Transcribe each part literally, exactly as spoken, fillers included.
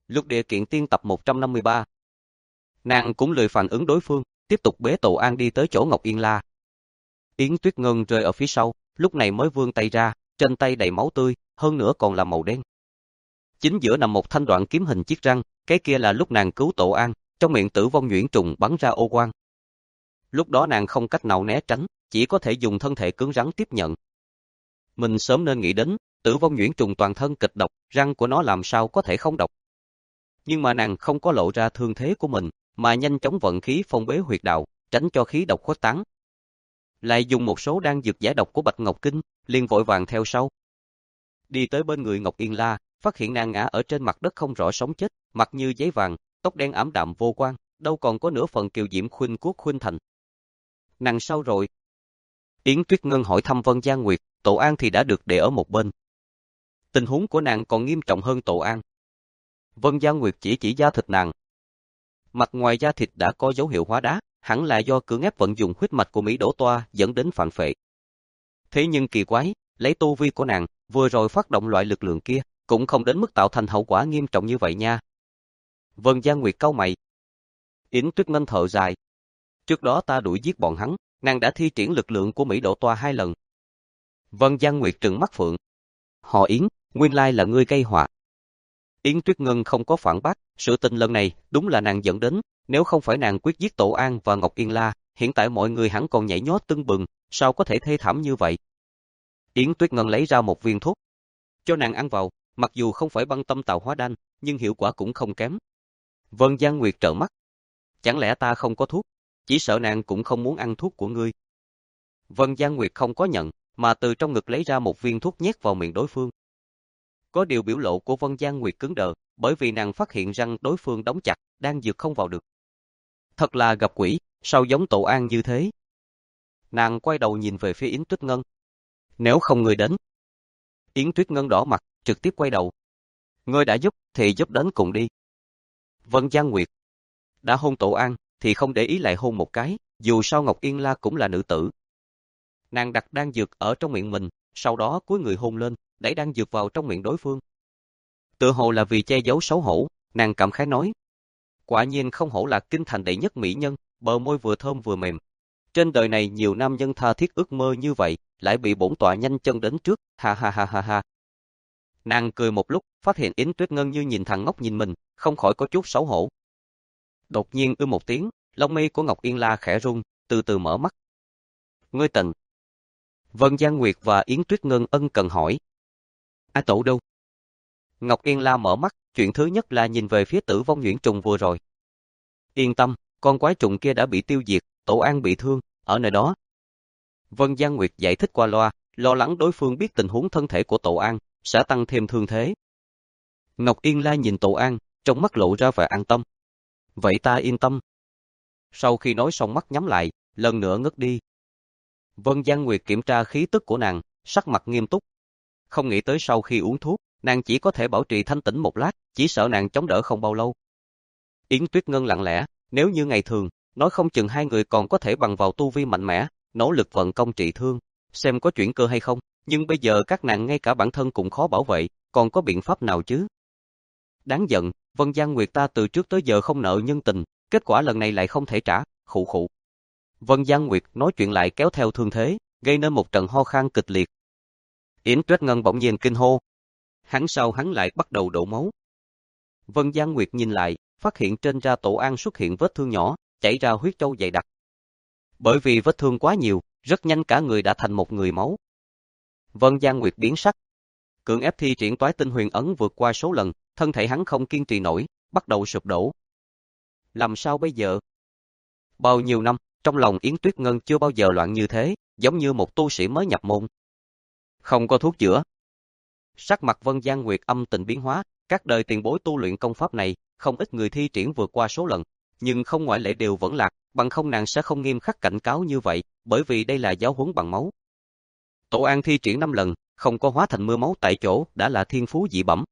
Lục địa kiện tiên tập một trăm năm mươi ba. Nàng cũng lười phản ứng đối phương, tiếp tục bế Tổ An đi tới chỗ Ngọc Yên La. Yến Tuyết Ngân rơi ở phía sau, lúc này mới vươn tay ra, trên tay đầy máu tươi, hơn nữa còn là màu đen. Chính giữa nằm một thanh đoạn kiếm hình chiếc răng, cái kia là lúc nàng cứu Tổ An, trong miệng Tử Vong nhuyễn trùng bắn ra ô quang. Lúc đó nàng không cách nào né tránh, chỉ có thể dùng thân thể cứng rắn tiếp nhận. Mình sớm nên nghĩ đến, Tử Vong nhuyễn trùng toàn thân kịch độc, răng của nó làm sao có thể không độc. Nhưng mà nàng không có lộ ra thương thế của mình, mà nhanh chóng vận khí phong bế huyệt đạo, tránh cho khí độc khuếch tán. Lại dùng một số đan dược giải độc của Bạch Ngọc Kinh, liền vội vàng theo sau. Đi tới bên người Ngọc Yên La, phát hiện nàng ngã ở trên mặt đất không rõ sống chết, mặt như giấy vàng, tóc đen ảm đạm vô quang, đâu còn có nửa phần kiều diễm khuynh quốc khuynh thành. Nàng sao rồi? Yến Tuyết Ngân hỏi thăm Vân Gia Nguyệt, Tổ An thì đã được để ở một bên. Tình huống của nàng còn nghiêm trọng hơn Tổ An. Vân Gia Nguyệt chỉ chỉ da thịt nàng. Mặt ngoài da thịt đã có dấu hiệu hóa đá, hẳn là do cưỡng ép vận dụng huyết mạch của Mỹ Đỗ Toa dẫn đến phản phệ. Thế nhưng kỳ quái, lấy tu vi của nàng, vừa rồi phát động loại lực lượng kia, cũng không đến mức tạo thành hậu quả nghiêm trọng như vậy nha. Vân Gia Nguyệt cau mày. Yến Tuyết Ngân thở dài. Trước đó ta đuổi giết bọn hắn, nàng đã thi triển lực lượng của Mỹ Đỗ Toa hai lần. Vân Gia Nguyệt trừng mắt phượng. Họ Yến, nguyên lai là ngươi gây họa. Yến Tuyết Ngân không có phản bác, sự tình lần này đúng là nàng dẫn đến, nếu không phải nàng quyết giết Tổ An và Ngọc Yên La, hiện tại mọi người hẳn còn nhảy nhót tưng bừng, sao có thể thê thảm như vậy. Yến Tuyết Ngân lấy ra một viên thuốc, cho nàng ăn vào, mặc dù không phải băng tâm tạo hóa đan, nhưng hiệu quả cũng không kém. Vân Gia Nguyệt trợn mắt. Chẳng lẽ ta không có thuốc? Chỉ sợ nàng cũng không muốn ăn thuốc của ngươi. Vân Gia Nguyệt không có nhận, mà từ trong ngực lấy ra một viên thuốc nhét vào miệng đối phương. Có điều biểu lộ của Vân Gia Nguyệt cứng đờ, bởi vì nàng phát hiện răng đối phương đóng chặt, đang dược không vào được. Thật là gặp quỷ, sao giống Tổ An như thế? Nàng quay đầu nhìn về phía Yến Tuyết Ngân. Nếu không người đến. Yến Tuyết Ngân đỏ mặt, trực tiếp quay đầu. Ngươi đã giúp, thì giúp đến cùng đi. Vân Gia Nguyệt. Đã hôn Tổ An, thì không để ý lại hôn một cái, dù sao Ngọc Yên La cũng là nữ tử. Nàng đặt đan dược ở trong miệng mình, sau đó cúi người hôn lên, đẩy đan dược vào trong miệng đối phương. Tự hồ là vì che giấu xấu hổ, nàng cảm khái nói. Quả nhiên không hổ là kinh thành đệ nhất mỹ nhân, bờ môi vừa thơm vừa mềm. Trên đời này nhiều nam nhân tha thiết ước mơ như vậy, lại bị bổn tọa nhanh chân đến trước, ha ha ha ha ha. Nàng cười một lúc, phát hiện Yến Tuyết Ngân như nhìn thằng ngốc nhìn mình, không khỏi có chút xấu hổ. Đột nhiên ư một tiếng, lông mi của Ngọc Yên La khẽ rung, từ từ mở mắt. Ngươi Tần. Vân Gia Nguyệt và Yến Tuyết Ngân ân cần hỏi. A Tổ đâu? Ngọc Yên La mở mắt, chuyện thứ nhất là nhìn về phía Tử Vong nhuyễn trùng vừa rồi. Yên tâm, con quái trùng kia đã bị tiêu diệt, Tổ An bị thương, ở nơi đó. Vân Gia Nguyệt giải thích qua loa, lo lắng đối phương biết tình huống thân thể của Tổ An, sẽ tăng thêm thương thế. Ngọc Yên La nhìn Tổ An, trong mắt lộ ra vẻ an tâm. Vậy ta yên tâm. Sau khi nói xong mắt nhắm lại, lần nữa ngất đi. Vân Gia Nguyệt kiểm tra khí tức của nàng, sắc mặt nghiêm túc. Không nghĩ tới sau khi uống thuốc, nàng chỉ có thể bảo trì thanh tĩnh một lát, chỉ sợ nàng chống đỡ không bao lâu. Yến Tuyết Ngân lặng lẽ, nếu như ngày thường, nói không chừng hai người còn có thể bằng vào tu vi mạnh mẽ, nỗ lực vận công trị thương, xem có chuyển cơ hay không, nhưng bây giờ các nàng ngay cả bản thân cũng khó bảo vệ, còn có biện pháp nào chứ? Đáng giận, Vân Gia Nguyệt ta từ trước tới giờ không nợ nhân tình, kết quả lần này lại không thể trả, khụ khụ. Vân Gia Nguyệt nói chuyện lại kéo theo thương thế, gây nên một trận ho khan kịch liệt. Yến Tuyết Ngân bỗng nhiên kinh hô. Hắn sau hắn lại bắt đầu đổ máu. Vân Gia Nguyệt nhìn lại, phát hiện trên da Tổ An xuất hiện vết thương nhỏ, chảy ra huyết trâu dày đặc. Bởi vì vết thương quá nhiều, rất nhanh cả người đã thành một người máu. Vân Gia Nguyệt biến sắc. Cưỡng ép thi triển toái tinh huyền ấn vượt qua số lần, thân thể hắn không kiên trì nổi, bắt đầu sụp đổ. Làm sao bây giờ? Bao nhiêu năm, trong lòng Yến Tuyết Ngân chưa bao giờ loạn như thế, giống như một tu sĩ mới nhập môn. Không có thuốc chữa. Sắc mặt Vân Gia Nguyệt âm tình biến hóa, các đời tiền bối tu luyện công pháp này, không ít người thi triển vượt qua số lần, nhưng không ngoại lệ đều vẫn lạc, bằng không nàng sẽ không nghiêm khắc cảnh cáo như vậy, bởi vì đây là giáo huấn bằng máu. Tổ An thi triển năm lần, không có hóa thành mưa máu tại chỗ, đã là thiên phú dị bẩm.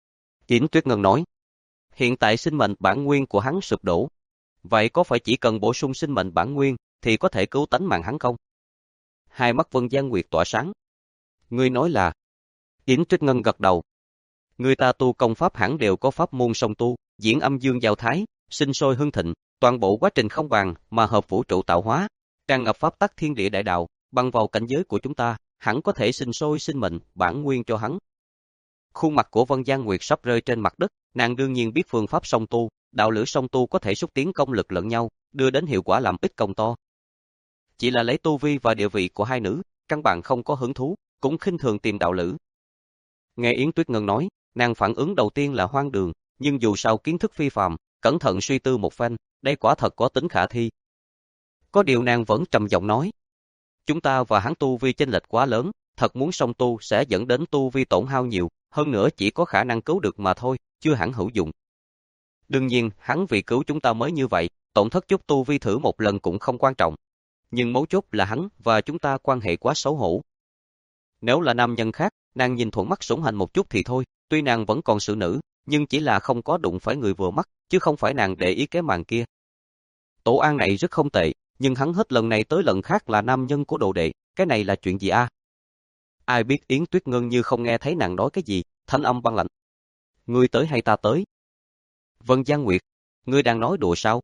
Yến Tuyết Ngân nói, hiện tại sinh mệnh bản nguyên của hắn sụp đổ, vậy có phải chỉ cần bổ sung sinh mệnh bản nguyên, thì có thể cứu tánh mạng hắn không? Hai mắt Vân Gia Nguyệt tỏa sáng. Ngươi nói là... Yến Tuyết Ngân gật đầu. Người ta tu công pháp hẳn đều có pháp môn song tu, diễn âm dương giao thái, sinh sôi hưng thịnh, toàn bộ quá trình không bàn mà hợp vũ trụ tạo hóa, tràn ngập pháp tắc thiên địa đại đạo, bằng vào cảnh giới của chúng ta, hẳn có thể sinh sôi sinh mệnh, bản nguyên cho hắn. Khuôn mặt của Vân Giang Nguyệt sắp rơi trên mặt đất, nàng đương nhiên biết phương pháp song tu, đạo lữ song tu có thể xúc tiến công lực lẫn nhau, đưa đến hiệu quả làm ít công to. Chỉ là lấy tu vi và địa vị của hai nữ, căn bản không có hứng thú, cũng khinh thường tìm đạo lữ. Nghe Yến Tuyết Ngân nói, nàng phản ứng đầu tiên là hoang đường, nhưng dù sao kiến thức phi phàm, cẩn thận suy tư một phen, đây quả thật có tính khả thi. Có điều nàng vẫn trầm giọng nói, chúng ta và hắn tu vi chênh lệch quá lớn, thật muốn song tu sẽ dẫn đến tu vi tổn hao nhiều, hơn nữa chỉ có khả năng cứu được mà thôi, chưa hẳn hữu dụng. Đương nhiên, hắn vì cứu chúng ta mới như vậy, tổn thất chút tu vi thử một lần cũng không quan trọng. Nhưng mấu chốt là hắn và chúng ta quan hệ quá xấu hổ. Nếu là nam nhân khác, nàng nhìn thuận mắt sủng hạnh một chút thì thôi, tuy nàng vẫn còn sự nữ, nhưng chỉ là không có đụng phải người vừa mắt, chứ không phải nàng để ý cái màn kia. Tổ An này rất không tệ, nhưng hắn hết lần này tới lần khác là nam nhân của đồ đệ, cái này là chuyện gì a? À? Ai biết Yến Tuyết Ngân như không nghe thấy nàng nói cái gì, thanh âm băng lạnh. Ngươi tới hay ta tới? Vân Giang Nguyệt, ngươi đang nói đùa sao?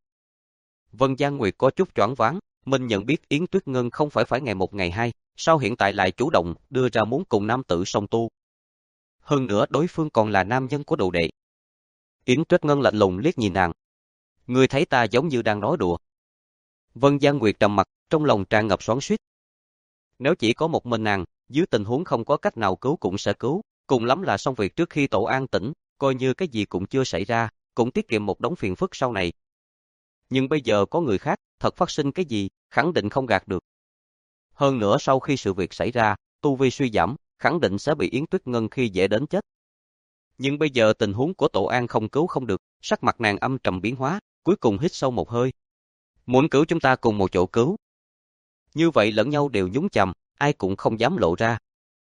Vân Giang Nguyệt có chút choáng váng, mình nhận biết Yến Tuyết Ngân không phải phải ngày một ngày hai, sao hiện tại lại chủ động đưa ra muốn cùng nam tử song tu. Hơn nữa đối phương còn là nam nhân của đồ đệ. Yến Tuyết Ngân lạnh lùng liếc nhìn nàng. Ngươi thấy ta giống như đang nói đùa. Vân Giang Nguyệt trầm mặt, trong lòng tràn ngập xoắn xuýt. Nếu chỉ có một mình nàng, dưới tình huống không có cách nào cứu cũng sẽ cứu, cùng lắm là xong việc trước khi Tổ An tỉnh, coi như cái gì cũng chưa xảy ra, cũng tiết kiệm một đống phiền phức sau này. Nhưng bây giờ có người khác, thật phát sinh cái gì, khẳng định không gạt được. Hơn nữa sau khi sự việc xảy ra, tu vi suy giảm, khẳng định sẽ bị Yến Tuyết Ngân khi dễ đến chết. Nhưng bây giờ tình huống của Tổ An không cứu không được, sắc mặt nàng âm trầm biến hóa, cuối cùng hít sâu một hơi. Muốn cứu chúng ta cùng một chỗ cứu. Như vậy lẫn nhau đều nhúng chàm, ai cũng không dám lộ ra.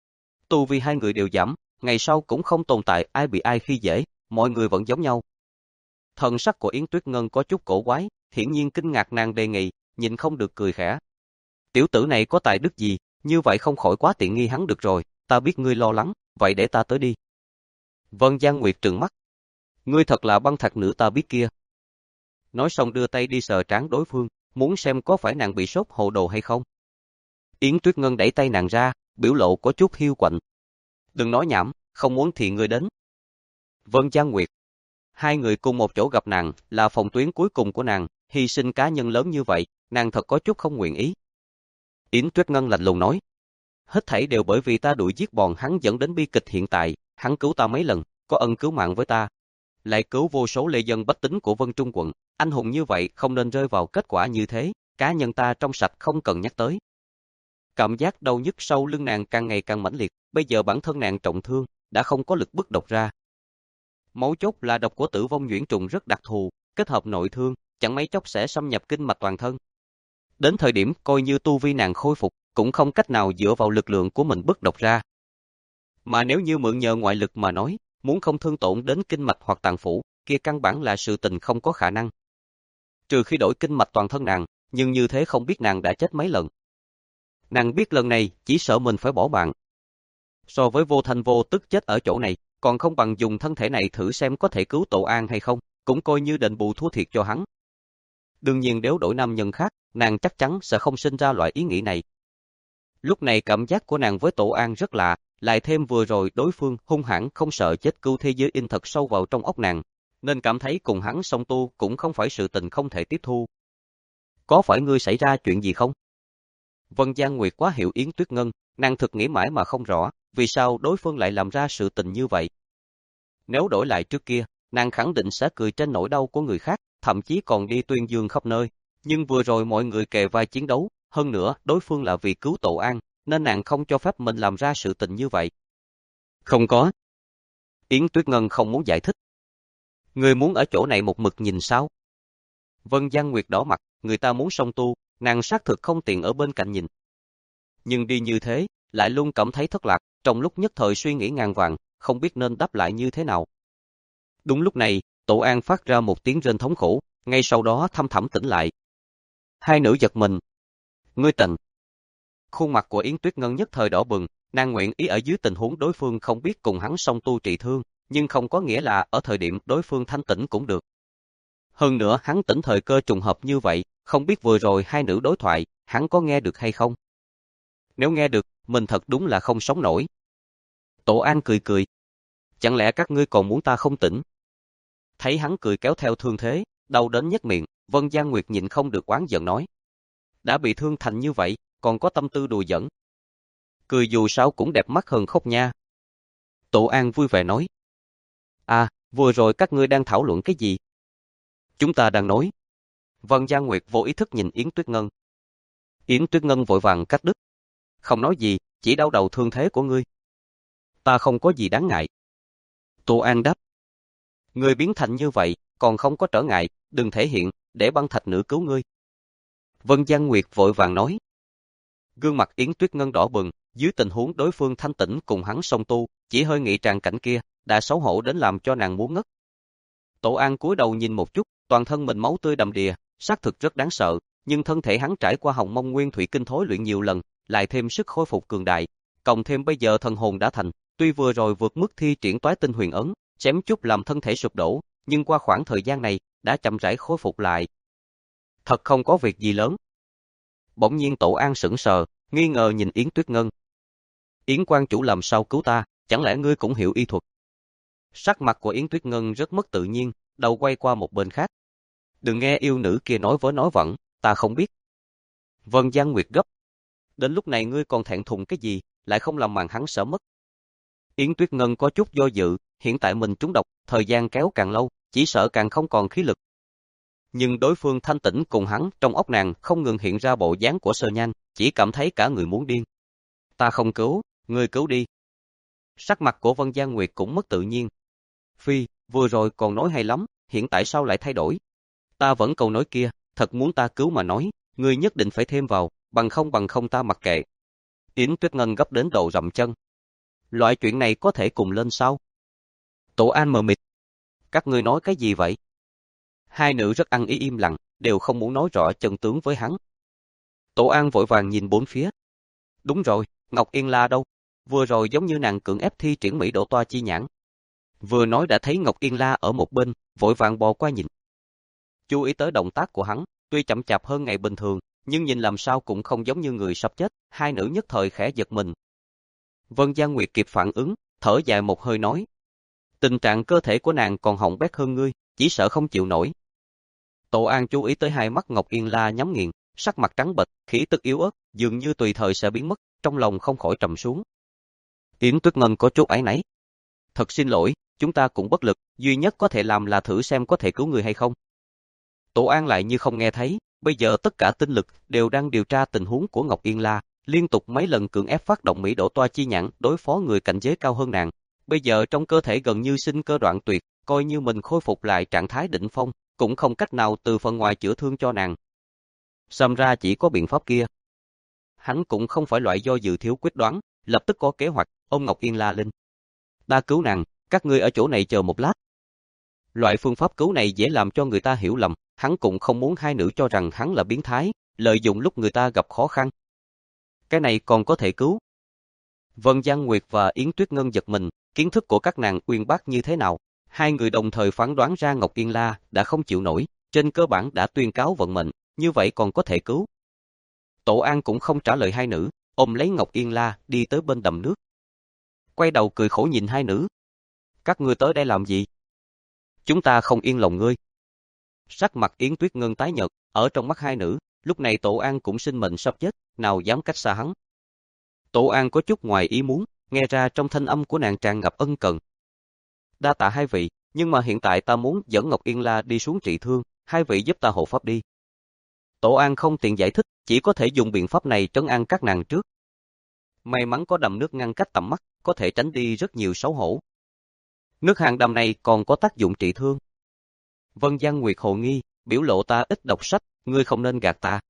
Tu vi hai người đều giảm, ngày sau cũng không tồn tại ai bị ai khi dễ, mọi người vẫn giống nhau. Thần sắc của Yến Tuyết Ngân có chút cổ quái, hiển nhiên kinh ngạc nàng đề nghị, nhìn không được cười khẽ. Tiểu tử này có tài đức gì, như vậy không khỏi quá tiện nghi hắn được rồi, ta biết ngươi lo lắng, vậy để ta tới đi. Vân Giang Nguyệt trừng mắt. Ngươi thật là băng thạch nữ ta biết kia. Nói xong đưa tay đi sờ trán đối phương, muốn xem có phải nàng bị sốt hồ đồ hay không. Yến Tuyết Ngân đẩy tay nàng ra, biểu lộ có chút hiu quạnh. Đừng nói nhảm, không muốn thì ngươi đến. Vân Giang Nguyệt. Hai người cùng một chỗ gặp nàng, là phòng tuyến cuối cùng của nàng, hy sinh cá nhân lớn như vậy, nàng thật có chút không nguyện ý. Yến Tuyết Ngân lạnh lùng nói. Hết thảy đều bởi vì ta đuổi giết bọn hắn dẫn đến bi kịch hiện tại, hắn cứu ta mấy lần, có ân cứu mạng với ta. Lại cứu vô số lê dân bách tính của Vân Trung quận, anh hùng như vậy không nên rơi vào kết quả như thế, cá nhân ta trong sạch không cần nhắc tới. Cảm giác đau nhức sau lưng nàng càng ngày càng mãnh liệt, bây giờ bản thân nàng trọng thương, đã không có lực bức độc ra. Mấu chốt là độc của tử vong nhuyễn trùng rất đặc thù, kết hợp nội thương, chẳng mấy chốc sẽ xâm nhập kinh mạch toàn thân. Đến thời điểm coi như tu vi nàng khôi phục, cũng không cách nào dựa vào lực lượng của mình bức độc ra. Mà nếu như mượn nhờ ngoại lực mà nói, muốn không thương tổn đến kinh mạch hoặc tạng phủ, kia căn bản là sự tình không có khả năng. Trừ khi đổi kinh mạch toàn thân nàng, nhưng như thế không biết nàng đã chết mấy lần. Nàng biết lần này chỉ sợ mình phải bỏ mạng. So với vô thanh vô tức chết ở chỗ này, còn không bằng dùng thân thể này thử xem có thể cứu Tổ An hay không, cũng coi như đền bù thua thiệt cho hắn. Đương nhiên nếu đổi nam nhân khác, nàng chắc chắn sẽ không sinh ra loại ý nghĩ này. Lúc này cảm giác của nàng với Tổ An rất lạ, lại thêm vừa rồi đối phương hung hãn không sợ chết cứu thế giới in thật sâu vào trong óc nàng, nên cảm thấy cùng hắn song tu cũng không phải sự tình không thể tiếp thu. Có phải ngươi xảy ra chuyện gì không? Vân Giang Nguyệt quá hiểu Yến Tuyết Ngân, nàng thực nghĩ mãi mà không rõ, vì sao đối phương lại làm ra sự tình như vậy. Nếu đổi lại trước kia, nàng khẳng định sẽ cười trên nỗi đau của người khác, thậm chí còn đi tuyên dương khắp nơi. Nhưng vừa rồi mọi người kề vai chiến đấu, hơn nữa đối phương là vì cứu Tổ An, nên nàng không cho phép mình làm ra sự tình như vậy. Không có. Yến Tuyết Ngân không muốn giải thích. Người muốn ở chỗ này một mực nhìn sao? Vân Giang Nguyệt đỏ mặt, người ta muốn song tu, nàng xác thực không tiện ở bên cạnh nhìn. Nhưng đi như thế, lại luôn cảm thấy thất lạc, trong lúc nhất thời suy nghĩ ngàn vàng, không biết nên đáp lại như thế nào. Đúng lúc này, Tổ An phát ra một tiếng rên thống khổ, ngay sau đó thâm thẳm tỉnh lại. Hai nữ giật mình. Ngươi tỉnh. Khuôn mặt của Yến Tuyết Ngân nhất thời đỏ bừng, nàng nguyện ý ở dưới tình huống đối phương không biết cùng hắn song tu trị thương, nhưng không có nghĩa là ở thời điểm đối phương thanh tỉnh cũng được. Hơn nữa hắn tỉnh thời cơ trùng hợp như vậy, không biết vừa rồi hai nữ đối thoại, hắn có nghe được hay không? Nếu nghe được, mình thật đúng là không sống nổi. Tổ An cười cười. Chẳng lẽ các ngươi còn muốn ta không tỉnh? Thấy hắn cười kéo theo thương thế, đau đến nhếch miệng, Vân Giang Nguyệt nhịn không được oán giận nói. Đã bị thương thành như vậy, còn có tâm tư đùa giỡn. Cười dù sao cũng đẹp mắt hơn khóc nha. Tổ An vui vẻ nói. À, vừa rồi các ngươi đang thảo luận cái gì? Chúng ta đang nói. Vân Giang Nguyệt vô ý thức nhìn Yến Tuyết Ngân. Yến Tuyết Ngân vội vàng cắt đứt. Không nói gì, chỉ đau đầu thương thế của ngươi. Ta không có gì đáng ngại. Tổ An đáp. Ngươi biến thành như vậy, còn không có trở ngại, đừng thể hiện, để băng thạch nữ cứu ngươi. Vân Giang Nguyệt vội vàng nói. Gương mặt Yến Tuyết Ngân đỏ bừng, dưới tình huống đối phương thanh tỉnh cùng hắn song tu, chỉ hơi nghĩ tràn cảnh kia, đã xấu hổ đến làm cho nàng muốn ngất. Tổ An cúi đầu nhìn một chút, toàn thân mình máu tươi đầm đìa, xác thực rất đáng sợ, nhưng thân thể hắn trải qua Hồng Mông Nguyên Thủy Kinh thối luyện nhiều lần, lại thêm sức khôi phục cường đại, cộng thêm bây giờ thần hồn đã thành, tuy vừa rồi vượt mức thi triển Toái Tinh Huyền Ấn, chém chút làm thân thể sụp đổ, nhưng qua khoảng thời gian này, đã chậm rãi khôi phục lại. Thật không có việc gì lớn. Bỗng nhiên Tổ An sững sờ, nghi ngờ nhìn Yến Tuyết Ngân. Yến quan chủ làm sao cứu ta, chẳng lẽ ngươi cũng hiểu y thuật? Sắc mặt của Yến Tuyết Ngân rất mất tự nhiên, đầu quay qua một bên khác. Đừng nghe yêu nữ kia nói với nói vẩn, ta không biết. Vân Giang Nguyệt gấp. Đến lúc này ngươi còn thẹn thùng cái gì, lại không làm màn hắn sợ mất. Yến Tuyết Ngân có chút do dự, hiện tại mình trúng độc, thời gian kéo càng lâu, chỉ sợ càng không còn khí lực. Nhưng đối phương thanh tỉnh cùng hắn, trong óc nàng không ngừng hiện ra bộ dáng của Sơ Nhan, chỉ cảm thấy cả người muốn điên. Ta không cứu, ngươi cứu đi. Sắc mặt của Vân Giang Nguyệt cũng mất tự nhiên. Phi, vừa rồi còn nói hay lắm, hiện tại sao lại thay đổi? Ta vẫn câu nói kia, thật muốn ta cứu mà nói, ngươi nhất định phải thêm vào, bằng không bằng không ta mặc kệ. Yến Tuyết Ngân gấp đến độ rậm chân. Loại chuyện này có thể cùng lên sao? Tổ An mờ mịt. Các ngươi nói cái gì vậy? Hai nữ rất ăn ý im lặng, đều không muốn nói rõ chân tướng với hắn. Tổ An vội vàng nhìn bốn phía. Đúng rồi, Ngọc Yên La đâu? Vừa rồi giống như nàng cưỡng ép thi triển Mỹ Độ Toa Chi Nhãn. Vừa nói đã thấy Ngọc Yên La ở một bên, vội vàng bò qua nhìn. Chú ý tới động tác của hắn, tuy chậm chạp hơn ngày bình thường, nhưng nhìn làm sao cũng không giống như người sắp chết, hai nữ nhất thời khẽ giật mình. Vân Giang Nguyệt kịp phản ứng, thở dài một hơi nói. Tình trạng cơ thể của nàng còn hỏng bét hơn ngươi, chỉ sợ không chịu nổi. Tổ An chú ý tới hai mắt Ngọc Yên La nhắm nghiền, sắc mặt trắng bệch, khí tức yếu ớt, dường như tùy thời sẽ biến mất, trong lòng không khỏi trầm xuống. Yến Tuyết Ngân có chút áy náy. Thật xin lỗi, chúng ta cũng bất lực, duy nhất có thể làm là thử xem có thể cứu người hay không. Tổ An lại như không nghe thấy, bây giờ tất cả tinh lực đều đang điều tra tình huống của Ngọc Yên La, liên tục mấy lần cưỡng ép phát động Mỹ Độ Toa Chi Nhãn đối phó người cảnh giới cao hơn nàng. Bây giờ trong cơ thể gần như sinh cơ đoạn tuyệt, coi như mình khôi phục lại trạng thái đỉnh phong, cũng không cách nào từ phần ngoài chữa thương cho nàng. Xem ra chỉ có biện pháp kia. Hắn cũng không phải loại do dự thiếu quyết đoán, lập tức có kế hoạch, ôm Ngọc Yên La lên. Ta cứu nàng, các ngươi ở chỗ này chờ một lát. Loại phương pháp cứu này dễ làm cho người ta hiểu lầm, hắn cũng không muốn hai nữ cho rằng hắn là biến thái, lợi dụng lúc người ta gặp khó khăn. Cái này còn có thể cứu. Vân Giang Nguyệt và Yến Tuyết Ngân giật mình, kiến thức của các nàng uyên bác như thế nào, hai người đồng thời phán đoán ra Ngọc Yên La đã không chịu nổi, trên cơ bản đã tuyên cáo vận mệnh, như vậy còn có thể cứu. Tổ An cũng không trả lời hai nữ, ôm lấy Ngọc Yên La đi tới bên đầm nước. Quay đầu cười khổ nhìn hai nữ. Các ngươi tới đây làm gì? Chúng ta không yên lòng ngươi. Sắc mặt Yến Tuyết Ngân tái nhợt, ở trong mắt hai nữ, lúc này Tổ An cũng sinh mệnh sắp chết, nào dám cách xa hắn. Tổ An có chút ngoài ý muốn, nghe ra trong thanh âm của nàng tràn ngập ân cần. Đa tạ hai vị, nhưng mà hiện tại ta muốn dẫn Ngọc Yên La đi xuống trị thương, hai vị giúp ta hộ pháp đi. Tổ An không tiện giải thích, chỉ có thể dùng biện pháp này trấn an các nàng trước. May mắn có đầm nước ngăn cách tầm mắt, có thể tránh đi rất nhiều xấu hổ. Nước hàng đầm này còn có tác dụng trị thương. Vân Giang Nguyệt hồ nghi, biểu lộ ta ít đọc sách, ngươi không nên gạt ta.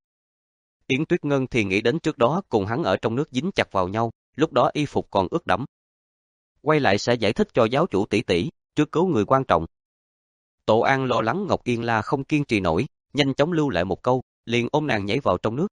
Yến Tuyết Ngân thì nghĩ đến trước đó cùng hắn ở trong nước dính chặt vào nhau, lúc đó y phục còn ướt đẫm. Quay lại sẽ giải thích cho giáo chủ tỷ tỷ, trước cứu người quan trọng. Tổ An lo lắng Ngọc Yên La không kiên trì nổi, nhanh chóng lưu lại một câu, liền ôm nàng nhảy vào trong nước.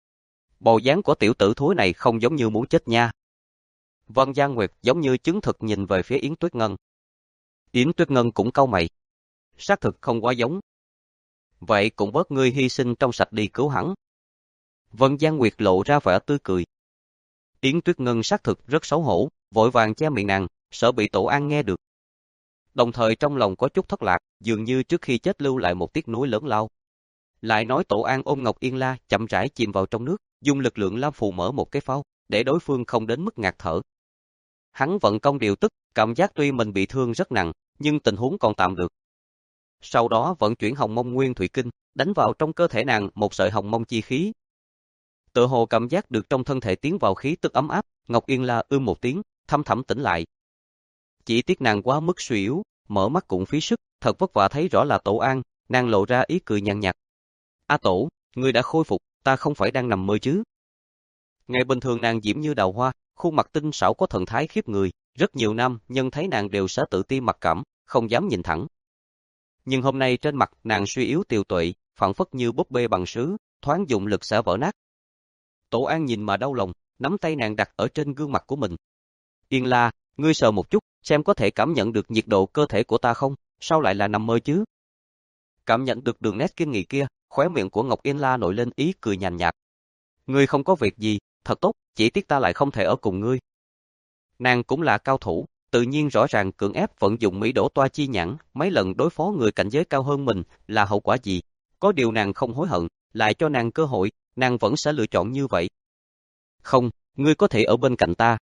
Bộ dáng của tiểu tử thối này không giống như muốn chết nha. Vân Giang Nguyệt giống như chứng thực nhìn về phía Yến Tuyết Ngân. Yến Tuyết Ngân cũng cau mày. Xác thực không quá giống. Vậy cũng bớt ngươi hy sinh trong sạch đi cứu hắn. Vân Giang Nguyệt lộ ra vẻ tươi cười. Yến Tuyết Ngân xác thực rất xấu hổ, vội vàng che miệng nàng, sợ bị Tổ An nghe được. Đồng thời trong lòng có chút thất lạc, dường như trước khi chết lưu lại một tiếc nuối lớn lao. Lại nói Tổ An ôm Ngọc Yên La chậm rãi chìm vào trong nước, dùng lực lượng lam phù mở một cái phao, để đối phương không đến mức ngạt thở. Hắn vận công điều tức, cảm giác tuy mình bị thương rất nặng, nhưng tình huống còn tạm được. Sau đó vận chuyển Hồng Mông Nguyên Thủy Kinh, đánh vào trong cơ thể nàng một sợi Hồng Mông chi khí. Tựa hồ cảm giác được trong thân thể tiến vào khí tức ấm áp, Ngọc Yên La ưm một tiếng, thâm thẳm tỉnh lại. Chỉ tiếc nàng quá mức suy yếu, mở mắt cũng phí sức, thật vất vả thấy rõ là Tổ An, nàng lộ ra ý cười nhàn nhạt. A Tổ, ngươi đã khôi phục, ta không phải đang nằm mơ chứ? Ngày bình thường nàng diễm như đào hoa, khuôn mặt tinh xảo có thần thái khiếp người, rất nhiều nam nhân thấy nàng đều sẽ tự ti mặc cảm, không dám nhìn thẳng. Nhưng hôm nay trên mặt nàng suy yếu tiều tụy, phảng phất như búp bê bằng sứ, thoáng dụng lực sẽ vỡ nát. Tổ An nhìn mà đau lòng, nắm tay nàng đặt ở trên gương mặt của mình. Yên La, ngươi sờ một chút, xem có thể cảm nhận được nhiệt độ cơ thể của ta không, sao lại là nằm mơ chứ? Cảm nhận được đường nét kiên nghị kia, khóe miệng của Ngọc Yên La nổi lên ý cười nhàn nhạt. Ngươi không có việc gì, thật tốt, chỉ tiếc ta lại không thể ở cùng ngươi. Nàng cũng là cao thủ, tự nhiên rõ ràng cưỡng ép vận dụng Mỹ Đỗ Toa chi nhãn, mấy lần đối phó người cảnh giới cao hơn mình, là hậu quả gì? Có điều nàng không hối hận, lại cho nàng cơ hội, nàng vẫn sẽ lựa chọn như vậy. Không, ngươi có thể ở bên cạnh ta.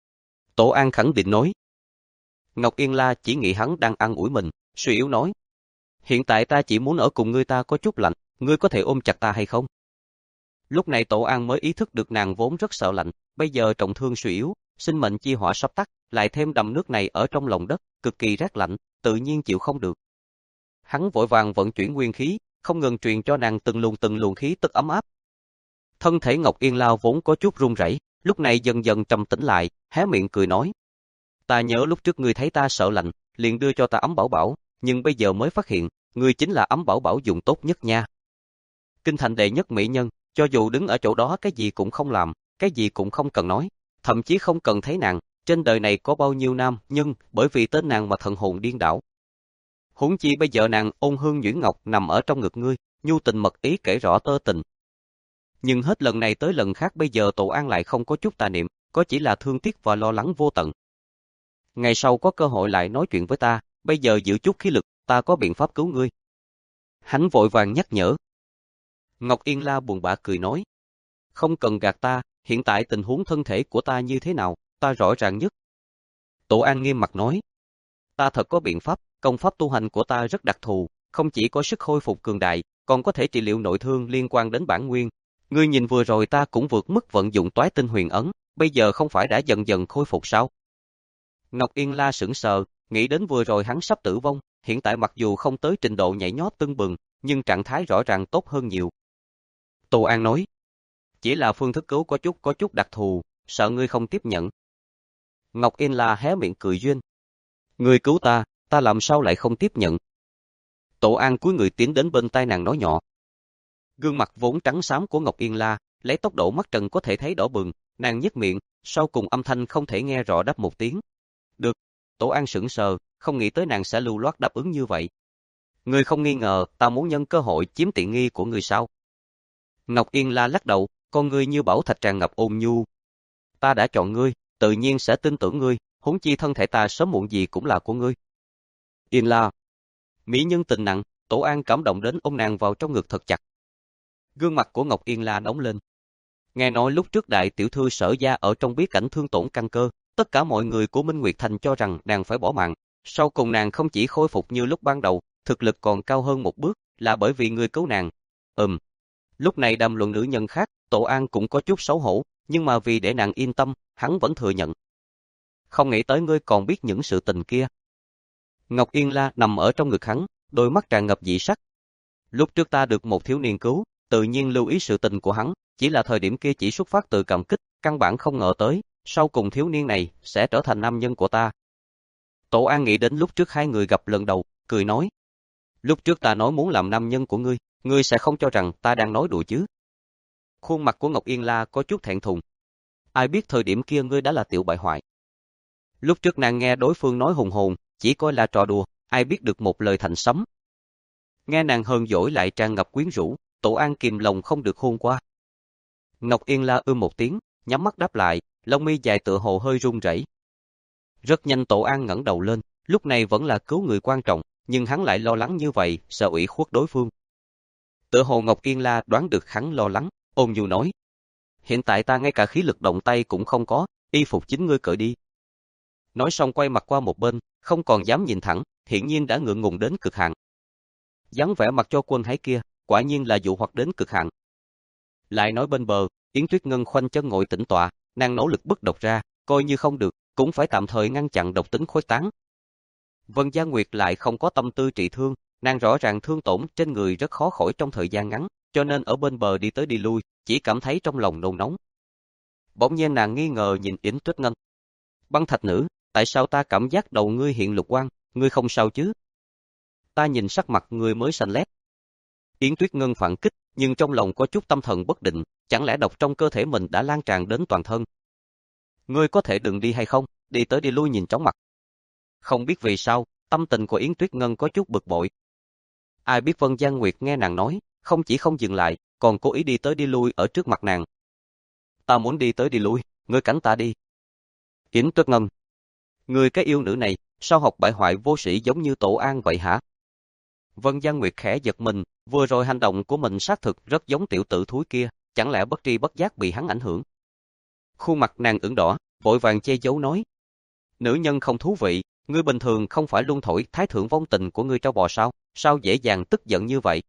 Tổ An khẳng định nói. Ngọc Yên La chỉ nghĩ hắn đang an ủi mình, suy yếu nói. Hiện tại ta chỉ muốn ở cùng ngươi, ta có chút lạnh, ngươi có thể ôm chặt ta hay không? Lúc này Tổ An mới ý thức được nàng vốn rất sợ lạnh, bây giờ trọng thương suy yếu, sinh mệnh chi hỏa sắp tắt, lại thêm đầm nước này ở trong lòng đất, cực kỳ rét lạnh, tự nhiên chịu không được. Hắn vội vàng vận chuyển nguyên khí, không ngừng truyền cho nàng từng luồng từng luồng khí tức ấm áp. Thân thể Ngọc Yên La vốn có chút run rẩy, lúc này dần dần trầm tĩnh lại, hé miệng cười nói. Ta nhớ lúc trước ngươi thấy ta sợ lạnh, liền đưa cho ta ấm bảo bảo, nhưng bây giờ mới phát hiện, ngươi chính là ấm bảo bảo dùng tốt nhất nha. Kinh thành đệ nhất mỹ nhân, cho dù đứng ở chỗ đó cái gì cũng không làm, cái gì cũng không cần nói, thậm chí không cần thấy nàng, trên đời này có bao nhiêu nam nhưng bởi vì tên nàng mà thần hồn điên đảo. Huống chi bây giờ nàng ôn hương nhuyễn ngọc nằm ở trong ngực ngươi, nhu tình mật ý kể rõ tơ tình. Nhưng hết lần này tới lần khác bây giờ Tổ An lại không có chút tà niệm, có chỉ là thương tiếc và lo lắng vô tận. Ngày sau có cơ hội lại nói chuyện với ta, bây giờ giữ chút khí lực, ta có biện pháp cứu ngươi. Hắn vội vàng nhắc nhở. Ngọc Yên La buồn bã cười nói. Không cần gạt ta, hiện tại tình huống thân thể của ta như thế nào, ta rõ ràng nhất. Tổ An nghiêm mặt nói. Ta thật có biện pháp, công pháp tu hành của ta rất đặc thù, không chỉ có sức khôi phục cường đại, còn có thể trị liệu nội thương liên quan đến bản nguyên. Ngươi nhìn vừa rồi ta cũng vượt mức vận dụng toái tinh huyền ấn, bây giờ không phải đã dần dần khôi phục sao? Ngọc Yên La sững sờ, nghĩ đến vừa rồi hắn sắp tử vong, hiện tại mặc dù không tới trình độ nhảy nhót tưng bừng, nhưng trạng thái rõ ràng tốt hơn nhiều. Tô An nói, chỉ là phương thức cứu có chút có chút đặc thù, sợ ngươi không tiếp nhận. Ngọc Yên La hé miệng cười duyên. Ngươi cứu ta, ta làm sao lại không tiếp nhận? Tổ An cúi người tiến đến bên tai nàng nói nhỏ. Gương mặt vốn trắng xám của Ngọc Yên La, lấy tốc độ mắt trần có thể thấy đỏ bừng, nàng nhếch miệng, sau cùng âm thanh không thể nghe rõ đáp một tiếng. Được. Tổ An sững sờ, không nghĩ tới nàng sẽ lưu loát đáp ứng như vậy. Ngươi không nghi ngờ, ta muốn nhân cơ hội chiếm tiện nghi của ngươi sao? Ngọc Yên La lắc đầu, con ngươi như bảo thạch tràn ngập ôn nhu. Ta đã chọn ngươi, tự nhiên sẽ tin tưởng ngươi, huống chi thân thể ta sớm muộn gì cũng là của ngươi. Yên La. Mỹ nhân tình nặng, Tổ An cảm động đến ôm nàng vào trong ngực thật chặt. Gương mặt của Ngọc Yên La nóng lên. Nghe nói lúc trước đại tiểu thư Sở gia ở trong bí cảnh thương tổn căn cơ, tất cả mọi người của Minh Nguyệt Thành cho rằng nàng phải bỏ mạng. Sau cùng nàng không chỉ khôi phục như lúc ban đầu, thực lực còn cao hơn một bước, là bởi vì ngươi cứu nàng. Ừm. Lúc này đàm luận nữ nhân khác, Tổ An cũng có chút xấu hổ, nhưng mà vì để nàng yên tâm, hắn vẫn thừa nhận. Không nghĩ tới ngươi còn biết những sự tình kia. Ngọc Yên La nằm ở trong ngực hắn, đôi mắt tràn ngập dị sắc. Lúc trước ta được một thiếu niên cứu, tự nhiên lưu ý sự tình của hắn, chỉ là thời điểm kia chỉ xuất phát từ cảm kích, căn bản không ngờ tới, sau cùng thiếu niên này sẽ trở thành nam nhân của ta. Tổ An nghĩ đến lúc trước hai người gặp lần đầu, cười nói. Lúc trước ta nói muốn làm nam nhân của ngươi, ngươi sẽ không cho rằng ta đang nói đùa chứ. Khuôn mặt của Ngọc Yên La có chút thẹn thùng. Ai biết thời điểm kia ngươi đã là tiểu bại hoại. Lúc trước nàng nghe đối phương nói hùng hồn, chỉ coi là trò đùa, ai biết được một lời thành sấm. Nghe nàng hờn dỗi lại tràn ngập quyến rũ, Tổ An kìm lòng không được hôn qua. Ngọc Yên La ưm một tiếng, nhắm mắt đáp lại, lông mi dài tựa hồ hơi run rẩy. Rất nhanh Tổ An ngẩng đầu lên, lúc này vẫn là cứu người quan trọng, nhưng hắn lại lo lắng như vậy, sợ ủy khuất đối phương. Tựa hồ Ngọc Yên La đoán được hắn lo lắng, ôn nhu nói: "Hiện tại ta ngay cả khí lực động tay cũng không có, y phục chính ngươi cởi đi." Nói xong quay mặt qua một bên, không còn dám nhìn thẳng, hiển nhiên đã ngượng ngùng đến cực hạn. Dáng vẻ mặt cho quân hái kia, quả nhiên là dụ hoặc đến cực hạn. Lại nói bên bờ, Yến Tuyết Ngân khoanh chân ngồi tĩnh tọa, nàng nỗ lực bức độc ra, coi như không được, cũng phải tạm thời ngăn chặn độc tính khuếch tán. Vân Gia Nguyệt lại không có tâm tư trị thương, nàng rõ ràng thương tổn trên người rất khó khỏi trong thời gian ngắn, cho nên ở bên bờ đi tới đi lui, chỉ cảm thấy trong lòng nôn nóng. Bỗng nhiên nàng nghi ngờ nhìn Yến Tuyết Ngân. "Băng thạch nữ, tại sao ta cảm giác đầu ngươi hiện lục quang, ngươi không sao chứ?" "Ta nhìn sắc mặt ngươi mới xanh lét." Yến Tuyết Ngân phản kích, nhưng trong lòng có chút tâm thần bất định, chẳng lẽ độc trong cơ thể mình đã lan tràn đến toàn thân. "Ngươi có thể đừng đi hay không?" Đi tới đi lui nhìn chóng mặt. Không biết vì sao, tâm tình của Yến Tuyết Ngân có chút bực bội. Ai biết Vân Giang Nguyệt nghe nàng nói, không chỉ không dừng lại, còn cố ý đi tới đi lui ở trước mặt nàng. "Ta muốn đi tới đi lui, ngươi cản ta đi." Yến Tuyết Ngân, ngươi cái yêu nữ này, sao học bại hoại vô sĩ giống như Tổ An vậy hả? Vân Giang Nguyệt khẽ giật mình, vừa rồi hành động của mình xác thực rất giống tiểu tử thúi kia, chẳng lẽ bất tri bất giác bị hắn ảnh hưởng. Khuôn mặt nàng ửng đỏ, vội vàng che giấu nói: "Nữ nhân không thú vị, ngươi bình thường không phải luôn thổi thái thượng vong tình của ngươi trâu bò sao, sao dễ dàng tức giận như vậy?"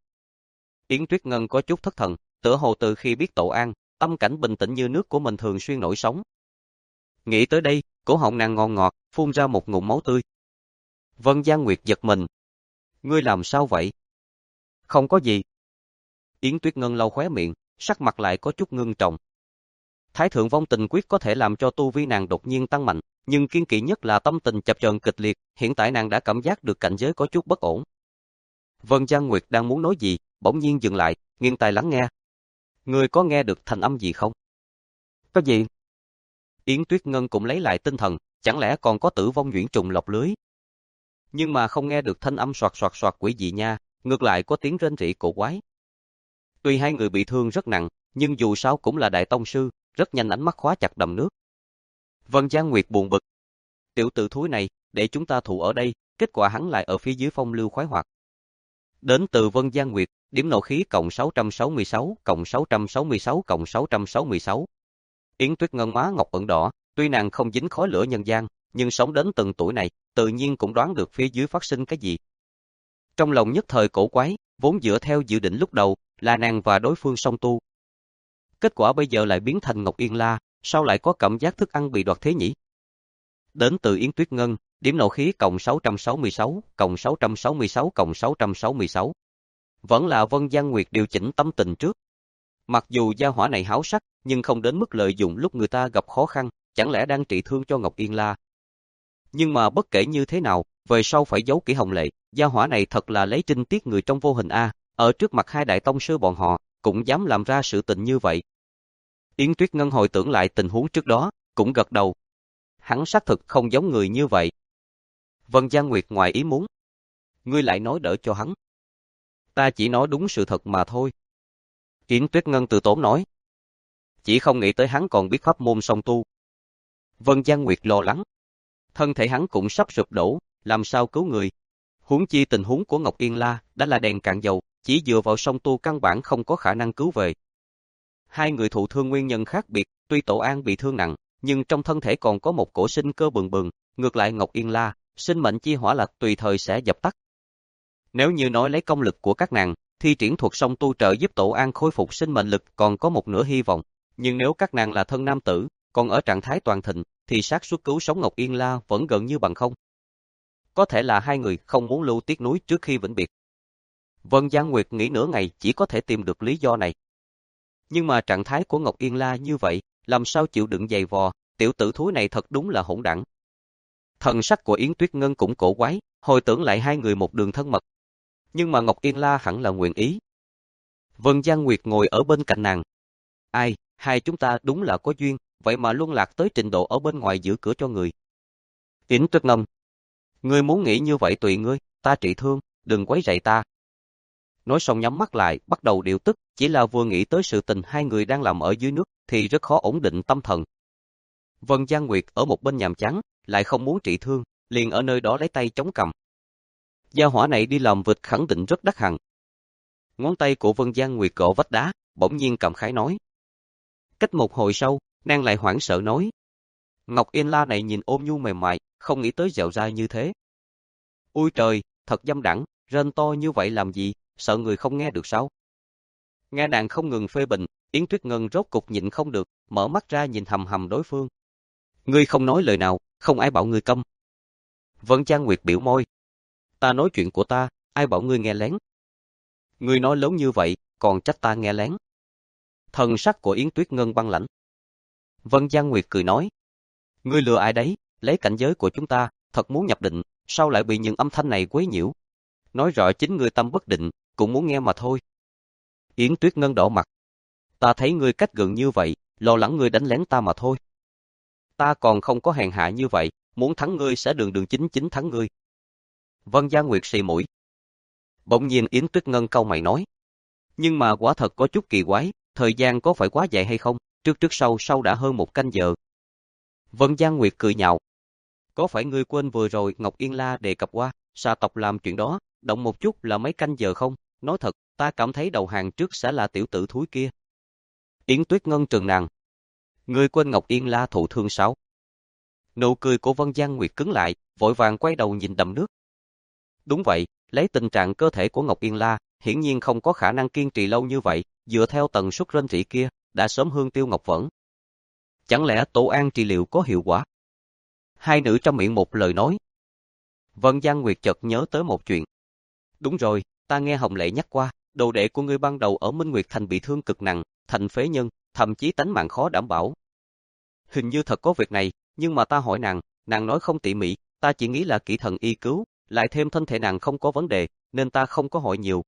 Yến Tuyết Ngân có chút thất thần, tựa hồ từ khi biết Tổ An, tâm cảnh bình tĩnh như nước của mình thường xuyên nổi sóng. Nghĩ tới đây, cổ họng nàng ngon ngọt, phun ra một ngụm máu tươi. Vân Giang Nguyệt giật mình. "Ngươi làm sao vậy?" "Không có gì." Yến Tuyết Ngân lau khóe miệng, sắc mặt lại có chút ngưng trọng. Thái thượng vong tình quyết có thể làm cho tu vi nàng đột nhiên tăng mạnh, nhưng kiên kỵ nhất là tâm tình chập chờn kịch liệt, hiện tại nàng đã cảm giác được cảnh giới có chút bất ổn. Vân Giang Nguyệt đang muốn nói gì, bỗng nhiên dừng lại, nghiêng tai lắng nghe. "Ngươi có nghe được thanh âm gì không?" "Có gì?" Yến Tuyết Ngân cũng lấy lại tinh thần, chẳng lẽ còn có tử vong nhuyễn trùng lọc lưới. Nhưng mà không nghe được thanh âm soạt soạt soạt quỷ dị nha, ngược lại có tiếng rên rỉ cổ quái. Tuy hai người bị thương rất nặng, nhưng dù sao cũng là đại tông sư, rất nhanh ánh mắt khóa chặt đầm nước. Vân Giang Nguyệt buồn bực. Tiểu tử thúi này, để chúng ta thủ ở đây, kết quả hắn lại ở phía dưới phong lưu khoái hoạt. Đến từ Vân Giang Nguyệt, điểm nộ khí cộng sáu trăm sáu mươi sáu, cộng sáu trăm sáu mươi sáu, cộng sáu trăm sáu mươi sáu. Yến Tuyết Ngân má ngọc ửng đỏ, tuy nàng không dính khói lửa nhân gian, nhưng sống đến từng tuổi này, tự nhiên cũng đoán được phía dưới phát sinh cái gì. Trong lòng nhất thời cổ quái, vốn dựa theo dự định lúc đầu, là nàng và đối phương song tu. Kết quả bây giờ lại biến thành Ngọc Yên La, sao lại có cảm giác thức ăn bị đoạt thế nhỉ? Đến từ Yến Tuyết Ngân, điểm nộ khí cộng sáu trăm sáu mươi sáu, cộng sáu trăm sáu mươi sáu, cộng sáu trăm sáu mươi sáu. Vẫn là Vân Giang Nguyệt điều chỉnh tâm tình trước. Mặc dù gia hỏa này háo sắc, nhưng không đến mức lợi dụng lúc người ta gặp khó khăn, chẳng lẽ đang trị thương cho Ngọc Yên La. Nhưng mà bất kể như thế nào, về sau phải giấu kỹ hồng lệ, gia hỏa này thật là lấy trinh tiết người trong vô hình a, ở trước mặt hai đại tông sư bọn họ, cũng dám làm ra sự tình như vậy. Yến Tuyết Ngân hồi tưởng lại tình huống trước đó, cũng gật đầu. Hắn xác thực không giống người như vậy. Vân Giang Nguyệt ngoài ý muốn. Ngươi lại nói đỡ cho hắn. Ta chỉ nói đúng sự thật mà thôi. Yến Tuyết Ngân từ tốn nói. Chỉ không nghĩ tới hắn còn biết pháp môn song tu. Vân Giang Nguyệt lo lắng. Thân thể hắn cũng sắp sụp đổ, làm sao cứu người. Huống chi tình huống của Ngọc Yên La đã là đèn cạn dầu, chỉ dựa vào song tu căn bản không có khả năng cứu về. Hai người thụ thương nguyên nhân khác biệt, tuy Tổ An bị thương nặng, nhưng trong thân thể còn có một cổ sinh cơ bừng bừng, ngược lại Ngọc Yên La, sinh mệnh chi hỏa lạc tùy thời sẽ dập tắt. Nếu như nói lấy công lực của các nàng, thi triển thuật song tu trợ giúp Tổ An khôi phục sinh mệnh lực còn có một nửa hy vọng, nhưng nếu các nàng là thân nam tử, còn ở trạng thái toàn thịnh, thì xác suất cứu sống Ngọc Yên La vẫn gần như bằng không. Có thể là hai người không muốn lưu tiếc nuối trước khi vĩnh biệt. Vân Giang Nguyệt nghĩ nửa ngày chỉ có thể tìm được lý do này. Nhưng mà trạng thái của Ngọc Yên La như vậy, làm sao chịu đựng dày vò, tiểu tử thúi này thật đúng là hỗn đản. Thần sắc của Yến Tuyết Ngân cũng cổ quái, hồi tưởng lại hai người một đường thân mật. Nhưng mà Ngọc Yên La hẳn là nguyện ý. Vân Giang Nguyệt ngồi ở bên cạnh nàng. Ai, hai chúng ta đúng là có duyên, vậy mà luân lạc tới trình độ ở bên ngoài giữ cửa cho người. Yến Tuyết Ngân. Ngươi muốn nghĩ như vậy tùy ngươi, ta trị thương, đừng quấy rầy ta. Nói xong nhắm mắt lại, bắt đầu điều tức, chỉ là vừa nghĩ tới sự tình hai người đang làm ở dưới nước, thì rất khó ổn định tâm thần. Vân Giang Nguyệt ở một bên nhàm chán, lại không muốn trị thương, liền ở nơi đó lấy tay chống cằm. Gia hỏa này đi làm vịt khẳng định rất đắc hằng. Ngón tay của Vân Giang Nguyệt gõ vách đá, bỗng nhiên cảm khái nói. Cách một hồi sau, nàng lại hoảng sợ nói. Ngọc Yên La này nhìn ôm nhu mềm mại, không nghĩ tới dẻo dai như thế. Ôi trời, thật dâm đẳng, rên to như vậy làm gì, sợ người không nghe được sao? Nghe nàng không ngừng phê bình, Yến Tuyết Ngân rốt cục nhịn không được, mở mắt ra nhìn hầm hầm đối phương. Ngươi không nói lời nào, không ai bảo ngươi câm. Vân Giang Nguyệt biểu môi. Ta nói chuyện của ta, ai bảo ngươi nghe lén? Ngươi nói lớn như vậy, còn trách ta nghe lén. Thần sắc của Yến Tuyết Ngân băng lãnh. Vân Giang Nguyệt cười nói. Ngươi lừa ai đấy, lấy cảnh giới của chúng ta, thật muốn nhập định, sao lại bị những âm thanh này quấy nhiễu? Nói rõ chính ngươi tâm bất định, cũng muốn nghe mà thôi. Yến Tuyết Ngân đỏ mặt. Ta thấy ngươi cách gần như vậy, lo lắng ngươi đánh lén ta mà thôi. Ta còn không có hèn hạ như vậy, muốn thắng ngươi sẽ đường đường chính chính thắng ngươi. Vân Giang Nguyệt xì mũi. Bỗng nhiên Yến Tuyết Ngân cau mày nói. Nhưng mà quả thật có chút kỳ quái, thời gian có phải quá dài hay không, trước trước sau sau đã hơn một canh giờ. Vân Giang Nguyệt cười nhạo. Có phải ngươi quên vừa rồi Ngọc Yên La đề cập qua, xà tộc làm chuyện đó, động một chút là mấy canh giờ không? Nói thật, ta cảm thấy đầu hàng trước sẽ là tiểu tử thúi kia. Yến Tuyết Ngân trừng nàng. Ngươi quên Ngọc Yên La thụ thương sao? Nụ cười của Vân Giang Nguyệt cứng lại, vội vàng quay đầu nhìn đầm nước. Đúng vậy, lấy tình trạng cơ thể của Ngọc Yên La, hiển nhiên không có khả năng kiên trì lâu như vậy, dựa theo tần suất rên rỉ kia, đã sớm hương tiêu ngọc vẫn. Chẳng lẽ Tổ An trị liệu có hiệu quả? Hai nữ trong miệng một lời nói. Vân Giang Nguyệt chợt nhớ tới một chuyện. Đúng rồi, ta nghe Hồng Lệ nhắc qua, đồ đệ của ngươi ban đầu ở Minh Nguyệt Thành bị thương cực nặng, thành phế nhân, thậm chí tánh mạng khó đảm bảo. Hình như thật có việc này, nhưng mà ta hỏi nàng, nàng nói không tỉ mỉ, ta chỉ nghĩ là kỹ thần y cứu, lại thêm thân thể nàng không có vấn đề, nên ta không có hỏi nhiều.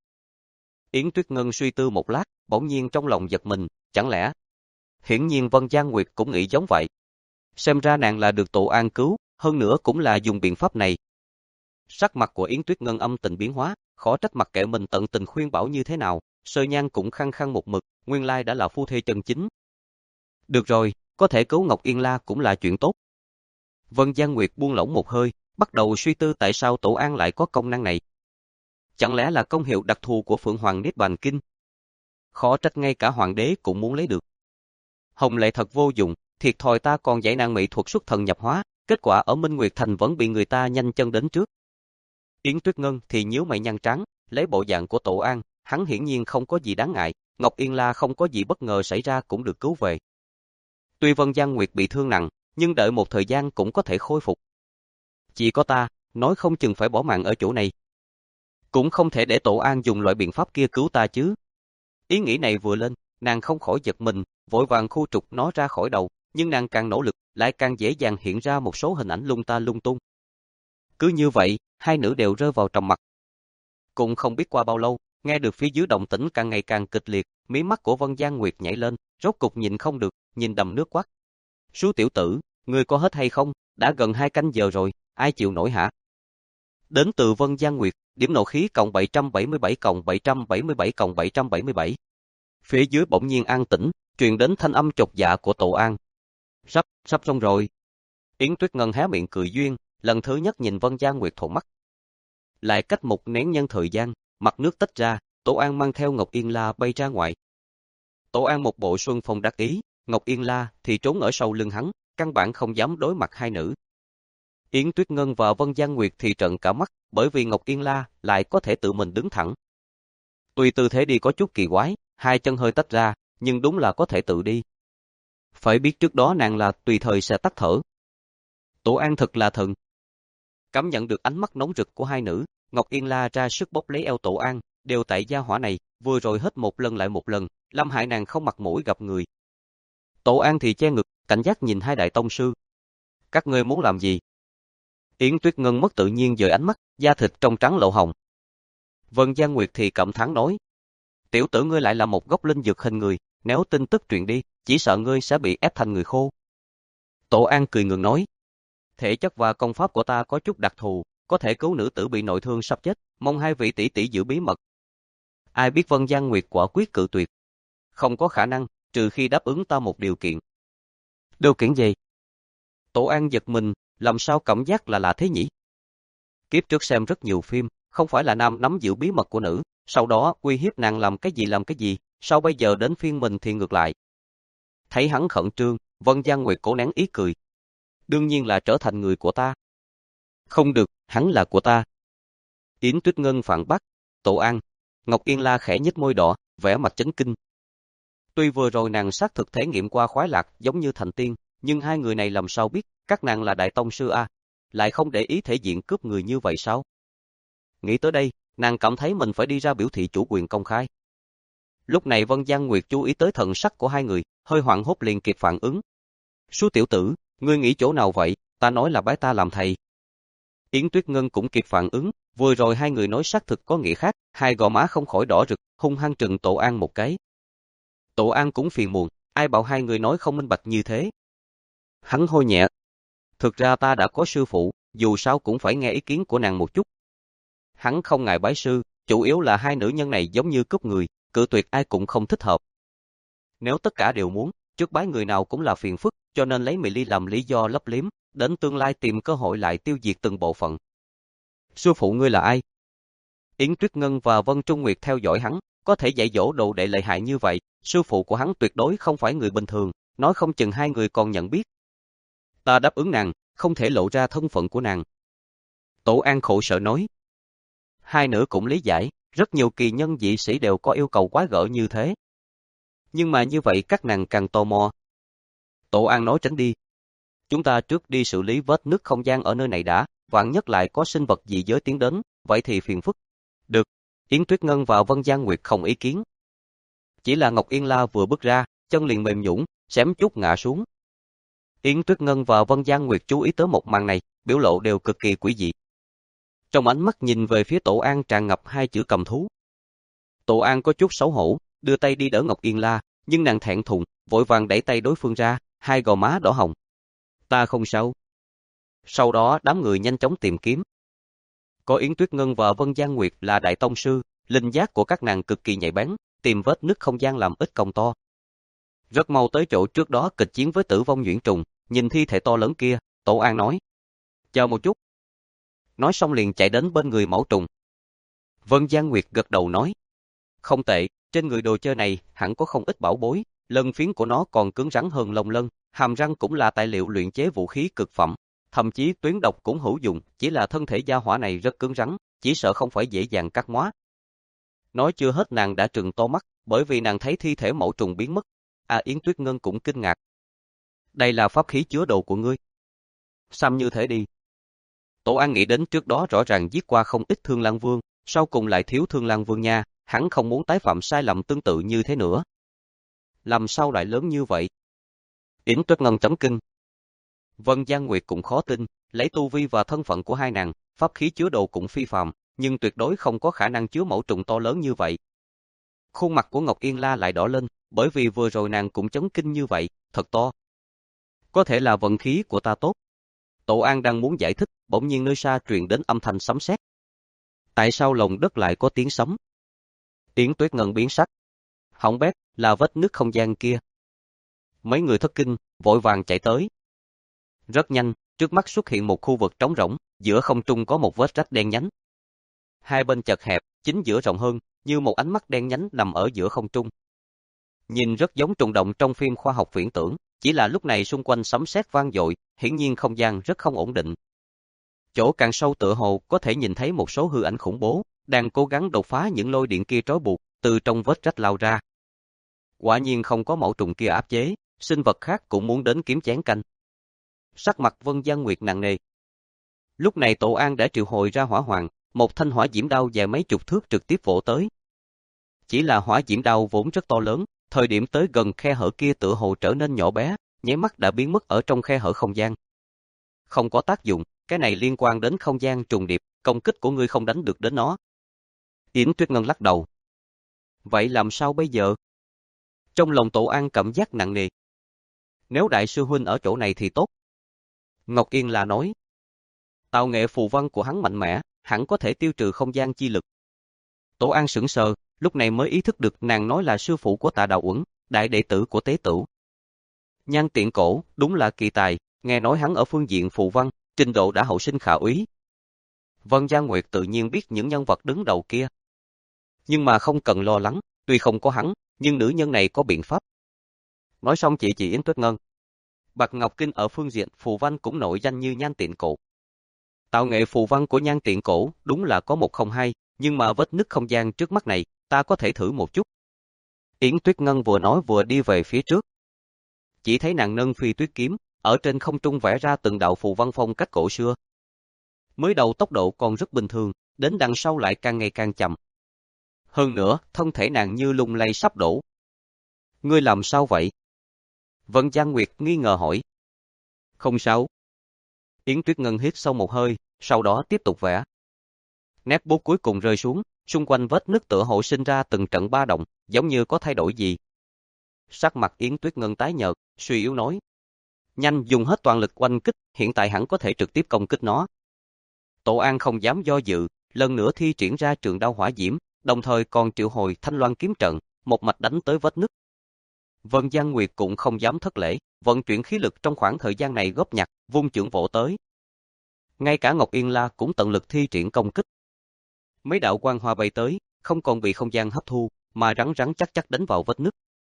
Yến Tuyết Ngân suy tư một lát, bỗng nhiên trong lòng giật mình, chẳng lẽ? Hiển nhiên Vân Giang Nguyệt cũng nghĩ giống vậy. Xem ra nàng là được Tổ An cứu, hơn nữa cũng là dùng biện pháp này. Sắc mặt của Yến Tuyết Ngân âm tình biến hóa, khó trách mặc kệ mình tận tình khuyên bảo như thế nào, Sơ Nhan cũng khăng khăng một mực, nguyên lai đã là phu thê chân chính. Được rồi, có thể cứu Ngọc Yên La cũng là chuyện tốt. Vân Giang Nguyệt buông lỏng một hơi, bắt đầu suy tư tại sao Tổ An lại có công năng này. Chẳng lẽ là công hiệu đặc thù của Phượng Hoàng Niết Bàn Kinh? Khó trách ngay cả hoàng đế cũng muốn lấy được. Hồng Lệ thật vô dụng, thiệt thòi ta còn dạy nàng mỹ thuật xuất thần nhập hóa, kết quả ở Minh Nguyệt Thành vẫn bị người ta nhanh chân đến trước. Yến Tuyết Ngân thì nhíu mày nhăn trắng, lấy bộ dạng của Tổ An, hắn hiển nhiên không có gì đáng ngại, Ngọc Yên La không có gì bất ngờ xảy ra cũng được cứu về. Tuy Vân Giang Nguyệt bị thương nặng, nhưng đợi một thời gian cũng có thể khôi phục. Chỉ có ta, nói không chừng phải bỏ mạng ở chỗ này. Cũng không thể để Tổ An dùng loại biện pháp kia cứu ta chứ. Ý nghĩ này vừa lên, nàng không khỏi giật mình, vội vàng khu trục nó ra khỏi đầu, nhưng nàng càng nỗ lực, lại càng dễ dàng hiện ra một số hình ảnh lung ta lung tung. Cứ như vậy, hai nữ đều rơi vào trầm mặc. Cũng không biết qua bao lâu, nghe được phía dưới động tĩnh càng ngày càng kịch liệt, mí mắt của Vân Giang Nguyệt nhảy lên, rốt cục nhìn không được, nhìn đầm nước quát. Sú tiểu tử, ngươi có hết hay không? Đã gần hai canh giờ rồi, ai chịu nổi hả? Đến từ Vân Giang Nguyệt, điểm nộ khí cộng bảy trăm bảy mươi bảy cộng bảy trăm bảy mươi bảy cộng bảy trăm bảy mươi bảy. Phía dưới bỗng nhiên an tĩnh, truyền đến thanh âm chột dạ của Tổ An. Sắp, sắp xong rồi. Yến Tuyết Ngân hé miệng cười duyên, lần thứ nhất nhìn Vân Giang Nguyệt thuận mắt. Lại cách một nén nhân thời gian, mặt nước tách ra, Tổ An mang theo Ngọc Yên La bay ra ngoài. Tổ An một bộ xuân phong đắc ý, Ngọc Yên La thì trốn ở sau lưng hắn, căn bản không dám đối mặt hai nữ. Yến Tuyết Ngân và Vân Giang Nguyệt thì trợn cả mắt, bởi vì Ngọc Yên La lại có thể tự mình đứng thẳng. Tuy tư thế đi có chút kỳ quái, hai chân hơi tách ra, nhưng đúng là có thể tự đi. Phải biết trước đó nàng là tùy thời sẽ tắt thở. Tổ An thật là thần. Cảm nhận được ánh mắt nóng rực của hai nữ, Ngọc Yên La ra sức bóp lấy eo Tổ An, đều tại gia hỏa này, vừa rồi hết một lần lại một lần, lâm hại nàng không mặt mũi gặp người. Tổ An thì che ngực, cảnh giác nhìn hai đại tông sư. Các ngươi muốn làm gì? Yến Tuyết Ngân mất tự nhiên dời ánh mắt, da thịt trong trắng lộ hồng. Vân Giang Nguyệt thì cảm thán nói. Tiểu tử ngươi lại là một gốc linh dược hình người, nếu tin tức truyền đi, chỉ sợ ngươi sẽ bị ép thành người khô. Tổ An cười ngượng nói. Thể chất và công pháp của ta có chút đặc thù, có thể cứu nữ tử bị nội thương sắp chết, mong hai vị tỷ tỷ giữ bí mật. Ai biết Vân Giang Nguyệt quả quyết cự tuyệt. Không có khả năng, trừ khi đáp ứng ta một điều kiện. Điều kiện gì? Tổ An giật mình, làm sao cảm giác là lạ thế nhỉ? Kiếp trước xem rất nhiều phim, không phải là nam nắm giữ bí mật của nữ, sau đó uy hiếp nàng làm cái gì làm cái gì, sao bây giờ đến phiên mình thì ngược lại. Thấy hắn khẩn trương, Vân Giang Nguyệt cố nén ý cười. Đương nhiên là trở thành người của ta. Không được, hắn là của ta. Yến Tuyết Ngân phản bác. Tổ An. Ngọc Yên La khẽ nhếch môi đỏ, vẻ mặt chấn kinh. Tuy vừa rồi nàng xác thực thể nghiệm qua khoái lạc giống như thành tiên, nhưng hai người này làm sao biết các nàng là đại tông sư a, lại không để ý thể diện cướp người như vậy sao? Nghĩ tới đây, nàng cảm thấy mình phải đi ra biểu thị chủ quyền công khai. Lúc này Vân Giang Nguyệt chú ý tới thần sắc của hai người, hơi hoảng hốt liền kịp phản ứng. Sú tiểu tử, ngươi nghĩ chỗ nào vậy, ta nói là bái ta làm thầy. Yến Tuyết Ngân cũng kịp phản ứng, vừa rồi hai người nói xác thực có nghĩa khác, hai gò má không khỏi đỏ rực, hung hăng trừng Tổ An một cái. Tổ An cũng phiền muộn, ai bảo hai người nói không minh bạch như thế. Hắn hôi nhẹ. Thực ra ta đã có sư phụ, dù sao cũng phải nghe ý kiến của nàng một chút. Hắn không ngại bái sư, chủ yếu là hai nữ nhân này giống như cướp người, cự tuyệt ai cũng không thích hợp. Nếu tất cả đều muốn, trước bái người nào cũng là phiền phức, cho nên lấy Mỹ Ly làm lý do lấp liếm, đến tương lai tìm cơ hội lại tiêu diệt từng bộ phận. Sư phụ ngươi là ai? Yến Tuyết Ngân và Vân Trung Nguyệt theo dõi hắn, có thể dạy dỗ đồ đệ lợi hại như vậy, sư phụ của hắn tuyệt đối không phải người bình thường, nói không chừng hai người còn nhận biết. Ta đáp ứng nàng, không thể lộ ra thân phận của nàng. Tổ An khổ sở nói. Hai nữ cũng lý giải, rất nhiều kỳ nhân dị sĩ đều có yêu cầu quái gở như thế. Nhưng mà như vậy các nàng càng tò mò. Tổ An nói tránh đi. Chúng ta trước đi xử lý vết nứt không gian ở nơi này đã, vạn nhất lại có sinh vật dị giới tiến đến, vậy thì phiền phức. Được, Yến Tuyết Ngân và Vân Giang Nguyệt không ý kiến. Chỉ là Ngọc Yên La vừa bước ra, chân liền mềm nhũn, xém chút ngã xuống. Yến Tuyết Ngân và Vân Giang Nguyệt chú ý tới một màn này, biểu lộ đều cực kỳ quỷ dị. Trong ánh mắt nhìn về phía Tổ An tràn ngập hai chữ cầm thú. Tổ An có chút xấu hổ, đưa tay đi đỡ Ngọc Yên La, nhưng nàng thẹn thùng, vội vàng đẩy tay đối phương ra, hai gò má đỏ hồng. Ta không sao. Sau đó đám người nhanh chóng tìm kiếm. Có Yến Tuyết Ngân và Vân Giang Nguyệt là đại tông sư, linh giác của các nàng cực kỳ nhạy bén, tìm vết nứt không gian làm ít công to. Rất mau tới chỗ trước đó kịch chiến với Tử Vong Nhuyễn Trùng, nhìn thi thể to lớn kia, Tổ An nói. Chờ một chút. Nói xong liền chạy đến bên người Mẫu Trùng. Vân Giang Nguyệt gật đầu nói. Không tệ, trên người đồ chơi này hẳn có không ít bảo bối, lân phiến của nó còn cứng rắn hơn lông lân, hàm răng cũng là tài liệu luyện chế vũ khí cực phẩm, thậm chí tuyến độc cũng hữu dụng, chỉ là thân thể gia hỏa này rất cứng rắn, chỉ sợ không phải dễ dàng cắt móa. Nói chưa hết nàng đã trừng to mắt, bởi vì nàng thấy thi thể Mẫu Trùng biến mất. À, Yến Tuyết Ngân cũng kinh ngạc. Đây là pháp khí chứa đồ của ngươi. Xăm như thế đi. Tổ An nghĩ đến trước đó rõ ràng giết qua không ít Thương Lang Vương, sau cùng lại thiếu Thương Lang Vương nha, hắn không muốn tái phạm sai lầm tương tự như thế nữa. Làm sao lại lớn như vậy? Yến Tuyết Ngân chấm kinh. Vân Giang Nguyệt cũng khó tin, lấy tu vi và thân phận của hai nàng, pháp khí chứa đồ cũng phi phàm, nhưng tuyệt đối không có khả năng chứa Mẫu Trùng to lớn như vậy. Khuôn mặt của Ngọc Yên La lại đỏ lên, bởi vì vừa rồi nàng cũng chấn kinh như vậy, thật to. Có thể là vận khí của ta tốt. Tổ An đang muốn giải thích, bỗng nhiên nơi xa truyền đến âm thanh sấm sét. Tại sao lòng đất lại có tiếng sấm? Yến Tuyết Ngân biến sắc. Hỏng bét, là vết nứt không gian kia. Mấy người thất kinh, vội vàng chạy tới. Rất nhanh, trước mắt xuất hiện một khu vực trống rỗng, giữa không trung có một vết rách đen nhánh. Hai bên chật hẹp, chính giữa rộng hơn, như một ánh mắt đen nhánh nằm ở giữa không trung. Nhìn rất giống trùng động trong phim khoa học viễn tưởng, chỉ là lúc này xung quanh sấm sét vang dội, hiển nhiên không gian rất không ổn định. Chỗ càng sâu tựa hồ có thể nhìn thấy một số hư ảnh khủng bố, đang cố gắng đột phá những lôi điện kia trói buộc, từ trong vết rách lao ra. Quả nhiên không có Mẫu Trùng kia áp chế, sinh vật khác cũng muốn đến kiếm chén canh. Sắc mặt Vân Giang Nguyệt nặng nề. Lúc này Tổ An đã triệu hồi ra hỏa hoàng, một thanh hỏa diễm đao dài mấy chục thước trực tiếp vỗ tới. Chỉ là hỏa diễm đao vốn rất to lớn, thời điểm tới gần khe hở kia tựa hồ trở nên nhỏ bé, nháy mắt đã biến mất ở trong khe hở không gian. Không có tác dụng, cái này liên quan đến không gian trùng điệp, công kích của ngươi không đánh được đến nó. Yến Tuyết Ngân lắc đầu. Vậy làm sao bây giờ? Trong lòng Tổ An cảm giác nặng nề. Nếu đại sư huynh ở chỗ này thì tốt. Ngọc Yên là nói. Tạo nghệ phù văn của hắn mạnh mẽ, hẳn có thể tiêu trừ không gian chi lực. Tổ An sững sờ, lúc này mới ý thức được nàng nói là sư phụ của Tạ Đạo Uẩn, đại đệ tử của Tế Tửu. Nhan Tiện Cổ, đúng là kỳ tài, nghe nói hắn ở phương diện phù văn, trình độ đã hậu sinh khả úy. Vân Gia Nguyệt tự nhiên biết những nhân vật đứng đầu kia. Nhưng mà không cần lo lắng, tuy không có hắn, nhưng nữ nhân này có biện pháp. Nói xong chị chỉ Yến Tuyết Ngân. Bạch Ngọc Kinh ở phương diện phù văn cũng nổi danh như Nhan Tiện Cổ. Tạo nghệ phù văn của Nhan Tiện Cổ đúng là có một không hai, nhưng mà vết nứt không gian trước mắt này, ta có thể thử một chút. Yến Tuyết Ngân vừa nói vừa đi về phía trước. Chỉ thấy nàng nâng phi tuyết kiếm, ở trên không trung vẽ ra từng đạo phù văn phong cách cổ xưa. Mới đầu tốc độ còn rất bình thường, đến đằng sau lại càng ngày càng chậm. Hơn nữa, thân thể nàng như lung lay sắp đổ. Ngươi làm sao vậy? Vân Giang Nguyệt nghi ngờ hỏi. Không sao. Yến Tuyết Ngân hít sâu một hơi, sau đó tiếp tục vẽ. Nét bút cuối cùng rơi xuống, xung quanh vết nứt tựa hồ sinh ra từng trận ba động, giống như có thay đổi gì. Sắc mặt Yến Tuyết Ngân tái nhợt, suy yếu nói. Nhanh dùng hết toàn lực oanh kích, hiện tại hẳn có thể trực tiếp công kích nó. Tổ An không dám do dự, lần nữa thi triển ra trường đao hỏa diễm, đồng thời còn triệu hồi Thanh Loan kiếm trận, một mạch đánh tới vết nứt. Vân Giang Nguyệt cũng không dám thất lễ, vận chuyển khí lực trong khoảng thời gian này góp nhặt, vung chưởng vỗ tới. Ngay cả Ngọc Yên La cũng tận lực thi triển công kích. Mấy đạo quang hoa bay tới, không còn bị không gian hấp thu, mà rắn rắn chắc chắc đánh vào vết nứt.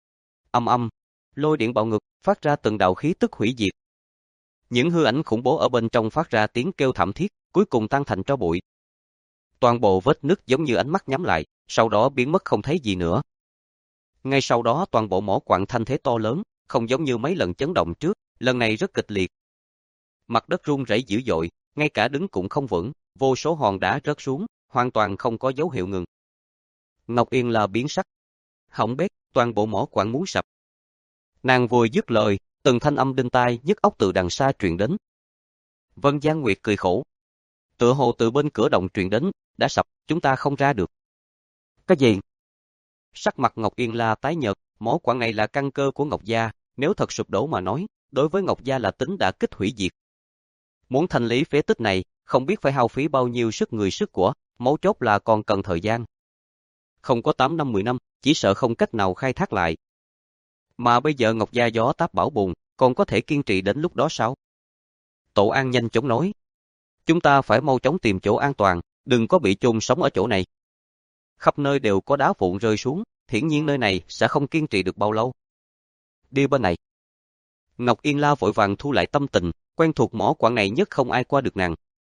Âm âm, lôi điện bạo ngược, phát ra từng đạo khí tức hủy diệt. Những hư ảnh khủng bố ở bên trong phát ra tiếng kêu thảm thiết, cuối cùng tan thành tro bụi. Toàn bộ vết nứt giống như ánh mắt nhắm lại, sau đó biến mất không thấy gì nữa. Ngay sau đó toàn bộ mỏ quặng thanh thế to lớn, không giống như mấy lần chấn động trước, lần này rất kịch liệt. Mặt đất rung rẩy dữ dội, ngay cả đứng cũng không vững, vô số hòn đá rớt xuống, hoàn toàn không có dấu hiệu ngừng. Ngọc Yên là biến sắc. Hỏng bét, toàn bộ mỏ quặng muốn sập. Nàng vừa dứt lời, từng thanh âm đinh tai nhức óc từ đằng xa truyền đến. Vân Giang Nguyệt cười khổ. Tựa hồ từ bên cửa động truyền đến, đã sập, chúng ta không ra được. Cái gì? Sắc mặt Ngọc Yên La tái nhợt, mỏ quặng này là căn cơ của Ngọc Gia, nếu thật sụp đổ mà nói, đối với Ngọc Gia là tính đã kích hủy diệt. Muốn thanh lý phế tích này, không biết phải hao phí bao nhiêu sức người sức của, mấu chốt là còn cần thời gian. Không có tám năm mười năm, chỉ sợ không cách nào khai thác lại. Mà bây giờ Ngọc Gia gió táp bão bùng, còn có thể kiên trì đến lúc đó sao? Tổ An nhanh chóng nói. Chúng ta phải mau chóng tìm chỗ an toàn, đừng có bị chôn sống ở chỗ này. Khắp nơi đều có đá vụn rơi xuống, hiển nhiên nơi này sẽ không kiên trì được bao lâu. Đi bên này. Ngọc Yên La vội vàng thu lại tâm tình, quen thuộc mỏ quặng này nhất không ai qua được nàng.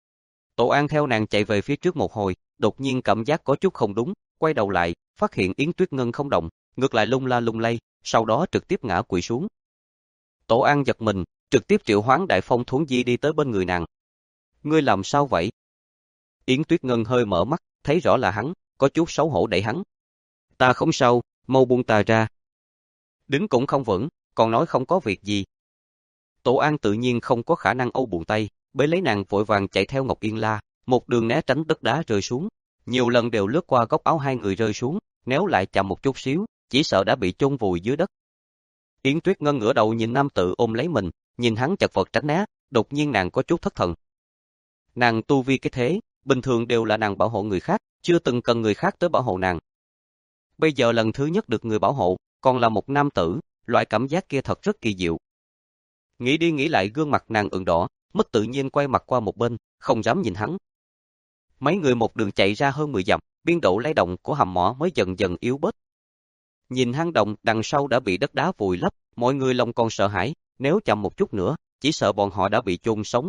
Tổ An theo nàng chạy về phía trước một hồi, đột nhiên cảm giác có chút không đúng, quay đầu lại, phát hiện Yến Tuyết Ngân không động, ngược lại lung la lung lay, sau đó trực tiếp ngã quỵ xuống. Tổ An giật mình, trực tiếp triệu hoán Đại Phong Thuấn Di đi tới bên người nàng. Ngươi làm sao vậy? Yến Tuyết Ngân hơi mở mắt, thấy rõ là hắn, có chút xấu hổ đẩy hắn. Ta không sao, mau buông ta ra. Đứng cũng không vững, còn nói không có việc gì. Tổ An tự nhiên không có khả năng âu buông tay, bế lấy nàng vội vàng chạy theo Ngọc Yên La, một đường né tránh đất đá rơi xuống. Nhiều lần đều lướt qua góc áo hai người rơi xuống, nếu lại chậm một chút xíu, chỉ sợ đã bị chôn vùi dưới đất. Yến Tuyết Ngân ngửa đầu nhìn nam tự ôm lấy mình, nhìn hắn chật vật tránh né, đột nhiên nàng có chút thất thần. Nàng tu vi cái thế, bình thường đều là nàng bảo hộ người khác, chưa từng cần người khác tới bảo hộ nàng. Bây giờ lần thứ nhất được người bảo hộ, còn là một nam tử, loại cảm giác kia thật rất kỳ diệu. Nghĩ đi nghĩ lại gương mặt nàng ửng đỏ, mất tự nhiên quay mặt qua một bên, không dám nhìn hắn. Mấy người một đường chạy ra hơn mười dặm, biên độ lay động của hầm mỏ mới dần dần yếu bớt. Nhìn hang động đằng sau đã bị đất đá vùi lấp, mọi người lòng còn sợ hãi, nếu chậm một chút nữa, chỉ sợ bọn họ đã bị chôn sống.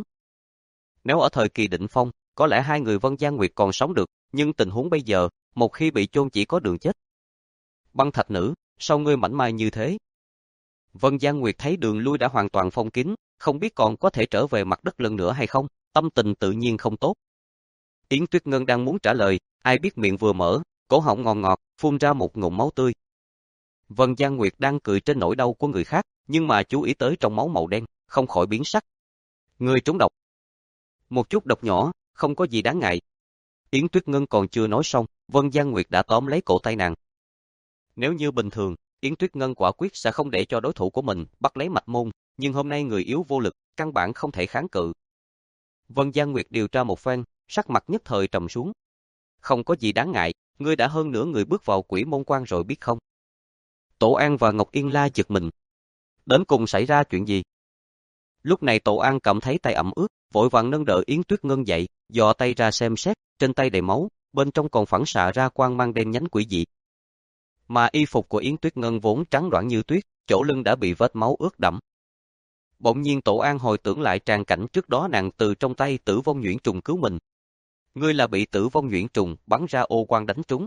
Nếu ở thời kỳ đỉnh phong, có lẽ hai người Vân Giang Nguyệt còn sống được, nhưng tình huống bây giờ, một khi bị chôn chỉ có đường chết. Băng Thạch Nữ, sao ngươi mảnh mai như thế? Vân Giang Nguyệt thấy đường lui đã hoàn toàn phong kín, không biết còn có thể trở về mặt đất lần nữa hay không, tâm tình tự nhiên không tốt. Yến Tuyết Ngân đang muốn trả lời, ai biết miệng vừa mở, cổ họng ngọt ngọt, phun ra một ngụm máu tươi. Vân Giang Nguyệt đang cười trên nỗi đau của người khác, nhưng mà chú ý tới trong máu màu đen, không khỏi biến sắc. Ngươi trúng độc. Một chút độc nhỏ, không có gì đáng ngại. Yến Tuyết Ngân còn chưa nói xong, Vân Giang Nguyệt đã tóm lấy cổ tay nàng. Nếu như bình thường, Yến Tuyết Ngân quả quyết sẽ không để cho đối thủ của mình bắt lấy mạch môn, nhưng hôm nay người yếu vô lực, căn bản không thể kháng cự. Vân Giang Nguyệt điều tra một phen, sắc mặt nhất thời trầm xuống. Không có gì đáng ngại, ngươi đã hơn nửa người bước vào quỷ môn quan rồi biết không? Tổ An và Ngọc Yên La giật mình. Đến cùng xảy ra chuyện gì? Lúc này Tổ An cảm thấy tay ẩm ướt, vội vàng nâng đỡ Yến Tuyết Ngân dậy, dò tay ra xem xét, trên tay đầy máu, bên trong còn phản xạ ra quang mang đen nhánh quỷ dị. Mà y phục của Yến Tuyết Ngân vốn trắng đoản như tuyết, chỗ lưng đã bị vết máu ướt đẫm. Bỗng nhiên Tổ An hồi tưởng lại tràng cảnh trước đó nàng từ trong tay Tử Vong Nhuyễn Trùng cứu mình. Ngươi là bị Tử Vong Nhuyễn Trùng bắn ra ô quang đánh trúng.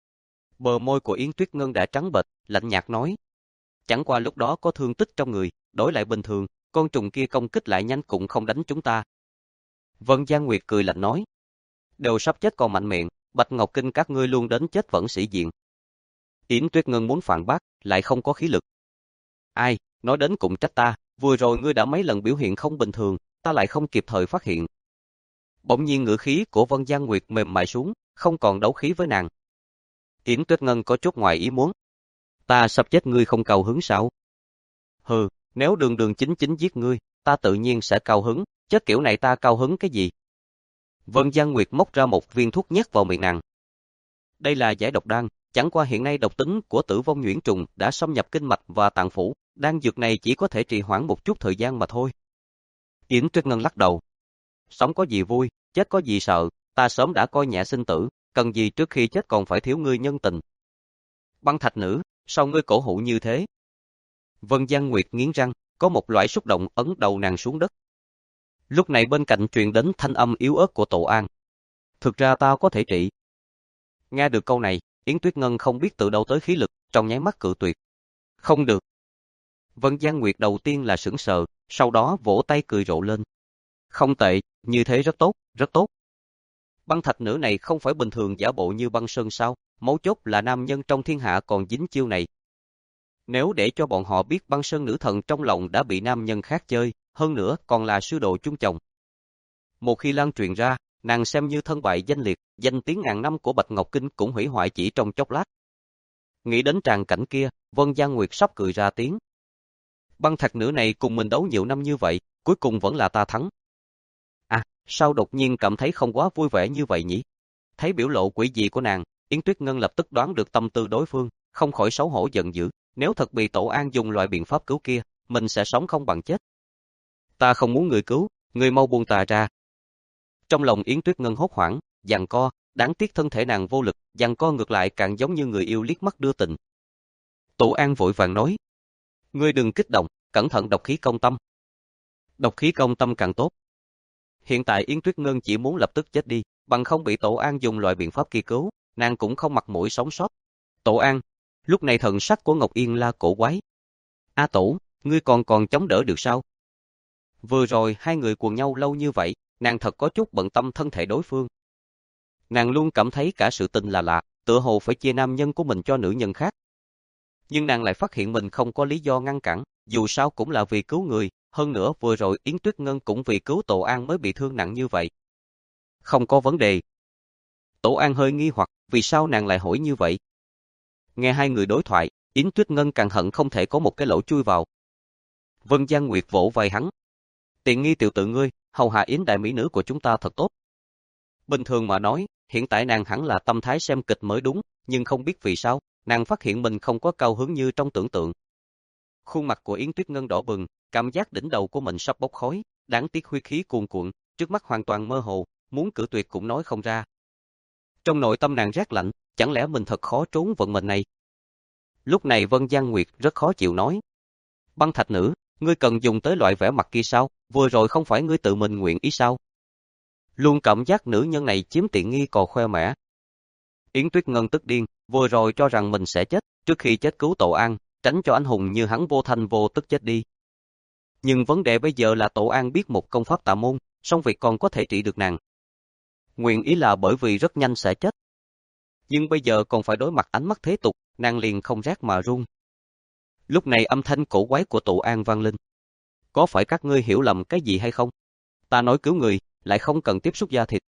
Bờ môi của Yến Tuyết Ngân đã trắng bệch, lạnh nhạt nói. Chẳng qua lúc đó có thương tích trong người, đổi lại bình thường, con trùng kia công kích lại nhanh cũng không đánh chúng ta. Vân Giang Nguyệt cười lạnh nói. Đều sắp chết còn mạnh miệng, Bạch Ngọc Kinh các ngươi luôn đến chết vẫn sĩ diện. Yến Tuyết Ngân muốn phản bác, lại không có khí lực. Ai, nói đến cũng trách ta, vừa rồi ngươi đã mấy lần biểu hiện không bình thường, ta lại không kịp thời phát hiện. Bỗng nhiên ngữ khí của Vân Giang Nguyệt mềm mại xuống, không còn đấu khí với nàng. Yến Tuyết Ngân có chút ngoài ý muốn. Ta sắp chết ngươi không cao hứng sao? Hừ, nếu đường đường chính chính giết ngươi, ta tự nhiên sẽ cao hứng, chết kiểu này ta cao hứng cái gì? Vân Giang Nguyệt móc ra một viên thuốc nhét vào miệng nàng. Đây là giải độc đan, chẳng qua hiện nay độc tính của Tử Vong Nhuyễn Trùng đã xâm nhập kinh mạch và tạng phủ, đan dược này chỉ có thể trì hoãn một chút thời gian mà thôi. Yến Tuyết Ngân lắc đầu. Sống có gì vui, chết có gì sợ, ta sớm đã coi nhẹ sinh tử, cần gì trước khi chết còn phải thiếu ngươi nhân tình. Băng Thạch Nữ, sao ngươi cổ hủ như thế? Vân Giang Nguyệt nghiến răng, có một loại xúc động ấn đầu nàng xuống đất. Lúc này bên cạnh truyền đến thanh âm yếu ớt của Tổ An. Thực ra ta có thể trị. Nghe được câu này, Yến Tuyết Ngân không biết từ đâu tới khí lực, trong nháy mắt cự tuyệt. Không được. Vân Giang Nguyệt đầu tiên là sững sờ, sau đó vỗ tay cười rộ lên. Không tệ, như thế rất tốt, rất tốt. Băng Thạch Nữ này không phải bình thường giả bộ như băng sơn sao, mấu chốt là nam nhân trong thiên hạ còn dính chiêu này. Nếu để cho bọn họ biết băng sơn nữ thần trong lòng đã bị nam nhân khác chơi, hơn nữa còn là sư đồ chung chồng. Một khi lan truyền ra, nàng xem như thân bại danh liệt, danh tiếng ngàn năm của Bạch Ngọc Kinh cũng hủy hoại chỉ trong chốc lát. Nghĩ đến tràng cảnh kia, Vân Giang Nguyệt sắp cười ra tiếng. Băng Thạch Nữ này cùng mình đấu nhiều năm như vậy, cuối cùng vẫn là ta thắng. À, sao đột nhiên cảm thấy không quá vui vẻ như vậy nhỉ? Thấy biểu lộ quỷ dị của nàng, Yến Tuyết Ngân lập tức đoán được tâm tư đối phương, không khỏi xấu hổ giận dữ. Nếu thật bị Tổ An dùng loại biện pháp cứu kia, mình sẽ sống không bằng chết. Ta không muốn người cứu, người mau buông ta ra. Trong lòng Yến Tuyết Ngân hốt hoảng, giằng co, đáng tiếc thân thể nàng vô lực, giằng co ngược lại càng giống như người yêu liếc mắt đưa tình. Tổ An vội vàng nói, ngươi đừng kích động, cẩn thận độc khí công tâm. Độc khí công tâm càng tốt. Hiện tại Yến Tuyết Ngân chỉ muốn lập tức chết đi, bằng không bị Tổ An dùng loại biện pháp kia cứu, nàng cũng không mặt mũi sống sót. Tổ An, lúc này thần sắc của Ngọc Yên La cổ quái. A Tổ, ngươi còn còn chống đỡ được sao? Vừa rồi hai người cuồng nhau lâu như vậy, nàng thật có chút bận tâm thân thể đối phương. Nàng luôn cảm thấy cả sự tình là lạ, tựa hồ phải chia nam nhân của mình cho nữ nhân khác. Nhưng nàng lại phát hiện mình không có lý do ngăn cản, dù sao cũng là vì cứu người, hơn nữa vừa rồi Yến Tuyết Ngân cũng vì cứu Tổ An mới bị thương nặng như vậy. Không có vấn đề. Tổ An hơi nghi hoặc, vì sao nàng lại hỏi như vậy? Nghe hai người đối thoại, Yến Tuyết Ngân càng hận không thể có một cái lỗ chui vào. Vân Giang Nguyệt vỗ vai hắn. Tiện nghi tiểu tử ngươi, hầu hạ Yến đại mỹ nữ của chúng ta thật tốt. Bình thường mà nói, hiện tại nàng hẳn là tâm thái xem kịch mới đúng, nhưng không biết vì sao, nàng phát hiện mình không có cao hứng như trong tưởng tượng. Khuôn mặt của Yến Tuyết Ngân đỏ bừng, cảm giác đỉnh đầu của mình sắp bốc khói, đáng tiếc huyết khí cuồn cuộn, trước mắt hoàn toàn mơ hồ, muốn cự tuyệt cũng nói không ra. Trong nội tâm nàng rét lạnh, chẳng lẽ mình thật khó trốn vận mệnh này? Lúc này Vân Giang Nguyệt rất khó chịu nói. Băng Thạch Nữ, ngươi cần dùng tới loại vẻ mặt kia sao, vừa rồi không phải ngươi tự mình nguyện ý sao? Luôn cảm giác nữ nhân này chiếm tiện nghi còn khoe mẽ. Yến Tuyết Ngân tức điên, vừa rồi cho rằng mình sẽ chết, trước khi chết cứu Tổ An, tránh cho anh hùng như hắn vô thanh vô tức chết đi. Nhưng vấn đề bây giờ là Tổ An biết một công pháp tà môn, song việc còn có thể trị được nàng. Nguyện ý là bởi vì rất nhanh sẽ chết. Nhưng bây giờ còn phải đối mặt ánh mắt thế tục, nàng liền không rét mà run. Lúc này âm thanh cổ quái của Tổ An vang lên. Có phải các ngươi hiểu lầm cái gì hay không? Ta nói cứu người, lại không cần tiếp xúc da thịt.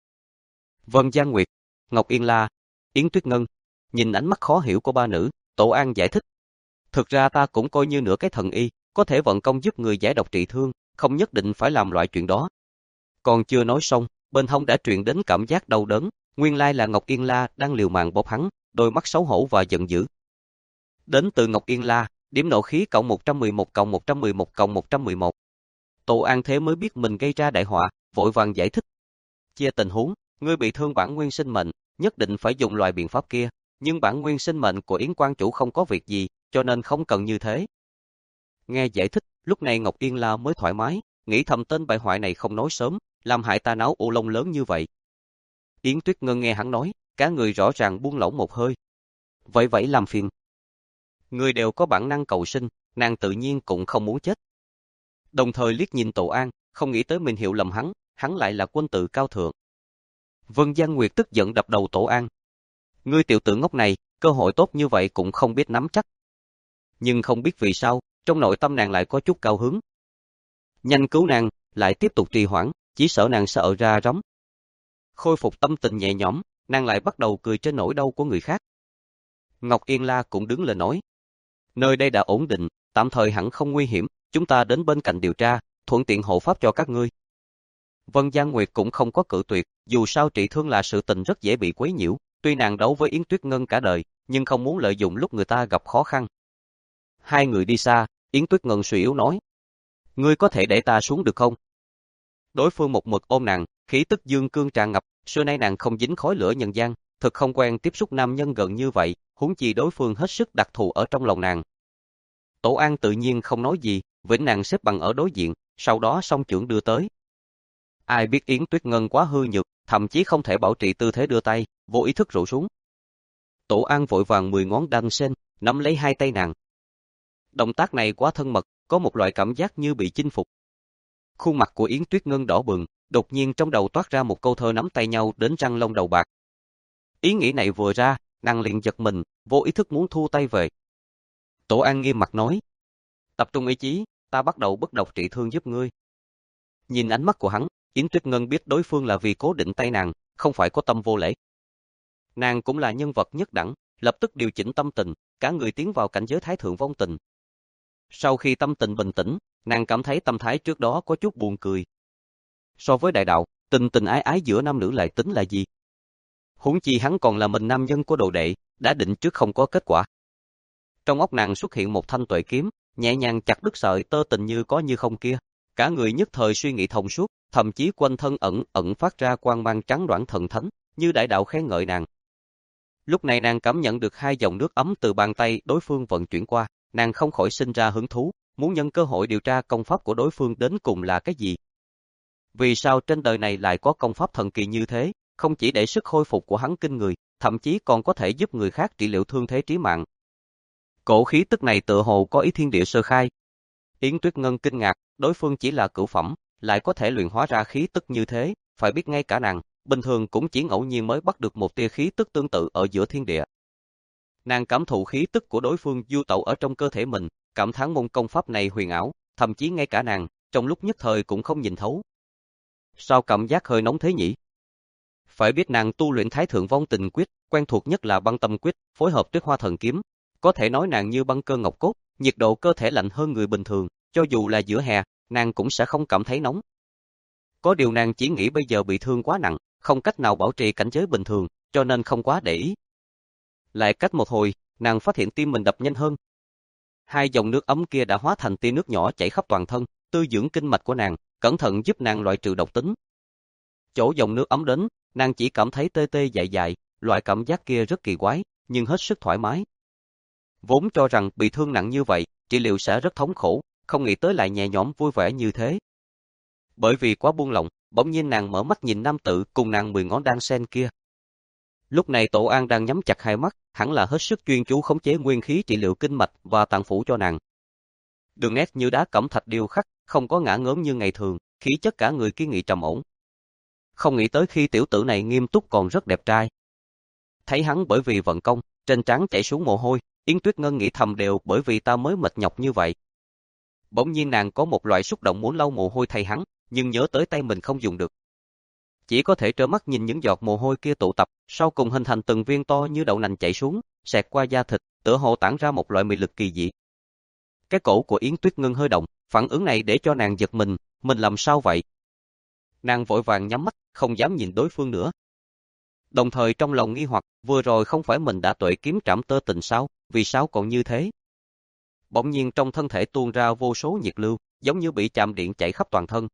Vân Giang Nguyệt, Ngọc Yên La, Yến Tuyết Ngân, nhìn ánh mắt khó hiểu của ba nữ, Tổ An giải thích. Thực ra ta cũng coi như nửa cái thần y, có thể vận công giúp người giải độc trị thương, không nhất định phải làm loại chuyện đó. Còn chưa nói xong, bên hông đã truyền đến cảm giác đau đớn, nguyên lai là Ngọc Yên La đang liều mạng bóp hắn, đôi mắt xấu hổ và giận dữ. Đến từ Ngọc Yên La, điểm nộ khí cộng một trăm mười một cộng một trăm mười một cộng một trăm mười một. Tổ An thế mới biết mình gây ra đại họa, vội vàng giải thích. Chia tình huống, ngươi bị thương bản nguyên sinh mệnh, nhất định phải dùng loại biện pháp kia, nhưng bản nguyên sinh mệnh của Yến quan chủ không có việc gì, cho nên không cần như thế. Nghe giải thích, lúc này Ngọc Yên La mới thoải mái, nghĩ thầm tên bại hoại này không nói sớm, làm hại ta náo ô lông lớn như vậy. Yến Tuyết Ngân nghe hắn nói, cả người rõ ràng buông lỏng một hơi. Vậy vậy làm phiền. Người đều có bản năng cầu sinh, nàng tự nhiên cũng không muốn chết. Đồng thời liếc nhìn Tổ An, không nghĩ tới mình hiểu lầm hắn, hắn lại là quân tử cao thượng. Vân Giang Nguyệt tức giận đập đầu Tổ An. Ngươi tiểu tử ngốc này, cơ hội tốt như vậy cũng không biết nắm chắc. Nhưng không biết vì sao, trong nội tâm nàng lại có chút cao hứng. Nhanh cứu nàng, lại tiếp tục trì hoãn, chỉ sợ nàng sợ ra rống. Khôi phục tâm tình nhẹ nhõm, nàng lại bắt đầu cười trên nỗi đau của người khác. Ngọc Yên La cũng đứng lên nói. Nơi đây đã ổn định, tạm thời hẳn không nguy hiểm, chúng ta đến bên cạnh điều tra, thuận tiện hộ pháp cho các ngươi. Vân Giang Nguyệt cũng không có cự tuyệt, dù sao trị thương là sự tình rất dễ bị quấy nhiễu, tuy nàng đấu với Yến Tuyết Ngân cả đời, nhưng không muốn lợi dụng lúc người ta gặp khó khăn. Hai người đi xa, Yến Tuyết Ngân suy yếu nói. Ngươi có thể để ta xuống được không? Đối phương một mực ôm nàng, khí tức dương cương tràn ngập, xưa nay nàng không dính khói lửa nhân gian, thực không quen tiếp xúc nam nhân gần như vậy, huống chi đối phương hết sức đặc thù ở trong lòng nàng. Tổ An tự nhiên không nói gì, vĩnh nàng xếp bằng ở đối diện, sau đó song chưởng đưa tới. Ai biết Yến Tuyết Ngân quá hư nhược, thậm chí không thể bảo trì tư thế đưa tay, vô ý thức rũ xuống. Tổ An vội vàng mười ngón đan sen, nắm lấy hai tay nàng. Động tác này quá thân mật, có một loại cảm giác như bị chinh phục. Khuôn mặt của Yến Tuyết Ngân đỏ bừng, đột nhiên trong đầu toát ra một câu thơ nắm tay nhau đến răng lông đầu bạc. Ý nghĩ này vừa ra, nàng liền giật mình, vô ý thức muốn thu tay về. Tổ An nghiêm mặt nói. Tập trung ý chí, ta bắt đầu bất độc trị thương giúp ngươi. Nhìn ánh mắt của hắn, Yến Tuyết Ngân biết đối phương là vì cố định tay nàng, không phải có tâm vô lễ. Nàng cũng là nhân vật nhất đẳng, lập tức điều chỉnh tâm tình, cả người tiến vào cảnh giới thái thượng vong tình. Sau khi tâm tình bình tĩnh, nàng cảm thấy tâm thái trước đó có chút buồn cười. So với đại đạo, tình tình ái ái giữa nam nữ lại tính là gì? Huống chi hắn còn là mình nam nhân của đồ đệ, đã định trước không có kết quả. Trong óc nàng xuất hiện một thanh tuệ kiếm, nhẹ nhàng chặt đứt sợi tơ tình như có như không kia. Cả người nhất thời suy nghĩ thông suốt, thậm chí quanh thân ẩn ẩn phát ra quang mang trắng đoản thần thánh, như đại đạo khen ngợi nàng. Lúc này nàng cảm nhận được hai dòng nước ấm từ bàn tay đối phương vận chuyển qua, nàng không khỏi sinh ra hứng thú, muốn nhân cơ hội điều tra công pháp của đối phương đến cùng là cái gì. Vì sao trên đời này lại có công pháp thần kỳ như thế, không chỉ để sức hồi phục của hắn kinh người, thậm chí còn có thể giúp người khác trị liệu thương thế trí mạng. Cổ khí tức này tựa hồ có ý thiên địa sơ khai. Yến Tuyết Ngân kinh ngạc, đối phương chỉ là cửu phẩm, lại có thể luyện hóa ra khí tức như thế, phải biết ngay cả nàng, bình thường cũng chỉ ngẫu nhiên mới bắt được một tia khí tức tương tự ở giữa thiên địa. Nàng cảm thụ khí tức của đối phương du tẩu ở trong cơ thể mình, cảm thán môn công pháp này huyền ảo, thậm chí ngay cả nàng, trong lúc nhất thời cũng không nhìn thấu. Sao cảm giác hơi nóng thế nhỉ? Phải biết nàng tu luyện Thái Thượng Vong Tình Quyết, quen thuộc nhất là Băng Tâm Quyết, phối hợp Tuyết Hoa Thần Kiếm, có thể nói nàng như băng cơ ngọc cốt, nhiệt độ cơ thể lạnh hơn người bình thường, cho dù là giữa hè, nàng cũng sẽ không cảm thấy nóng. Có điều nàng chỉ nghĩ bây giờ bị thương quá nặng, không cách nào bảo trì cảnh giới bình thường, cho nên không quá để ý. Lại cách một hồi, nàng phát hiện tim mình đập nhanh hơn. Hai dòng nước ấm kia đã hóa thành tia nước nhỏ chảy khắp toàn thân, tư dưỡng kinh mạch của nàng, cẩn thận giúp nàng loại trừ độc tính. Chỗ dòng nước ấm đến, nàng chỉ cảm thấy tê tê dại dại, loại cảm giác kia rất kỳ quái, nhưng hết sức thoải mái. Vốn cho rằng bị thương nặng như vậy, trị liệu sẽ rất thống khổ, không nghĩ tới lại nhẹ nhõm vui vẻ như thế. Bởi vì quá buông lỏng, bỗng nhiên nàng mở mắt nhìn nam tử cùng nàng mười ngón đan sen kia. Lúc này Tổ An đang nhắm chặt hai mắt, hẳn là hết sức chuyên chú khống chế nguyên khí trị liệu kinh mạch và tạng phủ cho nàng. Đường nét như đá cẩm thạch điêu khắc, không có ngã ngớm như ngày thường, khí chất cả người kiên nghị trầm ổn. Không nghĩ tới khi tiểu tử này nghiêm túc còn rất đẹp trai. Thấy hắn bởi vì vận công, trên trán chảy xuống mồ hôi, Yến Tuyết Ngân nghĩ thầm đều bởi vì ta mới mệt nhọc như vậy. Bỗng nhiên nàng có một loại xúc động muốn lau mồ hôi thay hắn, nhưng nhớ tới tay mình không dùng được. Chỉ có thể trơ mắt nhìn những giọt mồ hôi kia tụ tập, sau cùng hình thành từng viên to như đậu nành chảy xuống, xẹt qua da thịt, tựa hồ tản ra một loại mị lực kỳ dị. Cái cổ của Yến Tuyết Ngân hơi động, phản ứng này để cho nàng giật mình, mình làm sao vậy? Nàng vội vàng nhắm mắt, không dám nhìn đối phương nữa. Đồng thời trong lòng nghi hoặc, vừa rồi không phải mình đã tuệ kiếm trảm tơ tình sao, vì sao còn như thế? Bỗng nhiên trong thân thể tuôn ra vô số nhiệt lưu, giống như bị chạm điện chạy khắp toàn thân.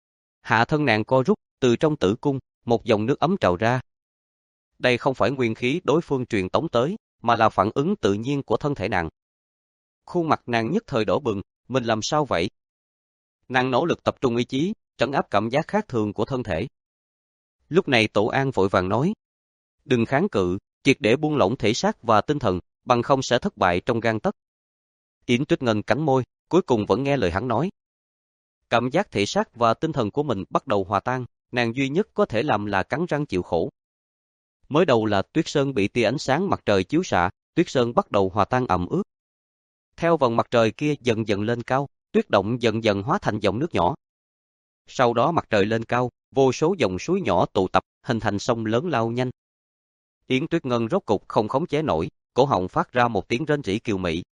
Hạ thân nàng co rút, từ trong tử cung, một dòng nước ấm trào ra. Đây không phải nguyên khí đối phương truyền tống tới, mà là phản ứng tự nhiên của thân thể nàng. Khuôn mặt nàng nhất thời đỏ bừng, mình làm sao vậy? Nàng nỗ lực tập trung ý chí, trấn áp cảm giác khác thường của thân thể. Lúc này Tổ An vội vàng nói, đừng kháng cự, triệt để buông lỏng thể xác và tinh thần, bằng không sẽ thất bại trong gang tấc. Yến Tuyết Ngân cắn môi, cuối cùng vẫn nghe lời hắn nói. Cảm giác thể xác và tinh thần của mình bắt đầu hòa tan, nàng duy nhất có thể làm là cắn răng chịu khổ. Mới đầu là tuyết sơn bị tia ánh sáng mặt trời chiếu xạ, tuyết sơn bắt đầu hòa tan ẩm ướt. Theo vầng mặt trời kia dần dần lên cao, tuyết động dần dần hóa thành dòng nước nhỏ. Sau đó mặt trời lên cao, vô số dòng suối nhỏ tụ tập, hình thành sông lớn lao nhanh. Yến Tuyết Ngân rốt cục không khống chế nổi, cổ họng phát ra một tiếng rên rỉ kiều mị.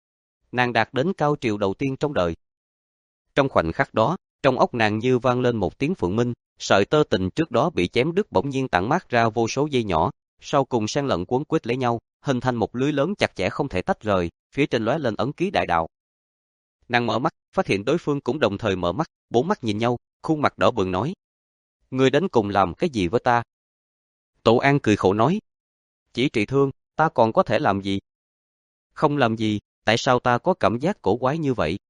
Nàng đạt đến cao triều đầu tiên trong đời. Trong khoảnh khắc đó, trong óc nàng như vang lên một tiếng phượng minh, sợi tơ tình trước đó bị chém đứt bỗng nhiên tản mát ra vô số dây nhỏ, sau cùng xen lẫn quấn quýt lấy nhau, hình thành một lưới lớn chặt chẽ không thể tách rời, phía trên lóe lên ấn ký đại đạo. Nàng mở mắt, phát hiện đối phương cũng đồng thời mở mắt, bốn mắt nhìn nhau, khuôn mặt đỏ bừng nói: "Ngươi đến cùng làm cái gì với ta?" Tổ An cười khổ nói: "Chỉ trị thương, ta còn có thể làm gì?" "Không làm gì, tại sao ta có cảm giác cổ quái như vậy?"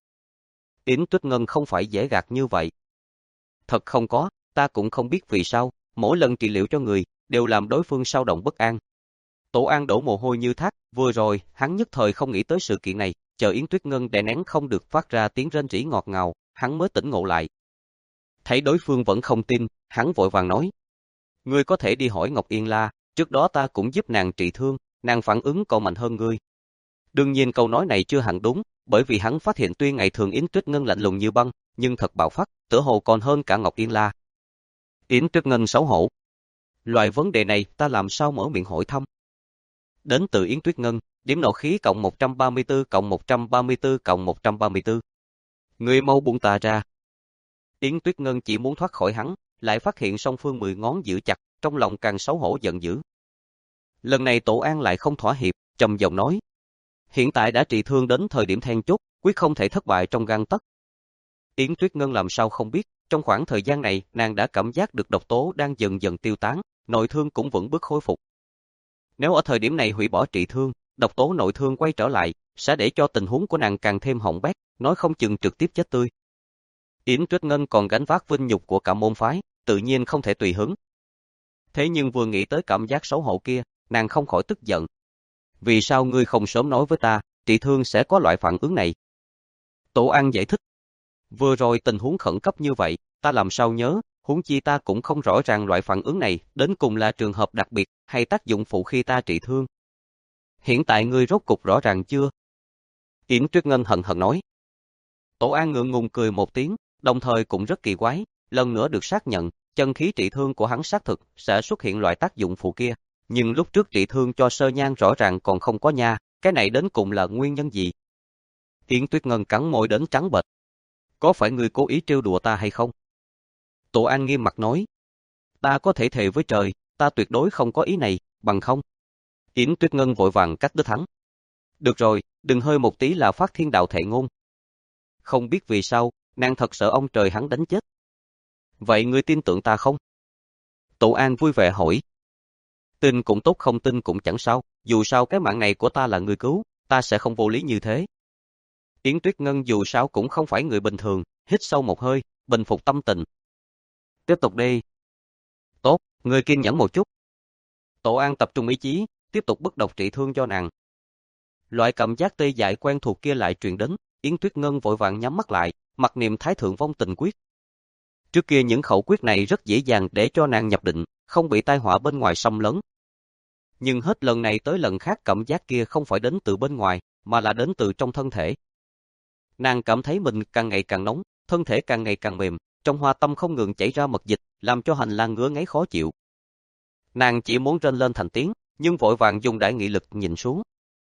Yến Tuyết Ngân không phải dễ gạt như vậy. "Thật không có, ta cũng không biết vì sao, mỗi lần trị liệu cho người, đều làm đối phương sao động bất an." Tổ An đổ mồ hôi như thác, vừa rồi, hắn nhất thời không nghĩ tới sự kiện này, chờ Yến Tuyết Ngân đè nén không được phát ra tiếng rên rỉ ngọt ngào, hắn mới tỉnh ngộ lại. Thấy đối phương vẫn không tin, hắn vội vàng nói: "Ngươi có thể đi hỏi Ngọc Yên La, trước đó ta cũng giúp nàng trị thương, nàng phản ứng còn mạnh hơn ngươi." Đương nhiên câu nói này chưa hẳn đúng, bởi vì hắn phát hiện tuy ngày thường Yến Tuyết Ngân lạnh lùng như băng, nhưng thật bạo phát, tựa hồ còn hơn cả Ngọc Yên La. Yến Tuyết Ngân xấu hổ. Loại vấn đề này ta làm sao mở miệng hỏi thăm? Đến từ Yến Tuyết Ngân, điểm nộ khí cộng một trăm ba mươi tư cộng một trăm ba mươi tư cộng một trăm ba mươi tư. Ngươi mau buông ta ra. Yến Tuyết Ngân chỉ muốn thoát khỏi hắn, lại phát hiện song phương mười ngón giữ chặt, trong lòng càng xấu hổ giận dữ. Lần này Tổ An lại không thỏa hiệp, trầm giọng nói: "Hiện tại đã trị thương đến thời điểm then chốt, quyết không thể thất bại trong gang tấc." Yến Tuyết Ngân làm sao không biết, trong khoảng thời gian này, nàng đã cảm giác được độc tố đang dần dần tiêu tán, nội thương cũng vững bước khôi phục. Nếu ở thời điểm này hủy bỏ trị thương, độc tố nội thương quay trở lại, sẽ để cho tình huống của nàng càng thêm hỏng bét, nói không chừng trực tiếp chết tươi. Yến Tuyết Ngân còn gánh vác vinh nhục của cả môn phái, tự nhiên không thể tùy hứng. Thế nhưng vừa nghĩ tới cảm giác xấu hổ kia, nàng không khỏi tức giận. "Vì sao ngươi không sớm nói với ta, trị thương sẽ có loại phản ứng này?" Tổ An giải thích: "Vừa rồi tình huống khẩn cấp như vậy, ta làm sao nhớ, huống chi ta cũng không rõ ràng loại phản ứng này đến cùng là trường hợp đặc biệt hay tác dụng phụ khi ta trị thương. Hiện tại ngươi rốt cục rõ ràng chưa?" Yến Tuyết Ngân hận hận nói. Tổ An ngượng ngùng cười một tiếng, đồng thời cũng rất kỳ quái, lần nữa được xác nhận, chân khí trị thương của hắn xác thực sẽ xuất hiện loại tác dụng phụ kia, nhưng lúc trước trị thương cho Sơ Nhan rõ ràng còn không có nha, cái này đến cùng là nguyên nhân gì? Yến Tuyết Ngân cắn môi đến trắng bệch. "Có phải ngươi cố ý trêu đùa ta hay không?" Tổ An nghiêm mặt nói. "Ta có thể thề với trời, ta tuyệt đối không có ý này, bằng không." Yến Tuyết Ngân vội vàng cắt đứt hắn. "Được rồi, đừng hơi một tí là phát thiên đạo thệ ngôn." Không biết vì sao, nàng thật sợ ông trời hắn đánh chết. "Vậy ngươi tin tưởng ta không?" Tổ An vui vẻ hỏi. "Tin cũng tốt không tin cũng chẳng sao, dù sao cái mạng này của ta là ngươi cứu, ta sẽ không vô lý như thế." Yến Tuyết Ngân dù sao cũng không phải người bình thường, hít sâu một hơi, bình phục tâm tình. "Tiếp tục đi." "Tốt, ngươi kiên nhẫn một chút." Tổ An tập trung ý chí, tiếp tục bức độc trị thương cho nàng. Loại cảm giác tê dại quen thuộc kia lại truyền đến, Yến Tuyết Ngân vội vàng nhắm mắt lại, mặc niệm Thái Thượng Vong Tình Quyết. Trước kia những khẩu quyết này rất dễ dàng để cho nàng nhập định, không bị tai họa bên ngoài xâm lấn. Nhưng hết lần này tới lần khác cảm giác kia không phải đến từ bên ngoài, mà là đến từ trong thân thể. Nàng cảm thấy mình càng ngày càng nóng, thân thể càng ngày càng mềm, trong hoa tâm không ngừng chảy ra mật dịch, làm cho hành lang ngứa ngáy khó chịu. Nàng chỉ muốn rên lên thành tiếng, nhưng vội vàng dùng đại nghị lực nhìn xuống.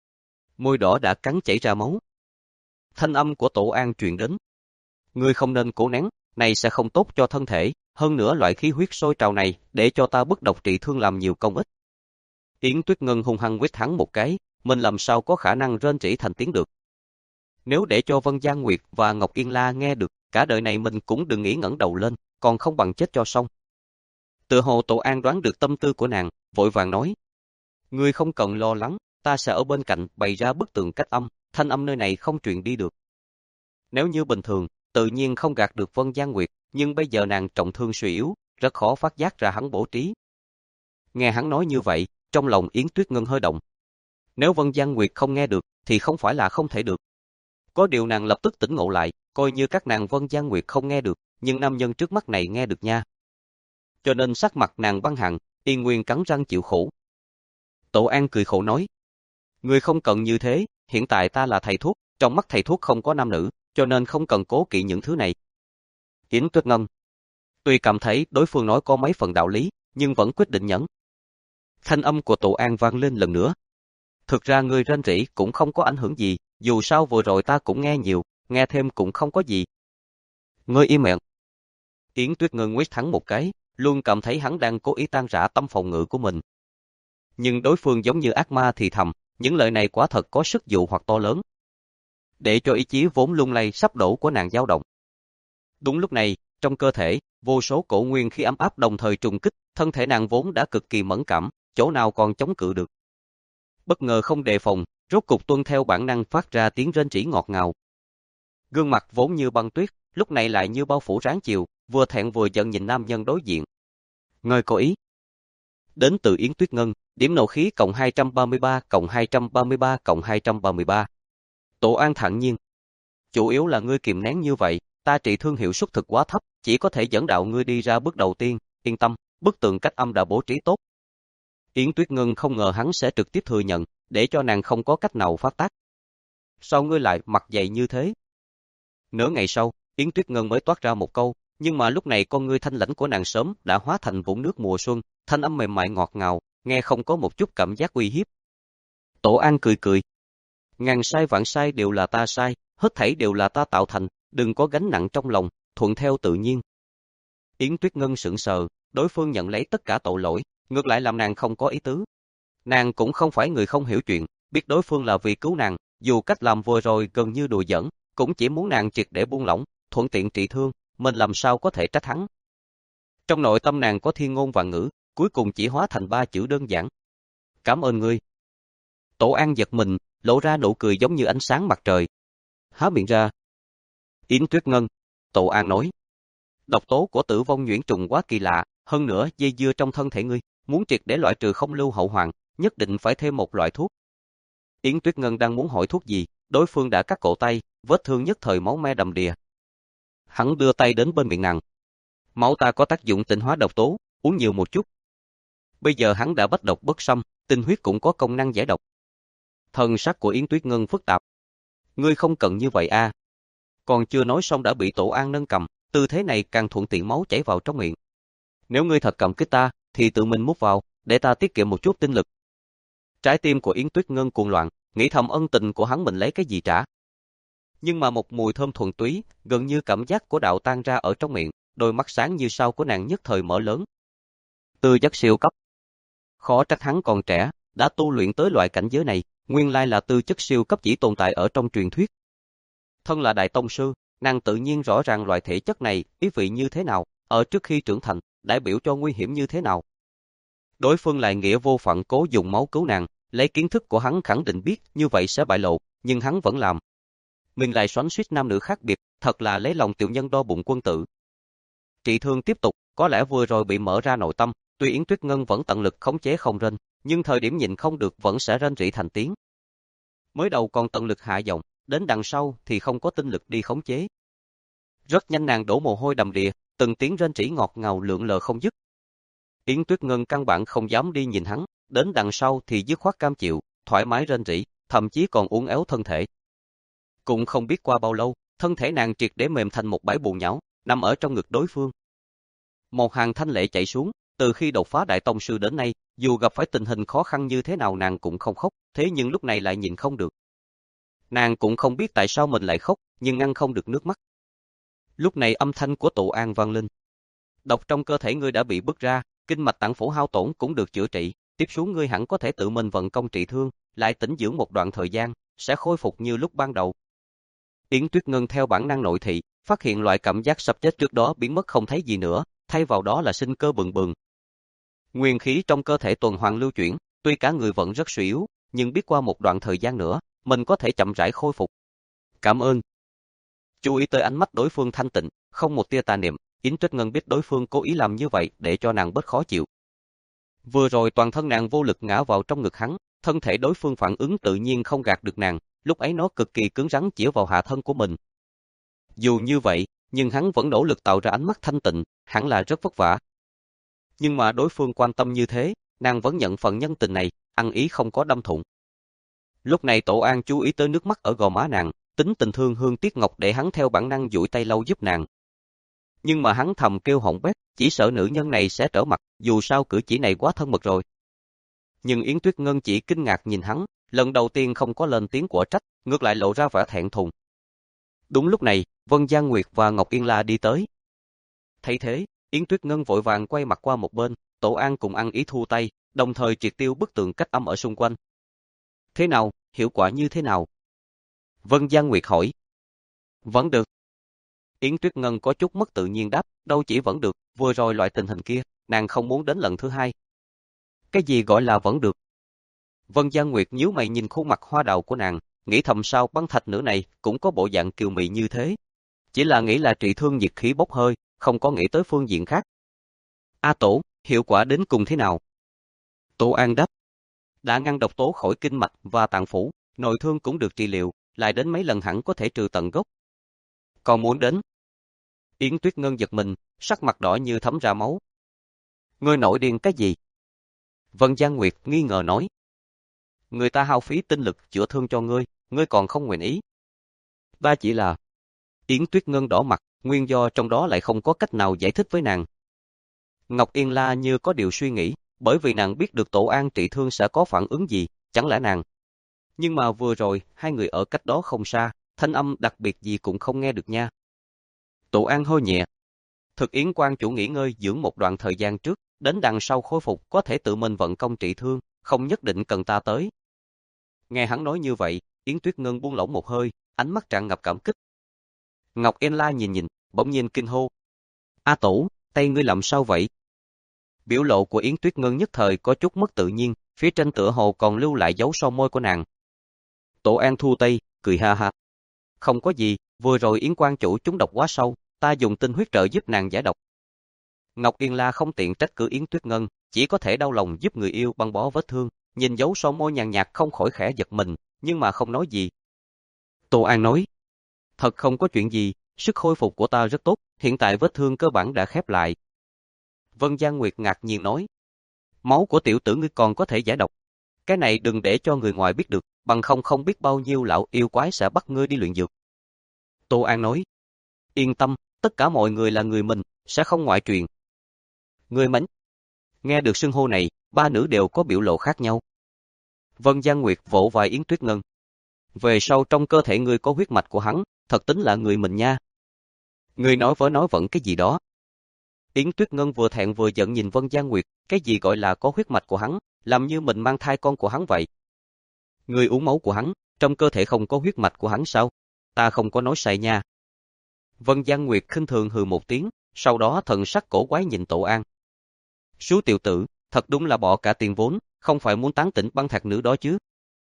Môi đỏ đã cắn chảy ra máu. Thanh âm của Tổ An truyền đến. "Ngươi không nên cố nén, này sẽ không tốt cho thân thể, hơn nữa loại khí huyết sôi trào này để cho ta bức độc trị thương làm nhiều công ích. Yến Tuyết Ngân hung hăng quýt hắn một cái, mình làm sao có khả năng rên rỉ thành tiếng được. Nếu để cho Vân Giang Nguyệt và Ngọc Yên La nghe được, cả đời này mình cũng đừng nghĩ ngẩng đầu lên, còn không bằng chết cho xong. Tựa hồ Tổ An đoán được tâm tư của nàng, vội vàng nói. Ngươi không cần lo lắng, ta sẽ ở bên cạnh bày ra bức tường cách âm, thanh âm nơi này không truyền đi được. Nếu như bình thường, tự nhiên không gạt được Vân Giang Nguyệt, nhưng bây giờ nàng trọng thương suy yếu, rất khó phát giác ra hắn bố trí. Nghe hắn nói như vậy, trong lòng Yến Tuyết Ngân hơi động. Nếu Vân Giang Nguyệt không nghe được, thì không phải là không thể được. Có điều nàng lập tức tỉnh ngộ lại, coi như các nàng Vân Giang Nguyệt không nghe được, nhưng nam nhân trước mắt này nghe được nha. Cho nên sắc mặt nàng băng hẳn, Yên Nguyên cắn răng chịu khổ. Tổ An cười khổ nói. Ngươi không cần như thế, hiện tại ta là thầy thuốc, trong mắt thầy thuốc không có nam nữ, cho nên không cần cố kỵ những thứ này. Yến Tuyết Ngân tuy cảm thấy đối phương nói có mấy phần đạo lý, nhưng vẫn quyết định nhẫn. Thanh âm của Tổ An vang lên lần nữa. Thực ra ngươi rên rỉ cũng không có ảnh hưởng gì, dù sao vừa rồi ta cũng nghe nhiều, nghe thêm cũng không có gì. Ngươi im miệng. Yến Tuyết Ngân nguyết thắng một cái, luôn cảm thấy hắn đang cố ý tan rã tâm phòng ngự của mình. Nhưng đối phương giống như ác ma thì thầm, những lời này quả thật có sức dụ hoặc to lớn. Để cho ý chí vốn lung lay sắp đổ của nàng dao động. Đúng lúc này, trong cơ thể, vô số cổ nguyên khí ấm áp đồng thời trùng kích, thân thể nàng vốn đã cực kỳ mẫn cảm, chỗ nào còn chống cự được. Bất ngờ không đề phòng, rốt cục tuân theo bản năng phát ra tiếng rên rỉ ngọt ngào. Gương mặt vốn như băng tuyết, lúc này lại như bao phủ ráng chiều, vừa thẹn vừa giận nhìn nam nhân đối diện. Ngươi có ý. Đến từ Yến Tuyết Ngân, điểm nộ khí cộng hai trăm ba mươi ba cộng hai trăm ba mươi ba cộng hai trăm ba mươi ba. Tổ An thản nhiên. Chủ yếu là ngươi kìm nén như vậy, ta trị thương hiệu suất thực quá thấp, chỉ có thể dẫn đạo ngươi đi ra bước đầu tiên, yên tâm, bức tường cách âm đã bố trí tốt. Yến Tuyết Ngân không ngờ hắn sẽ trực tiếp thừa nhận, để cho nàng không có cách nào phát tác. Sao ngươi lại mặt dày như thế? Nửa ngày sau, Yến Tuyết Ngân mới toát ra một câu, nhưng mà lúc này con ngươi thanh lãnh của nàng sớm đã hóa thành vũng nước mùa xuân, thanh âm mềm mại ngọt ngào, nghe không có một chút cảm giác uy hiếp. Tổ An cười cười. Ngàn sai vạn sai đều là ta sai, hết thảy đều là ta tạo thành, đừng có gánh nặng trong lòng, thuận theo tự nhiên. Yến Tuyết Ngân sững sờ, đối phương nhận lấy tất cả tội lỗi, ngược lại làm nàng không có ý tứ. Nàng cũng không phải người không hiểu chuyện, biết đối phương là vì cứu nàng, dù cách làm vừa rồi gần như đùa giỡn, cũng chỉ muốn nàng triệt để buông lỏng, thuận tiện trị thương, mình làm sao có thể trách hắn. Trong nội tâm nàng có thiên ngôn vạn ngữ, cuối cùng chỉ hóa thành ba chữ đơn giản. Cảm ơn ngươi. Tổ An giật mình, lộ ra nụ cười giống như ánh sáng mặt trời. Há miệng ra. Yến Tuyết Ngân. Tổ An nói. Độc tố của tử vong nhuyễn trùng quá kỳ lạ, hơn nữa dây dưa trong thân thể ngươi, muốn triệt để loại trừ không lưu hậu hoạn, nhất định phải thêm một loại thuốc. Yến Tuyết Ngân đang muốn hỏi thuốc gì, đối phương đã cắt cổ tay, vết thương nhất thời máu me đầm đìa. Hắn đưa tay đến bên miệng nàng. Máu ta có tác dụng tịnh hóa độc tố, uống nhiều một chút. Bây giờ hắn đã bách độc bất xâm, tinh huyết cũng có công năng giải độc. Thần sắc của Yến Tuyết Ngân phức tạp. Ngươi không cần như vậy a. Còn chưa nói xong đã bị Tổ An nâng cầm, tư thế này càng thuận tiện máu chảy vào trong miệng. Nếu ngươi thật cảm kích ta, thì tự mình mút vào, để ta tiết kiệm một chút tinh lực. Trái tim của Yến Tuyết Ngân cuồng loạn, nghĩ thầm ân tình của hắn mình lấy cái gì trả. Nhưng mà một mùi thơm thuần túy, gần như cảm giác của đạo tan ra ở trong miệng, đôi mắt sáng như sao của nàng nhất thời mở lớn. Tư chất siêu cấp. Khó trách hắn còn trẻ, đã tu luyện tới loại cảnh giới này, nguyên lai là tư chất siêu cấp chỉ tồn tại ở trong truyền thuyết. Thân là đại tông sư, nàng tự nhiên rõ ràng loại thể chất này ý vị như thế nào, ở trước khi trưởng thành, đại biểu cho nguy hiểm như thế nào. Đối phương lại nghĩa vô phận cố dùng máu cứu nàng, lấy kiến thức của hắn khẳng định biết như vậy sẽ bại lộ, nhưng hắn vẫn làm. Mình lại xoắn xuýt nam nữ khác biệt, thật là lấy lòng tiểu nhân đo bụng quân tử. Trị thương tiếp tục, có lẽ vừa rồi bị mở ra nội tâm, tuy Yến Tuyết Ngân vẫn tận lực khống chế không rên, nhưng thời điểm nhịn không được vẫn sẽ rên rỉ thành tiếng. Mới đầu còn tận lực hạ giọng, đến đằng sau thì không có tinh lực đi khống chế. Rất nhanh nàng đổ mồ hôi đầm đìa, từng tiếng rên rỉ ngọt ngào lượn lờ không dứt. Yến Tuyết Ngân căn bản không dám đi nhìn hắn, đến đằng sau thì dứt khoát cam chịu, thoải mái rên rỉ, thậm chí còn uốn éo thân thể. Cũng không biết qua bao lâu, thân thể nàng triệt để mềm thành một bãi bùn nhão, nằm ở trong ngực đối phương. Một hàng thanh lệ chảy xuống, từ khi đột phá đại tông sư đến nay, dù gặp phải tình hình khó khăn như thế nào nàng cũng không khóc, thế nhưng lúc này lại nhìn không được. Nàng cũng không biết tại sao mình lại khóc, nhưng ngăn không được nước mắt. Lúc này âm thanh của Tụ An vang lên. Độc trong cơ thể ngươi đã bị bứt ra, kinh mạch tạng phủ hao tổn cũng được chữa trị, tiếp xuống ngươi hẳn có thể tự mình vận công trị thương, lại tĩnh dưỡng một đoạn thời gian, sẽ khôi phục như lúc ban đầu. Yến Tuyết Ngân theo bản năng nội thị, phát hiện loại cảm giác sắp chết trước đó biến mất không thấy gì nữa, thay vào đó là sinh cơ bừng bừng. Nguyên khí trong cơ thể tuần hoàn lưu chuyển, tuy cả người vẫn rất suy yếu, nhưng biết qua một đoạn thời gian nữa, mình có thể chậm rãi khôi phục. Cảm ơn. Chú ý tới ánh mắt đối phương thanh tịnh, không một tia tà niệm, Yến Tuyết Ngân biết đối phương cố ý làm như vậy để cho nàng bớt khó chịu. Vừa rồi toàn thân nàng vô lực ngã vào trong ngực hắn, thân thể đối phương phản ứng tự nhiên không gạt được nàng, lúc ấy nó cực kỳ cứng rắn chĩa vào hạ thân của mình. Dù như vậy, nhưng hắn vẫn nỗ lực tạo ra ánh mắt thanh tịnh, hẳn là rất vất vả. Nhưng mà đối phương quan tâm như thế, nàng vẫn nhận phần nhân tình này, ăn ý không có đâm thủng. Lúc này Tổ An chú ý tới nước mắt ở gò má nàng, tính tình thương hương tiếc ngọc để hắn theo bản năng duỗi tay lau giúp nàng. Nhưng mà hắn thầm kêu hỏng bét, chỉ sợ nữ nhân này sẽ trở mặt, dù sao cử chỉ này quá thân mật rồi. Nhưng Yến Tuyết Ngân chỉ kinh ngạc nhìn hắn, lần đầu tiên không có lên tiếng của trách, ngược lại lộ ra vẻ thẹn thùng. Đúng lúc này, Vân Giang Nguyệt và Ngọc Yên La đi tới. Thấy thế, Yến Tuyết Ngân vội vàng quay mặt qua một bên, Tổ An cùng ăn ý thu tay, đồng thời triệt tiêu bức tường cách âm ở xung quanh. Thế nào, hiệu quả như thế nào? Vân Giang Nguyệt hỏi. Vẫn được. Yến Tuyết Ngân có chút mất tự nhiên đáp, đâu chỉ vẫn được, vừa rồi loại tình hình kia, nàng không muốn đến lần thứ hai. Cái gì gọi là vẫn được? Vân Giang Nguyệt nhíu mày nhìn khuôn mặt hoa đào của nàng, nghĩ thầm sao băng thạch nữ này cũng có bộ dạng kiều mị như thế. Chỉ là nghĩ là trị thương nhiệt khí bốc hơi, không có nghĩ tới phương diện khác. A Tổ, hiệu quả đến cùng thế nào? Tổ An đáp. Đã ngăn độc tố khỏi kinh mạch và tạng phủ, nội thương cũng được trị liệu, lại đến mấy lần hẳn có thể trừ tận gốc. Còn muốn đến? Yến Tuyết Ngân giật mình, sắc mặt đỏ như thấm ra máu. Ngươi nổi điên cái gì? Vân Giang Nguyệt nghi ngờ nói. Người ta hao phí tinh lực chữa thương cho ngươi, ngươi còn không nguyện ý. Ta chỉ là... Yến Tuyết Ngân đỏ mặt, nguyên do trong đó lại không có cách nào giải thích với nàng. Ngọc Yên La như có điều suy nghĩ, bởi vì nàng biết được Tổ An trị thương sẽ có phản ứng gì, chẳng lẽ nàng. Nhưng mà vừa rồi, hai người ở cách đó không xa, thanh âm đặc biệt gì cũng không nghe được nha. Tổ An hô nhẹ. Thực Yến quan chủ nghỉ ngơi dưỡng một đoạn thời gian trước, đến đằng sau khôi phục có thể tự mình vận công trị thương, không nhất định cần ta tới. Nghe hắn nói như vậy, Yến Tuyết Ngân buông lỏng một hơi, ánh mắt tràn ngập cảm kích. Ngọc Yên La nhìn nhìn, bỗng nhiên kinh hô. A Tổ, tay ngươi làm sao vậy? Biểu lộ của Yến Tuyết Ngân nhất thời có chút mất tự nhiên, phía trên tựa hồ còn lưu lại dấu son môi của nàng. Tổ An thu tay, cười ha ha. Không có gì, vừa rồi Yến quan chủ trúng độc quá sâu, ta dùng tinh huyết trợ giúp nàng giải độc. Ngọc Yên La không tiện trách cứ Yến Tuyết Ngân, chỉ có thể đau lòng giúp người yêu băng bó vết thương, nhìn dấu son môi nhàn nhạt không khỏi khẽ giật mình, nhưng mà không nói gì. Tổ An nói, thật không có chuyện gì, sức hồi phục của ta rất tốt, hiện tại vết thương cơ bản đã khép lại. Vân Giang Nguyệt ngạc nhiên nói, máu của tiểu tử ngươi còn có thể giải độc. Cái này đừng để cho người ngoài biết được, bằng không không biết bao nhiêu lão yêu quái sẽ bắt ngươi đi luyện dược. Tô An nói, yên tâm, tất cả mọi người là người mình, sẽ không ngoại truyền. Ngươi mánh. Nghe được xưng hô này, ba nữ đều có biểu lộ khác nhau. Vân Giang Nguyệt vỗ vai Yến Tuyết Ngân. Về sau trong cơ thể ngươi có huyết mạch của hắn, thật tính là người mình nha. Ngươi nói vớ nói vẫn cái gì đó. Yến Tuyết Ngân vừa thẹn vừa giận nhìn Vân Giang Nguyệt, cái gì gọi là có huyết mạch của hắn, làm như mình mang thai con của hắn vậy. Ngươi uống máu của hắn, trong cơ thể không có huyết mạch của hắn sao? Ta không có nói sai nha. Vân Giang Nguyệt khinh thường hừ một tiếng, sau đó thần sắc cổ quái nhìn Tổ An. Sú tiểu tử, thật đúng là bỏ cả tiền vốn, không phải muốn tán tỉnh băng thạch nữ đó chứ.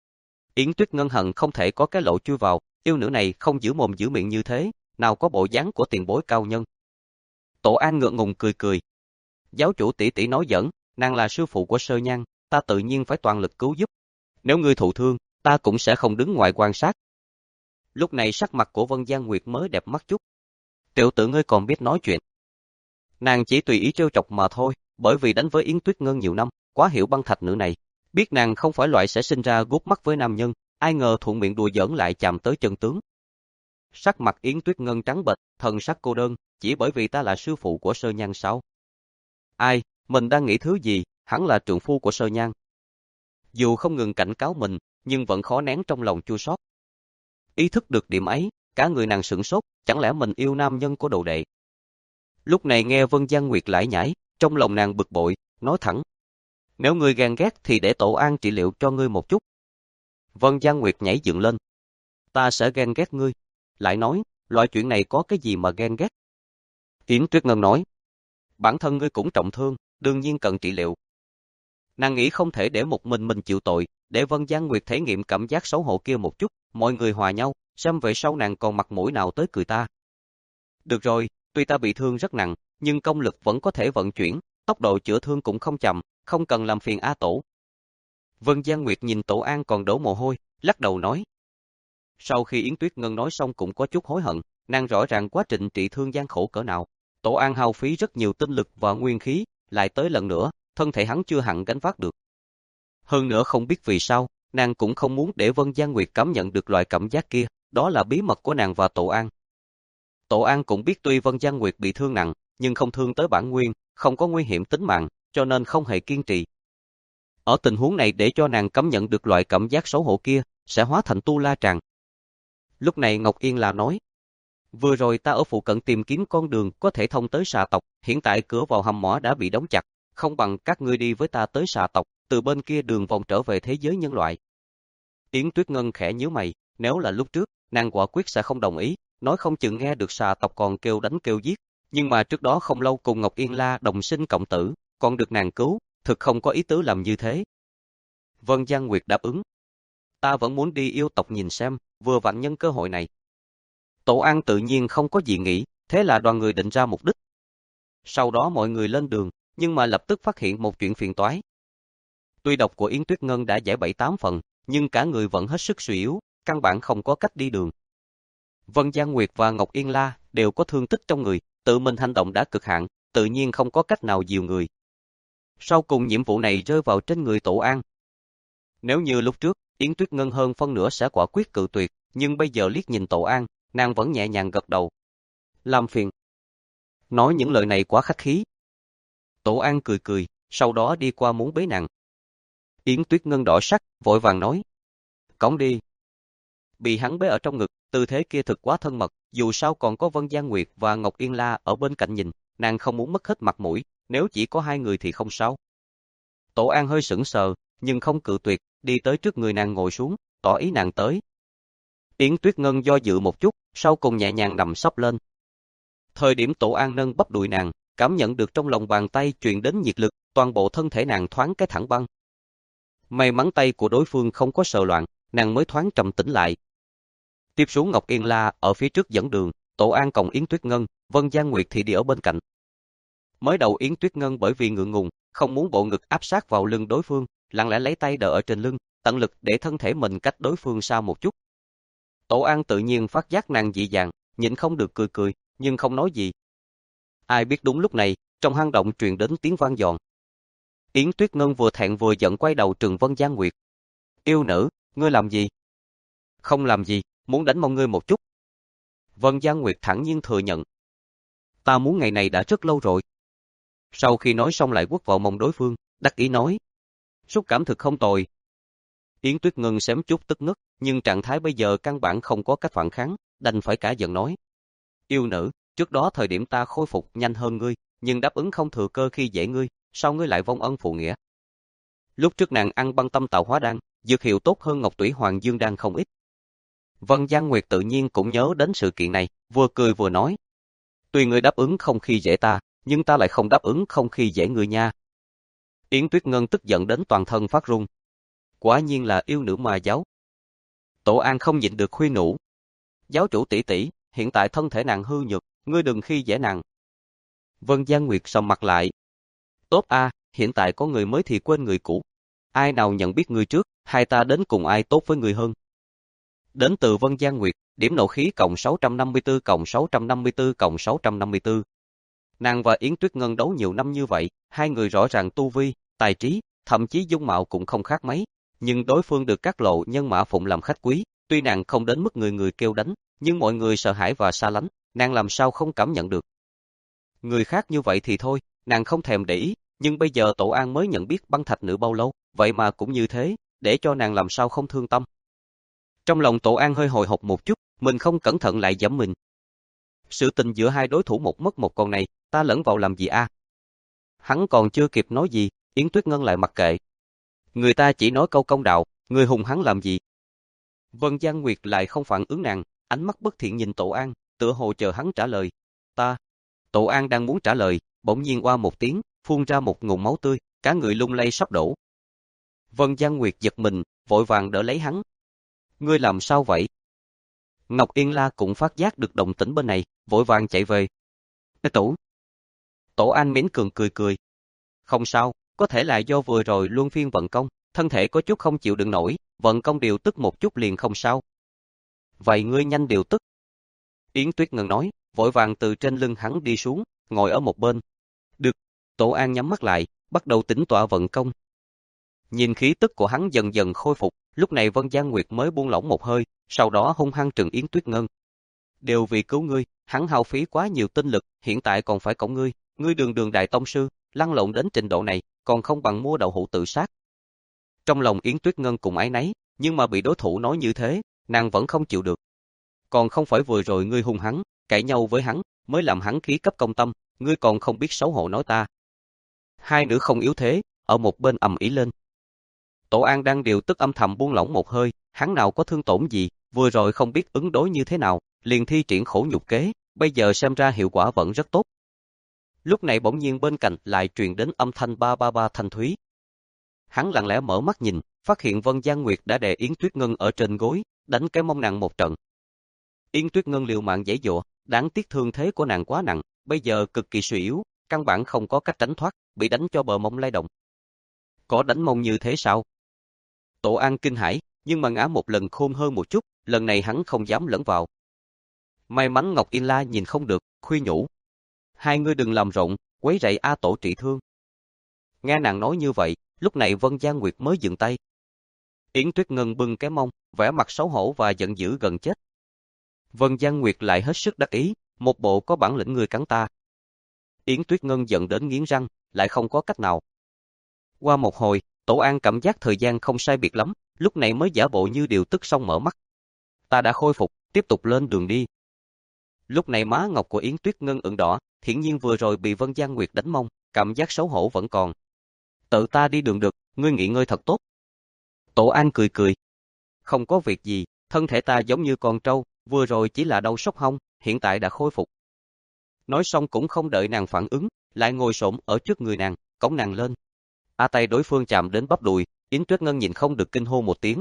Yến Tuyết Ngân hận không thể có cái lỗ chui vào, yêu nữ này không giữ mồm giữ miệng như thế, nào có bộ dáng của tiền bối cao nhân. Tổ An ngượng ngùng cười cười. Giáo chủ tỷ tỷ nói giỡn, nàng là sư phụ của Sơ Nhan, ta tự nhiên phải toàn lực cứu giúp. Nếu ngươi thụ thương, ta cũng sẽ không đứng ngoài quan sát. Lúc này sắc mặt của Vân Giang Nguyệt mới đẹp mắt chút. Tiểu tử ngươi còn biết nói chuyện. Nàng chỉ tùy ý trêu chọc mà thôi, bởi vì đánh với Yến Tuyết Ngân nhiều năm, quá hiểu băng thạch nữ này. Biết nàng không phải loại sẽ sinh ra gút mắt với nam nhân, ai ngờ thuận miệng đùa giỡn lại chạm tới chân tướng. Sắc mặt Yến Tuyết Ngân trắng bệch, thần sắc cô đơn, chỉ bởi vì ta là sư phụ của Sơ Nhan sao? Ai, mình đang nghĩ thứ gì, hắn là trượng phu của Sơ Nhan. Dù không ngừng cảnh cáo mình, nhưng vẫn khó nén trong lòng chua xót. Ý thức được điểm ấy, cả người nàng sửng sốt, chẳng lẽ mình yêu nam nhân của đồ đệ. Lúc này nghe Vân Giang Nguyệt lải nhải, trong lòng nàng bực bội, nói thẳng. Nếu ngươi ghen ghét thì để Tổ An trị liệu cho ngươi một chút. Vân Giang Nguyệt nhảy dựng lên. Ta sẽ ghen ghét ngươi. Lại nói, loại chuyện này có cái gì mà ghen ghét? Yến Tuyết Ngân nói. Bản thân ngươi cũng trọng thương, đương nhiên cần trị liệu. Nàng nghĩ không thể để một mình mình chịu tội, để Vân Giang Nguyệt thể nghiệm cảm giác xấu hổ kia một chút, mọi người hòa nhau, xem về sau nàng còn mặt mũi nào tới cười ta. Được rồi, tuy ta bị thương rất nặng, nhưng công lực vẫn có thể vận chuyển, tốc độ chữa thương cũng không chậm, không cần làm phiền A Tổ. Vân Giang Nguyệt nhìn Tổ An còn đổ mồ hôi, lắc đầu nói. Sau khi Yến Tuyết Ngân nói xong cũng có chút hối hận, nàng rõ ràng quá trình trị thương gian khổ cỡ nào. Tổ An hao phí rất nhiều tinh lực và nguyên khí, lại tới lần nữa, thân thể hắn chưa hẳn gánh vác được. Hơn nữa không biết vì sao, nàng cũng không muốn để Vân Giang Nguyệt cảm nhận được loại cảm giác kia, đó là bí mật của nàng và Tổ An. Tổ An cũng biết tuy Vân Giang Nguyệt bị thương nặng, nhưng không thương tới bản nguyên, không có nguy hiểm tính mạng, cho nên không hề kiên trì. Ở tình huống này để cho nàng cảm nhận được loại cảm giác xấu hổ kia, sẽ hóa thành tu la tràng. Lúc này Ngọc Yên là nói, vừa rồi ta ở phụ cận tìm kiếm con đường có thể thông tới xà tộc, hiện tại cửa vào hầm mỏ đã bị đóng chặt, không bằng các ngươi đi với ta tới xà tộc, từ bên kia đường vòng trở về thế giới nhân loại. Yến Tuyết Ngân khẽ nhíu mày, nếu là lúc trước, nàng quả quyết sẽ không đồng ý, nói không chừng nghe được xà tộc còn kêu đánh kêu giết, nhưng mà trước đó không lâu cùng Ngọc Yên La đồng sinh cộng tử, còn được nàng cứu, thực không có ý tứ làm như thế. Vân Giang Nguyệt đáp ứng. Ta vẫn muốn đi yêu tộc nhìn xem, vừa vặn nhân cơ hội này. Tổ An tự nhiên không có gì nghĩ, thế là đoàn người định ra mục đích. Sau đó mọi người lên đường, nhưng mà lập tức phát hiện một chuyện phiền toái. Tuy độc của Yến Tuyết Ngân đã giải bảy tám phần, nhưng cả người vẫn hết sức suy yếu, căn bản không có cách đi đường. Vân Giang Nguyệt và Ngọc Yên La đều có thương tích trong người, tự mình hành động đã cực hạn, tự nhiên không có cách nào dìu người. Sau cùng nhiệm vụ này rơi vào trên người Tổ An. Nếu như lúc trước, Yến Tuyết Ngân hơn phân nửa sẽ quả quyết cự tuyệt, nhưng bây giờ liếc nhìn Tổ An, nàng vẫn nhẹ nhàng gật đầu. Làm phiền. Nói những lời này quá khách khí. Tổ An cười cười, sau đó đi qua muốn bế nàng. Yến Tuyết Ngân đỏ sắc, vội vàng nói. Cõng đi. Bị hắn bế ở trong ngực, tư thế kia thực quá thân mật, dù sao còn có Vân Giang Nguyệt và Ngọc Yên La ở bên cạnh nhìn, nàng không muốn mất hết mặt mũi, nếu chỉ có hai người thì không sao. Tổ An hơi sững sờ, nhưng không cự tuyệt, đi tới trước người nàng ngồi xuống, tỏ ý nàng tới. Yến Tuyết Ngân do dự một chút, sau cùng nhẹ nhàng nằm sấp lên. Thời điểm Tổ An nâng bắp đùi nàng, cảm nhận được trong lòng bàn tay truyền đến nhiệt lực, toàn bộ thân thể nàng thoáng cái thẳng băng. May mắn tay của đối phương không có sợ loạn, nàng mới thoáng trầm tĩnh lại. Tiếp xuống Ngọc Yên La ở phía trước dẫn đường, Tổ An cùng Yến Tuyết Ngân, Vân Giang Nguyệt thì đi ở bên cạnh. Mới đầu Yến Tuyết Ngân bởi vì ngượng ngùng, không muốn bộ ngực áp sát vào lưng đối phương, lặng lẽ lấy tay đỡ ở trên lưng, tận lực để thân thể mình cách đối phương xa một chút. Tổ An tự nhiên phát giác nàng dị dạng, nhịn không được cười cười, nhưng không nói gì. Ai biết đúng lúc này, trong hang động truyền đến tiếng vang giòn. Yến Tuyết Ngân vừa thẹn vừa giận quay đầu trừng Vân Giang Nguyệt. Yêu nữ, ngươi làm gì? Không làm gì, muốn đánh mông ngươi một chút. Vân Giang Nguyệt thẳng nhiên thừa nhận. Ta muốn ngày này đã rất lâu rồi. Sau khi nói xong lại quất vào mông đối phương, đắc ý nói. Xúc cảm thực không tồi. Yến Tuyết Ngân xém chút tức ngất, nhưng trạng thái bây giờ căn bản không có cách phản kháng, đành phải cả giận nói. Yêu nữ, trước đó thời điểm ta khôi phục nhanh hơn ngươi, nhưng đáp ứng không thừa cơ khi dễ ngươi, sao ngươi lại vong ân phụ nghĩa? Lúc trước nàng ăn băng tâm tạo hóa đan, dược hiệu tốt hơn Ngọc Tủy Hoàng Dương đan không ít. Vân Giang Nguyệt tự nhiên cũng nhớ đến sự kiện này, vừa cười vừa nói. Tuy ngươi đáp ứng không khi dễ ta, nhưng ta lại không đáp ứng không khi dễ ngươi nha. Yến Tuyết Ngân tức giận đến toàn thân phát run. Quả nhiên là yêu nữ mà giáo. Tổ An không nhịn được khuyên nhủ. Giáo chủ tỷ tỷ, hiện tại thân thể nàng hư nhược, ngươi đừng khi dễ nàng. Vân Giang Nguyệt sầm mặt lại. Tốt a, hiện tại có người mới thì quên người cũ. Ai nào nhận biết người trước, hai ta đến cùng ai tốt với người hơn. Đến từ Vân Giang Nguyệt, điểm nộ khí cộng sáu trăm năm mươi tư cộng sáu trăm năm mươi tư cộng sáu trăm năm mươi tư. Nàng và Yến Tuyết Ngân đấu nhiều năm như vậy, hai người rõ ràng tu vi, tài trí, thậm chí dung mạo cũng không khác mấy, nhưng đối phương được các lộ nhân mã phụng làm khách quý, tuy nàng không đến mức người người kêu đánh, nhưng mọi người sợ hãi và xa lánh, nàng làm sao không cảm nhận được. Người khác như vậy thì thôi, nàng không thèm để ý, nhưng bây giờ Tổ An mới nhận biết băng thạch nữ bao lâu, vậy mà cũng như thế, để cho nàng làm sao không thương tâm. Trong lòng Tổ An hơi hồi hộp một chút, mình không cẩn thận lại giẫm mình. Sự tình giữa hai đối thủ một mất một còn này, ta lẫn vào làm gì a? Hắn còn chưa kịp nói gì, Yến Tuyết Ngân lại mặc kệ. Người ta chỉ nói câu công đạo, người hùng hắn làm gì? Vân Giang Nguyệt lại không phản ứng nàng, ánh mắt bất thiện nhìn Tổ An, tựa hồ chờ hắn trả lời. Ta. Tổ An đang muốn trả lời, bỗng nhiên oa một tiếng, phun ra một ngụm máu tươi, cả người lung lay sắp đổ. Vân Giang Nguyệt giật mình, vội vàng đỡ lấy hắn. Ngươi làm sao vậy? Ngọc Yên La cũng phát giác được động tĩnh bên này, vội vàng chạy về. Tổ. Tổ An mỉm cười cười cười. Không sao, có thể là do vừa rồi luân phiên vận công, thân thể có chút không chịu đựng nổi, vận công điều tức một chút liền không sao. Vậy ngươi nhanh điều tức. Yến Tuyết Ngân nói, vội vàng từ trên lưng hắn đi xuống, ngồi ở một bên. Được. Tổ An nhắm mắt lại, bắt đầu tĩnh tọa vận công. Nhìn khí tức của hắn dần dần khôi phục, lúc này Vân Giang Nguyệt mới buông lỏng một hơi, sau đó hung hăng trừng Yến Tuyết Ngân. Đều vì cứu ngươi, hắn hao phí quá nhiều tinh lực, hiện tại còn phải cõng ngươi, ngươi đường đường đại tông sư, lăn lộn đến trình độ này, còn không bằng mua đậu hũ tự sát. Trong lòng Yến Tuyết Ngân cùng áy náy, nhưng mà bị đối thủ nói như thế, nàng vẫn không chịu được. Còn không phải vừa rồi ngươi hung hắn, cãi nhau với hắn, mới làm hắn khí cấp công tâm, ngươi còn không biết xấu hổ nói ta. Hai nữ không yếu thế, ở một bên ầm ĩ lên. Tổ An đang điều tức âm thầm buông lỏng một hơi, hắn nào có thương tổn gì, vừa rồi không biết ứng đối như thế nào, liền thi triển khổ nhục kế, bây giờ xem ra hiệu quả vẫn rất tốt. Lúc này bỗng nhiên bên cạnh lại truyền đến âm thanh ba ba ba thanh thúy. Hắn lặng lẽ mở mắt nhìn, phát hiện Vân Giang Nguyệt đã đè Yến Tuyết Ngân ở trên gối, đánh cái mông nàng một trận. Yến Tuyết Ngân liều mạng giãy giụa, đáng tiếc thương thế của nàng quá nặng, bây giờ cực kỳ suy yếu, căn bản không có cách tránh thoát, bị đánh cho bờ mông lay động. Có đánh mông như thế sao? Tổ An kinh hãi, nhưng mà ngã một lần khôn hơn một chút, lần này hắn không dám lẫn vào. May mắn Ngọc Yên La nhìn không được, khuyên nhủ. Hai ngươi đừng làm rộn, quấy rầy A Tổ trị thương. Nghe nàng nói như vậy, lúc này Vân Giang Nguyệt mới dừng tay. Yến Tuyết Ngân bưng cái mông, vẻ mặt xấu hổ và giận dữ gần chết. Vân Giang Nguyệt lại hết sức đắc ý, một bộ có bản lĩnh người cắn ta. Yến Tuyết Ngân giận đến nghiến răng, lại không có cách nào. Qua một hồi, Tổ An cảm giác thời gian không sai biệt lắm, lúc này mới giả bộ như điều tức xong mở mắt. Ta đã khôi phục, tiếp tục lên đường đi. Lúc này má ngọc của Yến Tuyết Ngân ửng đỏ, hiển nhiên vừa rồi bị Vân Giang Nguyệt đánh mông, cảm giác xấu hổ vẫn còn. Tự ta đi đường được, ngươi nghỉ ngơi thật tốt. Tổ An cười cười. Không có việc gì, thân thể ta giống như con trâu, vừa rồi chỉ là đau sốc hông, hiện tại đã khôi phục. Nói xong cũng không đợi nàng phản ứng, lại ngồi xổm ở trước người nàng, cõng nàng lên. A tay đối phương chạm đến bắp đùi, Yến Tuyết Ngân nhìn không được kinh hô một tiếng.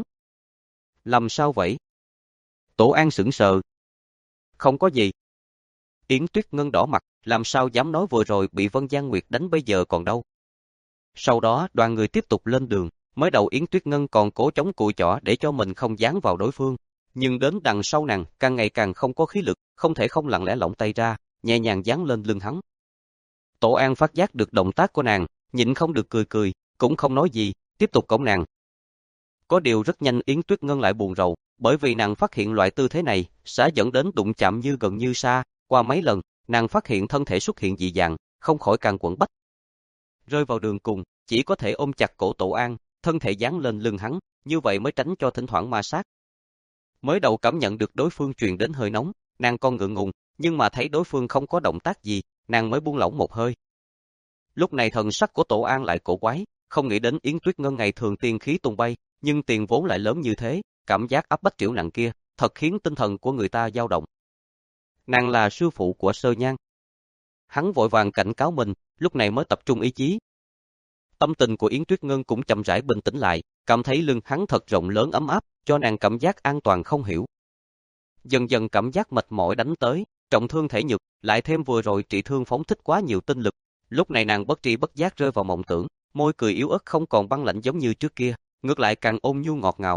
Làm sao vậy? Tổ An sững sờ. Không có gì. Yến Tuyết Ngân đỏ mặt, làm sao dám nói vừa rồi bị Vân Giang Nguyệt đánh bây giờ còn đâu. Sau đó đoàn người tiếp tục lên đường, mới đầu Yến Tuyết Ngân còn cố chống cùi chỏ để cho mình không dán vào đối phương. Nhưng đến đằng sau nàng, càng ngày càng không có khí lực, không thể không lặng lẽ lỏng tay ra, nhẹ nhàng dán lên lưng hắn. Tổ An phát giác được động tác của nàng, nhịn không được cười cười, cũng không nói gì, tiếp tục cõng nàng. Có điều rất nhanh Yến Tuyết Ngân lại buồn rầu, bởi vì nàng phát hiện loại tư thế này sẽ dẫn đến đụng chạm như gần như xa, qua mấy lần, nàng phát hiện thân thể xuất hiện dị dạng, không khỏi càng quẫn bách. Rơi vào đường cùng, chỉ có thể ôm chặt cổ Tổ An, thân thể dán lên lưng hắn, như vậy mới tránh cho thỉnh thoảng ma sát. Mới đầu cảm nhận được đối phương truyền đến hơi nóng, nàng còn ngượng ngùng, nhưng mà thấy đối phương không có động tác gì, nàng mới buông lỏng một hơi. Lúc này thần sắc của Tổ An lại cổ quái, không nghĩ đến Yến Tuyết Ngân ngày thường tiên khí tung bay, nhưng tiền vốn lại lớn như thế, cảm giác áp bách triểu nặng kia, thật khiến tinh thần của người ta dao động. Nàng là sư phụ của Sơ Nhan. Hắn vội vàng cảnh cáo mình, lúc này mới tập trung ý chí. Tâm tình của Yến Tuyết Ngân cũng chậm rãi bình tĩnh lại, cảm thấy lưng hắn thật rộng lớn ấm áp, cho nàng cảm giác an toàn không hiểu. Dần dần cảm giác mệt mỏi đánh tới, trọng thương thể nhược, lại thêm vừa rồi trị thương phóng thích quá nhiều tinh lực. Lúc này nàng bất tri bất giác rơi vào mộng tưởng, môi cười yếu ớt không còn băng lạnh giống như trước kia, ngược lại càng ôn nhu ngọt ngào.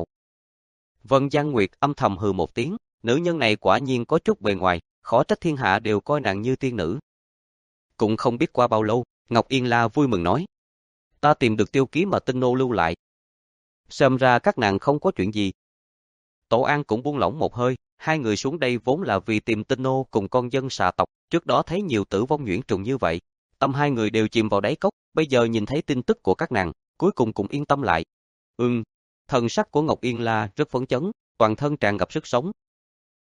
Vân Giang Nguyệt âm thầm hừ một tiếng, nữ nhân này quả nhiên có chút bề ngoài, khó trách thiên hạ đều coi nàng như tiên nữ. Cũng không biết qua bao lâu, Ngọc Yên La vui mừng nói. Ta tìm được tiêu ký mà Tinh Nô lưu lại. Xem ra các nàng không có chuyện gì. Tổ An cũng buông lỏng một hơi, hai người xuống đây vốn là vì tìm Tinh Nô cùng con dân xà tộc, trước đó thấy nhiều tử vong nhuyễn trùng như vậy. Tâm hai người đều chìm vào đáy cốc, bây giờ nhìn thấy tin tức của các nàng, cuối cùng cũng yên tâm lại. Ừm, thần sắc của Ngọc Yên La rất phấn chấn, toàn thân tràn ngập sức sống.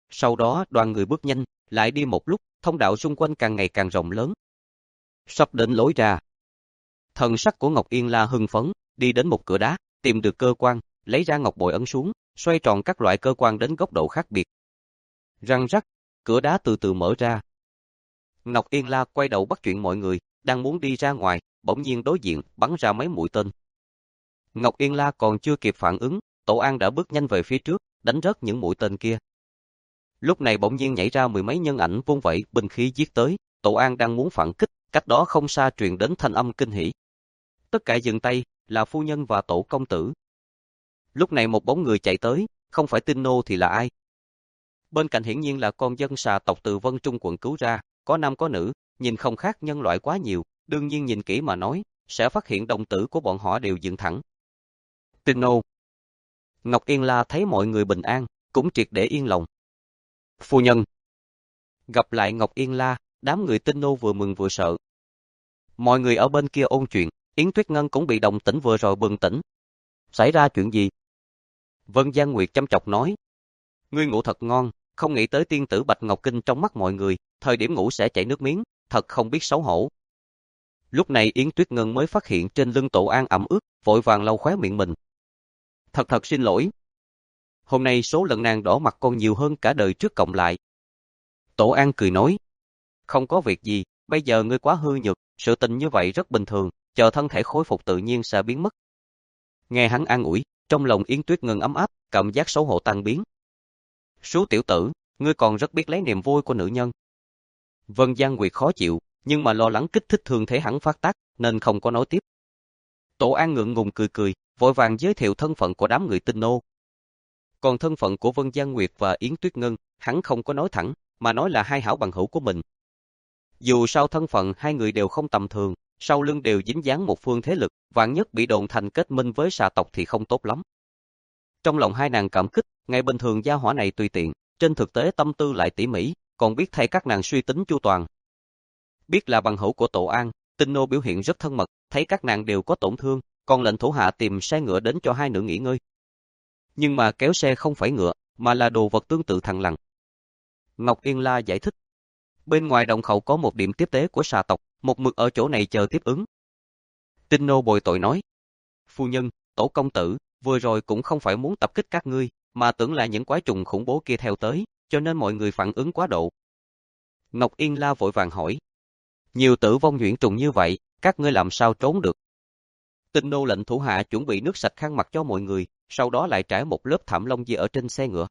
Sau đó đoàn người bước nhanh, lại đi một lúc, thông đạo xung quanh càng ngày càng rộng lớn. Sắp đến lối ra. Thần sắc của Ngọc Yên La hưng phấn, đi đến một cửa đá, tìm được cơ quan, lấy ra ngọc bội ấn xuống, xoay tròn các loại cơ quan đến góc độ khác biệt. Răng rắc, cửa đá từ từ mở ra. Ngọc Yên La quay đầu bắt chuyện mọi người, đang muốn đi ra ngoài, bỗng nhiên đối diện, bắn ra mấy mũi tên. Ngọc Yên La còn chưa kịp phản ứng, Tổ An đã bước nhanh về phía trước, đánh rớt những mũi tên kia. Lúc này bỗng nhiên nhảy ra mười mấy nhân ảnh vung vẩy, binh khí giết tới, Tổ An đang muốn phản kích, cách đó không xa truyền đến thanh âm kinh hỉ. Tất cả dừng tay, là phu nhân và Tổ công tử. Lúc này một bóng người chạy tới, không phải Tinh Nô thì là ai? Bên cạnh hiển nhiên là con dân xà tộc từ Vân Trung quận cứu ra, có nam có nữ, nhìn không khác nhân loại quá nhiều, đương nhiên nhìn kỹ mà nói, sẽ phát hiện đồng tử của bọn họ đều dựng thẳng. Tinh Nô. Ngọc Yên La thấy mọi người bình an, cũng triệt để yên lòng. Phu nhân. Gặp lại Ngọc Yên La, đám người Tinh Nô vừa mừng vừa sợ. Mọi người ở bên kia ôn chuyện, Yến Tuyết Ngân cũng bị động tĩnh vừa rồi bừng tỉnh. Xảy ra chuyện gì? Vân Giang Nguyệt chăm chọc nói. Ngươi ngủ thật ngon, không nghĩ tới tiên tử Bạch Ngọc Kinh trong mắt mọi người, thời điểm ngủ sẽ chảy nước miếng, thật không biết xấu hổ. Lúc này Yến Tuyết Ngân mới phát hiện trên lưng Tổ An ẩm ướt, vội vàng lau khóe miệng mình. Thật thật xin lỗi. Hôm nay số lần nàng đỏ mặt còn nhiều hơn cả đời trước cộng lại. Tổ An cười nói. Không có việc gì, bây giờ ngươi quá hư nhược, sự tình như vậy rất bình thường, chờ thân thể khôi phục tự nhiên sẽ biến mất. Nghe hắn an ủi, trong lòng Yến Tuyết Ngân ấm áp, cảm giác xấu hổ tan biến. Sú tiểu tử, ngươi còn rất biết lấy niềm vui của nữ nhân. Vân Giang Nguyệt khó chịu, nhưng mà lo lắng kích thích thương thế hắn phát tác, nên không có nói tiếp. Tổ An ngượng ngùng cười cười, vội vàng giới thiệu thân phận của đám người Tinh Nô. Còn thân phận của Vân Giang Nguyệt và Yến Tuyết Ngân, hắn không có nói thẳng, mà nói là hai hảo bằng hữu của mình. Dù sao thân phận hai người đều không tầm thường, sau lưng đều dính dáng một phương thế lực, vạn nhất bị đồn thành kết minh với xà tộc thì không tốt lắm. Trong lòng hai nàng cảm kích, ngày bình thường gia hỏa này tùy tiện, trên thực tế tâm tư lại tỉ mỉ, còn biết thay các nàng suy tính chu toàn. Biết là bằng hữu của Tổ An, Tinh Nô biểu hiện rất thân mật, thấy các nàng đều có tổn thương, còn lệnh thủ hạ tìm xe ngựa đến cho hai nữ nghỉ ngơi. Nhưng mà kéo xe không phải ngựa, mà là đồ vật tương tự thằn lằn. Ngọc Yên La giải thích. Bên ngoài động khẩu có một điểm tiếp tế của xà tộc, một mực ở chỗ này chờ tiếp ứng. Tinh Nô bồi tội nói. Phu nhân, Tổ công tử, vừa rồi cũng không phải muốn tập kích các ngươi, mà tưởng là những quái trùng khủng bố kia theo tới, cho nên mọi người phản ứng quá độ. Ngọc Yên La vội vàng hỏi. Nhiều tử vong nhuyễn trùng như vậy, các ngươi làm sao trốn được? Tinh Nô lệnh thủ hạ chuẩn bị nước sạch khăn mặt cho mọi người, sau đó lại trải một lớp thảm lông dê ở trên xe ngựa.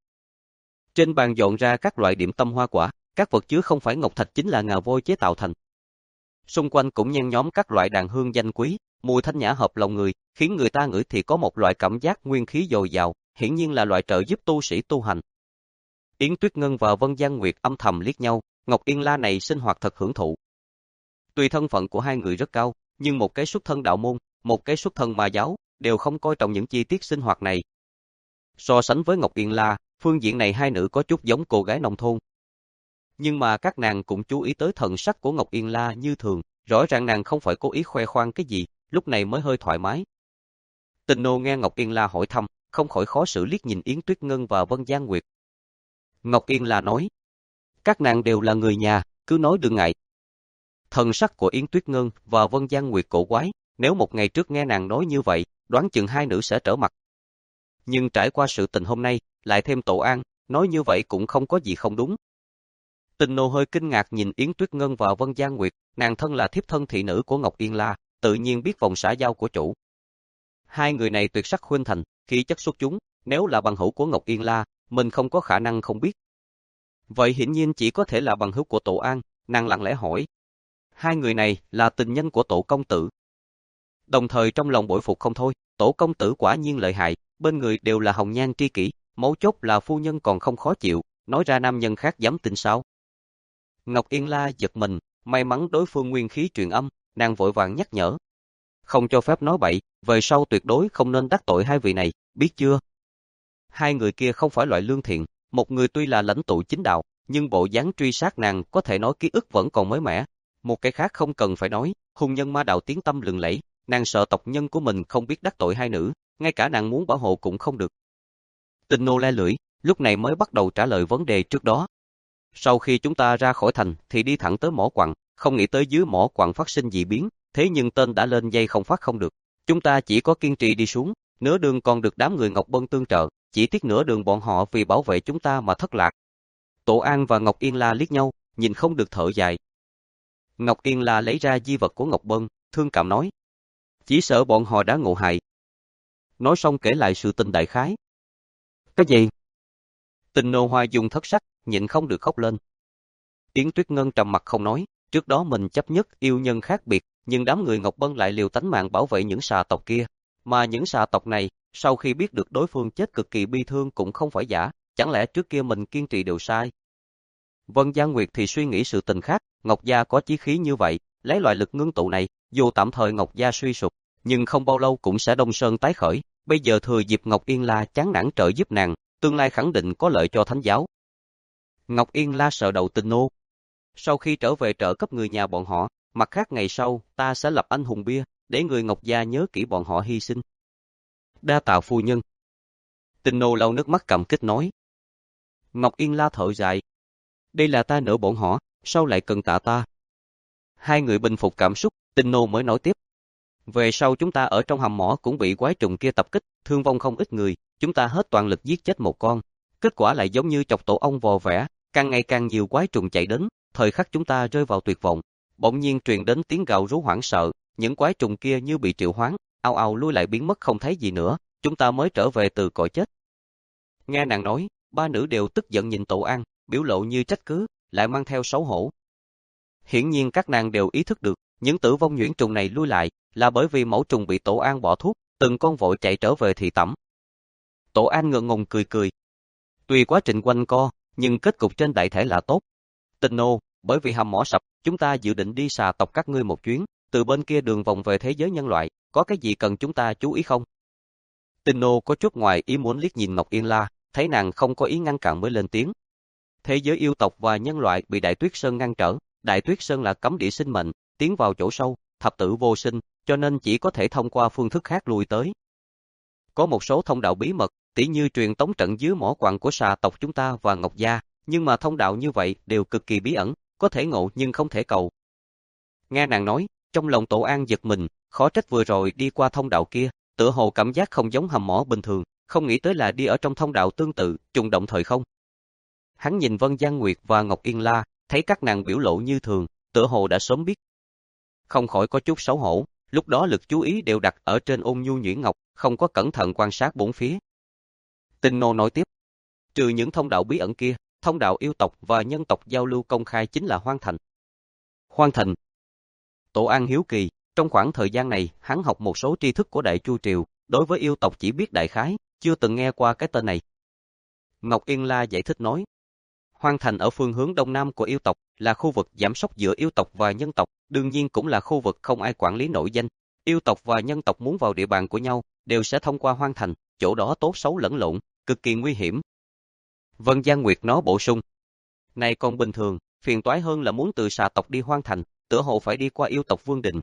Trên bàn dọn ra các loại điểm tâm hoa quả, các vật chứa không phải ngọc thạch chính là ngà voi chế tạo thành. Xung quanh cũng nhen nhóm các loại đàn hương danh quý, mùi thanh nhã hợp lòng người, khiến người ta ngửi thì có một loại cảm giác nguyên khí dồi dào, hiển nhiên là loại trợ giúp tu sĩ tu hành. Yến Tuyết Ngân và Vân Giang Nguyệt âm thầm liếc nhau, Ngọc Yên La này sinh hoạt thật hưởng thụ. Tuy thân phận của hai người rất cao, nhưng một cái xuất thân đạo môn, một cái xuất thân ma giáo, đều không coi trọng những chi tiết sinh hoạt này. So sánh với Ngọc Yên La, phương diện này hai nữ có chút giống cô gái nông thôn. Nhưng mà các nàng cũng chú ý tới thần sắc của Ngọc Yên La như thường, rõ ràng nàng không phải cố ý khoe khoang cái gì, lúc này mới hơi thoải mái. Tinh Nô nghe Ngọc Yên La hỏi thăm, không khỏi khó xử liếc nhìn Yến Tuyết Ngân và Vân Giang Nguyệt. Ngọc Yên La nói, các nàng đều là người nhà, cứ nói đừng ngại. Thần sắc của Yến Tuyết Ngân và Vân Giang Nguyệt cổ quái, nếu một ngày trước nghe nàng nói như vậy, đoán chừng hai nữ sẽ trở mặt. Nhưng trải qua sự tình hôm nay, lại thêm Tổ An, nói như vậy cũng không có gì không đúng. Tinh Nô hơi kinh ngạc nhìn Yến Tuyết Ngân và Vân Giang Nguyệt, nàng thân là thiếp thân thị nữ của Ngọc Yên La, tự nhiên biết vòng xã giao của chủ. Hai người này tuyệt sắc khuynh thành, khí chất xuất chúng, nếu là bằng hữu của Ngọc Yên La, mình không có khả năng không biết. Vậy hiển nhiên chỉ có thể là bằng hữu của Tổ An, nàng lặng lẽ hỏi. Hai người này là tình nhân của Tổ công tử. Đồng thời trong lòng bội phục không thôi, Tổ công tử quả nhiên lợi hại, bên người đều là hồng nhan tri kỷ, mấu chốt là phu nhân còn không khó chịu, nói ra nam nhân khác dám tin sao. Ngọc Yên La giật mình, may mắn đối phương nguyên khí truyền âm, nàng vội vàng nhắc nhở. Không cho phép nói bậy, về sau tuyệt đối không nên đắc tội hai vị này, biết chưa? Hai người kia không phải loại lương thiện, một người tuy là lãnh tụ chính đạo, nhưng bộ dáng truy sát nàng có thể nói ký ức vẫn còn mới mẻ. Một cái khác không cần phải nói, hung nhân ma đạo tiếng tâm lừng lẫy, nàng sợ tộc nhân của mình không biết đắc tội hai nữ, ngay cả nàng muốn bảo hộ cũng không được. Tinh Nô le lưỡi, lúc này mới bắt đầu trả lời vấn đề trước đó. Sau khi chúng ta ra khỏi thành thì đi thẳng tới mỏ quặng, không nghĩ tới dưới mỏ quặng phát sinh dị biến, thế nhưng tên đã lên dây không phát không được. Chúng ta chỉ có kiên trì đi xuống, nửa đường còn được đám người Ngọc Bân tương trợ, chỉ tiếc nửa đường bọn họ vì bảo vệ chúng ta mà thất lạc. Tổ An và Ngọc Yên La liếc nhau, nhìn không được thở dài. Ngọc Yên La lấy ra di vật của Ngọc Bân, thương cảm nói. Chỉ sợ bọn họ đã ngộ hại. Nói xong kể lại sự tình đại khái. Cái gì? Tình Nô Hoa Dung thất sắc, nhịn không được khóc lên. Yến Tuyết Ngân trầm mặt không nói, trước đó mình chấp nhất yêu nhân khác biệt, nhưng đám người Ngọc Bân lại liều tánh mạng bảo vệ những xà tộc kia. Mà những xà tộc này, sau khi biết được đối phương chết cực kỳ bi thương cũng không phải giả, chẳng lẽ trước kia mình kiên trì đều sai? Vân Giang Nguyệt thì suy nghĩ sự tình khác, Ngọc Gia có chí khí như vậy, lấy loại lực ngưng tụ này, dù tạm thời Ngọc Gia suy sụp, nhưng không bao lâu cũng sẽ đông sơn tái khởi, bây giờ thừa dịp Ngọc Yên La chán nản trợ giúp nàng, tương lai khẳng định có lợi cho thánh giáo. Ngọc Yên La sợ đầu Tình Nô. Sau khi trở về trợ cấp người nhà bọn họ, mặt khác ngày sau, ta sẽ lập anh hùng bia, để người Ngọc Gia nhớ kỹ bọn họ hy sinh. Đa tạ phu nhân. Tình Nô lau nước mắt cảm kích nói. Ngọc Yên La thở dài. Đây là ta nợ bọn họ, sao lại cần tạ ta? Hai người bình phục cảm xúc, Tình Nô mới nói tiếp. Về sau chúng ta ở trong hầm mỏ cũng bị quái trùng kia tập kích, thương vong không ít người, chúng ta hết toàn lực giết chết một con. Kết quả lại giống như chọc tổ ong vò vẽ, càng ngày càng nhiều quái trùng chạy đến, thời khắc chúng ta rơi vào tuyệt vọng. Bỗng nhiên truyền đến tiếng gào rú hoảng sợ, những quái trùng kia như bị triệu hoán, ào ào lui lại biến mất không thấy gì nữa, chúng ta mới trở về từ cõi chết. Nghe nàng nói, ba nữ đều tức giận nhìn Tổ An, biểu lộ như trách cứ, lại mang theo xấu hổ. Hiển nhiên các nàng đều ý thức được, những tử vong nhuyễn trùng này lui lại, là bởi vì mẫu trùng bị Tổ An bỏ thuốc, từng con vội chạy trở về thị tẩm. Tổ An ngượng ngùng cười cười. Tuy quá trình quanh co, nhưng kết cục trên đại thể là tốt. Tình Nô, bởi vì hầm mỏ sập, chúng ta dự định đi xà tộc các ngươi một chuyến, từ bên kia đường vòng về thế giới nhân loại, có cái gì cần chúng ta chú ý không? Tình Nô có chút ngoài ý muốn liếc nhìn Ngọc Yên La, thấy nàng không có ý ngăn cản mới lên tiếng. Thế giới yêu tộc và nhân loại bị Đại Tuyết Sơn ngăn trở, Đại Tuyết Sơn là cấm địa sinh mệnh, tiến vào chỗ sâu, thập tử vô sinh, cho nên chỉ có thể thông qua phương thức khác lui tới. Có một số thông đạo bí mật, tỉ như truyền tống trận dưới mỏ quặng của xà tộc chúng ta và Ngọc Gia, nhưng mà thông đạo như vậy đều cực kỳ bí ẩn, có thể ngộ nhưng không thể cầu. Nghe nàng nói, trong lòng Tổ An giật mình, khó trách vừa rồi đi qua thông đạo kia, tựa hồ cảm giác không giống hầm mỏ bình thường, không nghĩ tới là đi ở trong thông đạo tương tự, trùng động thời không. Hắn nhìn Vân Giang Nguyệt và Ngọc Yên La, thấy các nàng biểu lộ như thường, tựa hồ đã sớm biết. Không khỏi có chút xấu hổ, lúc đó lực chú ý đều đặt ở trên Ôn Nhu Nhuyễn Ngọc, không có cẩn thận quan sát bốn phía. Tình Nô nói tiếp, trừ những thông đạo bí ẩn kia, thông đạo yêu tộc và nhân tộc giao lưu công khai chính là Hoang Thành. Hoang Thành. Tổ An hiếu kỳ, trong khoảng thời gian này, hắn học một số tri thức của Đại Chu Triều, đối với yêu tộc chỉ biết đại khái, chưa từng nghe qua cái tên này. Ngọc Yên La giải thích nói, Hoang Thành ở phương hướng đông nam của yêu tộc, là khu vực giảm sóc giữa yêu tộc và nhân tộc, đương nhiên cũng là khu vực không ai quản lý nổi danh. Yêu tộc và nhân tộc muốn vào địa bàn của nhau, đều sẽ thông qua Hoang Thành, chỗ đó tốt xấu lẫn lộn, cực kỳ nguy hiểm. Vân Giang Nguyệt nó bổ sung, này còn bình thường, phiền toái hơn là muốn từ xà tộc đi Hoang Thành, tựa hồ phải đi qua yêu tộc Vương Đình.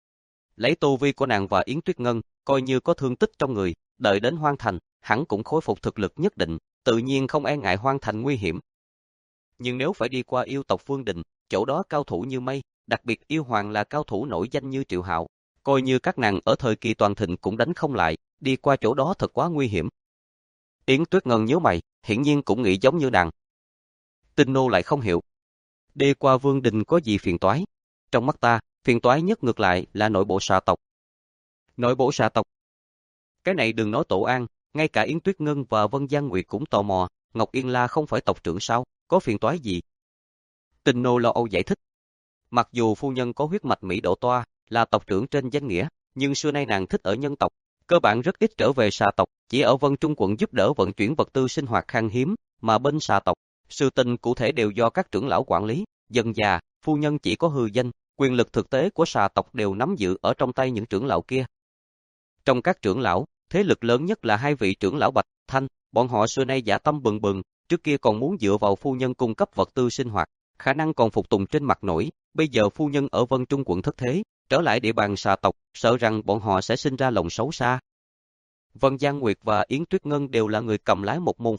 Lấy tu vi của nàng và Yến Tuyết Ngân, coi như có thương tích trong người, đợi đến Hoang Thành, hẳn cũng khôi phục thực lực nhất định, tự nhiên không e ngại Hoang Thành nguy hiểm. Nhưng nếu phải đi qua yêu tộc Vương Đình, chỗ đó cao thủ như mây, đặc biệt yêu hoàng là cao thủ nổi danh như Triệu Hạo, coi như các nàng ở thời kỳ toàn thịnh cũng đánh không lại, đi qua chỗ đó thật quá nguy hiểm. Yến Tuyết Ngân nhíu mày, hiển nhiên cũng nghĩ giống như nàng. Tình Nô lại không hiểu. Đi qua Vương Đình có gì phiền toái? Trong mắt ta, phiền toái nhất ngược lại là nội bộ xà tộc. Nội bộ xà tộc? Cái này đừng nói Tổ An, ngay cả Yến Tuyết Ngân và Vân Giang Nguyệt cũng tò mò, Ngọc Yên La không phải tộc trưởng sao, có phiền toái gì? Tình Nô lo âu giải thích. Mặc dù phu nhân có huyết mạch Mỹ Độ Toa, là tộc trưởng trên danh nghĩa, nhưng xưa nay nàng thích ở nhân tộc, cơ bản rất ít trở về xà tộc, chỉ ở Vân Trung quận giúp đỡ vận chuyển vật tư sinh hoạt khan hiếm, mà bên xà tộc, sự tình cụ thể đều do các trưởng lão quản lý, dần già, phu nhân chỉ có hư danh, quyền lực thực tế của xà tộc đều nắm giữ ở trong tay những trưởng lão kia. Trong các trưởng lão, thế lực lớn nhất là hai vị trưởng lão Bạch, Thanh, bọn họ xưa nay dạ tâm bừng bừng, trước kia còn muốn dựa vào phu nhân cung cấp vật tư sinh hoạt, khả năng còn phục tùng trên mặt nổi, bây giờ phu nhân ở Vân Trung quận thất thế, trở lại địa bàn xà tộc, sợ rằng bọn họ sẽ sinh ra lòng xấu xa. Vân Giang Nguyệt và Yến Tuyết Ngân đều là người cầm lái một môn phái,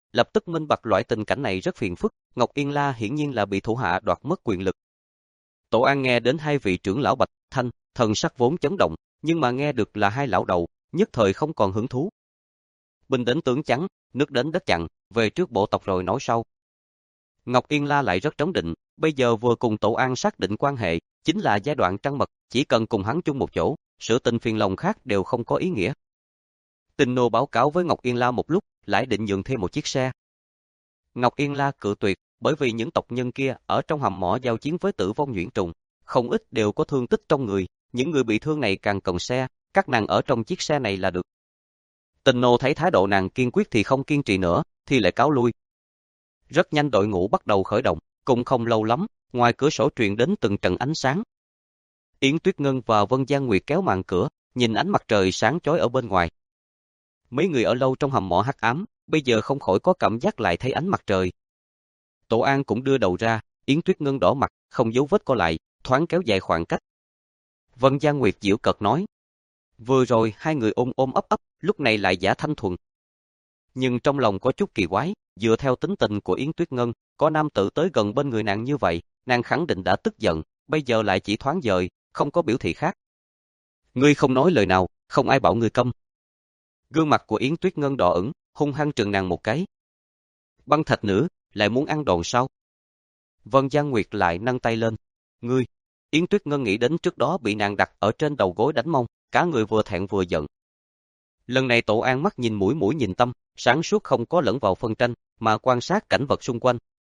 lập tức minh bạch loại tình cảnh này rất phiền phức, Ngọc Yên La hiển nhiên là bị thủ hạ đoạt mất quyền lực. Tổ An nghe đến hai vị trưởng lão Bạch Thanh, thần sắc vốn chấn động, nhưng mà nghe được là hai lão đầu, nhất thời không còn hứng thú. Binh đến tướng chắn, nước đến đất chặn, về trước bộ tộc rồi nói sau. Ngọc Yên La lại rất trấn định, bây giờ vừa cùng Tổ An xác định quan hệ, chính là giai đoạn trăng mật, chỉ cần cùng hắn chung một chỗ, sự tình phiền lòng khác đều không có ý nghĩa. Tinh nô báo cáo với Ngọc Yên La một lúc, lại định nhượng thêm một chiếc xe. Ngọc Yên La cự tuyệt, bởi vì những tộc nhân kia ở trong hầm mỏ giao chiến với Tử Vong Nhuyễn Trùng, không ít đều có thương tích trong người, những người bị thương này càng cần xe, các nàng ở trong chiếc xe này là được. Tinh nô thấy thái độ nàng kiên quyết thì không kiên trì nữa, thì lại cáo lui. Rất nhanh đội ngũ bắt đầu khởi động, cũng không lâu lắm, ngoài cửa sổ truyền đến từng trận ánh sáng. Yến Tuyết Ngân và Vân Giang Nguyệt kéo màn cửa, nhìn ánh mặt trời sáng chói ở bên ngoài. Mấy người ở lâu trong hầm mỏ hắc ám, bây giờ không khỏi có cảm giác lại thấy ánh mặt trời. Tổ An cũng đưa đầu ra, Yến Tuyết Ngân đỏ mặt, không giấu vết co lại, thoáng kéo dài khoảng cách. Vân Giang Nguyệt giễu cợt nói. Vừa rồi hai người ôm ôm ấp ấp, lúc này lại giả thanh thuần. Nhưng trong lòng có chút kỳ quái, dựa theo tính tình của Yến Tuyết Ngân, có nam tử tới gần bên người nàng như vậy, nàng khẳng định đã tức giận, bây giờ lại chỉ thoáng dời, không có biểu thị khác. Ngươi không nói lời nào, không ai bảo ngươi câm. Gương mặt của Yến Tuyết Ngân đỏ ửng, hung hăng trừng nàng một cái. Băng thạch nữ, lại muốn ăn đòn sao? Vân Giang Nguyệt lại nâng tay lên. Ngươi, Yến Tuyết Ngân nghĩ đến trước đó bị nàng đặt ở trên đầu gối đánh mông, cả người vừa thẹn vừa giận. Lần này Tổ An mắt nhìn mũi mũi nhìn tâm, sáng suốt không có lẫn vào phân tranh, mà quan sát cảnh vật xung quanh.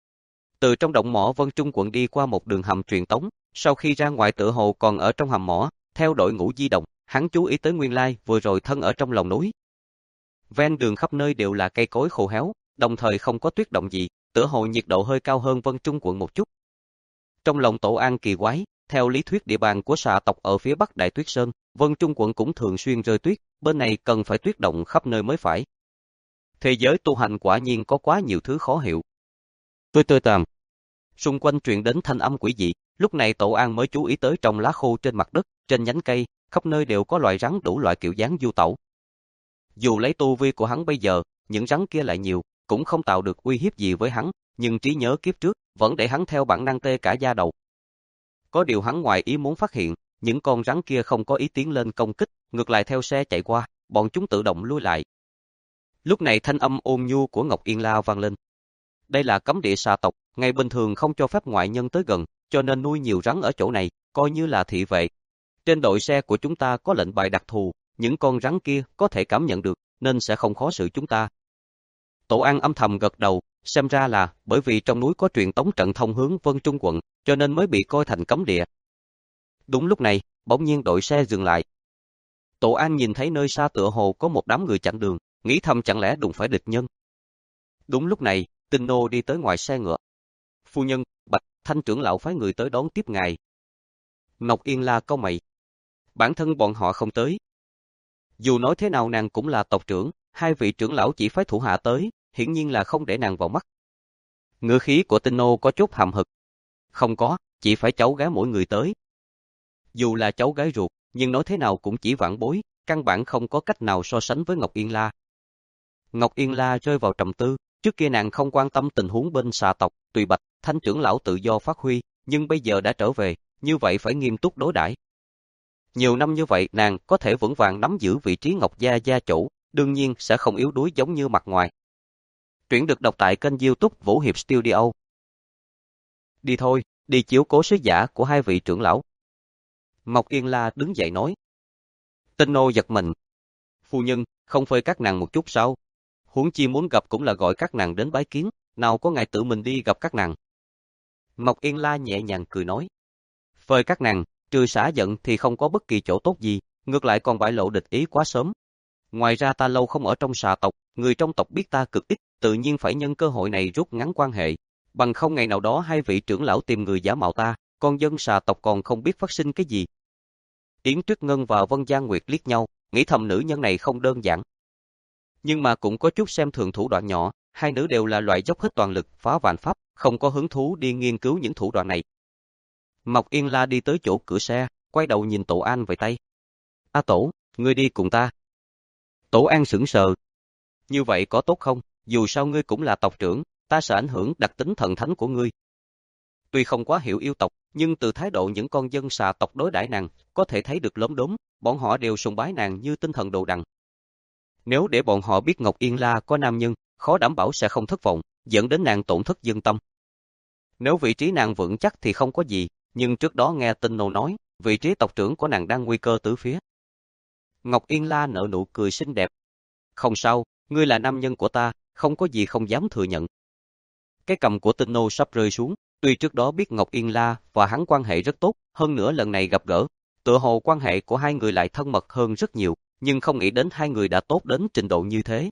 Từ trong động mỏ Vân Trung quận đi qua một đường hầm truyền tống, sau khi ra ngoài tựa hồ còn ở trong hầm mỏ, theo đội ngũ di động, hắn chú ý tới nguyên lai vừa rồi thân ở trong lòng núi. Ven đường khắp nơi đều là cây cối khô héo, đồng thời không có tuyết động gì, tựa hồ nhiệt độ hơi cao hơn Vân Trung quận một chút. Trong lòng Tổ An kỳ quái, theo lý thuyết địa bàn của xà tộc ở phía bắc Đại Tuyết Sơn, Vân Trung quận cũng thường xuyên rơi tuyết, bên này cần phải tuyết động khắp nơi mới phải. Thế giới tu hành quả nhiên có quá nhiều thứ khó hiểu. Tôi tơi tàm. Xung quanh truyền đến thanh âm quỷ dị, lúc này Tổ An mới chú ý tới trong lá khô trên mặt đất, trên nhánh cây, khắp nơi đều có loài rắn đủ loại kiểu dáng du tẩu. Dù lấy tu vi của hắn bây giờ, những rắn kia lại nhiều, cũng không tạo được uy hiếp gì với hắn, nhưng trí nhớ kiếp trước vẫn để hắn theo bản năng tê cả da đầu. Có điều hắn ngoài ý muốn phát hiện, những con rắn kia không có ý tiến lên công kích, ngược lại theo xe chạy qua, bọn chúng tự động lui lại. Lúc này thanh âm ôn nhu của Ngọc Yên La vang lên. Đây là cấm địa xà tộc, ngày bình thường không cho phép ngoại nhân tới gần, cho nên nuôi nhiều rắn ở chỗ này, coi như là thị vệ. Trên đội xe của chúng ta có lệnh bài đặc thù, những con rắn kia có thể cảm nhận được, nên sẽ không khó xử chúng ta. Tổ An âm thầm gật đầu, xem ra là bởi vì trong núi có truyền tống trận thông hướng Vân Trung quận, cho nên mới bị coi thành cấm địa. Đúng lúc này, bỗng nhiên đội xe dừng lại. Tổ An nhìn thấy nơi xa tựa hồ có một đám người chặn đường, nghĩ thầm chẳng lẽ đụng phải địch nhân. Đúng lúc này, Tinh nô đi tới ngoài xe ngựa. Phu nhân, Bạch Thanh trưởng lão phái người tới đón tiếp ngài. Ngọc Yên La cau mày. Bản thân bọn họ không tới. Dù nói thế nào nàng cũng là tộc trưởng, hai vị trưởng lão chỉ phái thủ hạ tới, hiển nhiên là không để nàng vào mắt. Ngữ khí của Tinh nô có chút hậm hực. Không có, chỉ phải cháu gái mỗi người tới. Dù là cháu gái ruột, nhưng nói thế nào cũng chỉ vãn bối, căn bản không có cách nào so sánh với Ngọc Yên La. Ngọc Yên La rơi vào trầm tư, trước kia nàng không quan tâm tình huống bên xà tộc, tùy Bạch Thanh trưởng lão tự do phát huy, nhưng bây giờ đã trở về, như vậy phải nghiêm túc đối đãi. Nhiều năm như vậy nàng có thể vững vàng nắm giữ vị trí Ngọc Gia gia chủ, đương nhiên sẽ không yếu đuối giống như mặt ngoài. Truyện được đọc tại kênh YouTube Vũ Hiệp Studio. Đi thôi, đi chiếu cố sứ giả của hai vị trưởng lão. Ngọc Yên La đứng dậy nói. Tinh nô giật mình. Phu nhân, không phơi các nàng một chút sao? Huống chi muốn gặp cũng là gọi các nàng đến bái kiến, nào có ngài tự mình đi gặp các nàng. Ngọc Yên La nhẹ nhàng cười nói. Phơi các nàng, trừ xả giận thì không có bất kỳ chỗ tốt gì, ngược lại còn bại lộ địch ý quá sớm. Ngoài ra ta lâu không ở trong xà tộc, người trong tộc biết ta cực ít, tự nhiên phải nhân cơ hội này rút ngắn quan hệ. Bằng không ngày nào đó hai vị trưởng lão tìm người giả mạo ta, con dân xà tộc còn không biết phát sinh cái gì. Yến Tuyết Ngân và Vân Giang Nguyệt liếc nhau, nghĩ thầm nữ nhân này không đơn giản. Nhưng mà cũng có chút xem thường thủ đoạn nhỏ, hai nữ đều là loại dốc hết toàn lực phá vạn pháp, không có hứng thú đi nghiên cứu những thủ đoạn này. Ngọc Yên La đi tới chỗ cửa xe, quay đầu nhìn Tổ An vẫy tay. A Tổ, ngươi đi cùng ta. Tổ An sững sờ. Như vậy có tốt không? dù sao ngươi cũng là tộc trưởng, ta sợ ảnh hưởng đặc tính thần thánh của ngươi. Tuy không quá hiểu yêu tộc, nhưng từ thái độ những con dân xà tộc đối đãi nàng, có thể thấy được lốm đốm, bọn họ đều sùng bái nàng như tinh thần đồ đằng. Nếu để bọn họ biết Ngọc Yên La có nam nhân, khó đảm bảo sẽ không thất vọng, dẫn đến nàng tổn thất dân tâm. Nếu vị trí nàng vững chắc thì không có gì, nhưng trước đó nghe tin nô nói, vị trí tộc trưởng của nàng đang nguy cơ tứ phía. Ngọc Yên La nở nụ cười xinh đẹp. Không sao, ngươi là nam nhân của ta, không có gì không dám thừa nhận. Cái cầm của Tinh Nô sắp rơi xuống, tuy trước đó biết Ngọc Yên La và hắn quan hệ rất tốt, hơn nữa lần này gặp gỡ, tựa hồ quan hệ của hai người lại thân mật hơn rất nhiều, nhưng không nghĩ đến hai người đã tốt đến trình độ như thế.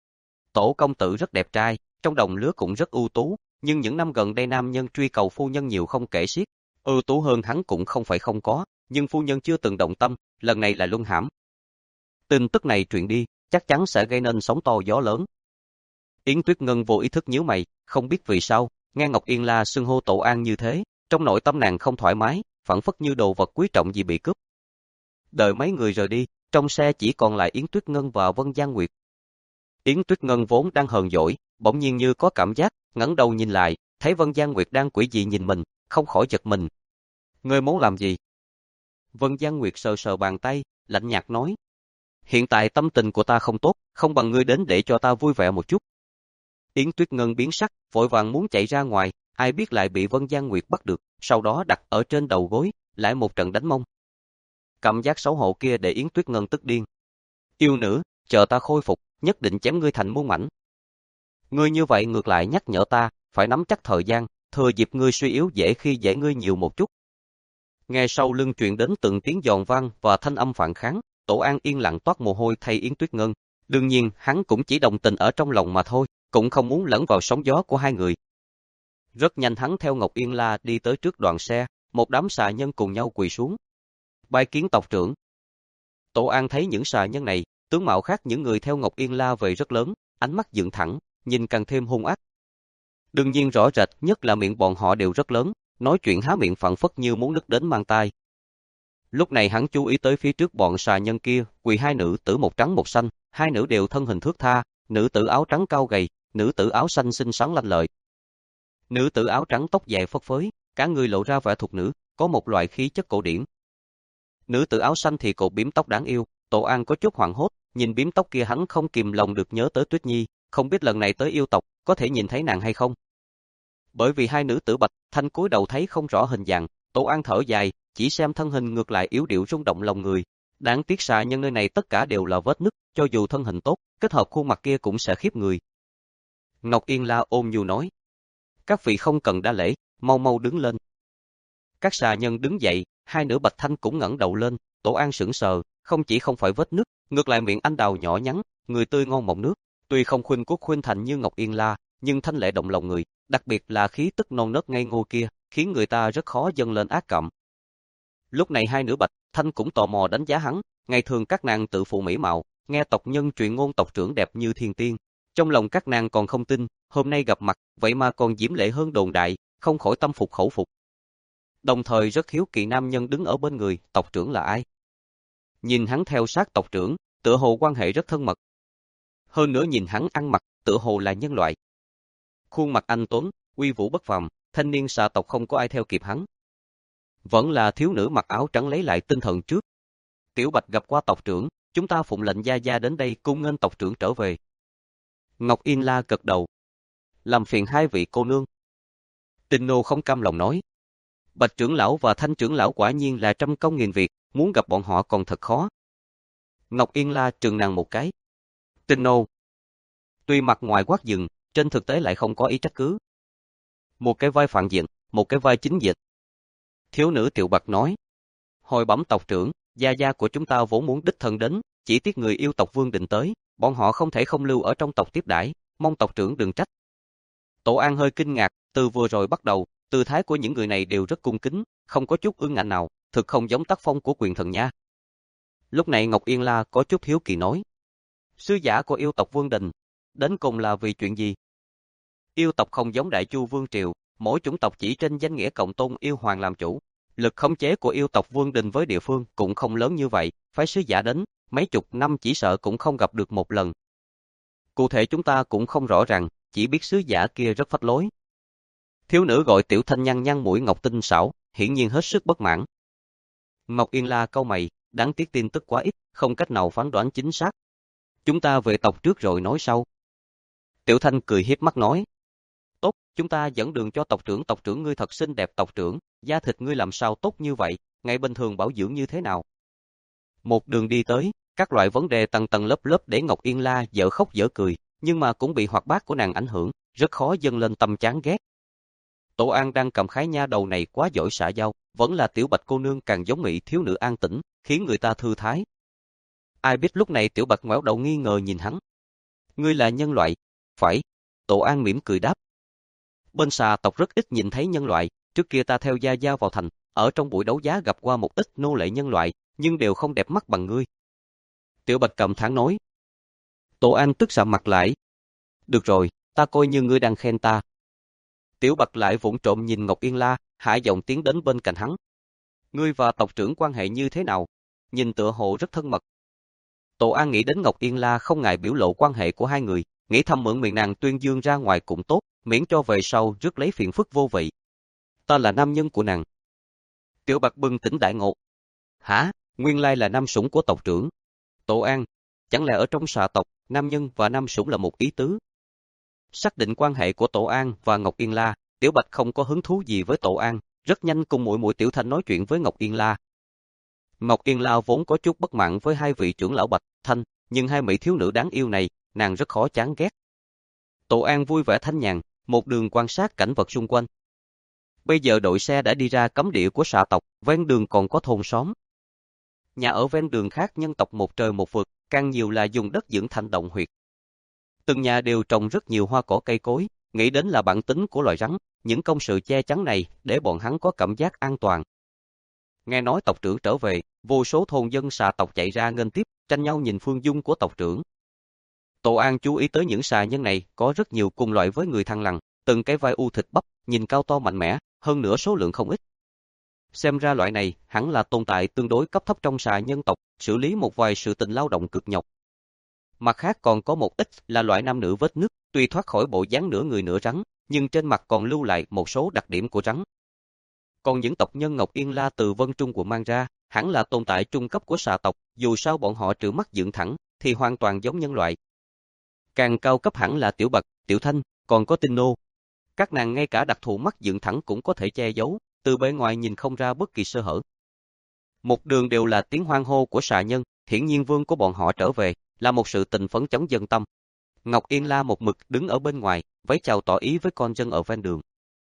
Tổ công tử rất đẹp trai, trong đồng lứa cũng rất ưu tú, nhưng những năm gần đây nam nhân truy cầu phu nhân nhiều không kể xiết, ưu tú hơn hắn cũng không phải không có, nhưng phu nhân chưa từng động tâm, lần này là luân hãm. Tin tức này truyền đi, chắc chắn sẽ gây nên sóng to gió lớn. Yến Tuyết Ngân vô ý thức nhíu mày, không biết vì sao, nghe Ngọc Yên La xưng hô Tổ An như thế, trong nội tâm nàng không thoải mái, phảng phất như đồ vật quý trọng gì bị cướp. Đợi mấy người rời đi, trong xe chỉ còn lại Yến Tuyết Ngân và Vân Giang Nguyệt. Yến Tuyết Ngân vốn đang hờn dỗi, bỗng nhiên như có cảm giác, ngẩng đầu nhìn lại, thấy Vân Giang Nguyệt đang quỷ dị nhìn mình, không khỏi giật mình. Ngươi muốn làm gì? Vân Giang Nguyệt sờ sờ bàn tay, lạnh nhạt nói. Hiện tại tâm tình của ta không tốt, không bằng ngươi đến để cho ta vui vẻ một chút. Yến Tuyết Ngân biến sắc, vội vàng muốn chạy ra ngoài, ai biết lại bị Vân Giang Nguyệt bắt được, sau đó đặt ở trên đầu gối, lại một trận đánh mông. Cảm giác xấu hổ kia để Yến Tuyết Ngân tức điên. Yêu nữ, chờ ta khôi phục, nhất định chém ngươi thành muôn mảnh. Ngươi như vậy ngược lại nhắc nhở ta, phải nắm chắc thời gian, thừa dịp ngươi suy yếu dễ khi dễ ngươi nhiều một chút. Nghe sau lưng truyền đến từng tiếng giòn vang và thanh âm phản kháng, Tổ An yên lặng toát mồ hôi thay Yến Tuyết Ngân. Đương nhiên, hắn cũng chỉ đồng tình ở trong lòng mà thôi, cũng không muốn lẫn vào sóng gió của hai người. Rất nhanh hắn theo Ngọc Yên La đi tới trước đoàn xe, một đám xà nhân cùng nhau quỳ xuống. Bái kiến tộc trưởng. Tổ An thấy những xà nhân này, tướng mạo khác những người theo Ngọc Yên La về rất lớn, ánh mắt dựng thẳng, nhìn càng thêm hung ác. Đương nhiên rõ rệt nhất là miệng bọn họ đều rất lớn, nói chuyện há miệng phảng phất như muốn nứt đến mang tai. Lúc này hắn chú ý tới phía trước bọn xà nhân kia, quỳ hai nữ tử một trắng một xanh, hai nữ đều thân hình thướt tha, nữ tử áo trắng cao gầy, nữ tử áo xanh xinh xắn lanh lợi. Nữ tử áo trắng tóc dài phất phới, cả người lộ ra vẻ thục nữ, có một loại khí chất cổ điển. Nữ tử áo xanh thì cột bím tóc đáng yêu, Tổ An có chút hoảng hốt, nhìn bím tóc kia hắn không kìm lòng được nhớ tới Tuyết Nhi, không biết lần này tới yêu tộc, có thể nhìn thấy nàng hay không. Bởi vì hai nữ tử bạch, thanh cúi đầu thấy không rõ hình dạng, Tổ An thở dài, chỉ xem thân hình ngược lại yếu điệu rung động lòng người. Đáng tiếc xà nhân nơi này tất cả đều là vết nứt, cho dù thân hình tốt, kết hợp khuôn mặt kia cũng sẽ khiếp người. Ngọc Yên La ôm nhu nói. Các vị không cần đa lễ, mau mau đứng lên. Các xà nhân đứng dậy, hai nữ bạch thanh cũng ngẩng đầu lên, Tổ An sững sờ, không chỉ không phải vết nứt, ngược lại miệng anh đào nhỏ nhắn, người tươi ngon mọng nước, tuy không khuynh quốc khuynh thành như Ngọc Yên La, nhưng thanh lệ động lòng người, đặc biệt là khí tức non nớt ngây ngô kia, khiến người ta rất khó dâng lên ác cảm. Lúc này hai nữ bạch thanh cũng tò mò đánh giá hắn, ngày thường các nàng tự phụ mỹ mạo, nghe tộc nhân truyền ngôn tộc trưởng đẹp như thiên tiên, trong lòng các nàng còn không tin, hôm nay gặp mặt, vậy mà còn diễm lệ hơn đồn đại, không khỏi tâm phục khẩu phục. Đồng thời rất hiếu kỳ nam nhân đứng ở bên người, tộc trưởng là ai? Nhìn hắn theo sát tộc trưởng, tựa hồ quan hệ rất thân mật. Hơn nữa nhìn hắn ăn mặc, tựa hồ là nhân loại. Khuôn mặt anh tuấn, uy vũ bất phàm, thanh niên xà tộc không có ai theo kịp hắn. Vẫn là thiếu nữ mặc áo trắng lấy lại tinh thần trước. Tiểu Bạch gặp qua tộc trưởng, chúng ta phụng lệnh gia gia đến đây cung nghênh tộc trưởng trở về. Ngọc Yên La gật đầu. Làm phiền hai vị cô nương. Tinh Nô không cam lòng nói. Bạch trưởng lão và Thanh trưởng lão quả nhiên là trăm công nghìn việc, muốn gặp bọn họ còn thật khó. Ngọc Yên La trừng nàng một cái. Tinh Nô. Tuy mặt ngoài quát dừng, trên thực tế lại không có ý trách cứ. Một cái vai phản diện, một cái vai chính diện. Thiếu nữ Tiểu Bạch nói. Hồi bẩm tộc trưởng, gia gia của chúng ta vốn muốn đích thân đến, chỉ tiếc người yêu tộc Vương Định tới, bọn họ không thể không lưu ở trong tộc tiếp đãi, mong tộc trưởng đừng trách. Tổ An hơi kinh ngạc, từ vừa rồi bắt đầu, tư thái của những người này đều rất cung kính, không có chút ương ngạnh nào, thực không giống tác phong của quyền thần nha. Lúc này Ngọc Yên La có chút hiếu kỳ nói. Sứ giả của yêu tộc Vương Đình, đến cùng là vì chuyện gì? Yêu tộc không giống Đại Chu Vương Triều, mỗi chủng tộc chỉ trên danh nghĩa cộng tôn yêu hoàng làm chủ. Lực khống chế của yêu tộc Vương Đình với địa phương cũng không lớn như vậy, phái sứ giả đến, mấy chục năm chỉ sợ cũng không gặp được một lần. Cụ thể chúng ta cũng không rõ ràng, chỉ biết sứ giả kia rất phách lối. Thiếu nữ gọi Tiểu Thanh nhăn nhăn mũi ngọc tinh xảo, hiển nhiên hết sức bất mãn. Ngọc Yên La cau mày, đáng tiếc tin tức quá ít, không cách nào phán đoán chính xác. Chúng ta về tộc trước rồi nói sau. Tiểu Thanh cười hiếp mắt nói. Tốt, chúng ta dẫn đường cho tộc trưởng. Tộc trưởng ngươi thật xinh đẹp. Tộc trưởng, da thịt ngươi làm sao tốt như vậy, ngày bình thường bảo dưỡng như thế nào? Một đường đi tới, các loại vấn đề tầng tầng lớp lớp để Ngọc Yên La dở khóc dở cười, nhưng mà cũng bị hoạt bát của nàng ảnh hưởng, rất khó dâng lên tâm chán ghét. Tổ An đang cầm khái nha đầu này quá giỏi xã giao, vẫn là Tiểu Bạch cô nương càng giống mỹ thiếu nữ an tĩnh, khiến người ta thư thái. Ai biết lúc này Tiểu Bạch ngoẻo đầu nghi ngờ nhìn hắn. Ngươi là nhân loại? Phải. Tổ An mỉm cười đáp. Bên xà tộc rất ít nhìn thấy nhân loại, trước kia ta theo Gia Gia vào thành, ở trong buổi đấu giá gặp qua một ít nô lệ nhân loại, nhưng đều không đẹp mắt bằng ngươi. Tiểu Bạch cầm thán nói. Tổ An tức sạm mặt lại. Được rồi, ta coi như ngươi đang khen ta. Tiểu Bạch lại vụng trộm nhìn Ngọc Yên La, hạ giọng tiến đến bên cạnh hắn. Ngươi và tộc trưởng quan hệ như thế nào? Nhìn tựa hồ rất thân mật. Tổ An nghĩ đến Ngọc Yên La không ngại biểu lộ quan hệ của hai người, nghĩ thầm mượn miệng nàng tuyên dương ra ngoài cũng tốt, miễn cho về sau rước lấy phiền phức vô vị. Ta là nam nhân của nàng. Tiểu Bạch bừng tỉnh đại ngộ. Hả? Nguyên lai là nam sủng của tộc trưởng. Tổ An, chẳng lẽ ở trong xà tộc, nam nhân và nam sủng là một ý tứ? Xác định quan hệ của Tổ An và Ngọc Yên La, Tiểu Bạch không có hứng thú gì với Tổ An, rất nhanh cùng muội muội Tiểu Thanh nói chuyện với Ngọc Yên La. Ngọc Yên La vốn có chút bất mãn với hai vị trưởng lão Bạch, Thanh, nhưng hai mỹ thiếu nữ đáng yêu này, nàng rất khó chán ghét. Tổ An vui vẻ thanh nhàn, một đường quan sát cảnh vật xung quanh. Bây giờ đội xe đã đi ra cấm địa của xà tộc, ven đường còn có thôn xóm. Nhà ở ven đường khác nhân tộc một trời một vực, càng nhiều là dùng đất dưỡng thành động huyệt. Từng nhà đều trồng rất nhiều hoa cỏ cây cối, nghĩ đến là bản tính của loài rắn, những công sự che chắn này để bọn hắn có cảm giác an toàn. Nghe nói tộc trưởng trở về, vô số thôn dân xà tộc chạy ra nghênh tiếp, tranh nhau nhìn phương dung của tộc trưởng. Tổ An chú ý tới những xà nhân này có rất nhiều cùng loại với người thằn lằn, từng cái vai u thịt bắp, nhìn cao to mạnh mẽ, hơn nữa số lượng không ít. Xem ra loại này hẳn là tồn tại tương đối cấp thấp trong xà nhân tộc, xử lý một vài sự tình lao động cực nhọc. Mặt khác còn có một ít là loại nam nữ vết nứt, tuy thoát khỏi bộ dáng nửa người nửa rắn, nhưng trên mặt còn lưu lại một số đặc điểm của rắn. Còn những tộc nhân Ngọc Yên La từ Vân Trung quận mang ra, hẳn là tồn tại trung cấp của xà tộc, dù sao bọn họ trừ mắt dựng thẳng, thì hoàn toàn giống nhân loại. Càng cao cấp hẳn là Tiểu Bạch, Tiểu Thanh, còn có Tinh Nô. Các nàng ngay cả đặc thù mắt dựng thẳng cũng có thể che giấu, từ bề ngoài nhìn không ra bất kỳ sơ hở. Một đường đều là tiếng hoan hô của xà nhân, hiển nhiên vương của bọn họ trở về, là một sự tình phấn chấn dân tâm. Ngọc Yên La một mực đứng ở bên ngoài, vẫy chào tỏ ý với con dân ở ven đường.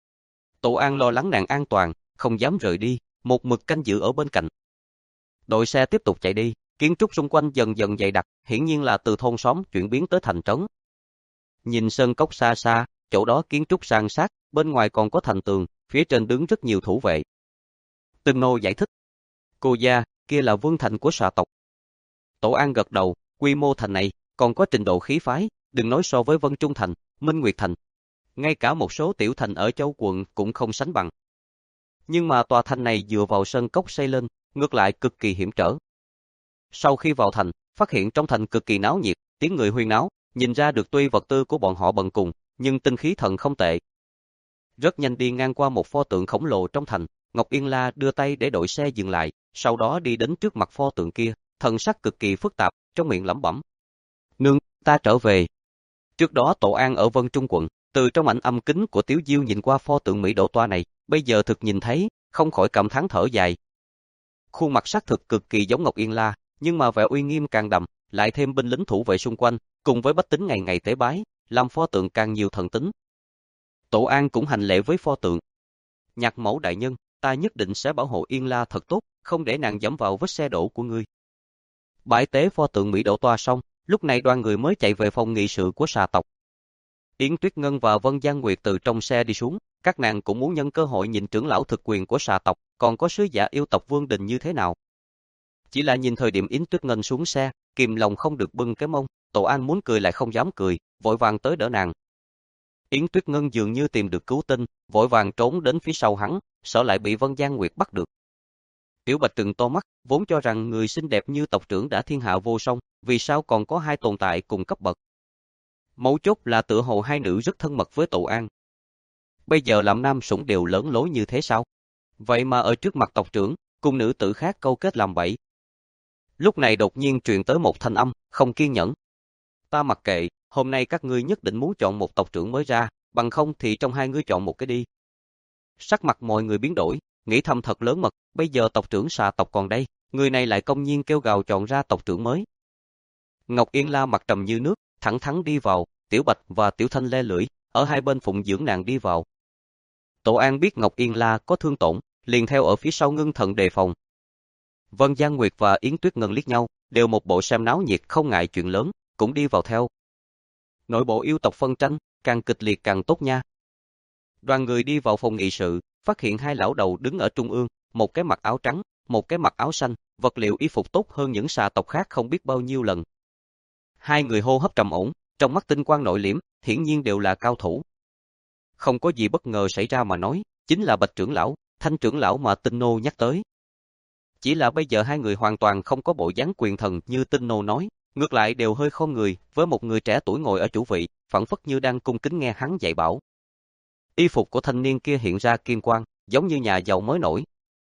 Tổ An lo lắng nàng an toàn, không dám rời đi, một mực canh giữ ở bên cạnh. Đội xe tiếp tục chạy đi, kiến trúc xung quanh dần dần dày đặc, hiển nhiên là từ thôn xóm chuyển biến tới thành trấn. Nhìn sơn cốc xa xa, chỗ đó kiến trúc san sát, bên ngoài còn có thành tường, phía trên đứng rất nhiều thủ vệ. Tinh Nô giải thích. Cô gia, kia là vương thành của xà tộc. Tổ An gật đầu, quy mô thành này, còn có trình độ khí phái, đừng nói so với Vân Trung Thành, Minh Nguyệt Thành. Ngay cả một số tiểu thành ở châu quận cũng không sánh bằng. Nhưng mà tòa thành này dựa vào sơn cốc xây lên, ngược lại cực kỳ hiểm trở. Sau khi vào thành, phát hiện trong thành cực kỳ náo nhiệt, tiếng người huyên náo, nhìn ra được tuy vật tư của bọn họ bần cùng, nhưng tinh khí thần không tệ. Rất nhanh đi ngang qua một pho tượng khổng lồ trong thành, Ngọc Yên La đưa tay để đội xe dừng lại, sau đó đi đến trước mặt pho tượng kia, thần sắc cực kỳ phức tạp, trong miệng lẩm bẩm. Nương, ta trở về. Trước đó Tổ An ở Vân Trung quận, từ trong ảnh âm kính của Tiếu Diêu nhìn qua pho tượng Mỹ Độ Toa này, bây giờ thực nhìn thấy, không khỏi cảm thán thở dài. Khuôn mặt sắc thực cực kỳ giống Ngọc Yên La, nhưng mà vẻ uy nghiêm càng đậm, lại thêm binh lính thủ vệ xung quanh, cùng với bách tính ngày ngày tế bái, làm pho tượng càng nhiều thần tính. Tổ An cũng hành lễ với pho tượng. Nhạc mẫu đại nhân, ta nhất định sẽ bảo hộ Yên La thật tốt, không để nàng dẫm vào vết xe đổ của ngươi. Bãi tế pho tượng Mỹ Độ Toa xong, lúc này đoàn người mới chạy về phòng nghị sự của xà tộc. Yến Tuyết Ngân và Vân Giang Nguyệt từ trong xe đi xuống, các nàng cũng muốn nhân cơ hội nhìn trưởng lão thực quyền của xà tộc, còn có sứ giả yêu tộc Vương Đình như thế nào. Chỉ là nhìn thời điểm Yến Tuyết Ngân xuống xe, kìm lòng không được bưng cái mông, Tổ An muốn cười lại không dám cười, vội vàng tới đỡ nàng. Yến Tuyết Ngân dường như tìm được cứu tinh, vội vàng trốn đến phía sau hắn, sợ lại bị Vân Giang Nguyệt bắt được. Tiểu Bạch trừng to mắt, vốn cho rằng người xinh đẹp như tộc trưởng đã thiên hạ vô song, vì sao còn có hai tồn tại cùng cấp bậc. Mấu chốt là tựa hồ hai nữ rất thân mật với Tổ An. Bây giờ làm nam sủng đều lớn lối như thế sao? Vậy mà ở trước mặt tộc trưởng, cùng nữ tử khác câu kết làm bậy. Lúc này đột nhiên truyền tới một thanh âm, không kiên nhẫn. Ta mặc kệ, hôm nay các ngươi nhất định muốn chọn một tộc trưởng mới ra, bằng không thì trong hai ngươi chọn một cái đi. Sắc mặt mọi người biến đổi, nghĩ thầm thật lớn mật, bây giờ tộc trưởng xà tộc còn đây, người này lại công nhiên kêu gào chọn ra tộc trưởng mới. Ngọc Yên La mặt trầm như nước, thẳng thắn đi vào, Tiểu Bạch và Tiểu Thanh le lưỡi, ở hai bên phụng dưỡng nàng đi vào. Tổ An biết Ngọc Yên La có thương tổn, liền theo ở phía sau ngưng thần đề phòng. Vân Giang Nguyệt và Yến Tuyết Ngân liếc nhau, đều một bộ xem náo nhiệt không ngại chuyện lớn, cũng đi vào theo. Nội bộ yêu tộc phân tranh, càng kịch liệt càng tốt nha. Đoàn người đi vào phòng nghị sự, phát hiện hai lão đầu đứng ở trung ương, một cái mặc áo trắng, một cái mặc áo xanh, vật liệu y phục tốt hơn những xà tộc khác không biết bao nhiêu lần. Hai người hô hấp trầm ổn, trong mắt tinh quang nội liễm, hiển nhiên đều là cao thủ. Không có gì bất ngờ xảy ra mà nói, chính là Bạch trưởng lão, Thanh trưởng lão mà Tinh Nô nhắc tới. Chỉ là bây giờ hai người hoàn toàn không có bộ dáng quyền thần như Tinh Nô nói, ngược lại đều hơi khom người, với một người trẻ tuổi ngồi ở chủ vị, phảng phất như đang cung kính nghe hắn dạy bảo. Y phục của thanh niên kia hiện ra kim quang, giống như nhà giàu mới nổi.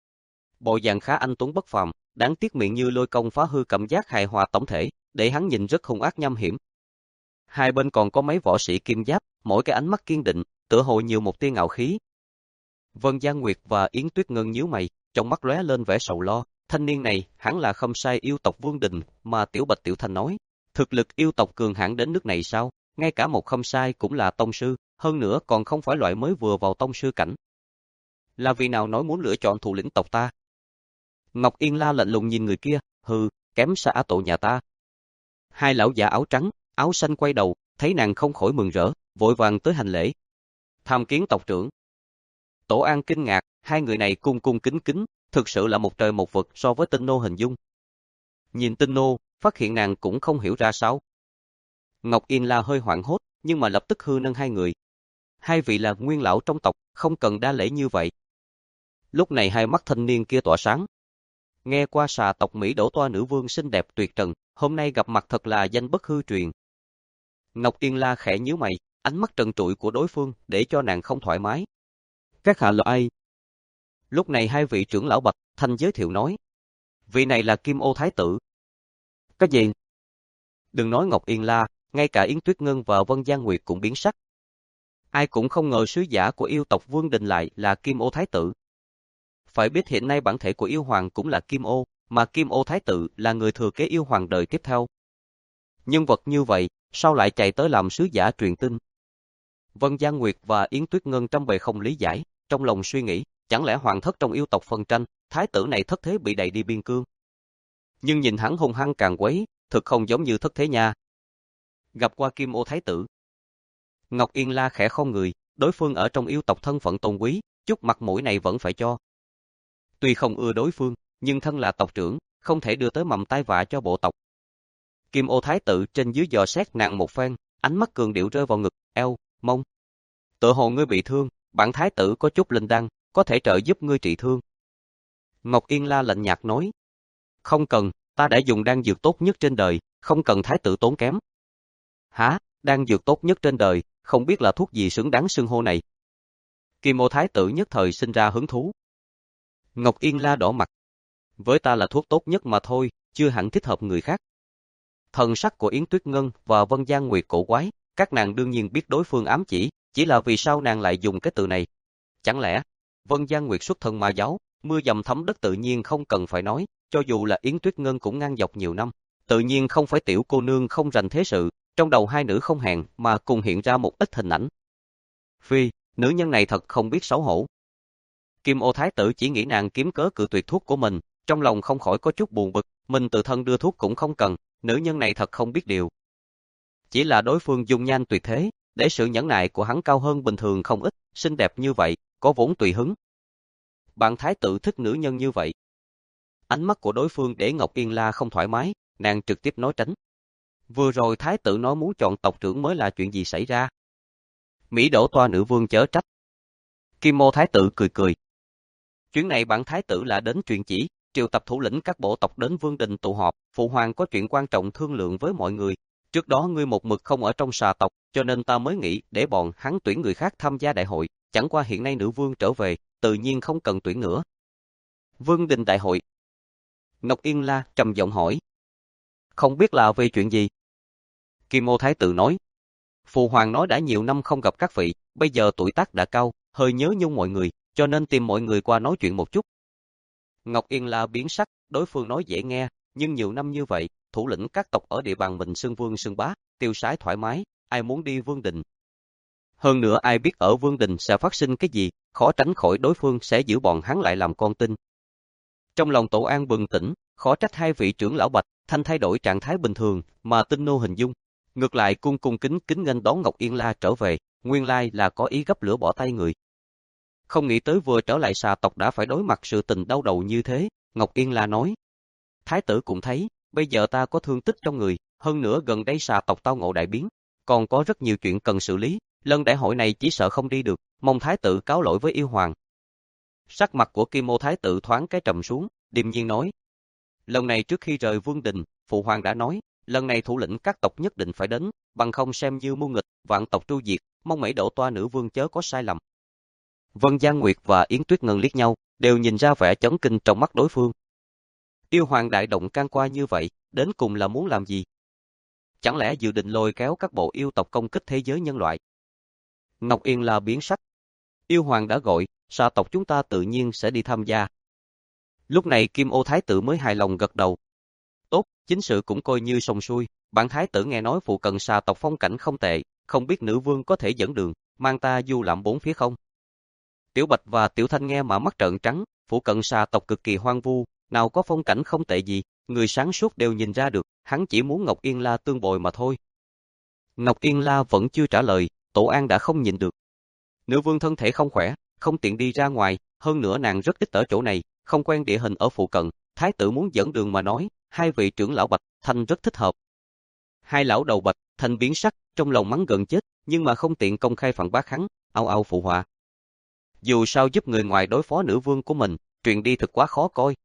Bộ dạng khá anh tuấn bất phàm, đáng tiếc miệng như lôi công phá hư cảm giác hài hòa tổng thể, để hắn nhìn rất hung ác nham hiểm. Hai bên còn có mấy võ sĩ kim giáp, mỗi cái ánh mắt kiên định, tựa hồ nhiều một tia ngạo khí. Vân Giang Nguyệt và Yến Tuyết Ngân nhíu mày, trong mắt lóe lên vẻ sầu lo, thanh niên này, hắn là không sai yêu tộc Vương Đình, mà Tiểu Bạch Tiểu Thanh nói, thực lực yêu tộc cường hãn đến nước này sao, ngay cả một không sai cũng là tông sư, hơn nữa còn không phải loại mới vừa vào tông sư cảnh. Là vì nào nói muốn lựa chọn thủ lĩnh tộc ta? Ngọc Yên La lạnh lùng nhìn người kia, hừ, kém xa tổ nhà ta. Hai lão già áo trắng, áo xanh quay đầu, thấy nàng không khỏi mừng rỡ, vội vàng tới hành lễ. Tham kiến tộc trưởng. Tổ An kinh ngạc, hai người này cung cung kính kính, thực sự là một trời một vực so với Tinh Nô hình dung. Nhìn Tinh Nô, phát hiện nàng cũng không hiểu ra sao. Ngọc Yên La hơi hoảng hốt, nhưng mà lập tức hư nâng hai người. Hai vị là nguyên lão trong tộc, không cần đa lễ như vậy. Lúc này hai mắt thanh niên kia tỏa sáng. Nghe qua xà tộc Mỹ đổ toa nữ vương xinh đẹp tuyệt trần, hôm nay gặp mặt thật là danh bất hư truyền. Ngọc Yên La khẽ nhíu mày, ánh mắt trần trụi của đối phương để cho nàng không thoải mái. Các hạ là ai? Lúc này hai vị trưởng lão Bạch Thanh giới thiệu nói. Vị này là Kim Ô Thái tử. Cái gì? Đừng nói Ngọc Yên La, ngay cả Yến Tuyết Ngân và Vân Giang Nguyệt cũng biến sắc. Ai cũng không ngờ sứ giả của yêu tộc Vương Đình lại là Kim Ô Thái tử. Phải biết hiện nay bản thể của yêu hoàng cũng là Kim Ô, mà Kim Ô Thái tử là người thừa kế yêu hoàng đời tiếp theo. Nhân vật như vậy, sao lại chạy tới làm sứ giả truyền tin? Vân Giang Nguyệt và Yến Tuyết Ngân trăm bề không lý giải, trong lòng suy nghĩ, chẳng lẽ hoàng thất trong yêu tộc phân tranh, thái tử này thất thế bị đẩy đi biên cương. Nhưng nhìn hắn hung hăng càng quấy, thực không giống như thất thế nha. Gặp qua Kim Ô Thái tử. Ngọc Yên La khẽ không người, đối phương ở trong yêu tộc thân phận tôn quý, chút mặt mũi này vẫn phải cho. Tuy không ưa đối phương, nhưng thân là tộc trưởng, không thể đưa tới mầm tai vạ cho bộ tộc. Kim Ô Thái tử trên dưới dò xét nàng một phen, ánh mắt cường điệu rơi vào ngực, eo, mông. Tựa hồ ngươi bị thương, bản thái tử có chút linh đăng, có thể trợ giúp ngươi trị thương. Ngọc Yên La lạnh nhạt nói. Không cần, ta đã dùng đan dược tốt nhất trên đời, không cần thái tử tốn kém. Hả, đan dược tốt nhất trên đời, không biết là thuốc gì xứng đáng xưng hô này. Kim Ô Thái tử nhất thời sinh ra hứng thú. Ngọc Yên La đỏ mặt. Với ta là thuốc tốt nhất mà thôi, chưa hẳn thích hợp người khác. Thần sắc của Yến Tuyết Ngân và Vân Giang Nguyệt cổ quái, các nàng đương nhiên biết đối phương ám chỉ, chỉ là vì sao nàng lại dùng cái từ này. Chẳng lẽ, Vân Giang Nguyệt xuất thân ma giáo, mưa dầm thấm đất tự nhiên không cần phải nói, cho dù là Yến Tuyết Ngân cũng ngang dọc nhiều năm, tự nhiên không phải tiểu cô nương không rành thế sự, trong đầu hai nữ không hẹn mà cùng hiện ra một ít hình ảnh. Phi, nữ nhân này thật không biết xấu hổ. Kim Ô Thái tử chỉ nghĩ nàng kiếm cớ cự tuyệt thuốc của mình, trong lòng không khỏi có chút buồn bực, mình tự thân đưa thuốc cũng không cần, nữ nhân này thật không biết điều. Chỉ là đối phương dung nhan tuyệt thế, để sự nhẫn nại của hắn cao hơn bình thường không ít, xinh đẹp như vậy, có vốn tùy hứng. Bạn thái tử thích nữ nhân như vậy. Ánh mắt của đối phương để Ngọc Yên La không thoải mái, nàng trực tiếp nói tránh. Vừa rồi thái tử nói muốn chọn tộc trưởng mới là chuyện gì xảy ra? Mỹ đổ toa nữ vương chớ trách. Kim Ô Thái tử cười cười. Chuyến này bản thái tử là đến truyền chỉ, triệu tập thủ lĩnh các bộ tộc đến Vương Đình tụ họp, phụ hoàng có chuyện quan trọng thương lượng với mọi người, Trước đó ngươi một mực không ở trong xà tộc, cho nên ta mới nghĩ để bọn hắn tuyển người khác tham gia đại hội, chẳng qua hiện nay nữ vương trở về, tự nhiên không cần tuyển nữa. Vương đình đại hội. Ngọc Yên La trầm giọng hỏi. Không biết là về chuyện gì? Kim Ô Thái tử nói. Phụ hoàng nói đã nhiều năm không gặp các vị, bây giờ tuổi tác đã cao, hơi nhớ nhung mọi người, cho nên tìm mọi người qua nói chuyện một chút. Ngọc Yên La biến sắc, đối phương nói dễ nghe, nhưng nhiều năm như vậy, thủ lĩnh các tộc ở địa bàn mình xưng vương xưng bá, tiêu sái thoải mái, ai muốn đi Vương Đình. Hơn nữa ai biết ở Vương Đình sẽ phát sinh cái gì, khó tránh khỏi đối phương sẽ giữ bọn hắn lại làm con tin. Trong lòng Tổ An bừng tỉnh, khó trách hai vị trưởng lão Bạch Thanh thay đổi trạng thái bình thường, mà tinh nô hình dung. Ngược lại cung cung kính kính nghênh đón Ngọc Yên La trở về, nguyên lai là có ý gấp lửa bỏ tay người. Không nghĩ tới vừa trở lại xà tộc đã phải đối mặt sự tình đau đầu như thế, Ngọc Yên La nói. Thái tử cũng thấy, bây giờ ta có thương tích trong người, hơn nữa gần đây xà tộc tao ngộ đại biến, còn có rất nhiều chuyện cần xử lý, lần đại hội này chỉ sợ không đi được, mong thái tử cáo lỗi với yêu hoàng. Sắc mặt của Kim Ô Thái tử thoáng cái trầm xuống, điềm nhiên nói. Lần này trước khi rời Vương Đình, Phụ hoàng đã nói, lần này thủ lĩnh các tộc nhất định phải đến, bằng không xem như mưu nghịch, vạn tộc tru diệt, mong mấy đổ toa nữ vương chớ có sai lầm. Vân Giang Nguyệt và Yến Tuyết Ngân liếc nhau, đều nhìn ra vẻ chấn kinh trong mắt đối phương. Yêu hoàng đại động can qua như vậy, đến cùng là muốn làm gì? Chẳng lẽ dự định lôi kéo các bộ yêu tộc công kích thế giới nhân loại? Ngọc Yên là biến sắc. Yêu hoàng đã gọi, xà tộc chúng ta tự nhiên sẽ đi tham gia. Lúc này Kim Ô Thái tử mới hài lòng gật đầu. Tốt, chính sự cũng coi như xong xuôi, bản thái tử nghe nói phụ cận xà tộc phong cảnh không tệ, không biết nữ vương có thể dẫn đường, mang ta du lãm bốn phía không? Tiểu Bạch và Tiểu Thanh nghe mà mắt trợn trắng, phụ cận xà tộc cực kỳ hoang vu, nào có phong cảnh không tệ gì, người sáng suốt đều nhìn ra được, hắn chỉ muốn Ngọc Yên La tương bồi mà thôi. Ngọc Yên La vẫn chưa trả lời, Tổ An đã không nhịn được. Nữ vương thân thể không khỏe, không tiện đi ra ngoài, hơn nữa nàng rất ít ở chỗ này, không quen địa hình ở phụ cận, thái tử muốn dẫn đường mà nói, hai vị trưởng lão Bạch Thanh rất thích hợp. Hai lão đầu Bạch Thanh biến sắc, trong lòng mắng gần chết, nhưng mà không tiện công khai phản bác hắn, ao ao phụ họa. Dù sao giúp người ngoài đối phó nữ vương của mình, chuyện đi thật quá khó coi.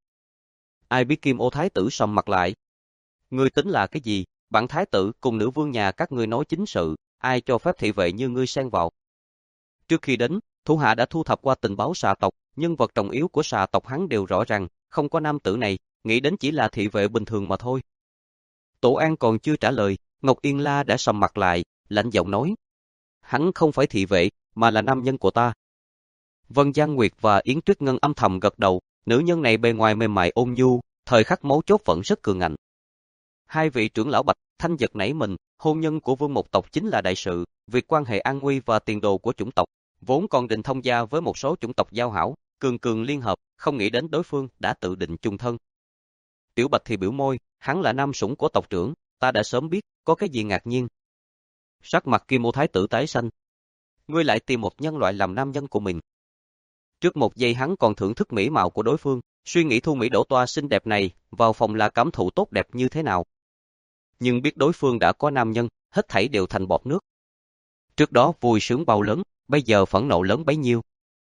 Ai biết Kim Ô Thái tử sầm mặt lại. Ngươi tính là cái gì? Bản thái tử cùng nữ vương nhà các ngươi nói chính sự, ai cho phép thị vệ như ngươi xen vào? Trước khi đến, thủ hạ đã thu thập qua tình báo xà tộc, nhân vật trọng yếu của xà tộc hắn đều rõ ràng, không có nam tử này, nghĩ đến chỉ là thị vệ bình thường mà thôi. Tổ An còn chưa trả lời, Ngọc Yên La đã sầm mặt lại, lạnh giọng nói. Hắn không phải thị vệ, mà là nam nhân của ta. Vân Giang Nguyệt và Yến Tuyết Ngân âm thầm gật đầu, nữ nhân này bề ngoài mềm mại ôn nhu, thời khắc mấu chốt vẫn rất cường ngạnh. Hai vị trưởng lão Bạch Thanh giật nảy mình, hôn nhân của vương một tộc chính là đại sự, việc quan hệ an nguy và tiền đồ của chủng tộc, vốn còn định thông gia với một số chủng tộc giao hảo, cường cường liên hợp, không nghĩ đến đối phương đã tự định chung thân. Tiểu Bạch thì biểu môi, hắn là nam sủng của tộc trưởng, ta đã sớm biết, có cái gì ngạc nhiên. Sắc mặt Kim Ô Thái tử tái xanh. Ngươi lại tìm một nhân loại làm nam nhân của mình. Trước một giây hắn còn thưởng thức mỹ mạo của đối phương, suy nghĩ thu mỹ đổ toa xinh đẹp này, vào phòng là cảm thụ tốt đẹp như thế nào. Nhưng biết đối phương đã có nam nhân, hết thảy đều thành bọt nước. Trước đó vui sướng bao lớn, bây giờ phẫn nộ lớn bấy nhiêu.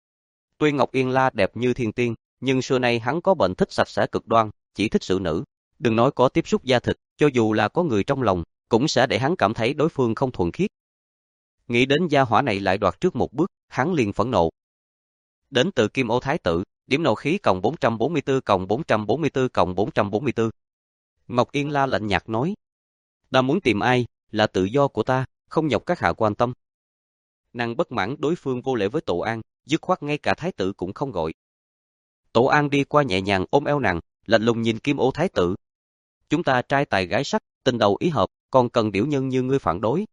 Tuy Ngọc Yên La đẹp như thiên tiên, nhưng xưa nay hắn có bệnh thích sạch sẽ cực đoan, chỉ thích sự nữ. Đừng nói có tiếp xúc da thịt, cho dù là có người trong lòng, cũng sẽ để hắn cảm thấy đối phương không thuần khiết. Nghĩ đến gia hỏa này lại đoạt trước một bước, hắn liền phẫn nộ. Đến từ Kim Ô Thái tử, điểm nộ khí cộng bốn trăm bốn mươi tư cộng bốn trăm bốn mươi tư cộng bốn trăm bốn mươi tư. Ngọc Yên La lạnh nhạt nói. Ta muốn tìm ai, là tự do của ta, không nhọc các hạ quan tâm. Nàng bất mãn đối phương vô lễ với Tổ An, dứt khoát ngay cả thái tử cũng không gọi. Tổ An đi qua nhẹ nhàng ôm eo nàng, lạnh lùng nhìn Kim Ô Thái tử. Chúng ta trai tài gái sắc, tình đầu ý hợp, còn cần điểu nhân như ngươi phản đối.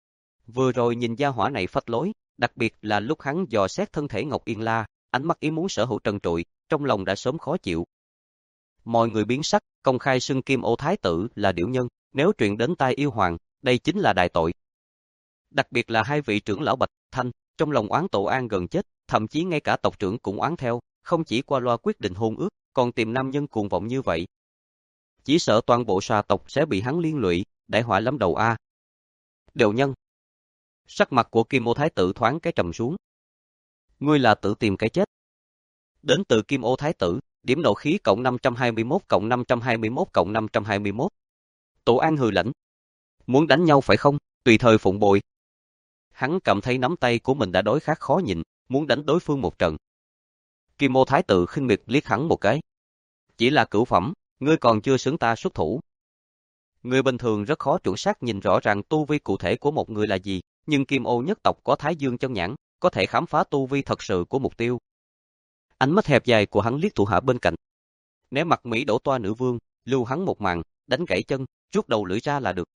Vừa rồi nhìn gia hỏa này phách lối, đặc biệt là lúc hắn dò xét thân thể Ngọc Yên La, ánh mắt ý muốn sở hữu trần trụi, trong lòng đã sớm khó chịu. Mọi người biến sắc, công khai xưng Kim Ô Thái tử là điểu nhân, nếu truyền đến tai yêu hoàng, đây chính là đại tội. Đặc biệt là hai vị trưởng lão Bạch Thanh, trong lòng oán Tổ An gần chết, thậm chí ngay cả tộc trưởng cũng oán theo, không chỉ qua loa quyết định hôn ước, còn tìm nam nhân cuồng vọng như vậy. Chỉ sợ toàn bộ xà tộc sẽ bị hắn liên lụy, đại họa lâm đầu a. Đều nhân. Sắc mặt của Kim Ô Thái tử thoáng cái trầm xuống. Ngươi là tự tìm cái chết. Đến từ Kim Ô Thái tử, điểm nộ khí cộng năm trăm hai mươi mốt cộng năm trăm hai mươi mốt cộng năm trăm hai mươi mốt. Tổ An hừ lạnh. Muốn đánh nhau phải không? Tùy thời phụng bồi. Hắn cảm thấy nắm tay của mình đã đói khát khó nhịn, muốn đánh đối phương một trận. Kim Ô Thái Tử khinh miệt liếc hắn một cái. Chỉ là cửu phẩm, ngươi còn chưa xứng ta xuất thủ. Người bình thường rất khó chuẩn xác nhìn rõ ràng tu vi cụ thể của một người là gì, nhưng Kim Ô nhất tộc có Thái Dương chân nhãn, có thể khám phá tu vi thật sự của mục tiêu. Ánh mắt hẹp dài của hắn liếc thủ hạ bên cạnh. Nếu mặt Mỹ đổ toa nữ vương, lưu hắn một màn, đánh gãy chân, rút đầu lưỡi ra là được.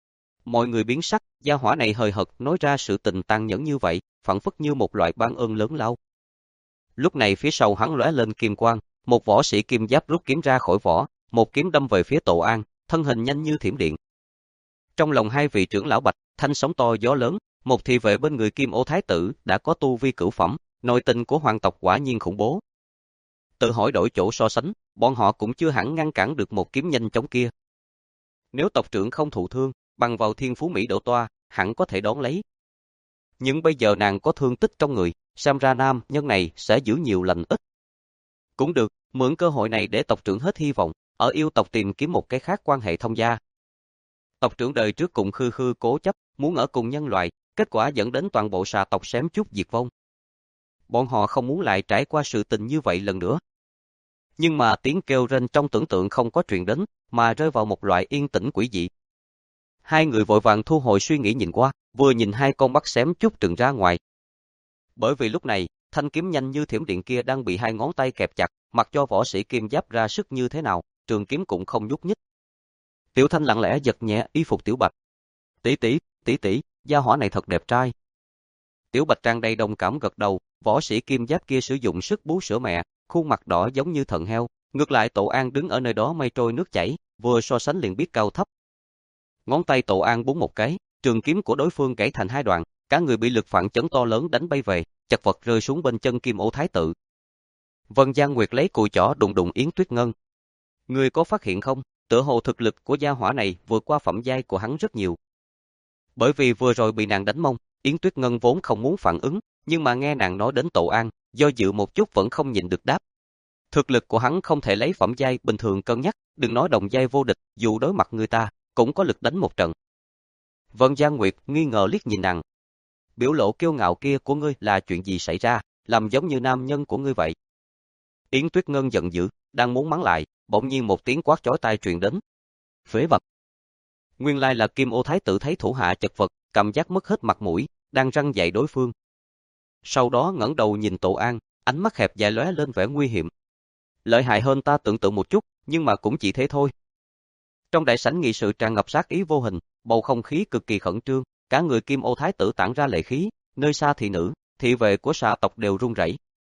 Mọi người biến sắc, gia hỏa này hời hợt nói ra sự tình tàn nhẫn như vậy, phảng phất như một loại ban ơn lớn lao. Lúc này phía sau hắn lóe lên kim quang, một võ sĩ kim giáp rút kiếm ra khỏi vỏ, một kiếm đâm về phía Tổ An, thân hình nhanh như thiểm điện. Trong lòng hai vị trưởng lão Bạch, Thanh sóng to gió lớn, một thị vệ bên người Kim Ô Thái Tử đã có tu vi cửu phẩm, nội tình của hoàng tộc quả nhiên khủng bố. Tự hỏi đổi chỗ so sánh, bọn họ cũng chưa hẳn ngăn cản được một kiếm nhanh chóng kia. Nếu tộc trưởng không thụ thương, bằng vào thiên phú Mỹ đổ toa, hẳn có thể đón lấy. Nhưng bây giờ nàng có thương tích trong người, xem ra nam nhân này sẽ giữ nhiều lành ít. Cũng được, mượn cơ hội này để tộc trưởng hết hy vọng, ở yêu tộc tìm kiếm một cái khác quan hệ thông gia. Tộc trưởng đời trước cùng khư khư cố chấp, muốn ở cùng nhân loại, kết quả dẫn đến toàn bộ xà tộc xém chút diệt vong. Bọn họ không muốn lại trải qua sự tình như vậy lần nữa. Nhưng mà tiếng kêu rên trong tưởng tượng không có truyền đến, mà rơi vào một loại yên tĩnh quỷ dị. Hai người vội vàng thu hồi suy nghĩ nhìn qua, vừa nhìn hai con mắt xém chút trừng ra ngoài. Bởi vì lúc này, thanh kiếm nhanh như thiểm điện kia đang bị hai ngón tay kẹp chặt, mặc cho võ sĩ kim giáp ra sức như thế nào, trường kiếm cũng không nhúc nhích. Tiểu Thanh lặng lẽ giật nhẹ y phục Tiểu Bạch. Tỷ tỷ, tỷ tỷ, gia hỏa này thật đẹp trai. Tiểu Bạch tràn đầy đồng cảm gật đầu, võ sĩ kim giáp kia sử dụng sức bú sữa mẹ, khuôn mặt đỏ giống như thận heo, ngược lại Tổ An đứng ở nơi đó mây trôi nước chảy, vừa so sánh liền biết cao thấp. Ngón tay Tổ An búng một cái, trường kiếm của đối phương gãy thành hai đoạn, cả người bị lực phản chấn to lớn đánh bay về, chật vật rơi xuống bên chân Kim Ô Thái Tử. Vân Giang Nguyệt lấy cùi chỏ đụng đụng Yến Tuyết Ngân. Ngươi có phát hiện không, tựa hồ thực lực của gia hỏa này vượt qua phẩm giai của hắn rất nhiều. Bởi vì vừa rồi bị nàng đánh mông, Yến Tuyết Ngân vốn không muốn phản ứng, nhưng mà nghe nàng nói đến Tổ An, do dự một chút vẫn không nhịn được đáp. Thực lực của hắn không thể lấy phẩm giai bình thường cân nhắc, đừng nói đồng giai vô địch, dù đối mặt người ta, cũng có lực đánh một trận. Vân Giang Nguyệt nghi ngờ liếc nhìn nàng. Biểu lộ kiêu ngạo kia của ngươi là chuyện gì xảy ra, làm giống như nam nhân của ngươi vậy. Yến Tuyết Ngân giận dữ, đang muốn mắng lại, bỗng nhiên một tiếng quát chói tai truyền đến. Phế vật. Nguyên lai là Kim Ô Thái Tử thấy thủ hạ chật vật, cảm giác mất hết mặt mũi, đang răn dạy đối phương. Sau đó ngẩng đầu nhìn Tổ An, ánh mắt hẹp dài lóe lên vẻ nguy hiểm. Lợi hại hơn ta tưởng tượng một chút, nhưng mà cũng chỉ thế thôi. Trong đại sảnh nghị sự tràn ngập sát ý vô hình, bầu không khí cực kỳ khẩn trương, cả người Kim Ô Thái Tử tản ra lệ khí, nơi xa thị nữ, thị vệ của xà tộc đều run rẩy.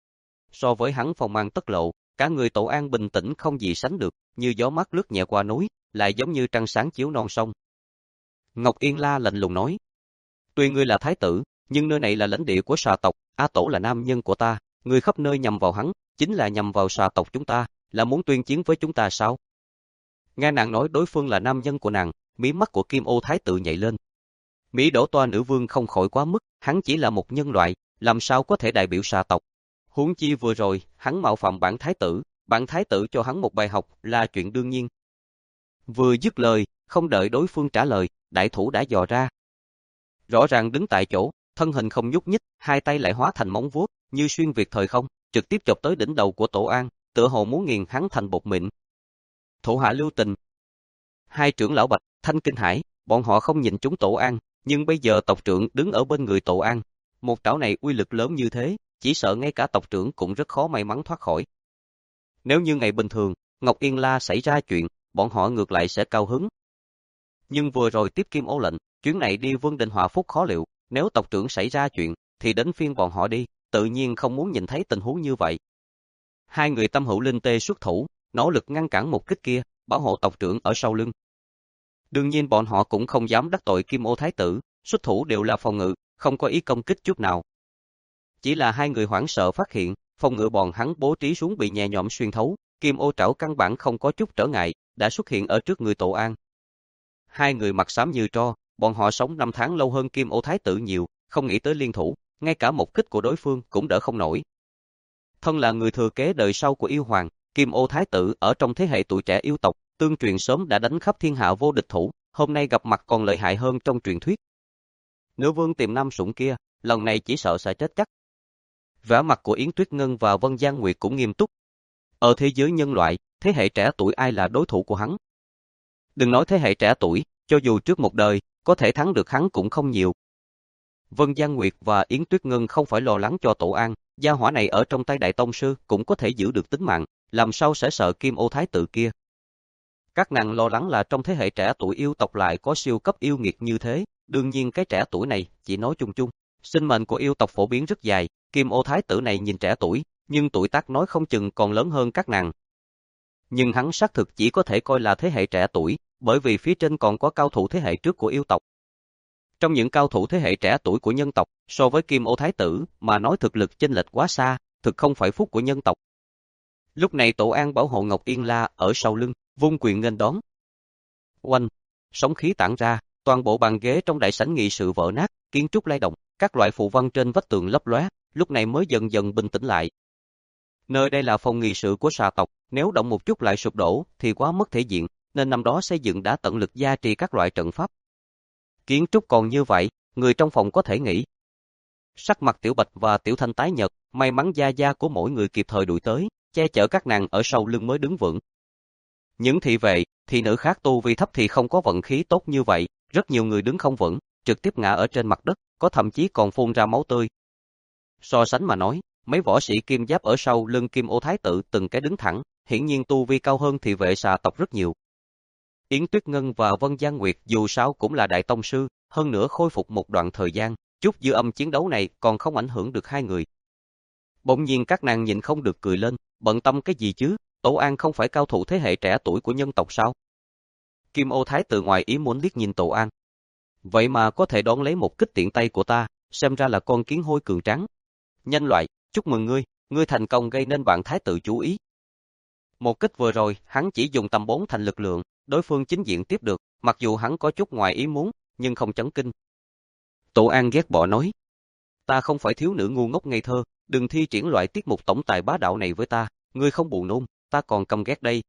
So với hắn phong mang tất lộ, cả người Tổ An bình tĩnh không gì sánh được, như gió mát lướt nhẹ qua núi, lại giống như trăng sáng chiếu non sông. Ngọc Yên La lạnh lùng nói: Tuy ngươi là thái tử, nhưng nơi này là lãnh địa của xà tộc, A Tổ là nam nhân của ta, ngươi khắp nơi nhằm vào hắn, chính là nhằm vào xà tộc chúng ta, là muốn tuyên chiến với chúng ta sao? Nghe nàng nói đối phương là nam nhân của nàng, mí mắt của Kim Ô Thái Tử nhảy lên. Mỹ đổ toa nữ vương không khỏi quá mức, hắn chỉ là một nhân loại, làm sao có thể đại biểu xà tộc? Huống chi vừa rồi, hắn mạo phạm bản thái tử, bản thái tử cho hắn một bài học là chuyện đương nhiên. Vừa dứt lời, không đợi đối phương trả lời, đại thủ đã dò ra. Rõ ràng đứng tại chỗ, thân hình không nhúc nhích, hai tay lại hóa thành móng vuốt, như xuyên việt thời không, trực tiếp chộp tới đỉnh đầu của Tổ An, tựa hồ muốn nghiền hắn thành bột mịn. Thủ hạ lưu tình. Hai trưởng lão Bạch, Thanh kinh hãi, bọn họ không nhìn trúng Tổ An, nhưng bây giờ tộc trưởng đứng ở bên người Tổ An, một trảo này uy lực lớn như thế, chỉ sợ ngay cả tộc trưởng cũng rất khó may mắn thoát khỏi. Nếu như ngày bình thường, Ngọc Yên La xảy ra chuyện, bọn họ ngược lại sẽ cao hứng. Nhưng vừa rồi tiếp Kim Ô lệnh, chuyến này đi Vương Đình Họa Phúc khó liệu, nếu tộc trưởng xảy ra chuyện, thì đến phiên bọn họ đi, tự nhiên không muốn nhìn thấy tình huống như vậy. Hai người tâm hữu linh tê xuất thủ, nỗ lực ngăn cản một kích kia, bảo hộ tộc trưởng ở sau lưng. Đương nhiên bọn họ cũng không dám đắc tội Kim Ô Thái Tử, xuất thủ đều là phòng ngự, không có ý công kích chút nào. Chỉ là hai người hoảng sợ phát hiện, phòng ngự bọn hắn bố trí xuống bị nhẹ nhõm xuyên thấu, Kim Ô trảo căn bản không có chút trở ngại, đã xuất hiện ở trước người Tổ An. Hai người mặt xám như tro, bọn họ sống năm tháng lâu hơn Kim Ô Thái Tử nhiều, không nghĩ tới liên thủ, ngay cả một kích của đối phương cũng đỡ không nổi. Thân là người thừa kế đời sau của yêu hoàng, Kim Ô Thái Tử ở trong thế hệ tuổi trẻ yêu tộc, tương truyền sớm đã đánh khắp thiên hạ vô địch thủ, hôm nay gặp mặt còn lợi hại hơn trong truyền thuyết. Nữ vương tìm Nam Sủng kia, lần này chỉ sợ sẽ chết chắc. Vẻ mặt của Yến Tuyết Ngân và Vân Giang Nguyệt cũng nghiêm túc. Ở thế giới nhân loại, thế hệ trẻ tuổi ai là đối thủ của hắn? Đừng nói thế hệ trẻ tuổi, cho dù trước một đời, có thể thắng được hắn cũng không nhiều. Vân Giang Nguyệt và Yến Tuyết Ngân không phải lo lắng cho Tổ An, gia hỏa này ở trong tay Đại Tông Sư cũng có thể giữ được tính mạng, làm sao sẽ sợ Kim Ô Thái tử kia. Các nàng lo lắng là trong thế hệ trẻ tuổi yêu tộc lại có siêu cấp yêu nghiệt như thế, đương nhiên cái trẻ tuổi này chỉ nói chung chung. Sinh mệnh của yêu tộc phổ biến rất dài, Kim Ô Thái tử này nhìn trẻ tuổi, nhưng tuổi tác nói không chừng còn lớn hơn các nàng. Nhưng hắn xác thực chỉ có thể coi là thế hệ trẻ tuổi, bởi vì phía trên còn có cao thủ thế hệ trước của yêu tộc. Trong những cao thủ thế hệ trẻ tuổi của nhân tộc, so với Kim Ô Thái tử mà nói thực lực chênh lệch quá xa, thực không phải phúc của nhân tộc. Lúc này Tổ An bảo hộ Ngọc Yên La ở sau lưng, vung quyền nghênh đón. Oanh, sóng khí tản ra, toàn bộ bàn ghế trong đại sảnh nghị sự vỡ nát, kiến trúc lay động, các loại phù văn trên vách tường lấp lóe, lúc này mới dần dần bình tĩnh lại. Nơi đây là phòng nghị sự của xà tộc, nếu động một chút lại sụp đổ thì quá mất thể diện, nên năm đó xây dựng đã tận lực gia trì các loại trận pháp. Kiến trúc còn như vậy, người trong phòng có thể nghĩ. Sắc mặt Tiểu Bạch và Tiểu Thanh tái nhợt, may mắn gia gia của mỗi người kịp thời đuổi tới, che chở các nàng ở sau lưng mới đứng vững. Những thị vệ, thị nữ khác tu vi thấp thì không có vận khí tốt như vậy, rất nhiều người đứng không vững, trực tiếp ngã ở trên mặt đất, có thậm chí còn phun ra máu tươi. So sánh mà nói, mấy võ sĩ kim giáp ở sau lưng Kim Ô Thái tử từng cái đứng thẳng, hiển nhiên tu vi cao hơn thị vệ xà tộc rất nhiều. Yến Tuyết Ngân và Vân Giang Nguyệt dù sao cũng là đại tông sư, hơn nữa khôi phục một đoạn thời gian, chút dư âm chiến đấu này còn không ảnh hưởng được hai người. Bỗng nhiên các nàng nhìn không được cười lên, bận tâm cái gì chứ, Tổ An không phải cao thủ thế hệ trẻ tuổi của nhân tộc sao? Kim Ô Thái tử ngoài ý muốn liếc nhìn Tổ An. Vậy mà có thể đón lấy một kích tiện tay của ta, xem ra là con kiến hôi cường tráng. Nhân loại, chúc mừng ngươi, ngươi thành công gây nên bạn Thái tử chú ý. Một kích vừa rồi, hắn chỉ dùng tầm bốn thành lực lượng, đối phương chính diện tiếp được, mặc dù hắn có chút ngoài ý muốn, nhưng không chấn kinh. Tổ An ghét bỏ nói, ta không phải thiếu nữ ngu ngốc ngây thơ, đừng thi triển loại tiết mục tổng tài bá đạo này với ta, ngươi không buồn nôn, ta còn căm ghét đây.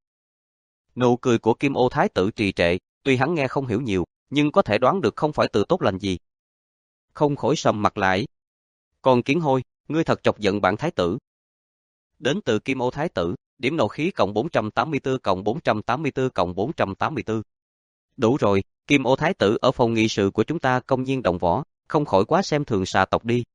Nụ cười của Kim Ô Thái tử trì trệ, tuy hắn nghe không hiểu nhiều, nhưng có thể đoán được không phải từ tốt lành gì. Không khỏi sầm mặt lại. Còn kiến hôi, ngươi thật chọc giận bản Thái tử. Đến từ Kim Ô Thái tử, điểm nộ khí cộng bốn trăm tám mươi tư cộng bốn trăm tám mươi tư cộng bốn trăm tám mươi tư. Đủ rồi, Kim Ô Thái tử ở phòng nghị sự của chúng ta công nhiên động võ, không khỏi quá xem thường xà tộc đi.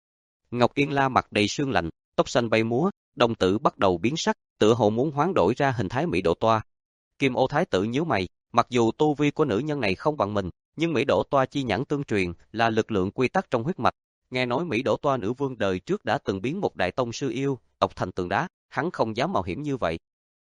Ngọc Yên La mặt đầy sương lạnh, tóc xanh bay múa, đồng tử bắt đầu biến sắc, tựa hồ muốn hoán đổi ra hình thái Mỹ Độ Toa. Kim Ô Thái tử nhíu mày, mặc dù tu vi của nữ nhân này không bằng mình, nhưng Mỹ Độ Toa chi nhãn tương truyền là lực lượng quy tắc trong huyết mạch. Nghe nói Mỹ Độ Toa nữ vương đời trước đã từng biến một đại tông sư yêu tộc thành tượng đá, hắn không dám mạo hiểm như vậy.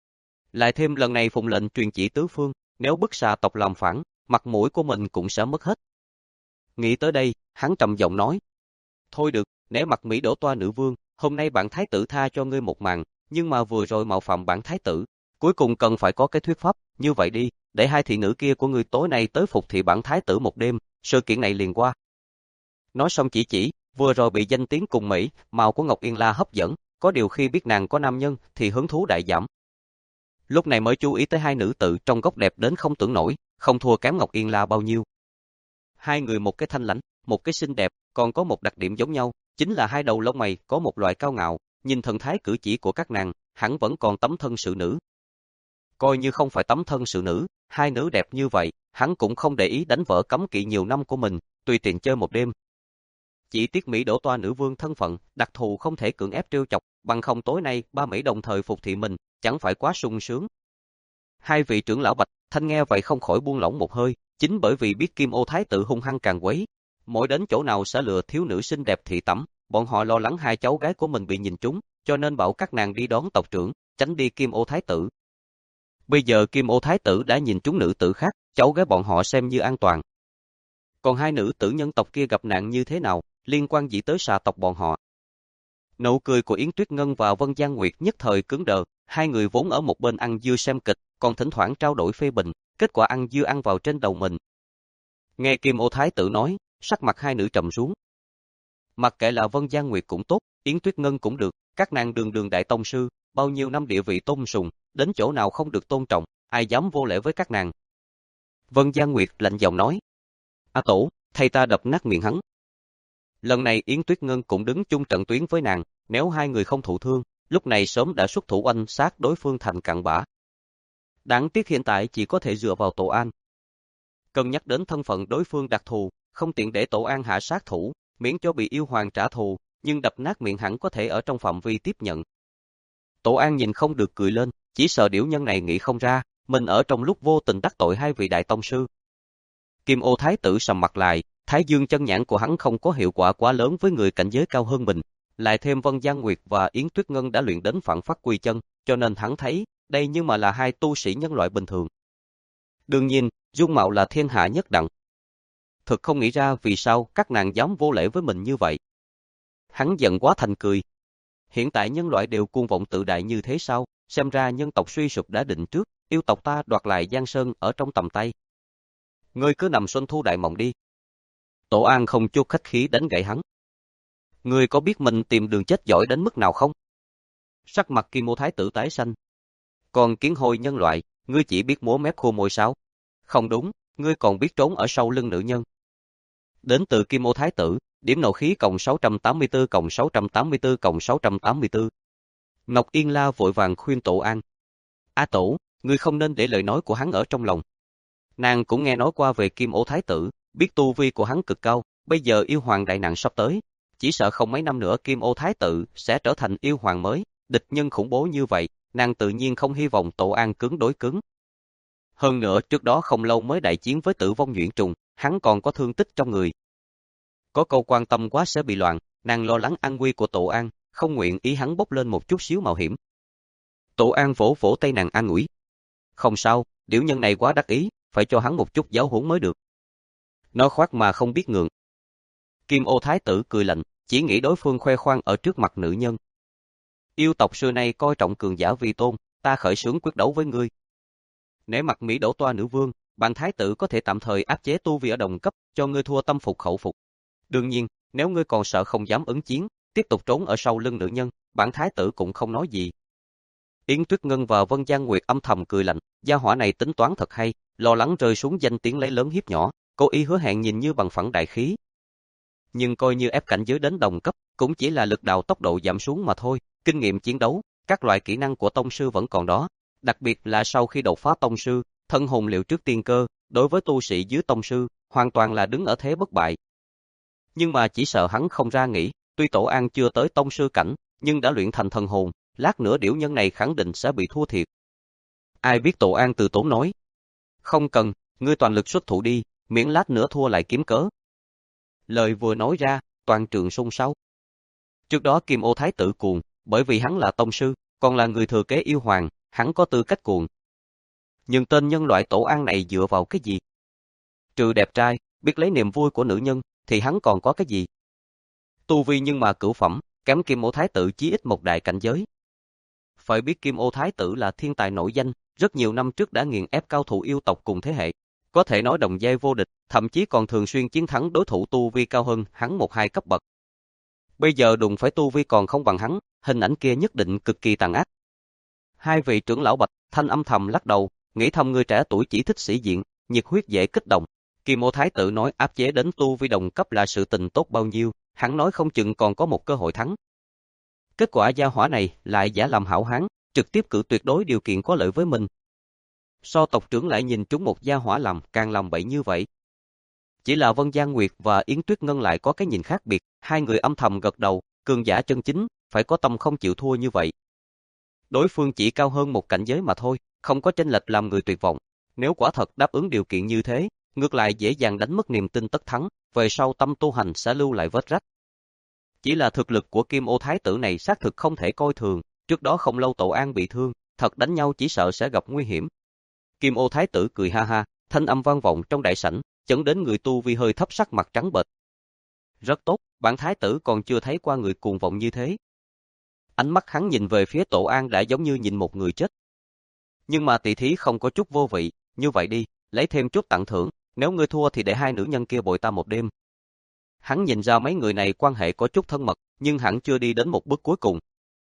Lại thêm lần này phụng lệnh truyền chỉ tứ phương, nếu bức xà tộc làm phản, mặt mũi của mình cũng sẽ mất hết. Nghĩ tới đây, hắn trầm giọng nói: "Thôi được, nể mặt Mỹ Độ Toa nữ vương, hôm nay bản thái tử tha cho ngươi một màn, nhưng mà vừa rồi mạo phạm bản thái tử, cuối cùng cần phải có cái thuyết pháp, như vậy đi, để hai thị nữ kia của ngươi tối nay tới phục thị bản thái tử một đêm, sự kiện này liền qua." Nói xong chỉ chỉ, vừa rồi bị danh tiếng cùng Mỹ, màu của Ngọc Yên La hấp dẫn, có điều khi biết nàng có nam nhân thì hứng thú đại giảm. Lúc này mới chú ý tới hai nữ tử trong góc đẹp đến không tưởng nổi, không thua kém Ngọc Yên La bao nhiêu. Hai người một cái thanh lãnh, một cái xinh đẹp, còn có một đặc điểm giống nhau, chính là hai đầu lông mày có một loại cao ngạo, nhìn thần thái cử chỉ của các nàng, hẳn vẫn còn tấm thân sự nữ. Coi như không phải tấm thân sự nữ, hai nữ đẹp như vậy, hắn cũng không để ý đánh vỡ cấm kỵ nhiều năm của mình, tùy tiện chơi một đêm. Chỉ tiếc Mỹ Độ Toa nữ vương thân phận, đặc thù không thể cưỡng ép trêu chọc, bằng không tối nay ba Mỹ đồng thời phục thị mình, chẳng phải quá sung sướng. Hai vị trưởng lão Bạch Thanh nghe vậy không khỏi buông lỏng một hơi, chính bởi vì biết Kim Ô Thái tử hung hăng càng quấy, mỗi đến chỗ nào sẽ lừa thiếu nữ xinh đẹp thị tẩm, bọn họ lo lắng hai cháu gái của mình bị nhìn trúng, cho nên bảo các nàng đi đón tộc trưởng, tránh đi Kim Ô Thái tử. Bây giờ Kim Ô Thái tử đã nhìn trúng nữ tử khác, cháu gái bọn họ xem như an toàn. Còn hai nữ tử nhân tộc kia gặp nạn như thế nào, liên quan gì tới xà tộc bọn họ? Nụ cười của Yến Tuyết Ngân và Vân Giang Nguyệt nhất thời cứng đờ, hai người vốn ở một bên ăn dưa xem kịch, còn thỉnh thoảng trao đổi phê bình, kết quả ăn dưa ăn vào trên đầu mình. Nghe Kim Ô Thái tử nói, sắc mặt hai nữ trầm xuống. Mặc kệ là Vân Giang Nguyệt cũng tốt, Yến Tuyết Ngân cũng được, các nàng đường đường đại tông sư, bao nhiêu năm địa vị tôn sùng, đến chỗ nào không được tôn trọng, ai dám vô lễ với các nàng. Vân Gia Nguyệt lạnh giọng nói. A Tổ, thay ta đập nát miệng hắn. Lần này Yến Tuyết Ngân cũng đứng chung trận tuyến với nàng, nếu hai người không thụ thương, lúc này sớm đã xuất thủ oanh sát đối phương thành cặn bã. Đáng tiếc hiện tại chỉ có thể dựa vào Tổ An. Cân nhắc đến thân phận đối phương đặc thù, không tiện để Tổ An hạ sát thủ, miễn cho bị yêu hoàng trả thù, nhưng đập nát miệng hẳn có thể ở trong phạm vi tiếp nhận. Tổ An nhìn không được cười lên, chỉ sợ điểu nhân này nghĩ không ra, mình ở trong lúc vô tình đắc tội hai vị đại tông sư. Kim Ô Thái tử sầm mặt lại, Thái Dương chân nhãn của hắn không có hiệu quả quá lớn với người cảnh giới cao hơn mình, lại thêm Vân Giang Nguyệt và Yến Tuyết Ngân đã luyện đến phản phát quy chân, cho nên hắn thấy đây nhưng mà là hai tu sĩ nhân loại bình thường. Đương nhiên, dung mạo là thiên hạ nhất đẳng. Thực không nghĩ ra vì sao các nàng dám vô lễ với mình như vậy. Hắn giận quá thành cười. Hiện tại nhân loại đều cuồng vọng tự đại như thế sao? Xem ra nhân tộc suy sụp đã định trước, yêu tộc ta đoạt lại Giang Sơn ở trong tầm tay. Ngươi cứ nằm xuân thu đại mộng đi. Tổ An không chút khách khí đánh gãy hắn. Ngươi có biết mình tìm đường chết giỏi đến mức nào không? Sắc mặt Kim Ô Thái tử tái xanh. Còn kiến hồi nhân loại, ngươi chỉ biết múa mép khô môi sao? Không đúng, ngươi còn biết trốn ở sau lưng nữ nhân. Đến từ Kim Ô Thái tử, điểm nộ khí cộng sáu trăm tám mươi tư cộng sáu trăm tám mươi tư cộng sáu trăm tám mươi tư. Ngọc Yên La vội vàng khuyên Tổ An. A Tổ, ngươi không nên để lời nói của hắn ở trong lòng. Nàng cũng nghe nói qua về Kim Ô Thái tử, biết tu vi của hắn cực cao, bây giờ yêu hoàng đại nạn sắp tới, chỉ sợ không mấy năm nữa Kim Ô Thái tử sẽ trở thành yêu hoàng mới, địch nhân khủng bố như vậy, nàng tự nhiên không hy vọng Tổ An cứng đối cứng. Hơn nữa trước đó không lâu mới đại chiến với Tử Vong Nhuyễn Trùng, hắn còn có thương tích trong người. Có câu quan tâm quá sẽ bị loạn, nàng lo lắng an nguy của Tổ An, không nguyện ý hắn bốc lên một chút xíu mạo hiểm. Tổ An vỗ vỗ tay nàng an ủi. Không sao, điểu nhân này quá đắc ý, phải cho hắn một chút giáo huấn mới được. Nói khoác mà không biết ngượng. Kim Ô Thái tử cười lạnh, chỉ nghĩ đối phương khoe khoang ở trước mặt nữ nhân. Yêu tộc xưa nay coi trọng cường giả vi tôn, ta khởi xướng quyết đấu với ngươi. Nể mặt Mỹ đổ toa nữ vương, bạn thái tử có thể tạm thời áp chế tu vi ở đồng cấp, cho ngươi thua tâm phục khẩu phục. Đương nhiên, nếu ngươi còn sợ không dám ứng chiến, tiếp tục trốn ở sau lưng nữ nhân, bản thái tử cũng không nói gì. Yến Tuyết Ngân và Vân Giang Nguyệt âm thầm cười lạnh, gia hỏa này tính toán thật hay, lo lắng rơi xuống danh tiếng lấy lớn hiếp nhỏ, cố ý hứa hẹn nhìn như bằng phẳng đại khí. Nhưng coi như ép cảnh giới đến đồng cấp, cũng chỉ là lực đạo tốc độ giảm xuống mà thôi, kinh nghiệm chiến đấu, các loại kỹ năng của tông sư vẫn còn đó, đặc biệt là sau khi đột phá tông sư, thân hồn liệu trước tiên cơ, đối với tu sĩ dưới tông sư, hoàn toàn là đứng ở thế bất bại. Nhưng mà chỉ sợ hắn không ra nghĩ, tuy Tổ An chưa tới tông sư cảnh, nhưng đã luyện thành thần hồn, lát nữa điểu nhân này khẳng định sẽ bị thua thiệt. Ai biết Tổ An từ tốn nói. Không cần, ngươi toàn lực xuất thủ đi, miễn lát nữa thua lại kiếm cớ. Lời vừa nói ra, toàn trường xôn xao. Trước đó Kim Ô Thái tử cuồng, bởi vì hắn là tông sư, còn là người thừa kế yêu hoàng, hắn có tư cách cuồng. Nhưng tên nhân loại Tổ An này dựa vào cái gì? Trừ đẹp trai, biết lấy niềm vui của nữ nhân, thì hắn còn có cái gì? Tu vi nhưng mà cửu phẩm, kém Kim Ô Thái tử chí ít một đại cảnh giới. Phải biết Kim Ô Thái tử là thiên tài nổi danh, rất nhiều năm trước đã nghiền ép cao thủ yêu tộc cùng thế hệ. Có thể nói đồng giai vô địch, thậm chí còn thường xuyên chiến thắng đối thủ tu vi cao hơn hắn một hai cấp bậc. Bây giờ đụng phải tu vi còn không bằng hắn, hình ảnh kia nhất định cực kỳ tàn ác. Hai vị trưởng lão Bạch, Thanh âm thầm lắc đầu, nghĩ thầm người trẻ tuổi chỉ thích sĩ diện, nhiệt huyết dễ kích động. Kim Ô Thái tử nói áp chế đến tu vi đồng cấp là sự tình tốt bao nhiêu, hắn nói không chừng còn có một cơ hội thắng. Kết quả gia hỏa này lại giả làm hảo hán, trực tiếp cự tuyệt đối điều kiện có lợi với mình. So tộc trưởng lại nhìn trúng một gia hỏa làm càng làm bậy như vậy. Chỉ là Vân Giang Nguyệt và Yến Tuyết Ngân lại có cái nhìn khác biệt, hai người âm thầm gật đầu, cường giả chân chính, phải có tâm không chịu thua như vậy. Đối phương chỉ cao hơn một cảnh giới mà thôi, không có chênh lệch làm người tuyệt vọng. Nếu quả thật đáp ứng điều kiện như thế, ngược lại dễ dàng đánh mất niềm tin tất thắng, về sau tâm tu hành sẽ lưu lại vết rách. Chỉ là thực lực của Kim Ô Thái tử này xác thực không thể coi thường, trước đó không lâu Tổ An bị thương, thật đánh nhau chỉ sợ sẽ gặp nguy hiểm. Kim Ô Thái tử cười ha ha, thanh âm vang vọng trong đại sảnh, chấn đến người tu vi hơi thấp sắc mặt trắng bệch. Rất tốt, bản thái tử còn chưa thấy qua người cuồng vọng như thế. Ánh mắt hắn nhìn về phía Tổ An đã giống như nhìn một người chết. Nhưng mà tỷ thí không có chút vô vị, như vậy đi, lấy thêm chút tặng thưởng, nếu ngươi thua thì để hai nữ nhân kia bồi ta một đêm. Hắn nhìn ra mấy người này quan hệ có chút thân mật, nhưng hẳn chưa đi đến một bước cuối cùng.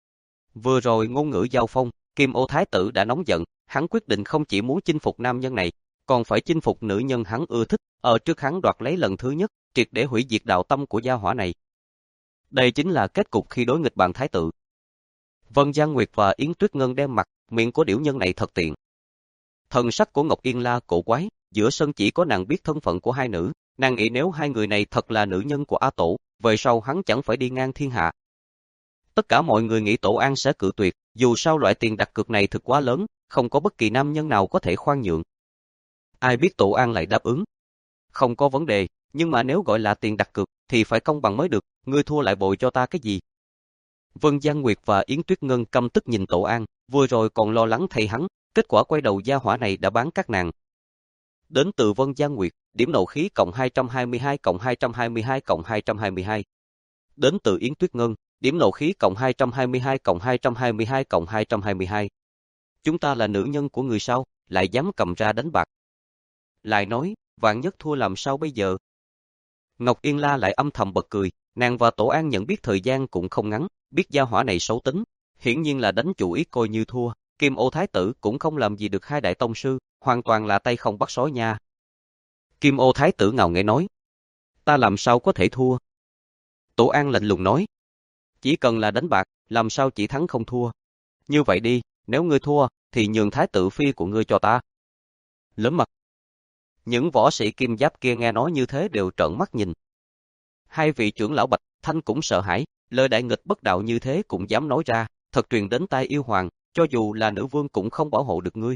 Vừa rồi ngôn ngữ giao phong, Kim Ô Thái tử đã nóng giận, hắn quyết định không chỉ muốn chinh phục nam nhân này, còn phải chinh phục nữ nhân hắn ưa thích, ở trước hắn đoạt lấy lần thứ nhất, triệt để hủy diệt đạo tâm của gia hỏa này. Đây chính là kết cục khi đối nghịch bạn thái tử. Vân Giang Nguyệt và Yến Tuyết Ngân đem mặt, miệng của điểu nhân này thật tiện. Thần sắc của Ngọc Yên La cổ quái, giữa sân chỉ có nàng biết thân phận của hai nữ, nàng nghĩ nếu hai người này thật là nữ nhân của A Tổ, về sau hắn chẳng phải đi ngang thiên hạ. Tất cả mọi người nghĩ Tổ An sẽ cự tuyệt, dù sao loại tiền đặt cược này thực quá lớn, không có bất kỳ nam nhân nào có thể khoan nhượng. Ai biết Tổ An lại đáp ứng. Không có vấn đề, nhưng mà nếu gọi là tiền đặt cược, thì phải công bằng mới được, ngươi thua lại bồi cho ta cái gì? Vân Giang Nguyệt và Yến Tuyết Ngân căm tức nhìn Tổ An, vừa rồi còn lo lắng thay hắn, kết quả quay đầu gia hỏa này đã bán các nàng. Đến từ Vân Giang Nguyệt, điểm nộ khí cộng hai trăm hai mươi hai cộng hai trăm hai mươi hai cộng hai trăm hai mươi hai. Đến từ Yến Tuyết Ngân, điểm nộ khí cộng hai trăm hai mươi hai cộng hai trăm hai mươi hai cộng hai trăm hai mươi hai. Chúng ta là nữ nhân của người sao, lại dám cầm ra đánh bạc. Lại nói, vạn nhất thua làm sao bây giờ? Ngọc Yên La lại âm thầm bật cười, nàng và Tổ An nhận biết thời gian cũng không ngắn, biết gia hỏa này xấu tính, hiển nhiên là đánh chủ ý coi như thua. Kim Ô Thái tử cũng không làm gì được hai đại tông sư, hoàn toàn là tay không bắt sói nha. Kim Ô Thái tử ngạo nghễ nói, ta làm sao có thể thua? Tổ An lạnh lùng nói, chỉ cần là đánh bạc, làm sao chỉ thắng không thua? Như vậy đi, nếu ngươi thua, thì nhường Thái tử phi của ngươi cho ta. Lớn mặt. Những võ sĩ kim giáp kia nghe nói như thế đều trợn mắt nhìn. Hai vị trưởng lão Bạch Thanh cũng sợ hãi, lời đại nghịch bất đạo như thế cũng dám nói ra, thật truyền đến tai yêu hoàng, cho dù là nữ vương cũng không bảo hộ được ngươi.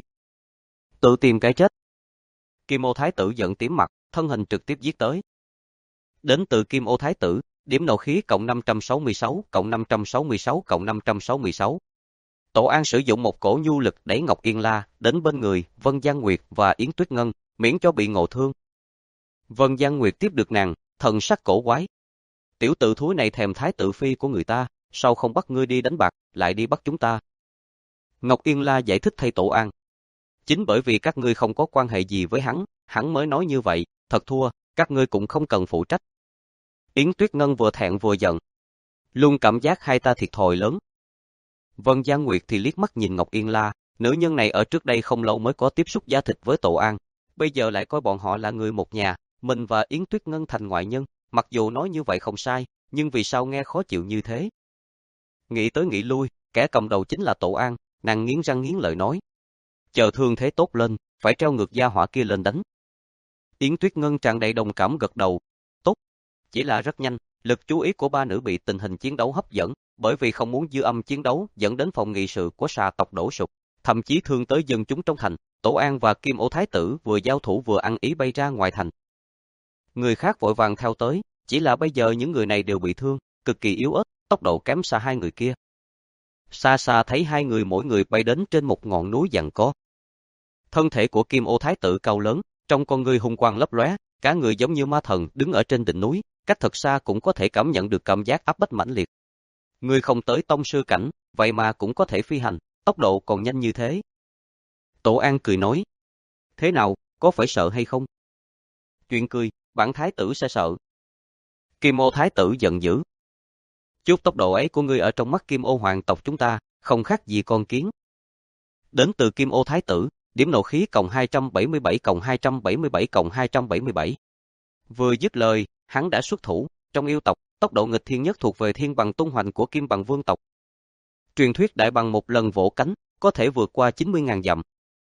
Tự tìm cái chết. Kim Ô Thái tử giận tím mặt, thân hình trực tiếp giết tới. Đến từ Kim Ô Thái tử, điểm nộ khí cộng năm trăm sáu mươi sáu cộng năm trăm sáu mươi sáu cộng năm trăm sáu mươi sáu. Tổ An sử dụng một cổ nhu lực đẩy Ngọc Yên La đến bên người Vân Giang Nguyệt và Yến Tuyết Ngân, miễn cho bị ngộ thương. Vân Giang Nguyệt tiếp được nàng, thần sắc cổ quái. Tiểu tử thúi này thèm thái tử phi của người ta, sao không bắt ngươi đi đánh bạc, lại đi bắt chúng ta? Ngọc Yên La giải thích thay Tổ An. Chính bởi vì các ngươi không có quan hệ gì với hắn, hắn mới nói như vậy, thật thua, các ngươi cũng không cần phụ trách. Yến Tuyết Ngân vừa thẹn vừa giận. Luôn cảm giác hai ta thiệt thòi lớn. Vân Giang Nguyệt thì liếc mắt nhìn Ngọc Yên La, nữ nhân này ở trước đây không lâu mới có tiếp xúc da thịt với Tổ An, bây giờ lại coi bọn họ là người một nhà, mình và Yến Tuyết Ngân thành ngoại nhân, mặc dù nói như vậy không sai, nhưng vì sao nghe khó chịu như thế? Nghĩ tới nghĩ lui, kẻ cầm đầu chính là Tổ An, nàng nghiến răng nghiến lợi nói. Chờ thương thế tốt lên, phải treo ngược gia hỏa kia lên đánh. Yến Tuyết Ngân tràn đầy đồng cảm gật đầu. Tốt, chỉ là rất nhanh, lực chú ý của ba nữ bị tình hình chiến đấu hấp dẫn, bởi vì không muốn dư âm chiến đấu dẫn đến phòng nghị sự của xà tộc đổ sụp, thậm chí thương tới dân chúng trong thành. Tổ An và Kim Ô Thái tử vừa giao thủ vừa ăn ý bay ra ngoài thành. Người khác vội vàng theo tới, chỉ là bây giờ những người này đều bị thương, cực kỳ yếu ớt, tốc độ kém xa hai người kia. Xa xa thấy hai người mỗi người bay đến trên một ngọn núi giằng co. Thân thể của Kim Ô Thái tử cao lớn, trong con người hung quang lấp lóe, cả người giống như ma thần đứng ở trên đỉnh núi, cách thật xa cũng có thể cảm nhận được cảm giác áp bách mãnh liệt. Người không tới tông sư cảnh, vậy mà cũng có thể phi hành, tốc độ còn nhanh như thế. Tổ An cười nói, thế nào, có phải sợ hay không? Chuyện cười, bản thái tử sẽ sợ. Kim Ô Thái tử giận dữ. Chút tốc độ ấy của ngươi ở trong mắt Kim Ô hoàng tộc chúng ta, không khác gì con kiến. Đến từ Kim Ô Thái tử, điểm nộ khí cộng hai trăm bảy mươi bảy cộng hai trăm bảy mươi bảy cộng hai trăm bảy mươi bảy. Vừa dứt lời, hắn đã xuất thủ, trong yêu tộc, tốc độ nghịch thiên nhất thuộc về thiên bằng tung hoành của Kim bằng vương tộc. Truyền thuyết đại bằng một lần vỗ cánh, có thể vượt qua chín mươi nghìn dặm.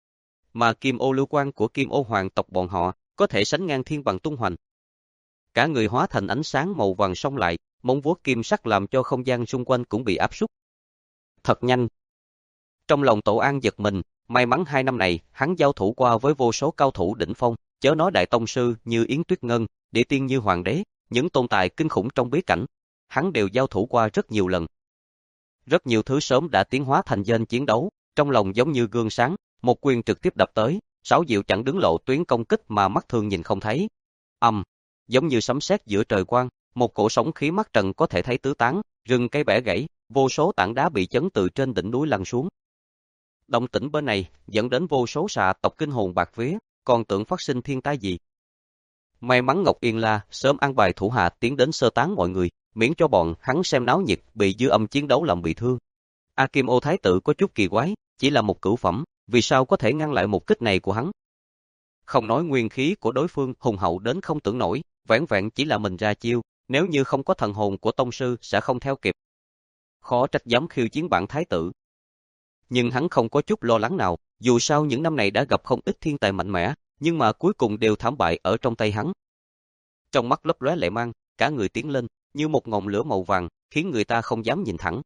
Mà Kim Ô lưu quan của Kim Ô hoàng tộc bọn họ, có thể sánh ngang thiên bằng tung hoành. Cả người hóa thành ánh sáng màu vàng sông lại, móng vuốt kim sắc làm cho không gian xung quanh cũng bị áp suất. Thật nhanh. Trong lòng Tổ An giật mình, may mắn hai năm này, hắn giao thủ qua với vô số cao thủ đỉnh phong, chớ nói đại tông sư như Yến Tuyết Ngân, địa tiên như Hoàng đế, những tồn tại kinh khủng trong bí cảnh, hắn đều giao thủ qua rất nhiều lần. Rất nhiều thứ sớm đã tiến hóa thành gen chiến đấu, trong lòng giống như gương sáng, một quyền trực tiếp đập tới, sáu diệu chẳng đứng lộ tuyến công kích mà mắt thường nhìn không thấy. Ầm, um, giống như sấm sét giữa trời quang, một cổ sóng khí mắt trần có thể thấy tứ tán, rừng cây bẻ gãy, vô số tảng đá bị chấn từ trên đỉnh núi lăn xuống. Động tĩnh bên này dẫn đến vô số xà tộc kinh hồn bạt vía, còn tưởng phát sinh thiên tai gì. May mắn Ngọc Yên La sớm an bài thủ hạ tiến đến sơ tán mọi người, miễn cho bọn hắn xem náo nhiệt bị dư âm chiến đấu làm bị thương. A Kim Ô Thái tử có chút kỳ quái, chỉ là một cửu phẩm, vì sao có thể ngăn lại một kích này của hắn? Không nói nguyên khí của đối phương hùng hậu đến không tưởng nổi, vẻn vẹn chỉ là mình ra chiêu, nếu như không có thần hồn của tông sư sẽ không theo kịp. Khó trách dám khiêu chiến bản thái tử. Nhưng hắn không có chút lo lắng nào, dù sao những năm này đã gặp không ít thiên tài mạnh mẽ, nhưng mà cuối cùng đều thảm bại ở trong tay hắn. Trong mắt lấp lóe lệ mang, cả người tiến lên, như một ngọn lửa màu vàng, khiến người ta không dám nhìn thẳng.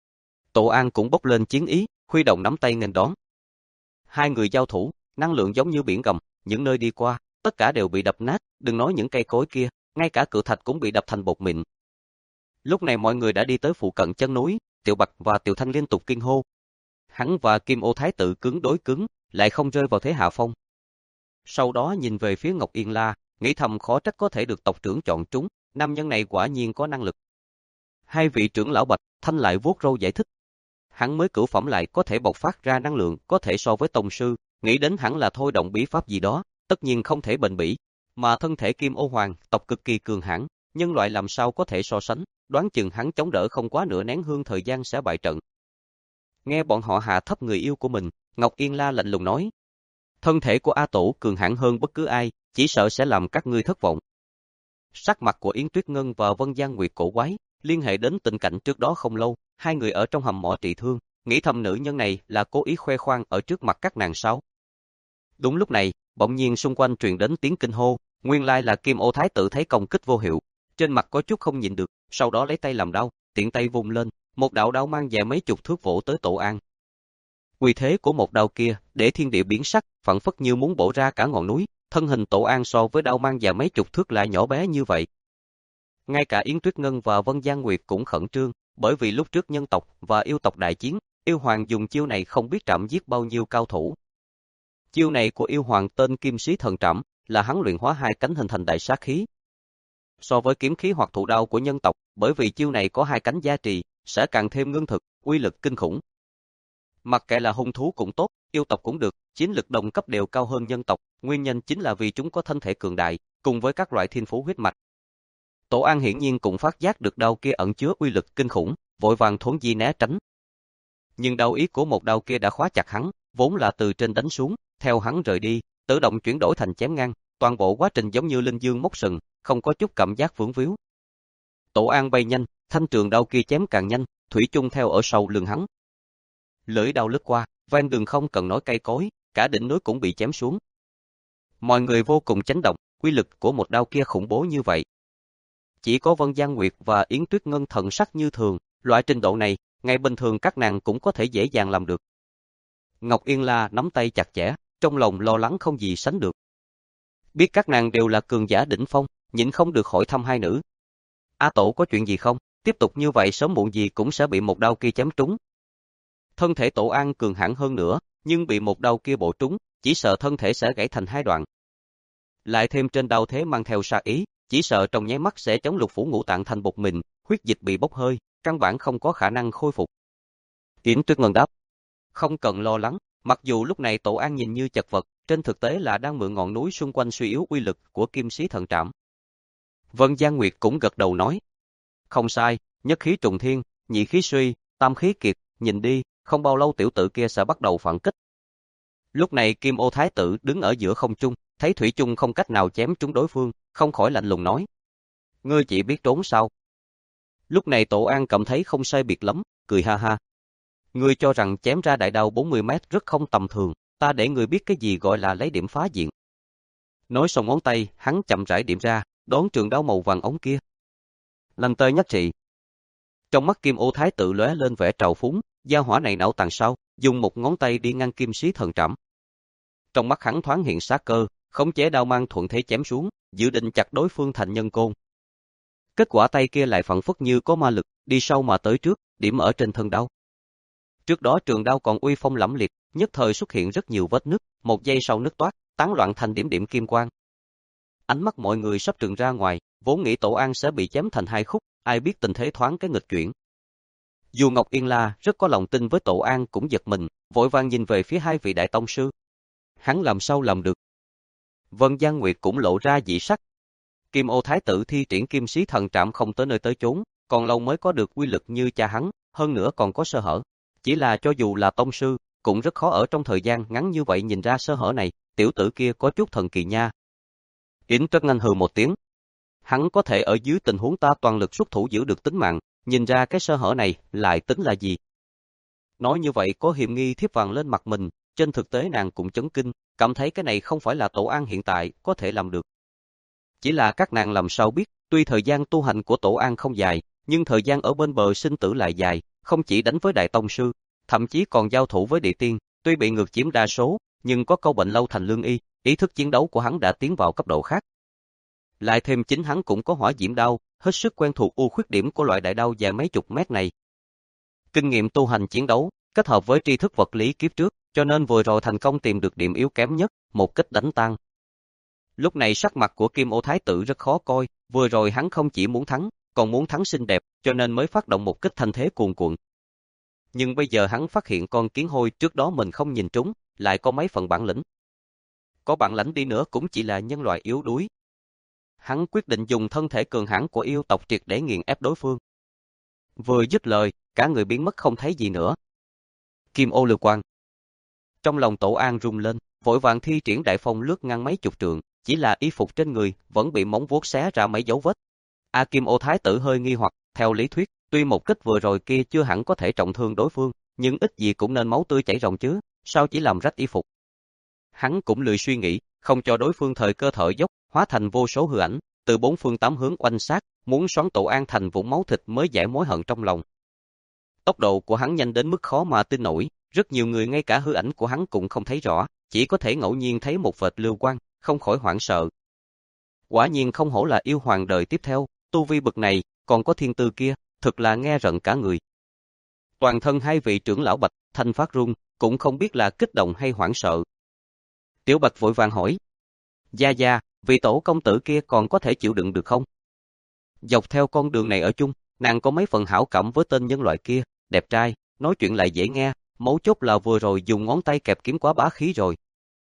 Tổ An cũng bốc lên chiến ý, huy động nắm tay nghênh đón. Hai người giao thủ, năng lượng giống như biển gầm, những nơi đi qua, tất cả đều bị đập nát, đừng nói những cây cối kia, ngay cả cự thạch cũng bị đập thành bột mịn. Lúc này mọi người đã đi tới phụ cận chân núi, Tiểu Bạch và Tiểu Thanh liên tục kinh hô. Hắn và Kim Ô Thái tử cứng đối cứng, lại không rơi vào thế hạ phong. Sau đó nhìn về phía Ngọc Yên La, nghĩ thầm khó trách có thể được tộc trưởng chọn trúng, nam nhân này quả nhiên có năng lực. Hai vị trưởng lão Bạch, Thanh lại vuốt râu giải thích. Hắn mới cửu phẩm lại có thể bộc phát ra năng lượng, có thể so với tông sư, nghĩ đến hẳn là thôi động bí pháp gì đó, tất nhiên không thể bền bỉ, mà thân thể Kim Ô Hoàng, tộc cực kỳ cường hãn, nhân loại làm sao có thể so sánh, đoán chừng hắn chống đỡ không quá nửa nén hương thời gian sẽ bại trận. Nghe bọn họ hạ thấp người yêu của mình, Ngọc Yên La lạnh lùng nói. Thân thể của A Tổ cường hãn hơn bất cứ ai, chỉ sợ sẽ làm các ngươi thất vọng. Sắc mặt của Yến Tuyết Ngân và Vân Giang Nguyệt cổ quái, liên hệ đến tình cảnh trước đó không lâu, hai người ở trong hầm mỏ trị thương, nghĩ thầm nữ nhân này là cố ý khoe khoang ở trước mặt các nàng sao. Đúng lúc này, bỗng nhiên xung quanh truyền đến tiếng kinh hô, nguyên lai là Kim Ô Thái tử thấy công kích vô hiệu, trên mặt có chút không nhịn được, sau đó lấy tay làm đau, tiện tay vung lên, một đạo đao mang dài mấy chục thước vỗ tới Tổ An. Uy thế của một đao kia, để thiên địa biến sắc, phảng phất như muốn bổ ra cả ngọn núi, thân hình Tổ An so với đao mang dài mấy chục thước lại nhỏ bé như vậy. Ngay cả Yến Tuyết Ngân và Vân Giang Nguyệt cũng khẩn trương, bởi vì lúc trước nhân tộc và yêu tộc đại chiến, yêu hoàng dùng chiêu này không biết trảm giết bao nhiêu cao thủ. Chiêu này của yêu hoàng tên Kim Sĩ Thần Trảm, là hắn luyện hóa hai cánh hình thành đại sát khí. So với kiếm khí hoặc thụ đao của nhân tộc, bởi vì chiêu này có hai cánh gia trì, sẽ càng thêm ngưng thực, uy lực kinh khủng. Mặc kệ là hung thú cũng tốt, yêu tộc cũng được, chiến lực đồng cấp đều cao hơn nhân tộc, nguyên nhân chính là vì chúng có thân thể cường đại, cùng với các loại thiên phú huyết mạch. Tổ An hiển nhiên cũng phát giác được đao kia ẩn chứa uy lực kinh khủng, vội vàng thốn di né tránh. Nhưng đao ý của một đao kia đã khóa chặt hắn, vốn là từ trên đánh xuống, theo hắn rời đi, tự động chuyển đổi thành chém ngang, toàn bộ quá trình giống như linh dương móc sừng, không có chút cảm giác vướng víu. Tổ An bay nhanh, thanh trường đao kia chém càng nhanh, thủy chung theo ở sau lưng hắn. Lưỡi đao lướt qua, ven đường không cần nói cây cối, cả đỉnh núi cũng bị chém xuống. Mọi người vô cùng chấn động, uy lực của một đao kia khủng bố như vậy. Chỉ có Vân Giang Nguyệt và Yến Tuyết Ngân thần sắc như thường, loại trình độ này, ngày bình thường các nàng cũng có thể dễ dàng làm được. Ngọc Yên La nắm tay chặt chẽ, trong lòng lo lắng không gì sánh được. Biết các nàng đều là cường giả đỉnh phong, nhịn không được hỏi thăm hai nữ. A Tổ có chuyện gì không? Tiếp tục như vậy sớm muộn gì cũng sẽ bị một đao kia chém trúng. Thân thể Tổ An cường hãn hơn nữa, nhưng bị một đao kia bổ trúng, chỉ sợ thân thể sẽ gãy thành hai đoạn. Lại thêm trên đao thế mang theo sát ý, chỉ sợ trong nháy mắt sẽ chống lục phủ ngũ tạng thành bột mịn, huyết dịch bị bốc hơi, căn bản không có khả năng khôi phục. Yến Tuyết Ngân đáp, không cần lo lắng, mặc dù lúc này Tổ An nhìn như chật vật, trên thực tế là đang mượn ngọn núi xung quanh suy yếu uy lực của Kim Sĩ Thần Trảm. Vân Giang Nguyệt cũng gật đầu nói, không sai, nhất khí trùng thiên, nhị khí suy, tam khí kiệt, nhìn đi, không bao lâu tiểu tử kia sẽ bắt đầu phản kích. Lúc này Kim Ô Thái tử đứng ở giữa không trung, thấy thủy chung không cách nào chém trúng đối phương, không khỏi lạnh lùng nói, ngươi chỉ biết trốn sao? Lúc này Tổ An cảm thấy không sai biệt lắm, cười ha ha. Ngươi cho rằng chém ra đại đao bốn mươi mét rất không tầm thường, ta để ngươi biết cái gì gọi là lấy điểm phá diện. Nói xong ngón tay, hắn chậm rãi điểm ra, đón trường đao màu vàng ống kia. Lanh tơi nhất trị. Trong mắt Kim Ô Thái tử lóe lên vẻ trào phúng, gia hỏa này não tàn sao, dùng một ngón tay đi ngăn Kim Sĩ Thần Trảm. Trong mắt hắn thoáng hiện sát cơ, khống chế đao mang thuận thế chém xuống, dự định chặt đối phương thành nhân côn. Kết quả tay kia lại phản phất như có ma lực, đi sâu mà tới trước, điểm ở trên thân đao. Trước đó trường đao còn uy phong lẫm liệt, nhất thời xuất hiện rất nhiều vết nứt, một giây sau nứt toát, tán loạn thành điểm điểm kim quang. Ánh mắt mọi người sắp trừng ra ngoài, vốn nghĩ Tổ An sẽ bị chém thành hai khúc, ai biết tình thế thoáng cái nghịch chuyển. Dù Ngọc Yên La rất có lòng tin với Tổ An cũng giật mình, vội vàng nhìn về phía hai vị đại tông sư. Hắn làm sao làm được? Vân Giang Nguyệt cũng lộ ra dị sắc. Kim Ô Thái tử thi triển Kim Sĩ Thần Trảm không tới nơi tới chốn, còn lâu mới có được uy lực như cha hắn, hơn nữa còn có sơ hở. Chỉ là cho dù là tông sư, cũng rất khó ở trong thời gian ngắn như vậy nhìn ra sơ hở này, tiểu tử kia có chút thần kỳ nha. Yến Tuyết Ngân hừ một tiếng. Hắn có thể ở dưới tình huống ta toàn lực xuất thủ giữ được tính mạng, nhìn ra cái sơ hở này lại tính là gì? Nói như vậy có hiểm nghi thiếp vàng lên mặt mình, trên thực tế nàng cũng chấn kinh, cảm thấy cái này không phải là Tổ An hiện tại có thể làm được. Chỉ là các nàng làm sao biết, tuy thời gian tu hành của Tổ An không dài, nhưng thời gian ở bên bờ sinh tử lại dài, không chỉ đánh với Đại Tông Sư, thậm chí còn giao thủ với địa tiên, tuy bị ngược chiếm đa số, nhưng có câu bệnh lâu thành lương y, ý thức chiến đấu của hắn đã tiến vào cấp độ khác. Lại thêm chính hắn cũng có hỏa diễm đao, hết sức quen thuộc ưu khuyết điểm của loại đại đao dài mấy chục mét này. Kinh nghiệm tu hành chiến đấu, kết hợp với tri thức vật lý kiếp trước, cho nên vừa rồi thành công tìm được điểm yếu kém nhất, một kích đánh tan. Lúc này sắc mặt của Kim Ô Thái tử rất khó coi, vừa rồi hắn không chỉ muốn thắng, còn muốn thắng xinh đẹp, cho nên mới phát động một kích thanh thế cuồn cuộn. Nhưng bây giờ hắn phát hiện con kiến hôi trước đó mình không nhìn trúng, lại có mấy phần bản lĩnh. Có bản lĩnh đi nữa cũng chỉ là nhân loại yếu đuối. Hắn quyết định dùng thân thể cường hãn của yêu tộc triệt để nghiền ép đối phương. Vừa dứt lời, cả người biến mất không thấy gì nữa. Kim ô lưu quang. Trong lòng Tổ An rung lên, vội vàng thi triển đại phong lướt ngang mấy chục trượng, chỉ là y phục trên người vẫn bị móng vuốt xé ra mấy dấu vết. A Kim ô Thái tử hơi nghi hoặc, theo lý thuyết, tuy một kích vừa rồi kia chưa hẳn có thể trọng thương đối phương, nhưng ít gì cũng nên máu tươi chảy ròng chứ, sao chỉ làm rách y phục. Hắn cũng lười suy nghĩ, không cho đối phương thời cơ thở dốc, hóa thành vô số hư ảnh, từ bốn phương tám hướng oanh sát, muốn xoắn Tổ An thành vũng máu thịt mới giải mối hận trong lòng. Tốc độ của hắn nhanh đến mức khó mà tin nổi, rất nhiều người ngay cả hư ảnh của hắn cũng không thấy rõ, chỉ có thể ngẫu nhiên thấy một vệt lưu quang, không khỏi hoảng sợ. Quả nhiên không hổ là yêu hoàng đời tiếp theo, tu vi bậc này, còn có thiên tư kia, thực là nghe rợn cả người. Toàn thân hai vị trưởng lão Bạch, Thanh phát run, cũng không biết là kích động hay hoảng sợ. Tiểu Bạch vội vàng hỏi, Gia Gia, vị tổ công tử kia còn có thể chịu đựng được không? Dọc theo con đường này ở chung, nàng có mấy phần hảo cảm với tên nhân loại kia, đẹp trai, nói chuyện lại dễ nghe, mấu chốt là vừa rồi dùng ngón tay kẹp kiếm quá bá khí rồi.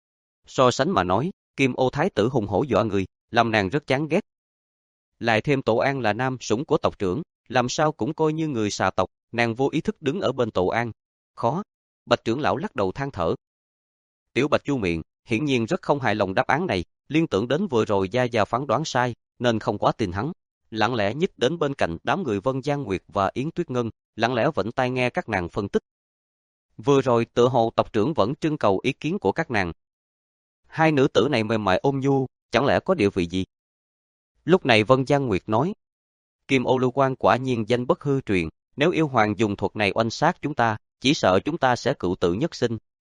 So sánh mà nói, Kim ô Thái tử hùng hổ dọa người, làm nàng rất chán ghét. Lại thêm Tổ An là nam sủng của tộc trưởng, làm sao cũng coi như người xà tộc, nàng vô ý thức đứng ở bên Tổ An. Khó. Bạch trưởng lão lắc đầu than thở. Tiểu Bạch chu miệng, hiển nhiên rất không hài lòng đáp án này, liên tưởng đến vừa rồi Gia Gia phán đoán sai, nên không quá tin hắn. Lặng lẽ nhích đến bên cạnh đám người Vân Giang Nguyệt và Yến Tuyết Ngân, lặng lẽ vĩnh tai nghe các nàng phân tích. Vừa rồi tựa hồ tộc trưởng vẫn trưng cầu ý kiến của các nàng. Hai nữ tử này mềm mại ôm nhu, chẳng lẽ có địa vị gì? Lúc này Vân Giang Nguyệt nói, Kim ô lưu quang quả nhiên danh bất hư truyền, nếu yêu hoàng dùng thuật này oanh sát chúng ta, chỉ sợ chúng ta sẽ cựu tử nhất sinh.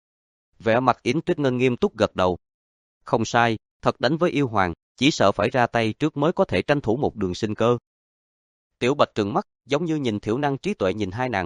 Vẻ mặt Yến Tuyết Ngân nghiêm túc gật đầu. Không sai, thật đánh với yêu hoàng, chỉ sợ phải ra tay trước mới có thể tranh thủ một đường sinh cơ. Tiểu Bạch trừng mắt, giống như nhìn thiểu năng trí tuệ nhìn hai nàng.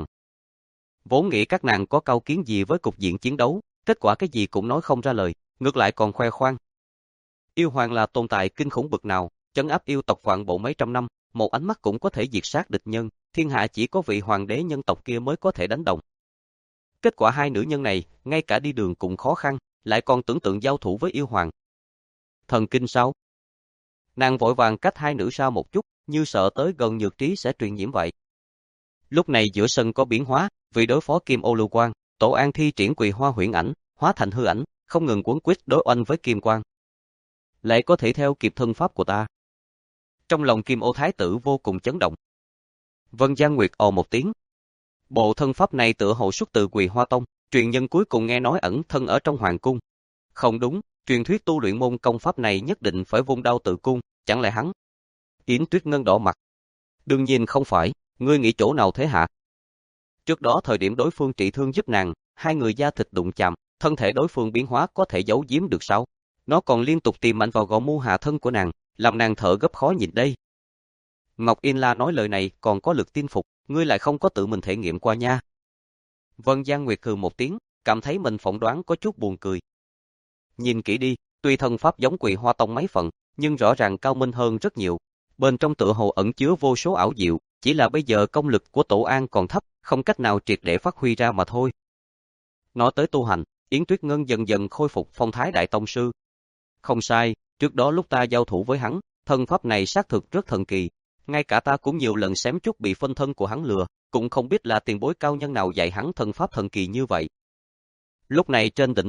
Vốn nghĩ các nàng có cao kiến gì với cục diện chiến đấu, kết quả cái gì cũng nói không ra lời, ngược lại còn khoe khoang. Yêu hoàng là tồn tại kinh khủng bậc nào, trấn áp yêu tộc vạn bộ mấy trăm năm, một ánh mắt cũng có thể diệt sát địch nhân, thiên hạ chỉ có vị hoàng đế nhân tộc kia mới có thể đánh đồng. Kết quả hai nữ nhân này, ngay cả đi đường cũng khó khăn, lại còn tưởng tượng giao thủ với yêu hoàng. Thần kinh sao? Nàng vội vàng cách hai nữ xa một chút, như sợ tới gần nhược trí sẽ truyền nhiễm vậy. Lúc này giữa sân có biến hóa, vì đối phó Kim ô lưu quang, Tổ An thi triển Quỳ Hoa huyễn ảnh, hóa thành hư ảnh, không ngừng cuốn quýt đối oanh với Kim Quang. Lại có thể theo kịp thân pháp của ta. Trong lòng Kim ô Thái tử vô cùng chấn động. Vân Giang Nguyệt ồ một tiếng. Bộ thân pháp này tựa hồ xuất từ Quỳ Hoa Tông, truyền nhân cuối cùng nghe nói ẩn thân ở trong hoàng cung. Không đúng, truyền thuyết tu luyện môn công pháp này nhất định phải vung đao tự cung, chẳng lẽ hắn? Yến Tuyết Ngân đỏ mặt. Đương nhiên không phải, ngươi nghĩ chỗ nào thế hả? Trước đó thời điểm đối phương trị thương giúp nàng, hai người da thịt đụng chạm, thân thể đối phương biến hóa có thể giấu giếm được sao? Nó còn liên tục tìm mạnh vào gò mu hạ thân của nàng, làm nàng thở gấp khó nhìn đây. Ngọc Yên La nói lời này còn có lực tin phục, ngươi lại không có tự mình thể nghiệm qua nha. Vân Giang Nguyệt hừ một tiếng, cảm thấy mình phỏng đoán có chút buồn cười. Nhìn kỹ đi, tuy thân pháp giống Quỳ Hoa Tông mấy phần, nhưng rõ ràng cao minh hơn rất nhiều. Bên trong tựa hồ ẩn chứa vô số ảo diệu, chỉ là bây giờ công lực của Tổ An còn thấp, không cách nào triệt để phát huy ra mà thôi. Nói tới tu hành, Yến Tuyết Ngân dần dần khôi phục phong thái đại tông sư. Không sai, trước đó lúc ta giao thủ với hắn, thân pháp này xác thực rất thần kỳ. Ngay cả ta cũng nhiều lần xém chút bị phân thân của hắn lừa, cũng không biết là tiền bối cao nhân nào dạy hắn thân pháp thần kỳ như vậy. Lúc này trên đỉnh núi,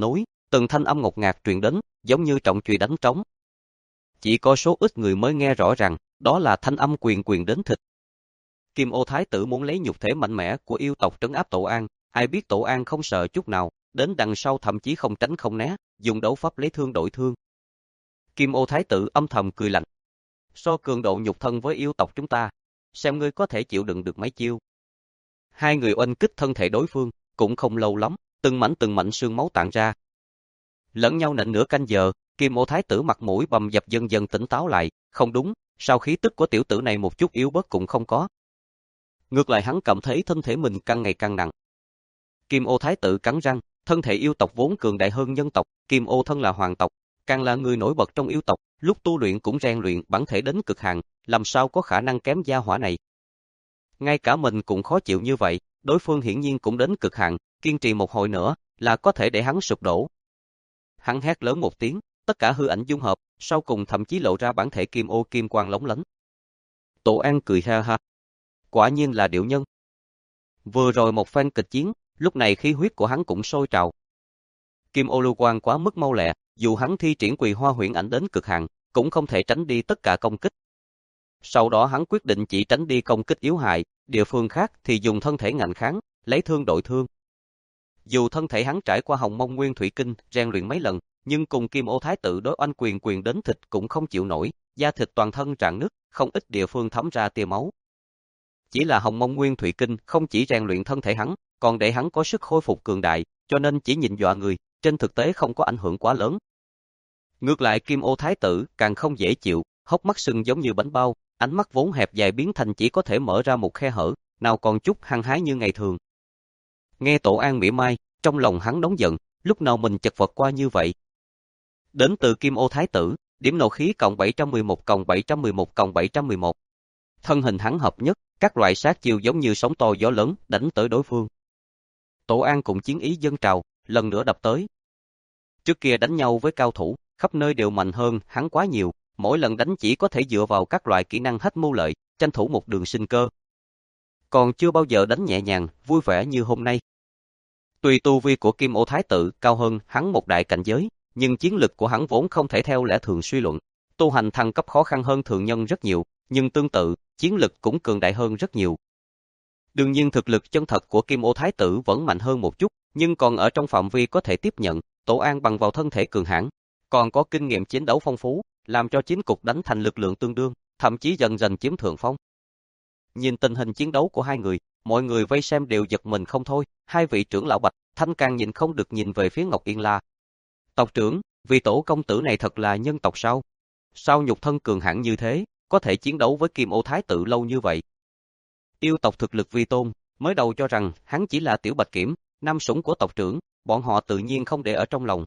từng thanh âm ngột ngạt truyền đến, giống như trọng chùy đánh trống. Chỉ có số ít người mới nghe rõ ràng, đó là thanh âm quyền quyền đến thịt. Kim Ô Thái tử muốn lấy nhục thể mạnh mẽ của yêu tộc trấn áp Tổ An, ai biết Tổ An không sợ chút nào, đến đằng sau thậm chí không tránh không né, dùng đấu pháp lấy thương đổi thương. Kim Ô Thái tử âm thầm cười lạnh. So cường độ nhục thân với yêu tộc chúng ta, xem ngươi có thể chịu đựng được mấy chiêu. Hai người oanh kích thân thể đối phương, cũng không lâu lắm, từng mảnh từng mảnh xương máu tản ra. Lẫn nhau nện nửa canh giờ, Kim Ô Thái tử mặt mũi bầm dập dần dần tỉnh táo lại, không đúng, sao khí tức của tiểu tử này một chút yếu bớt cũng không có. Ngược lại hắn cảm thấy thân thể mình càng ngày càng nặng. Kim Ô Thái tử cắn răng, thân thể yêu tộc vốn cường đại hơn nhân tộc, Kim Ô thân là hoàng tộc, càng là người nổi bật trong yêu tộc, lúc tu luyện cũng rèn luyện bản thể đến cực hạn, làm sao có khả năng kém gia hỏa này. Ngay cả mình cũng khó chịu như vậy, đối phương hiển nhiên cũng đến cực hạn, kiên trì một hồi nữa là có thể để hắn sụp đổ. Hắn hét lớn một tiếng, tất cả hư ảnh dung hợp, sau cùng thậm chí lộ ra bản thể Kim Ô kim quang lóng lánh. Tổ An cười ha ha. Quả nhiên là điệu nhân. Vừa rồi một phen kịch chiến, lúc này khí huyết của hắn cũng sôi trào. Kim Ô lưu quang quá mức mau lẹ, dù hắn thi triển Quỳ Hoa Huyễn Ảnh đến cực hạn, cũng không thể tránh đi tất cả công kích. Sau đó hắn quyết định chỉ tránh đi công kích yếu hại, địa phương khác thì dùng thân thể ngạnh kháng, lấy thương đổi thương. Dù thân thể hắn trải qua Hồng Mông Nguyên Thủy Kinh rèn luyện mấy lần, nhưng cùng Kim Ô Thái tử đối oanh quyền quyền đến thịt cũng không chịu nổi, da thịt toàn thân rạn nứt, không ít địa phương thấm ra tia máu. Chỉ là Hồng Mông Nguyên Thủy Kinh không chỉ rèn luyện thân thể hắn, còn để hắn có sức khôi phục cường đại, cho nên chỉ nhìn dọa người, trên thực tế không có ảnh hưởng quá lớn. Ngược lại Kim Ô Thái tử càng không dễ chịu, hốc mắt sưng giống như bánh bao, ánh mắt vốn hẹp dài biến thành chỉ có thể mở ra một khe hở, nào còn chút hăng hái như ngày thường. Nghe Tổ An mỉa mai, trong lòng hắn nóng giận, lúc nào mình chật vật qua như vậy. Đến từ Kim Ô Thái tử, điểm nộ khí cộng bảy trăm mười một cộng bảy trăm mười một cộng bảy trăm mười một. Thân hình hắn hợp nhất, các loại sát chiêu giống như sóng to gió lớn đánh tới đối phương. Tổ An cũng chiến ý dâng trào, lần nữa đập tới. Trước kia đánh nhau với cao thủ, khắp nơi đều mạnh hơn hắn quá nhiều, mỗi lần đánh chỉ có thể dựa vào các loại kỹ năng hết mưu lợi, tranh thủ một đường sinh cơ. Còn chưa bao giờ đánh nhẹ nhàng, vui vẻ như hôm nay. Tuy tu vi của Kim Ô Thái tử cao hơn hắn một đại cảnh giới, nhưng chiến lực của hắn vốn không thể theo lẽ thường suy luận. Tu hành thăng cấp khó khăn hơn thường nhân rất nhiều, nhưng tương tự, chiến lực cũng cường đại hơn rất nhiều. Đương nhiên thực lực chân thật của Kim Ô Thái tử vẫn mạnh hơn một chút, nhưng còn ở trong phạm vi có thể tiếp nhận, Tổ An bằng vào thân thể cường hãn, còn có kinh nghiệm chiến đấu phong phú, làm cho chiến cục đánh thành lực lượng tương đương, thậm chí dần dần chiếm thượng phong. Nhìn tình hình chiến đấu của hai người, mọi người vây xem đều giật mình không thôi, hai vị trưởng lão Bạch, Thanh càng nhìn không được nhìn về phía Ngọc Yên La. Tộc trưởng, vị tổ công tử này thật là nhân tộc sao? Sao nhục thân cường hãn như thế, có thể chiến đấu với Kim Ô Thái tử lâu như vậy? Yêu tộc thực lực vi tôn, mới đầu cho rằng hắn chỉ là tiểu bạch kiểm, nam sủng của tộc trưởng, bọn họ tự nhiên không để ở trong lòng.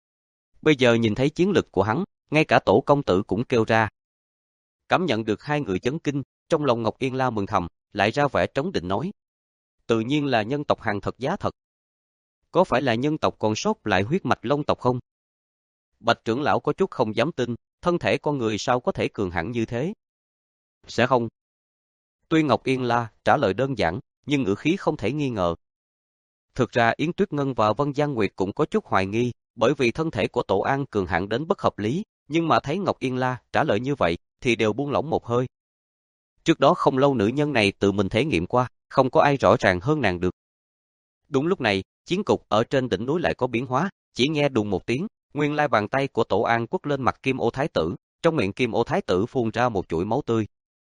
Bây giờ nhìn thấy chiến lực của hắn, ngay cả tổ công tử cũng kêu ra. Cảm nhận được hai người chấn kinh, trong lòng Ngọc Yên La mừng thầm, lại ra vẻ trống định nói. Tự nhiên là nhân tộc hàng thật giá thật. Có phải là nhân tộc còn sót lại huyết mạch Long tộc không? Bạch trưởng lão có chút không dám tin, thân thể con người sao có thể cường hãn như thế? Sẽ không. Tuy Ngọc Yên La trả lời đơn giản, nhưng ngữ khí không thể nghi ngờ. Thực ra Yến Tuyết Ngân và Vân Giang Nguyệt cũng có chút hoài nghi, bởi vì thân thể của Tổ An cường hãn đến bất hợp lý, nhưng mà thấy Ngọc Yên La trả lời như vậy, thì đều buông lỏng một hơi. Trước đó không lâu nữ nhân này tự mình thể nghiệm qua, không có ai rõ ràng hơn nàng được. Đúng lúc này, chiến cục ở trên đỉnh núi lại có biến hóa, chỉ nghe đùng một tiếng, nguyên lai bàn tay của Tổ An quất lên mặt Kim Ô Thái tử, trong miệng Kim Ô Thái tử phun ra một chuỗi máu tươi.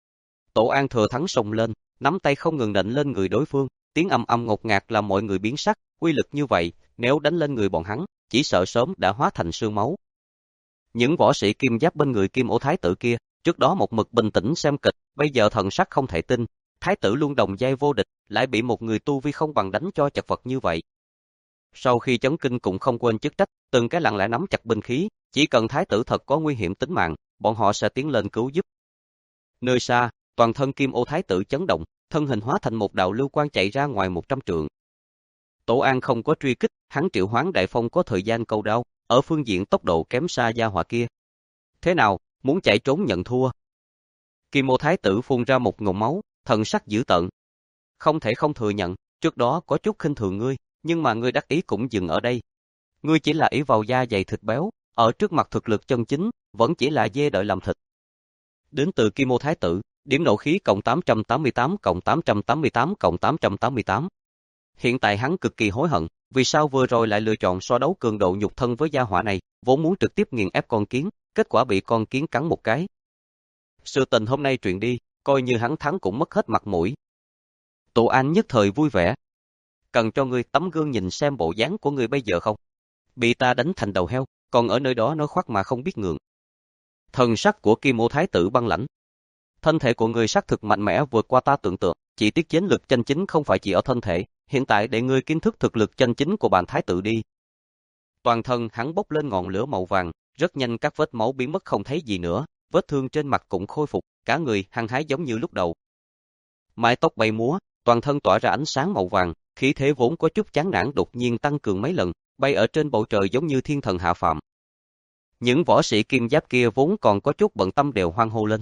Tổ An thừa thắng xông lên, nắm tay không ngừng nện lên người đối phương, tiếng ầm ầm ngột ngạt làm mọi người biến sắc, uy lực như vậy, nếu đánh lên người bọn hắn, chỉ sợ sớm đã hóa thành sương máu. Những võ sĩ kim giáp bên người Kim Ô Thái tử kia, trước đó một mực bình tĩnh xem kịch, bây giờ thần sắc không thể tin, Thái tử luôn đồng giai vô địch, lại bị một người tu vi không bằng đánh cho chật vật như vậy. Sau khi chấn kinh cũng không quên chức trách, từng cái lặng lẽ nắm chặt binh khí, chỉ cần Thái tử thật có nguy hiểm tính mạng, bọn họ sẽ tiến lên cứu giúp. Nơi xa, toàn thân Kim Ô Thái tử chấn động, thân hình hóa thành một đạo lưu quang chạy ra ngoài một trăm trượng. Tổ An không có truy kích, hắn triệu hoán đại phong có thời gian câu đao, ở phương diện tốc độ kém xa gia hỏa kia. Thế nào, muốn chạy trốn nhận thua? Kim Ô Thái tử phun ra một ngụm máu, thần sắc dữ tợn. Không thể không thừa nhận, trước đó có chút khinh thường ngươi, nhưng mà ngươi đắc ý cũng dừng ở đây. Ngươi chỉ là ỷ vào da dày thịt béo, ở trước mặt thực lực chân chính, vẫn chỉ là dê đợi làm thịt. Đến từ Kim Ô Thái Tử, điểm nộ khí cộng tám trăm tám mươi tám cộng tám trăm tám mươi tám cộng tám trăm tám mươi tám. Hiện tại hắn cực kỳ hối hận, vì sao vừa rồi lại lựa chọn so đấu cường độ nhục thân với gia hỏa này, vốn muốn trực tiếp nghiền ép con kiến, kết quả bị con kiến cắn một cái. Sự tình hôm nay truyền đi, coi như hắn thắng cũng mất hết mặt mũi. Tổ An nhất thời vui vẻ. Cần cho ngươi tấm gương nhìn xem bộ dáng của ngươi bây giờ không? Bị ta đánh thành đầu heo, còn ở nơi đó nói khoác mà không biết ngượng. Thần sắc của Kim Ô Thái Tử băng lãnh. Thân thể của ngươi xác thực mạnh mẽ vượt qua ta tưởng tượng, chỉ tiếc chiến lực chân chính không phải chỉ ở thân thể, hiện tại để ngươi kiến thức thực lực chân chính của bản Thái Tử đi. Toàn thân hắn bốc lên ngọn lửa màu vàng, rất nhanh các vết máu biến mất không thấy gì nữa, vết thương trên mặt cũng khôi phục, cả người hăng hái giống như lúc đầu. Mái tóc bay múa, toàn thân tỏa ra ánh sáng màu vàng, khí thế vốn có chút chán nản đột nhiên tăng cường mấy lần, bay ở trên bầu trời giống như thiên thần hạ phàm. Những võ sĩ kim giáp kia vốn còn có chút bận tâm đều hoan hô lên.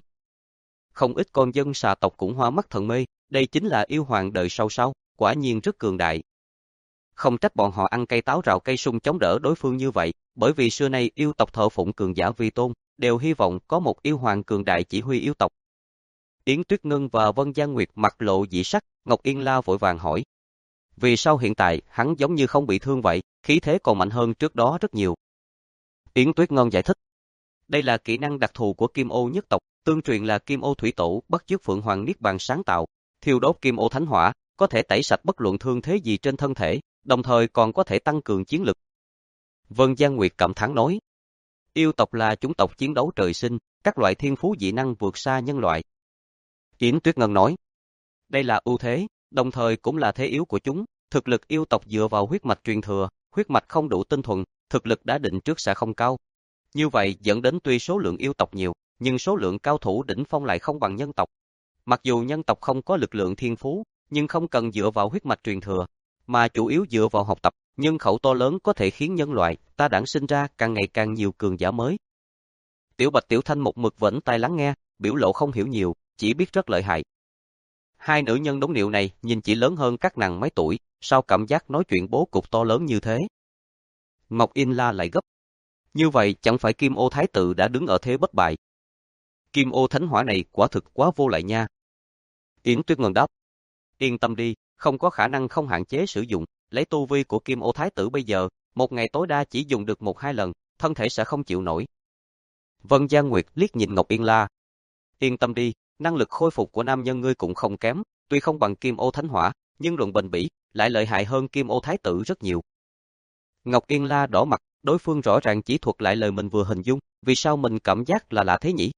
Không ít con dân xà tộc cũng hoa mắt thần mê, đây chính là yêu hoàng đời sau sao, quả nhiên rất cường đại. Không trách bọn họ ăn cây táo rào cây sung chống đỡ đối phương như vậy, bởi vì xưa nay yêu tộc thờ phụng cường giả vi tôn, đều hy vọng có một yêu hoàng cường đại chỉ huy yêu tộc. Yến Tuyết Ngân và Vân Giang Nguyệt mặt lộ dị sắc, Ngọc Yên La vội vàng hỏi. Vì sao hiện tại hắn giống như không bị thương vậy, khí thế còn mạnh hơn trước đó rất nhiều. Yến Tuyết Ngân giải thích. Đây là kỹ năng đặc thù của Kim Ô nhất tộc, tương truyền là Kim Ô Thủy Tổ bắt chước Phượng Hoàng Niết Bàn sáng tạo, thiêu đốt Kim Ô Thánh Hỏa, có thể tẩy sạch bất luận thương thế gì trên thân thể, đồng thời còn có thể tăng cường chiến lực. Vân Giang Nguyệt cảm thán nói. Yêu tộc là chủng tộc chiến đấu trời sinh, các loại thiên phú dị năng vượt xa nhân loại. Yến Tuyết Ngân nói. Đây là ưu thế, đồng thời cũng là thế yếu của chúng, thực lực yêu tộc dựa vào huyết mạch truyền thừa, huyết mạch không đủ tinh thuần, thực lực đã định trước sẽ không cao. Như vậy dẫn đến tuy số lượng yêu tộc nhiều, nhưng số lượng cao thủ đỉnh phong lại không bằng nhân tộc. Mặc dù nhân tộc không có lực lượng thiên phú, nhưng không cần dựa vào huyết mạch truyền thừa, mà chủ yếu dựa vào học tập, nhân khẩu to lớn có thể khiến nhân loại ta đản sinh ra càng ngày càng nhiều cường giả mới. Tiểu Bạch Tiểu Thanh một mực vẫn tai lắng nghe, biểu lộ không hiểu nhiều, chỉ biết rất lợi hại. Hai nữ nhân đống điệu này nhìn chỉ lớn hơn các nàng mấy tuổi, sao cảm giác nói chuyện bố cục to lớn như thế? Ngọc Yên La lại gấp. Như vậy chẳng phải Kim Ô Thái Tử đã đứng ở thế bất bại. Kim Ô Thánh Hỏa này quả thực quá vô lại nha. Yến Tuyết Ngân đáp. Yên tâm đi, không có khả năng không hạn chế sử dụng, lấy tu vi của Kim Ô Thái Tử bây giờ, một ngày tối đa chỉ dùng được một hai lần, thân thể sẽ không chịu nổi. Vân Giang Nguyệt liếc nhìn Ngọc Yên La. Yên tâm đi, năng lực khôi phục của nam nhân ngươi cũng không kém, tuy không bằng Kim Ô Thánh Hỏa, nhưng luận bền bỉ, lại lợi hại hơn Kim Ô Thái Tử rất nhiều. Ngọc Yên La đỏ mặt, đối phương rõ ràng chỉ thuật lại lời mình vừa hình dung, vì sao mình cảm giác là lạ thế nhỉ?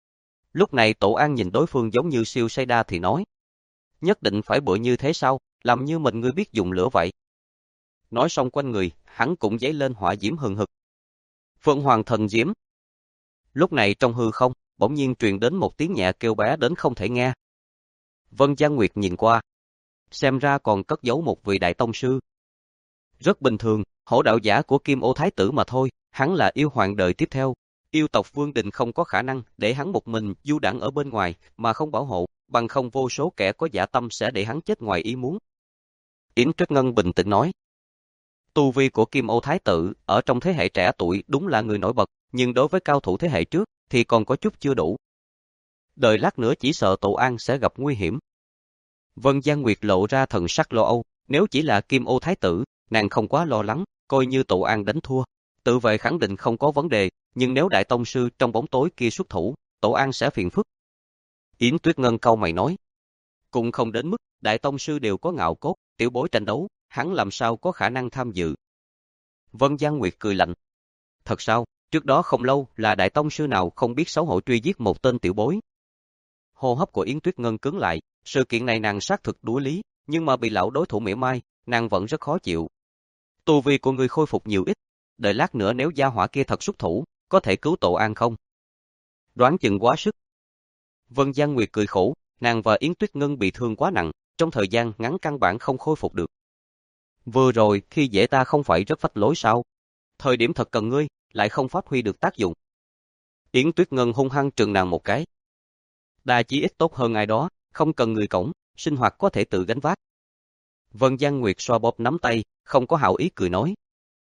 Lúc này Tổ An nhìn đối phương giống như siêu say đa thì nói. Nhất định phải bựa như thế sao, làm như mình ngươi biết dùng lửa vậy. Nói xong quanh người, hắn cũng dấy lên hỏa diễm hừng hực. Phượng Hoàng Thần Diễm. Lúc này trong hư không, bỗng nhiên truyền đến một tiếng nhẹ kêu bé đến không thể nghe. Vân Giang Nguyệt nhìn qua. Xem ra còn cất giấu một vị đại tông sư. Rất bình thường, hổ đạo giả của Kim Ô Thái Tử mà thôi, hắn là yêu hoàng đời tiếp theo. Yêu tộc Vương Đình không có khả năng để hắn một mình du đãng ở bên ngoài mà không bảo hộ, bằng không vô số kẻ có dạ tâm sẽ để hắn chết ngoài ý muốn. Yến Tuyết Ngân bình tĩnh nói. Tu vi của Kim Ô Thái Tử ở trong thế hệ trẻ tuổi đúng là người nổi bật, nhưng đối với cao thủ thế hệ trước thì còn có chút chưa đủ. Đợi lát nữa chỉ sợ Tổ An sẽ gặp nguy hiểm. Vân Giang Nguyệt lộ ra thần sắc lo âu, nếu chỉ là Kim Ô Thái Tử, nàng không quá lo lắng, coi như Tổ An đánh thua. Tự vệ khẳng định không có vấn đề, nhưng nếu đại tông sư trong bóng tối kia xuất thủ, Tổ An sẽ phiền phức. Yến Tuyết Ngân cau mày nói. Cũng không đến mức, đại tông sư đều có ngạo cốt, tiểu bối tranh đấu, hắn làm sao có khả năng tham dự. Vân Giang Nguyệt cười lạnh. Thật sao, trước đó không lâu là đại tông sư nào không biết xấu hổ truy giết một tên tiểu bối. Hô hấp của Yến Tuyết Ngân cứng lại, sự kiện này nàng xác thực đuối lý, nhưng mà bị lão đối thủ mỉa mai, nàng vẫn rất khó chịu. Tu vi của người khôi phục nhiều ít, đợi lát nữa nếu gia hỏa kia thật xuất thủ, có thể cứu Tổ An không? Đoán chừng quá sức. Vân Giang Nguyệt cười khổ, nàng và Yến Tuyết Ngân bị thương quá nặng, trong thời gian ngắn căn bản không khôi phục được. Vừa rồi, khi dễ ta không phải rất phách lối sao? Thời điểm thật cần ngươi, lại không phát huy được tác dụng. Yến Tuyết Ngân hung hăng trừng nàng một cái. Đa chí ít tốt hơn ai đó, không cần người cổng, sinh hoạt có thể tự gánh vác. Vân Giang Nguyệt xoa bóp nắm tay, không có hảo ý cười nói.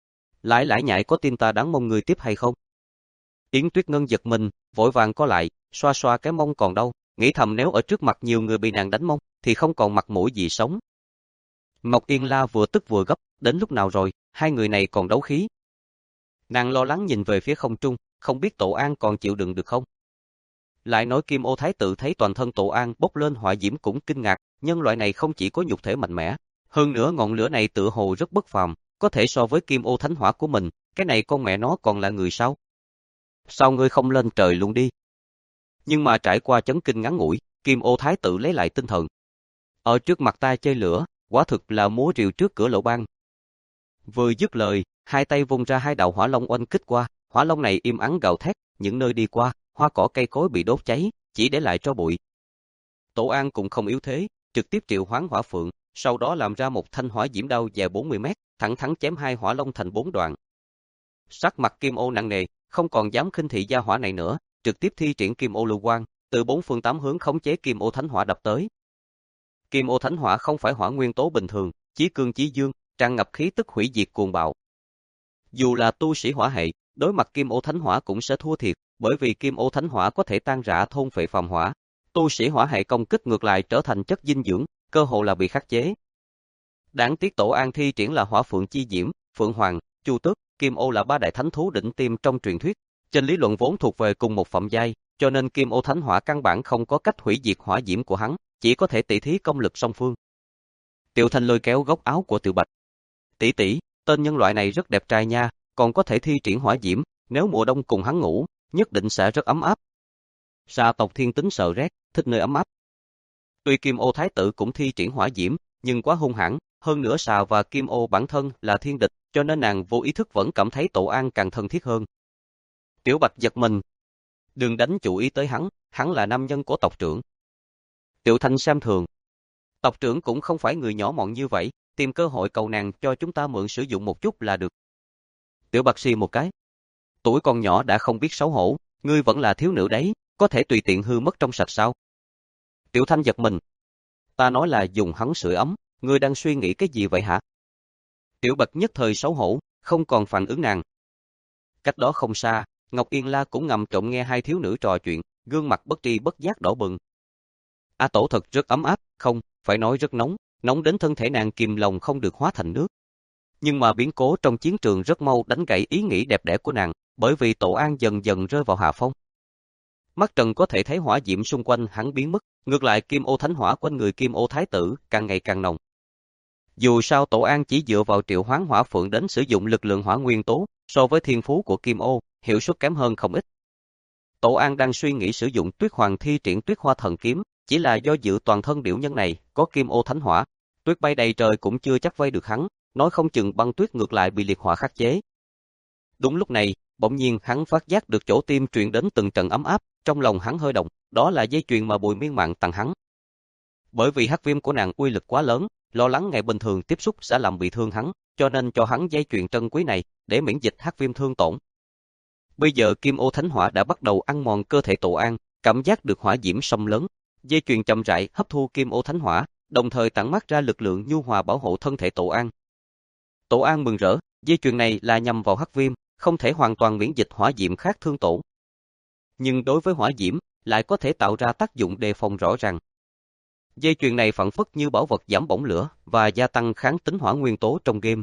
Lại lải nhải có tin ta đáng mong ngươi tiếp hay không? Yến Tuyết Ngân giật mình, vội vàng có lại, xoa xoa cái mông còn đau, nghĩ thầm nếu ở trước mặt nhiều người bị nàng đánh mông, thì không còn mặt mũi gì sống. Ngọc Yên La vừa tức vừa gấp, đến lúc nào rồi, hai người này còn đấu khí. Nàng lo lắng nhìn về phía không trung, không biết Tổ An còn chịu đựng được không. Lại nói Kim Ô Thái Tử thấy toàn thân Tổ An bốc lên hỏa diễm cũng kinh ngạc, nhân loại này không chỉ có nhục thể mạnh mẽ, hơn nữa ngọn lửa này tựa hồ rất bất phàm, có thể so với Kim Ô Thánh Hỏa của mình, cái này con mẹ nó còn là người sao? Sao ngươi không lên trời luôn đi? Nhưng mà trải qua chấn kinh ngắn ngủi, Kim Ô Thái Tử lấy lại tinh thần. Ở trước mặt ta chơi lửa, quả thực là múa rìu trước cửa lỗ ban. Vừa dứt lời, hai tay vung ra hai đạo hỏa long oanh kích qua, hỏa long này im ắng gào thét, những nơi đi qua, hoa cỏ cây cối bị đốt cháy, chỉ để lại tro bụi. Tổ An cũng không yếu thế, trực tiếp triệu hoán hỏa phượng, sau đó làm ra một thanh hỏa diễm đao dài bốn mươi mét, thẳng thắn chém hai hỏa long thành bốn đoạn. Sắc mặt Kim Ô nặng nề, không còn dám khinh thị gia hỏa này nữa, trực tiếp thi triển Kim Ô Lưu Quang, từ bốn phương tám hướng khống chế Kim Ô Thánh Hỏa đập tới. Kim Ô Thánh Hỏa không phải hỏa nguyên tố bình thường, chí cương chí dương, tràn ngập khí tức hủy diệt cuồng bạo. Dù là tu sĩ hỏa hệ, đối mặt Kim Ô Thánh Hỏa cũng sẽ thua thiệt, bởi vì Kim Ô Thánh Hỏa có thể tan rã thôn phệ phàm hỏa. Tu sĩ hỏa hệ công kích ngược lại trở thành chất dinh dưỡng, cơ hồ là bị khắc chế. Đáng tiếc Tổ An thi triển là Hỏa Phượng Chi Diễm, Phượng Hoàng, Chu Tước, Kim Ô là ba đại thánh thú đỉnh tiêm trong truyền thuyết, trên lý luận vốn thuộc về cùng một phẩm giai, cho nên Kim Ô Thánh Hỏa căn bản không có cách hủy diệt hỏa diễm của hắn, chỉ có thể tỷ thí công lực song phương. Tiểu Thanh lôi kéo góc áo của Tiểu Bạch. Tỷ tỷ, tên nhân loại này rất đẹp trai nha, còn có thể thi triển hỏa diễm, nếu mùa đông cùng hắn ngủ, nhất định sẽ rất ấm áp. Sa tộc thiên tính sợ rét, thích nơi ấm áp. Tuy Kim Ô Thái Tử cũng thi triển hỏa diễm, nhưng quá hung hãn, hơn nữa Sa và Kim Ô bản thân là thiên địch, cho nên nàng vô ý thức vẫn cảm thấy Tổ An càng thân thiết hơn. Tiểu Bạch giật mình. Đừng đánh chủ ý tới hắn, hắn là nam nhân của tộc trưởng. Tiểu Thanh xem thường. Tộc trưởng cũng không phải người nhỏ mọn như vậy, tìm cơ hội cầu nàng cho chúng ta mượn sử dụng một chút là được. Tiểu Bạch xì một cái. Tuổi con nhỏ đã không biết xấu hổ, ngươi vẫn là thiếu nữ đấy, có thể tùy tiện hư mất trong sạch sao? Tiểu Thanh giật mình. Ta nói là dùng hắn sưởi ấm, ngươi đang suy nghĩ cái gì vậy hả? Tiểu Bạch nhất thời xấu hổ, không còn phản ứng nàng. Cách đó không xa, Ngọc Yên La cũng ngầm trộm nghe hai thiếu nữ trò chuyện, gương mặt bất tri bất giác đỏ bừng. A Tổ thật rất ấm áp, không, phải nói rất nóng, nóng đến thân thể nàng kìm lòng không được hóa thành nước. Nhưng mà biến cố trong chiến trường rất mau đánh gãy ý nghĩ đẹp đẽ của nàng, bởi vì Tổ An dần dần rơi vào hạ phong. Mắt Trần có thể thấy hỏa diễm xung quanh hắn biến mất, ngược lại Kim Ô Thánh Hỏa quanh người Kim Ô Thái Tử càng ngày càng nồng. Dù sao Tổ An chỉ dựa vào triệu hoán hỏa phượng đến sử dụng lực lượng hỏa nguyên tố, so với thiên phú của Kim Ô, hiệu suất kém hơn không ít. Tổ An đang suy nghĩ sử dụng Tuyết Hoàng thi triển Tuyết Hoa Thần Kiếm, chỉ là do dự toàn thân điểu nhân này có Kim Ô Thánh Hỏa, tuyết bay đầy trời cũng chưa chắc vây được hắn, nói không chừng băng tuyết ngược lại bị liệt hỏa khắc chế. Đúng lúc này, bỗng nhiên hắn phát giác được chỗ tim truyền đến từng trận ấm áp, trong lòng hắn hơi động, đó là dây chuyền mà Bùi Miên Mạn tặng hắn. Bởi vì hắc viêm của nàng uy lực quá lớn, lo lắng ngày bình thường tiếp xúc sẽ làm bị thương hắn, cho nên cho hắn dây chuyền trân quý này để miễn dịch hắc viêm thương tổn. Bây giờ Kim Ô Thánh Hỏa đã bắt đầu ăn mòn cơ thể Tổ An, cảm giác được hỏa diễm xâm lớn, dây chuyền chậm rãi hấp thu Kim Ô Thánh Hỏa, đồng thời tản mát ra lực lượng nhu hòa bảo hộ thân thể Tổ An. Tổ An mừng rỡ, dây chuyền này là nhằm vào hắc viêm, không thể hoàn toàn miễn dịch hỏa diễm khác thương tổn. Nhưng đối với hỏa diễm, lại có thể tạo ra tác dụng đề phòng rõ ràng. Dây chuyền này phản phất như bảo vật giảm bỏng lửa và gia tăng kháng tính hỏa nguyên tố trong game.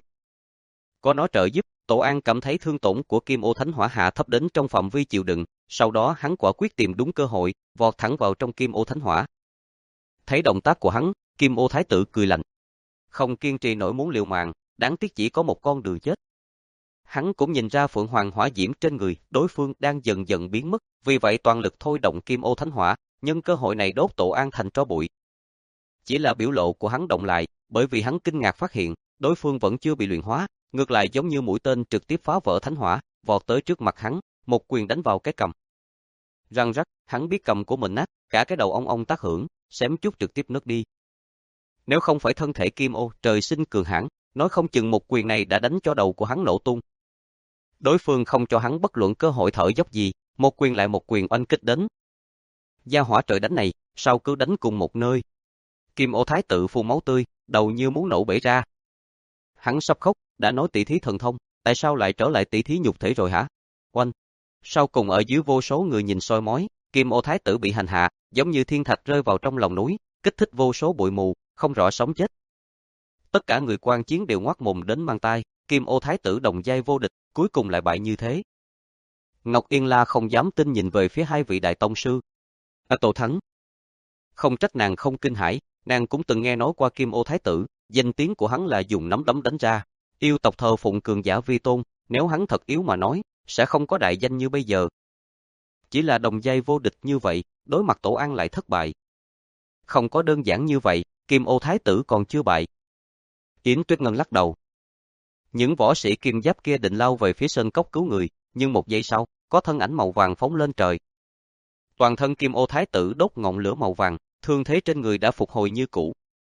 Có nó trợ giúp, Tổ An cảm thấy thương tổn của Kim Ô Thánh Hỏa hạ thấp đến trong phạm vi chịu đựng, sau đó hắn quả quyết tìm đúng cơ hội, vọt thẳng vào trong Kim Ô Thánh Hỏa. Thấy động tác của hắn, Kim Ô Thái Tử cười lạnh. Không kiên trì nổi muốn liều mạng, đáng tiếc chỉ có một con đường chết. Hắn cũng nhìn ra Phượng Hoàng hỏa diễm trên người đối phương đang dần dần biến mất, vì vậy toàn lực thôi động Kim Ô Thánh Hỏa, nhân cơ hội này đốt Tổ An thành tro bụi. Chỉ là biểu lộ của hắn động lại, bởi vì hắn kinh ngạc phát hiện, đối phương vẫn chưa bị luyện hóa, ngược lại giống như mũi tên trực tiếp phá vỡ thánh hỏa, vọt tới trước mặt hắn, một quyền đánh vào cái cầm. Răng rắc, hắn biết cầm của mình nát, cả cái đầu ong ong tác hưởng, xém chút trực tiếp nứt đi. Nếu không phải thân thể Kim Ô trời sinh cường hãn, nói không chừng một quyền này đã đánh cho đầu của hắn nổ tung. Đối phương không cho hắn bất luận cơ hội thở dốc gì, một quyền lại một quyền oanh kích đến. Gia hỏa trời đánh này, sao cứ đánh cùng một nơi? Kim Ô Thái Tử phun máu tươi, đầu như muốn nổ bể ra. Hắn sắp khóc, đã nói tỷ thí thần thông, tại sao lại trở lại tỷ thí nhục thể rồi hả? Oanh! Sau cùng ở dưới vô số người nhìn soi mói, Kim Ô Thái tử bị hành hạ, giống như thiên thạch rơi vào trong lòng núi, kích thích vô số bụi mù, không rõ sống chết. Tất cả người quan chiến đều ngoác mồm đến mang tai, Kim Ô Thái tử đồng giai vô địch, cuối cùng lại bại như thế. Ngọc Yên La không dám tin nhìn về phía hai vị đại tông sư. À, Tổ thắng. Không trách nàng không kinh hãi, nàng cũng từng nghe nói qua Kim Ô Thái tử, danh tiếng của hắn là dùng nắm đấm đánh ra. Yêu tộc thờ phụng cường giả vi tôn, nếu hắn thật yếu mà nói, sẽ không có đại danh như bây giờ. Chỉ là đồng giai vô địch như vậy, đối mặt Tổ An lại thất bại. Không có đơn giản như vậy, Kim Ô Thái tử còn chưa bại. Yến Tuyết Ngân lắc đầu. Những võ sĩ kim giáp kia định lao về phía sơn cốc cứu người, nhưng một giây sau, có thân ảnh màu vàng phóng lên trời. Toàn thân Kim Ô Thái tử đốt ngọn lửa màu vàng, thương thế trên người đã phục hồi như cũ.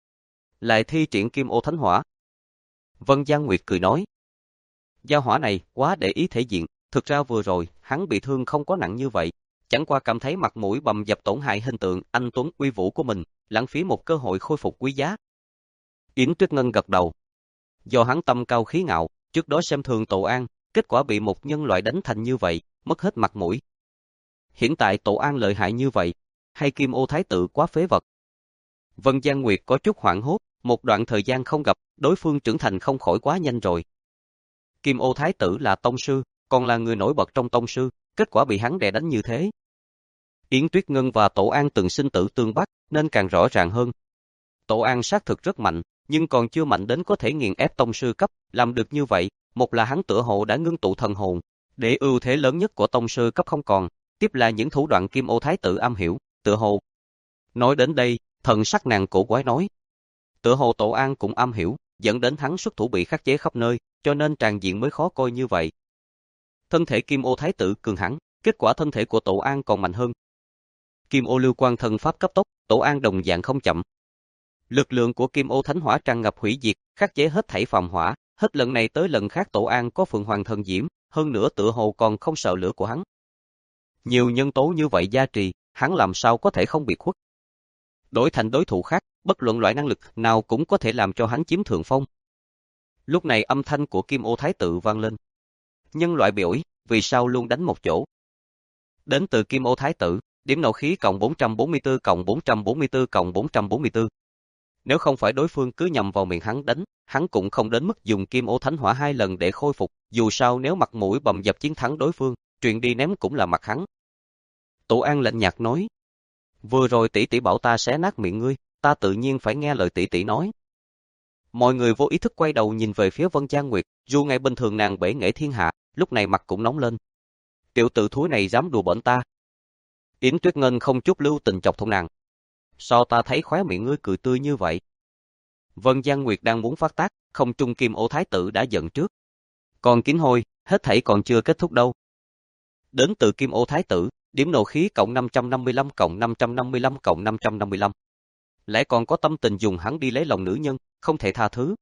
Lại thi triển Kim Ô Thánh Hỏa. Vân Giang Nguyệt cười nói. Gia hỏa này quá để ý thể diện, thực ra vừa rồi, hắn bị thương không có nặng như vậy, chẳng qua cảm thấy mặt mũi bầm dập tổn hại hình tượng anh tuấn uy vũ của mình, lãng phí một cơ hội khôi phục quý giá. Yến Tuyết Ngân gật đầu. Do hắn tâm cao khí ngạo, trước đó xem thường Tổ An, kết quả bị một nhân loại đánh thành như vậy, mất hết mặt mũi. Hiện tại Tổ An lợi hại như vậy, hay Kim Ô Thái tử quá phế vật? Vân Giang Nguyệt có chút hoảng hốt, một đoạn thời gian không gặp, đối phương trưởng thành không khỏi quá nhanh rồi. Kim Ô Thái tử là tông sư, còn là người nổi bật trong tông sư, kết quả bị hắn đè đánh như thế. Yến Tuyết Ngân và Tổ An từng sinh tử tương bắt, nên càng rõ ràng hơn. Tổ An xác thực rất mạnh, nhưng còn chưa mạnh đến có thể nghiền ép tông sư cấp, làm được như vậy, một là hắn tựa hồ đã ngưng tụ thần hồn, để ưu thế lớn nhất của tông sư cấp không còn, tiếp là những thủ đoạn Kim Ô Thái tử am hiểu, tựa hồ. Nói đến đây, thần sắc nàng cổ quái nói. Tựa hồ Tổ An cũng am hiểu, dẫn đến hắn xuất thủ bị khắc chế khắp nơi, cho nên tràn diện mới khó coi như vậy. Thân thể Kim Ô Thái tử cường hãn, kết quả thân thể của Tổ An còn mạnh hơn. Kim Ô Lưu Quang thần pháp cấp tốc, Tổ An đồng dạng không chậm. Lực lượng của Kim Ô Thánh Hỏa tràn ngập hủy diệt, khắc chế hết thảy phàm hỏa, hết lần này tới lần khác Tổ An có Phượng Hoàng thần diễm, hơn nữa tựa hồ còn không sợ lửa của hắn. Nhiều nhân tố như vậy gia trì, hắn làm sao có thể không bị khuất. Đổi thành đối thủ khác, bất luận loại năng lực nào cũng có thể làm cho hắn chiếm thượng phong. Lúc này âm thanh của Kim Ô Thái tử vang lên. Nhân loại bị ổi, vì sao luôn đánh một chỗ? Đến từ Kim Ô Thái tử, điểm nộ khí cộng bốn trăm bốn mươi tư cộng bốn trăm bốn mươi tư cộng bốn trăm bốn mươi tư. Nếu không phải đối phương cứ nhằm vào miệng hắn đánh, hắn cũng không đến mức dùng Kim Ô Thánh Hỏa hai lần để khôi phục, dù sao nếu mặt mũi bầm dập chiến thắng đối phương, truyền đi ném cũng là mặt hắn. Tổ An lạnh nhạt nói. Vừa rồi tỷ tỷ bảo ta xé nát miệng ngươi, ta tự nhiên phải nghe lời tỷ tỷ nói. Mọi người vô ý thức quay đầu nhìn về phía Vân Giang Nguyệt, dù ngày bình thường nàng bể nghệ thiên hạ, lúc này mặt cũng nóng lên. Tiểu tử thúi này dám đùa bỡn ta. Yến Tuyết Ngân không chút lưu tình chọc thủng nàng. Sao ta thấy khóe miệng ngươi cười tươi như vậy? Vân Giang Nguyệt đang muốn phát tác, không trung Kim Ô Thái tử đã giận trước. Còn Kính Hôi, hết thảy còn chưa kết thúc đâu. Đến từ Kim Ô Thái tử, điểm nộ khí cộng năm trăm năm mươi lăm cộng năm trăm năm mươi lăm cộng năm trăm năm mươi lăm. Lẽ còn có tâm tình dùng hắn đi lấy lòng nữ nhân, không thể tha thứ.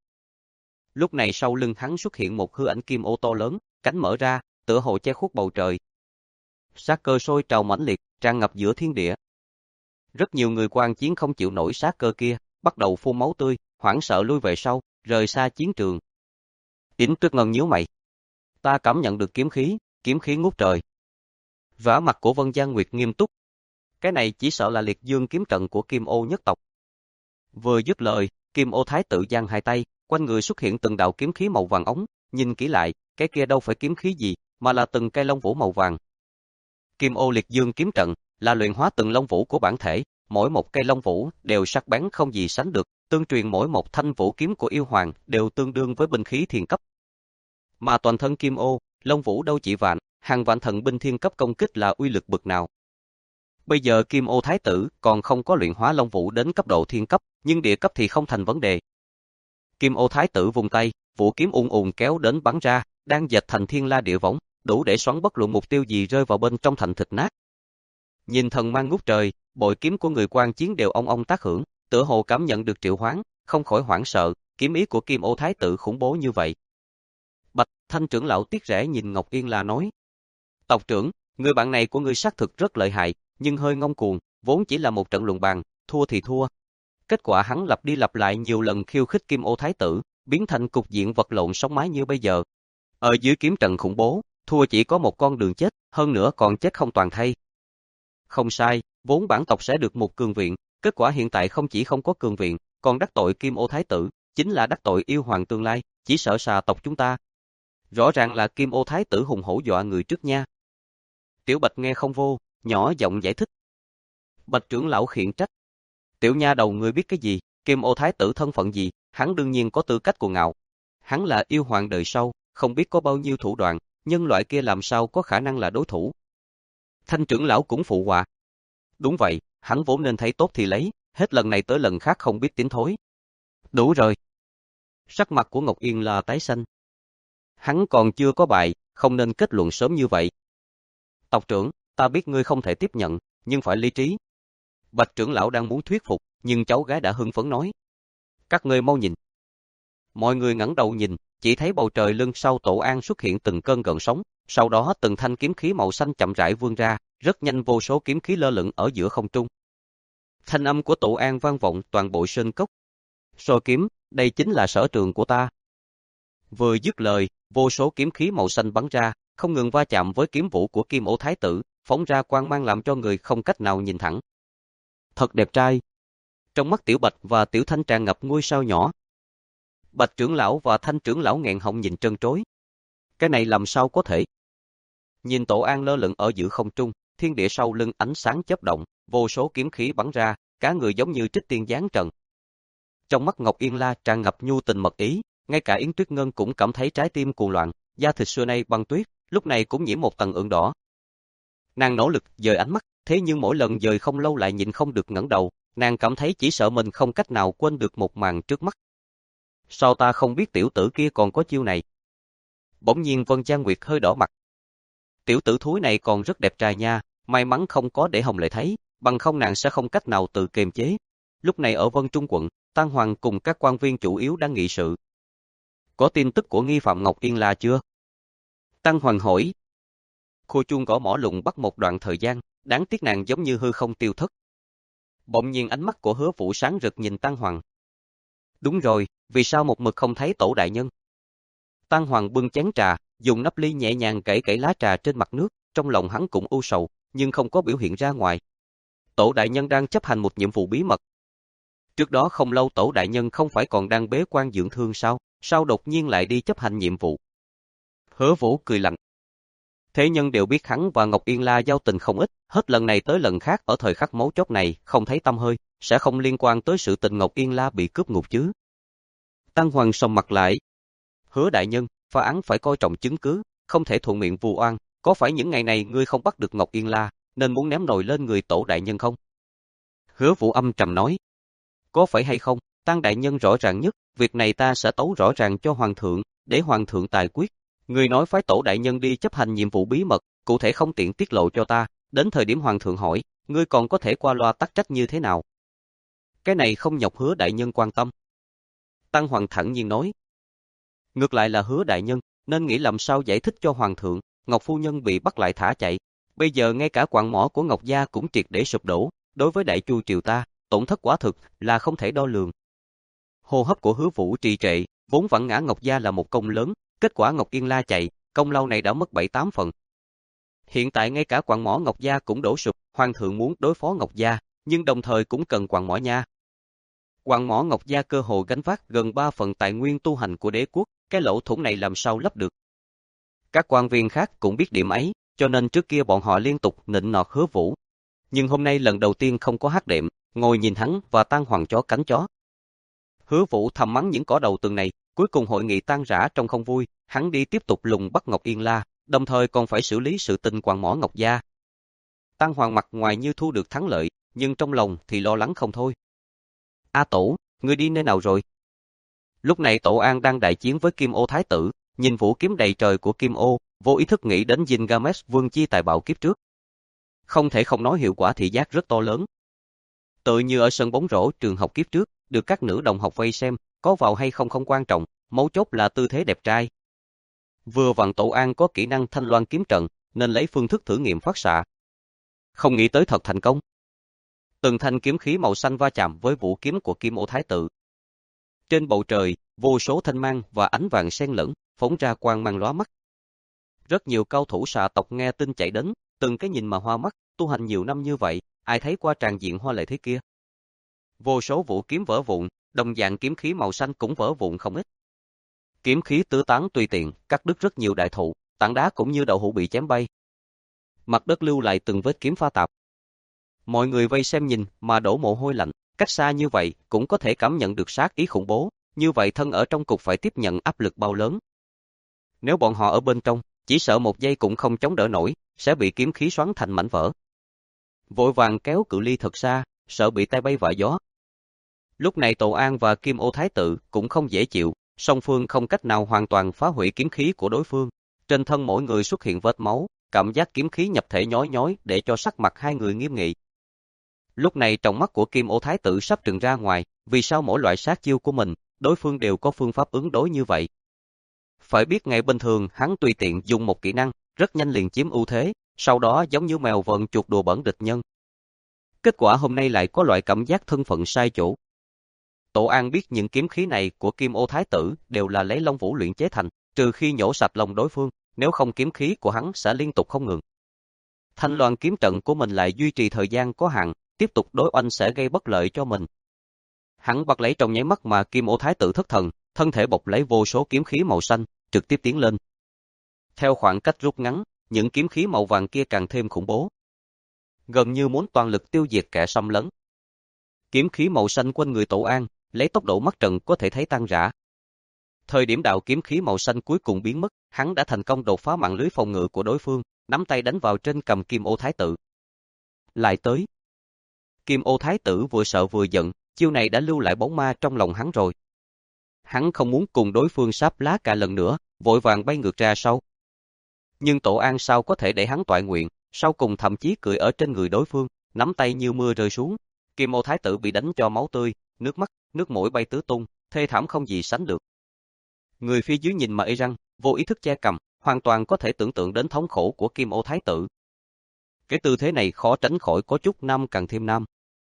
Lúc này sau lưng hắn xuất hiện một hư ảnh kim ô to lớn, cánh mở ra, tựa hồ che khuất bầu trời. Sát cơ sôi trào mãnh liệt, tràn ngập giữa thiên địa. Rất nhiều người quan chiến không chịu nổi sát cơ kia, bắt đầu phun máu tươi, hoảng sợ lui về sau, rời xa chiến trường. Yến Tuyết Ngân nhíu mày. Ta cảm nhận được kiếm khí, kiếm khí ngút trời. Vẻ mặt của Vân Giang Nguyệt nghiêm túc. Cái này chỉ sợ là liệt dương kiếm trận của Kim Ô nhất tộc. Vừa dứt lời, Kim Ô Thái tử giang hai tay, quanh người xuất hiện từng đạo kiếm khí màu vàng ống, nhìn kỹ lại, cái kia đâu phải kiếm khí gì, mà là từng cây lông vũ màu vàng. Kim Ô liệt dương kiếm trận là luyện hóa từng lông vũ của bản thể, mỗi một cây lông vũ đều sắc bén không gì sánh được, tương truyền mỗi một thanh vũ kiếm của yêu hoàng đều tương đương với binh khí thiên cấp. Mà toàn thân Kim Ô, lông vũ đâu chỉ vạn, hàng vạn thần binh thiên cấp công kích là uy lực bực nào. Bây giờ Kim Ô Thái tử còn không có luyện hóa lông vũ đến cấp độ thiên cấp, nhưng địa cấp thì không thành vấn đề. Kim Ô Thái tử vùng tay, vũ kiếm ùn ùn kéo đến bắn ra, đang dệt thành thiên la địa võng, đủ để xoắn bất luận mục tiêu gì rơi vào bên trong thành thịt nát. Nhìn thần mang ngút trời, bội kiếm của người quan chiến đều ong ong tác hưởng, tựa hồ cảm nhận được triệu hoán, không khỏi hoảng sợ, kiếm ý của Kim Ô Thái tử khủng bố như vậy. Bạch Thanh trưởng lão tiếc rẻ nhìn Ngọc Yên La nói: "Tộc trưởng, người bạn này của ngươi xác thực rất lợi hại, nhưng hơi ngông cuồng, vốn chỉ là một trận luận bàn, thua thì thua." Kết quả hắn lặp đi lặp lại nhiều lần khiêu khích Kim Ô Thái tử, biến thành cục diện vật lộn sóng mái như bây giờ. Ở dưới kiếm trận khủng bố, thua chỉ có một con đường chết, hơn nữa còn chết không toàn thây. Không sai, vốn bản tộc sẽ được một cường viện, kết quả hiện tại không chỉ không có cường viện, còn đắc tội Kim Ô Thái tử, chính là đắc tội yêu hoàng tương lai, chỉ sợ xà tộc chúng ta. Rõ ràng là Kim Ô Thái tử hùng hổ dọa người trước nha. Tiểu Bạch nghe không vô, nhỏ giọng giải thích. Bạch trưởng lão khiển trách. Tiểu nha đầu ngươi biết cái gì, Kim Ô Thái tử thân phận gì, hắn đương nhiên có tư cách cuồng ngạo. Hắn là yêu hoàng đời sau, không biết có bao nhiêu thủ đoạn, nhân loại kia làm sao có khả năng là đối thủ. Thanh trưởng lão cũng phụ họa. Đúng vậy, hắn vốn nên thấy tốt thì lấy, hết lần này tới lần khác không biết tiến thối. Đủ rồi. Sắc mặt của Ngọc Yên là tái xanh. Hắn còn chưa có bài, không nên kết luận sớm như vậy. Tộc trưởng, ta biết ngươi không thể tiếp nhận, nhưng phải lý trí. Bạch trưởng lão đang muốn thuyết phục, nhưng cháu gái đã hưng phấn nói. Các ngươi mau nhìn. Mọi người ngẩng đầu nhìn, chỉ thấy bầu trời lưng sau Tổ An xuất hiện từng cơn gợn sóng, sau đó từng thanh kiếm khí màu xanh chậm rãi vươn ra, rất nhanh vô số kiếm khí lơ lửng ở giữa không trung. Thanh âm của Tổ An vang vọng toàn bộ sơn cốc. Soi kiếm, đây chính là sở trường của ta. Vừa dứt lời, vô số kiếm khí màu xanh bắn ra, không ngừng va chạm với kiếm vũ của Kim Ô Thái tử, phóng ra quang mang làm cho người không cách nào nhìn thẳng. Thật đẹp trai. Trong mắt Tiểu Bạch và Tiểu Thanh tràn ngập ngôi sao nhỏ. Bạch trưởng lão và Thanh trưởng lão nghẹn họng nhìn trân trối. Cái này làm sao có thể? Nhìn Tổ An lơ lửng ở giữa không trung, thiên địa sau lưng ánh sáng chớp động, vô số kiếm khí bắn ra, cả người giống như trích tiên giáng trần. Trong mắt Ngọc Yên La tràn ngập nhu tình mật ý, ngay cả Yến Tuyết Ngân cũng cảm thấy trái tim cuồng loạn, da thịt xưa nay băng tuyết, lúc này cũng nhiễm một tầng ửng đỏ. Nàng nỗ lực dời ánh mắt, thế nhưng mỗi lần dời không lâu lại nhịn không được ngẩng đầu, nàng cảm thấy chỉ sợ mình không cách nào quên được một màn trước mắt. Sao ta không biết tiểu tử kia còn có chiêu này? Bỗng nhiên Vân Giang Nguyệt hơi đỏ mặt. Tiểu tử thúi này còn rất đẹp trai nha, may mắn không có để Hồng Lệ thấy, bằng không nàng sẽ không cách nào tự kiềm chế. Lúc này ở Vân Trung quận, Tăng Hoàng cùng các quan viên chủ yếu đang nghị sự. Có tin tức của nghi phạm Ngọc Yên La chưa? Tăng Hoàng hỏi. Khô chuông gõ mỏ lụng bắt một đoạn thời gian, đáng tiếc nàng giống như hư không tiêu thất. Bỗng nhiên ánh mắt của Hứa Vũ sáng rực nhìn Tăng Hoàng. Đúng rồi, vì sao một mực không thấy Tổ đại nhân? Tăng Hoàng bưng chén trà, dùng nắp ly nhẹ nhàng gãy gãy lá trà trên mặt nước, trong lòng hắn cũng u sầu, nhưng không có biểu hiện ra ngoài. Tổ đại nhân đang chấp hành một nhiệm vụ bí mật. Trước đó không lâu Tổ đại nhân không phải còn đang bế quan dưỡng thương sao, sao đột nhiên lại đi chấp hành nhiệm vụ? Hứa Vũ cười lạnh. Thế nhân đều biết hắn và Ngọc Yên La giao tình không ít, hết lần này tới lần khác ở thời khắc mấu chốt này không thấy tăm hơi, sẽ không liên quan tới sự tình Ngọc Yên La bị cướp ngục chứ? Tăng Hoàng sầm mặt lại. Hứa đại nhân, phá án phải coi trọng chứng cứ, không thể thuận miệng vu oan, có phải những ngày này ngươi không bắt được Ngọc Yên La, nên muốn ném nồi lên người Tổ đại nhân không? Hứa Vũ âm trầm nói. Có phải hay không, Tăng đại nhân rõ ràng nhất, việc này ta sẽ tấu rõ ràng cho Hoàng thượng, để Hoàng thượng tài quyết. Ngươi nói phái Tổ đại nhân đi chấp hành nhiệm vụ bí mật, cụ thể không tiện tiết lộ cho ta, đến thời điểm Hoàng thượng hỏi, ngươi còn có thể qua loa tắc trách như thế nào? Cái này không nhọc Hứa đại nhân quan tâm. Tăng Hoàng thẳng nhiên nói. Ngược lại là Hứa đại nhân, nên nghĩ làm sao giải thích cho Hoàng thượng, Ngọc phu nhân bị bắt lại thả chạy. Bây giờ ngay cả quặng mỏ của Ngọc gia cũng triệt để sụp đổ, đối với đại chu triều ta, tổn thất quả thực là không thể đo lường. Hô hấp của Hứa Vũ trì trệ, vốn vặn ngã Ngọc gia là một công lớn, kết quả Ngọc Yên La chạy, công lao này đã mất bảy tám phần. Hiện tại ngay cả quặng mỏ Ngọc gia cũng đổ sụp, Hoàng thượng muốn đối phó Ngọc gia, nhưng đồng thời cũng cần quặng mỏ nha. Quặng mỏ Ngọc gia cơ hồ gánh vác gần ba phần tài nguyên tu hành của đế quốc, cái lỗ thủng này làm sao lấp được? Các quan viên khác cũng biết điểm ấy, cho nên trước kia bọn họ liên tục nịnh nọt Hứa Vũ. Nhưng hôm nay lần đầu tiên không có hắc đệm, ngồi nhìn hắn và Tăng Hoàng chó cánh chó. Hứa Vũ thầm mắng những cỏ đầu tường này, cuối cùng hội nghị tan rã trong không vui, hắn đi tiếp tục lùng bắt Ngọc Yên La, đồng thời còn phải xử lý sự tình quặng mỏ Ngọc gia. Tăng Hoàng mặt ngoài như thu được thắng lợi, nhưng trong lòng thì lo lắng không thôi. A Tổ, ngươi đi nơi nào rồi? Lúc này Tổ An đang đại chiến với Kim Ô Thái tử, nhìn vũ kiếm đầy trời của Kim Ô, vô ý thức nghĩ đến Gilgamesh vương chi tài bạo kiếp trước. Không thể không nói hiệu quả thị giác rất to lớn. Tự như ở sân bóng rổ trường học kiếp trước, được các nữ đồng học vây xem, có vào hay không không quan trọng, mấu chốt là tư thế đẹp trai. Vừa vặn Tổ An có kỹ năng thanh loan kiếm trận, nên lấy phương thức thử nghiệm phát xạ. Không nghĩ tới thật thành công. Từng thanh kiếm khí màu xanh va chạm với vũ kiếm của Kim Ô Thái tử. Trên bầu trời, vô số thanh mang và ánh vàng xen lẫn, phóng ra quang mang lóa mắt. Rất nhiều cao thủ xà tộc nghe tin chạy đến, từng cái nhìn mà hoa mắt, tu hành nhiều năm như vậy, ai thấy qua tràng diện hoa lệ thế kia. Vô số vũ kiếm vỡ vụn, đồng dạng kiếm khí màu xanh cũng vỡ vụn không ít. Kiếm khí tứ tán tùy tiện, cắt đứt rất nhiều đại thụ, tảng đá cũng như đậu hũ bị chém bay. Mặt đất lưu lại từng vết kiếm pha tạp. Mọi người vây xem nhìn mà đổ mồ hôi lạnh, cách xa như vậy cũng có thể cảm nhận được sát ý khủng bố, như vậy thân ở trong cục phải tiếp nhận áp lực bao lớn. Nếu bọn họ ở bên trong, chỉ sợ một giây cũng không chống đỡ nổi, sẽ bị kiếm khí xoắn thành mảnh vỡ. Vội vàng kéo cự ly thật xa, sợ bị tay bay vạ gió. Lúc này Tổ An và Kim Ô Thái Tử cũng không dễ chịu, song phương không cách nào hoàn toàn phá hủy kiếm khí của đối phương. Trên thân mỗi người xuất hiện vết máu, cảm giác kiếm khí nhập thể nhói nhói để cho sắc mặt hai người nghiêm nghị. Lúc này trong mắt của Kim Ô Thái Tử sắp trừng ra ngoài, vì sao mỗi loại sát chiêu của mình, đối phương đều có phương pháp ứng đối như vậy. Phải biết ngày bình thường hắn tùy tiện dùng một kỹ năng, rất nhanh liền chiếm ưu thế, sau đó giống như mèo vờn chuột đùa bỡn địch nhân. Kết quả hôm nay lại có loại cảm giác thân phận sai chỗ. Tổ An biết những kiếm khí này của Kim Ô Thái Tử đều là lấy Long Vũ luyện chế thành, trừ khi nhổ sạch lòng đối phương, nếu không kiếm khí của hắn sẽ liên tục không ngừng. Thanh Loan kiếm trận của mình lại duy trì thời gian có hạn, tiếp tục đối oanh sẽ gây bất lợi cho mình. Hắn bắt lấy trong nháy mắt mà Kim Ô Thái Tử thất thần, thân thể bộc lấy vô số kiếm khí màu xanh, trực tiếp tiến lên. Theo khoảng cách rút ngắn, những kiếm khí màu vàng kia càng thêm khủng bố. Gần như muốn toàn lực tiêu diệt kẻ xâm lấn. Kiếm khí màu xanh quanh người Tổ An, lấy tốc độ mắt trần có thể thấy tan rã. Thời điểm đạo kiếm khí màu xanh cuối cùng biến mất, hắn đã thành công đột phá mạng lưới phòng ngự của đối phương, nắm tay đánh vào trên cầm Kim Ô Thái Tử. Lại tới. Kim Ô Thái Tử vừa sợ vừa giận, chiêu này đã lưu lại bóng ma trong lòng hắn rồi. Hắn không muốn cùng đối phương sáp lá cả lần nữa, vội vàng bay ngược ra sau. Nhưng Tổ An sao có thể để hắn toại nguyện, sau cùng thậm chí cười ở trên người đối phương, nắm tay như mưa rơi xuống. Kim Ô Thái Tử bị đánh cho máu tươi, nước mắt, nước mũi bay tứ tung, thê thảm không gì sánh được. Người phía dưới nhìn mà ê răng, vô ý thức che cầm, hoàn toàn có thể tưởng tượng đến thống khổ của Kim Ô Thái Tử. Cái tư thế này khó tránh khỏi có chút nam càng thêm nam.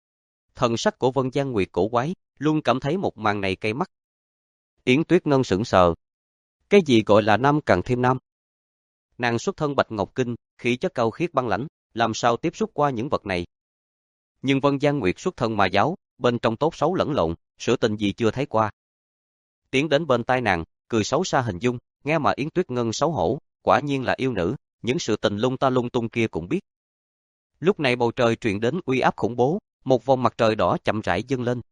Thần sắc của Vân Giang Nguyệt cổ quái, luôn cảm thấy một màn này cay mắt. Yến Tuyết Ngân sững sờ. Cái gì gọi là nam càng thêm nam? Nàng xuất thân Bạch Ngọc Kinh, khí chất cao khiết băng lãnh, làm sao tiếp xúc qua những vật này? Nhưng Vân Giang Nguyệt xuất thân mà giáo, bên trong tốt xấu lẫn lộn, sự tình gì chưa thấy qua. Tiến đến bên tai nàng, cười xấu xa hình dung, nghe mà Yến Tuyết Ngân xấu hổ, quả nhiên là yêu nữ, những sự tình lung ta lung tung kia cũng biết. Lúc này bầu trời truyền đến uy áp khủng bố, một vòng mặt trời đỏ chậm rãi dâng lên.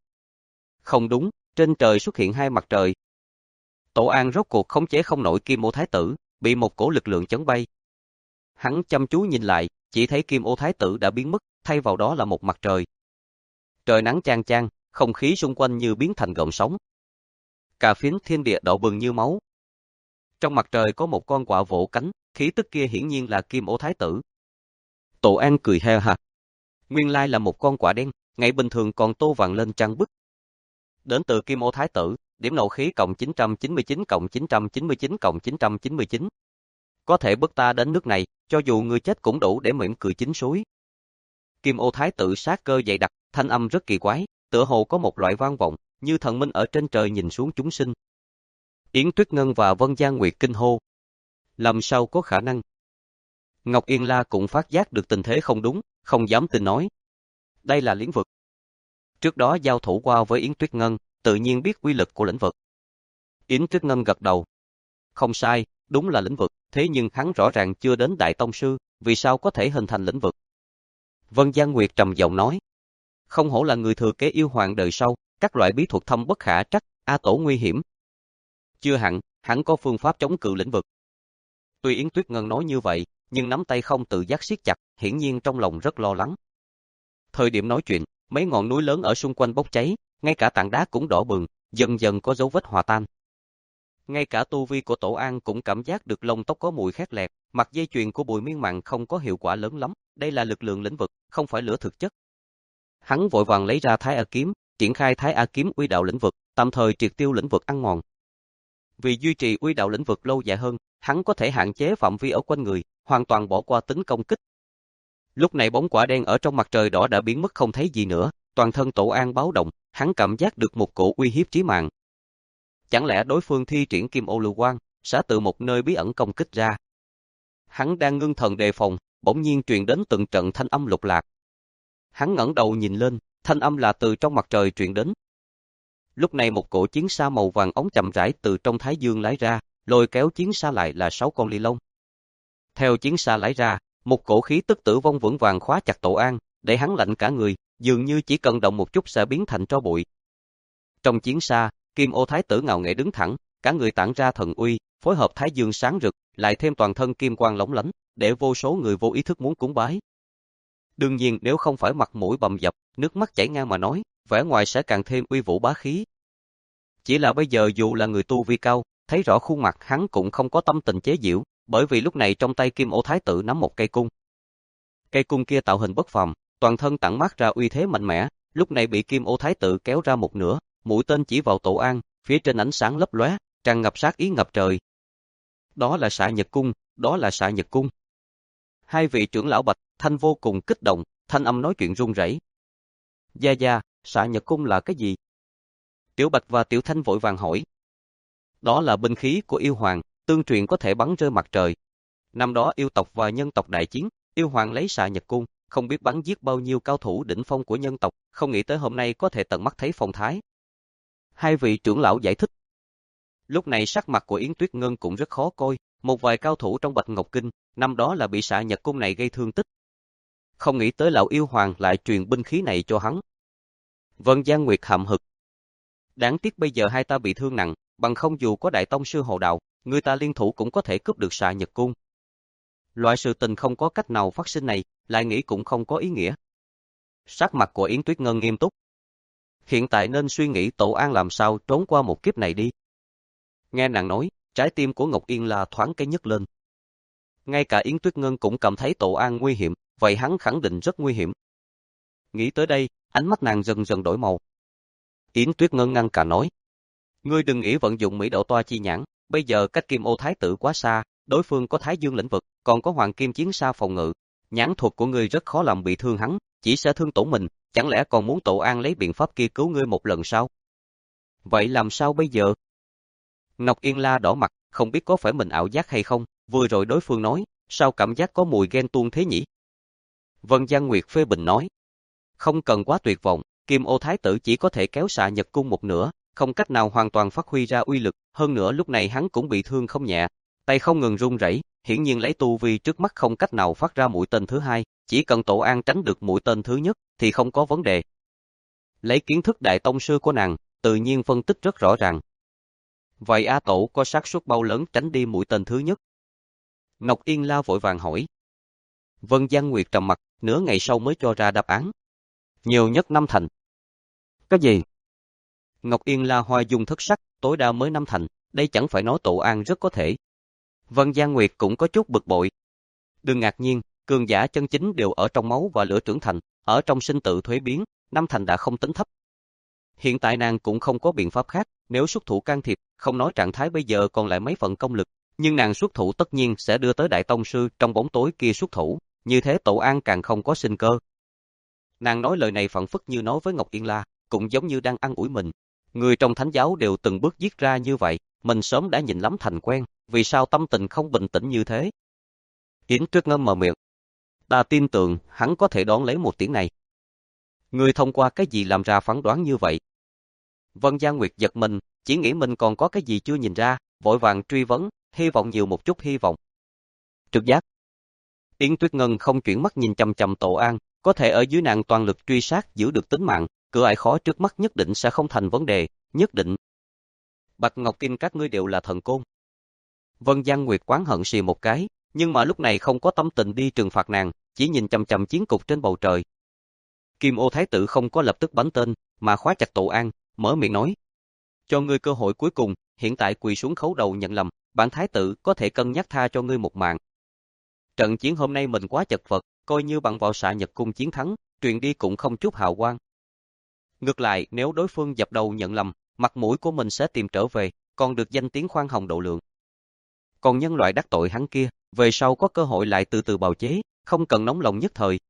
Không đúng, trên trời xuất hiện hai mặt trời. Tổ An rốt cuộc khống chế không nổi Kim Ô Thái Tử, bị một cổ lực lượng chấn bay. Hắn chăm chú nhìn lại, chỉ thấy Kim Ô Thái Tử đã biến mất, thay vào đó là một mặt trời. Trời nắng chang chang, không khí xung quanh như biến thành gợn sóng. Cả phiến thiên địa đỏ bừng như máu. Trong mặt trời có một con quạ vỗ cánh, khí tức kia hiển nhiên là Kim Ô Thái Tử. Tổ An cười he ha. Nguyên lai là một con quạ đen, ngày bình thường còn tô vàng lên trang bức. Đến từ Kim Ô Thái Tử, điểm nộ khí cộng chín trăm chín mươi chín cộng chín trăm chín mươi chín cộng chín trăm chín mươi chín. Có thể bức ta đến nước này, cho dù người chết cũng đủ để mỉm cười chín suối. Kim Ô Thái Tử sát cơ dày đặc, thanh âm rất kỳ quái, tựa hồ có một loại vang vọng, như thần minh ở trên trời nhìn xuống chúng sinh. Yến Tuyết Ngân và Vân Giang Nguyệt kinh hô. Làm sao có khả năng? Ngọc Yên La cũng phát giác được tình thế không đúng, không dám tin nói. Đây là lĩnh vực. Trước đó giao thủ qua với Yến Tuyết Ngân, tự nhiên biết quy lực của lĩnh vực. Yến Tuyết Ngân gật đầu. Không sai, đúng là lĩnh vực, thế nhưng hắn rõ ràng chưa đến Đại Tông Sư, vì sao có thể hình thành lĩnh vực? Vân Giang Nguyệt trầm giọng nói. Không hổ là người thừa kế yêu hoàng đời sau, các loại bí thuật thâm bất khả trắc, A Tổ nguy hiểm. Chưa hẳn, hắn có phương pháp chống cự lĩnh vực. Tuy Yến Tuyết Ngân nói như vậy, nhưng nắm tay không tự giác siết chặt, hiển nhiên trong lòng rất lo lắng. Thời điểm nói chuyện, mấy ngọn núi lớn ở xung quanh bốc cháy, ngay cả tảng đá cũng đỏ bừng, dần dần có dấu vết hòa tan. Ngay cả tu vi của Tổ An cũng cảm giác được lông tóc có mùi khét lẹt, mặt dây chuyền của Bùi Miên Mạn không có hiệu quả lớn lắm, đây là lực lượng lĩnh vực, không phải lửa thực chất. Hắn vội vàng lấy ra Thái A kiếm, triển khai Thái A kiếm uy đạo lĩnh vực, tạm thời triệt tiêu lĩnh vực ăn mòn. Vì duy trì uy đạo lĩnh vực lâu dài hơn, hắn có thể hạn chế phạm vi ở quanh người, hoàn toàn bỏ qua tính công kích. Lúc này bóng quả đen ở trong mặt trời đỏ đã biến mất không thấy gì nữa, toàn thân Tổ An báo động, hắn cảm giác được một cổ uy hiếp chí mạng. Chẳng lẽ đối phương thi triển Kim Ô Lưu Quang, sẽ từ một nơi bí ẩn công kích ra. Hắn đang ngưng thần đề phòng, bỗng nhiên truyền đến từng trận thanh âm lục lạc. Hắn ngẩng đầu nhìn lên, thanh âm là từ trong mặt trời truyền đến. Lúc này một cỗ chiến xa màu vàng óng chậm rãi từ trong thái dương lái ra, lôi kéo chiến xa lại là sáu con ly long. Theo chiến xa lái ra, một cỗ khí tức tử vong vững vàng khóa chặt Tổ An, để hắn lạnh cả người, dường như chỉ cần động một chút sẽ biến thành tro bụi. Trong chiến xa, Kim Ô Thái tử ngạo nghễ đứng thẳng, cả người tản ra thần uy, phối hợp thái dương sáng rực, lại thêm toàn thân kim quang lóng lánh, để vô số người vô ý thức muốn cúng bái. Đương nhiên nếu không phải mặt mũi bầm dập, nước mắt chảy ngang mà nói, vẻ ngoài sẽ càng thêm uy vũ bá khí. Chỉ là bây giờ dù là người tu vi cao, thấy rõ khuôn mặt hắn cũng không có tâm tình chế giễu, bởi vì lúc này trong tay Kim Ô Thái tử nắm một cây cung. Cây cung kia tạo hình bất phàm, toàn thân tản mát ra uy thế mạnh mẽ, lúc này bị Kim Ô Thái tử kéo ra một nửa, mũi tên chỉ vào Tổ An, phía trên ánh sáng lấp lóe, tràn ngập sát ý ngập trời. Đó là Xạ Nhật Cung, đó là Xạ Nhật Cung. Hai vị trưởng lão Bạch, Thanh vô cùng kích động, thanh âm nói chuyện run rẩy. Gia gia, Xạ Nhật Cung là cái gì? Tiểu Bạch và Tiểu Thanh vội vàng hỏi. Đó là binh khí của yêu hoàng, tương truyền có thể bắn rơi mặt trời. Năm đó yêu tộc và nhân tộc đại chiến, yêu hoàng lấy Xạ Nhật Cung, không biết bắn giết bao nhiêu cao thủ đỉnh phong của nhân tộc, không nghĩ tới hôm nay có thể tận mắt thấy phong thái. Hai vị trưởng lão giải thích. Lúc này sắc mặt của Yến Tuyết Ngân cũng rất khó coi, một vài cao thủ trong Bạch Ngọc Kinh, năm đó là bị Xạ Nhật Cung này gây thương tích. Không nghĩ tới lão yêu hoàng lại truyền binh khí này cho hắn. Vân Giang Nguyệt hậm hực. Đáng tiếc bây giờ hai ta bị thương nặng, bằng không dù có đại tông sư hộ đạo, người ta liên thủ cũng có thể cướp được Xạ Nhật Cung. Loại sự tình không có cách nào phát sinh này, lại nghĩ cũng không có ý nghĩa. Sắc mặt của Yến Tuyết Ngân nghiêm túc. Hiện tại nên suy nghĩ Tổ An làm sao trốn qua một kiếp này đi. Nghe nàng nói, trái tim của Ngọc Yên La thoáng cái nhấc lên. Ngay cả Yến Tuyết Ngân cũng cảm thấy Tổ An nguy hiểm, vậy hắn khẳng định rất nguy hiểm. Nghĩ tới đây, ánh mắt nàng dần dần đổi màu. Yến Tuyết Ngân ngăn cả nói. Ngươi đừng nghĩ vận dụng Mỹ Độ Toa chi nhãn, bây giờ cách Kim Ô Thái tử quá xa, đối phương có Thái Dương lĩnh vực, còn có Hoàng Kim chiến xa phòng ngự. Nhãn thuật của ngươi rất khó làm bị thương hắn, chỉ sẽ thương tổn mình, chẳng lẽ còn muốn Tổ An lấy biện pháp kia cứu ngươi một lần sao? Vậy làm sao bây giờ? Ngọc Yên La đỏ mặt, không biết có phải mình ảo giác hay không, vừa rồi đối phương nói, sao cảm giác có mùi ghen tuông thế nhỉ? Vân Giang Nguyệt phê bình nói, không cần quá tuyệt vọng, Kim Ô Thái tử chỉ có thể kéo Xạ Nhật Cung một nửa, không cách nào hoàn toàn phát huy ra uy lực, hơn nữa lúc này hắn cũng bị thương không nhẹ, tay không ngừng run rẩy, hiển nhiên lấy tu vi trước mắt không cách nào phát ra mũi tên thứ hai, chỉ cần Tổ An tránh được mũi tên thứ nhất thì không có vấn đề. Lấy kiến thức đại tông sư của nàng, tự nhiên phân tích rất rõ ràng. Vậy A Tổ có xác suất bao lớn tránh đi mũi tên thứ nhất? Ngọc Yên La vội vàng hỏi. Vân Giang Nguyệt trầm mặt, nửa ngày sau mới cho ra đáp án. Nhiều nhất năm thành. Cái gì? Ngọc Yên La hoa dung thất sắc, tối đa mới năm thành, đây chẳng phải nói Tổ An rất có thể. Vân Giang Nguyệt cũng có chút bực bội. Đừng ngạc nhiên, cường giả chân chính đều ở trong máu và lửa trưởng thành, ở trong sinh tự thuế biến, năm thành đã không tính thấp. Hiện tại nàng cũng không có biện pháp khác, nếu xuất thủ can thiệp, không nói trạng thái bây giờ còn lại mấy phần công lực, nhưng nàng xuất thủ tất nhiên sẽ đưa tới đại tông sư trong bóng tối kia xuất thủ, như thế Tổ An càng không có sinh cơ. Nàng nói lời này phảng phất như nói với Ngọc Yên La, cũng giống như đang ăn ủi mình. Người trong thánh giáo đều từng bước giết ra như vậy, mình sớm đã nhìn lắm thành quen, vì sao tâm tình không bình tĩnh như thế? Yến Tuyết Ngân mở miệng. Ta tin tưởng hắn có thể đón lấy một tiếng này. Người thông qua cái gì làm ra phán đoán như vậy? Vân Giang Nguyệt giật mình, chỉ nghĩ mình còn có cái gì chưa nhìn ra, vội vàng truy vấn, hy vọng nhiều một chút hy vọng. Trực giác. Yến Tuyết Ngân không chuyển mắt nhìn chằm chằm Tổ An, có thể ở dưới nàng toàn lực truy sát giữ được tính mạng, cửa ải khó trước mắt nhất định sẽ không thành vấn đề, nhất định. Bạch Ngọc Kinh các ngươi đều là thần côn. Vân Giang Nguyệt oán hận xì một cái, nhưng mà lúc này không có tâm tình đi trừng phạt nàng, chỉ nhìn chằm chằm chiến cục trên bầu trời. Kim Ô Thái tử không có lập tức bắn tên, mà khóa chặt Tổ An, mở miệng nói. Cho ngươi cơ hội cuối cùng, hiện tại quỳ xuống khấu đầu nhận lầm, bản Thái tử có thể cân nhắc tha cho ngươi một mạng. Trận chiến hôm nay mình quá chật vật, coi như bằng vào Xạ Nhật Cung chiến thắng, truyền đi cũng không chút hào quang. Ngược lại, nếu đối phương dập đầu nhận lầm, mặt mũi của mình sẽ tìm trở về, còn được danh tiếng khoan hồng độ lượng. Còn nhân loại đắc tội hắn kia, về sau có cơ hội lại từ từ bào chế, không cần nóng lòng nhất thời.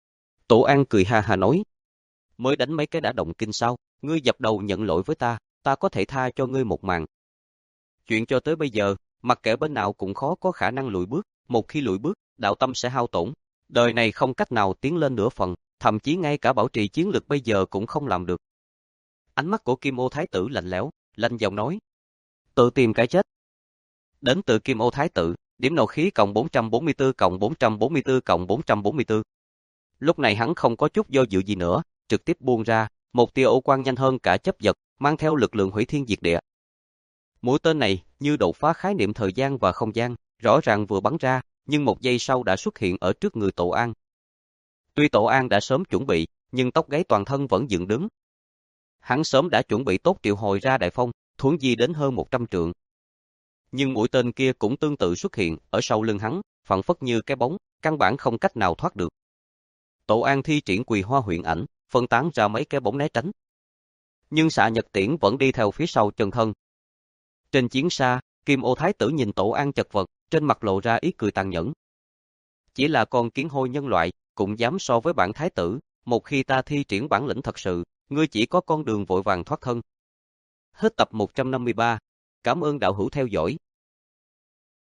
Tổ An cười ha ha nói, mới đánh mấy cái đã động kinh sao, ngươi dập đầu nhận lỗi với ta, ta có thể tha cho ngươi một mạng. Chuyện cho tới bây giờ, Mặc kệ bên nào cũng khó có khả năng lùi bước, một khi lùi bước, đạo tâm sẽ hao tổn. Đời này không cách nào tiến lên nửa phần, thậm chí ngay cả bảo trì chiến lực bây giờ cũng không làm được. Ánh mắt của Kim Ô Thái tử lạnh lẽo, lạnh giọng nói. Tự tìm cái chết. Đến từ Kim Ô Thái tử, điểm nộ khí cộng bốn trăm bốn mươi tư cộng bốn trăm bốn mươi tư cộng bốn trăm bốn mươi tư. Lúc này hắn không có chút do dự gì nữa, trực tiếp buông ra, một tia ô quang nhanh hơn cả chớp giật, mang theo lực lượng hủy thiên diệt địa. Mũi tên này như đột phá khái niệm thời gian và không gian, rõ ràng vừa bắn ra, nhưng một giây sau đã xuất hiện ở trước người Tổ An. Tuy Tổ An đã sớm chuẩn bị, nhưng tóc gáy toàn thân vẫn dựng đứng. Hắn sớm đã chuẩn bị tốt triệu hồi ra đại phong, thuấn di đến hơn một trăm trượng. Nhưng mũi tên kia cũng tương tự xuất hiện ở sau lưng hắn, phẳng phất như cái bóng, căn bản không cách nào thoát được. Tổ An thi triển Quỳ Hoa Huyền Ảnh, phân tán ra mấy cái bóng né tránh. Nhưng xạ nhật tiễn vẫn đi theo phía sau chân thân. Trên chiến xa, Kim Ô Thái tử nhìn Tổ An chật vật, trên mặt lộ ra ý cười tàn nhẫn. Chỉ là con kiến hôi nhân loại, cũng dám so với bản thái tử, một khi ta thi triển bản lĩnh thật sự, ngươi chỉ có con đường vội vàng thoát thân. Hết tập một trăm năm mươi ba. Cảm ơn đạo hữu theo dõi.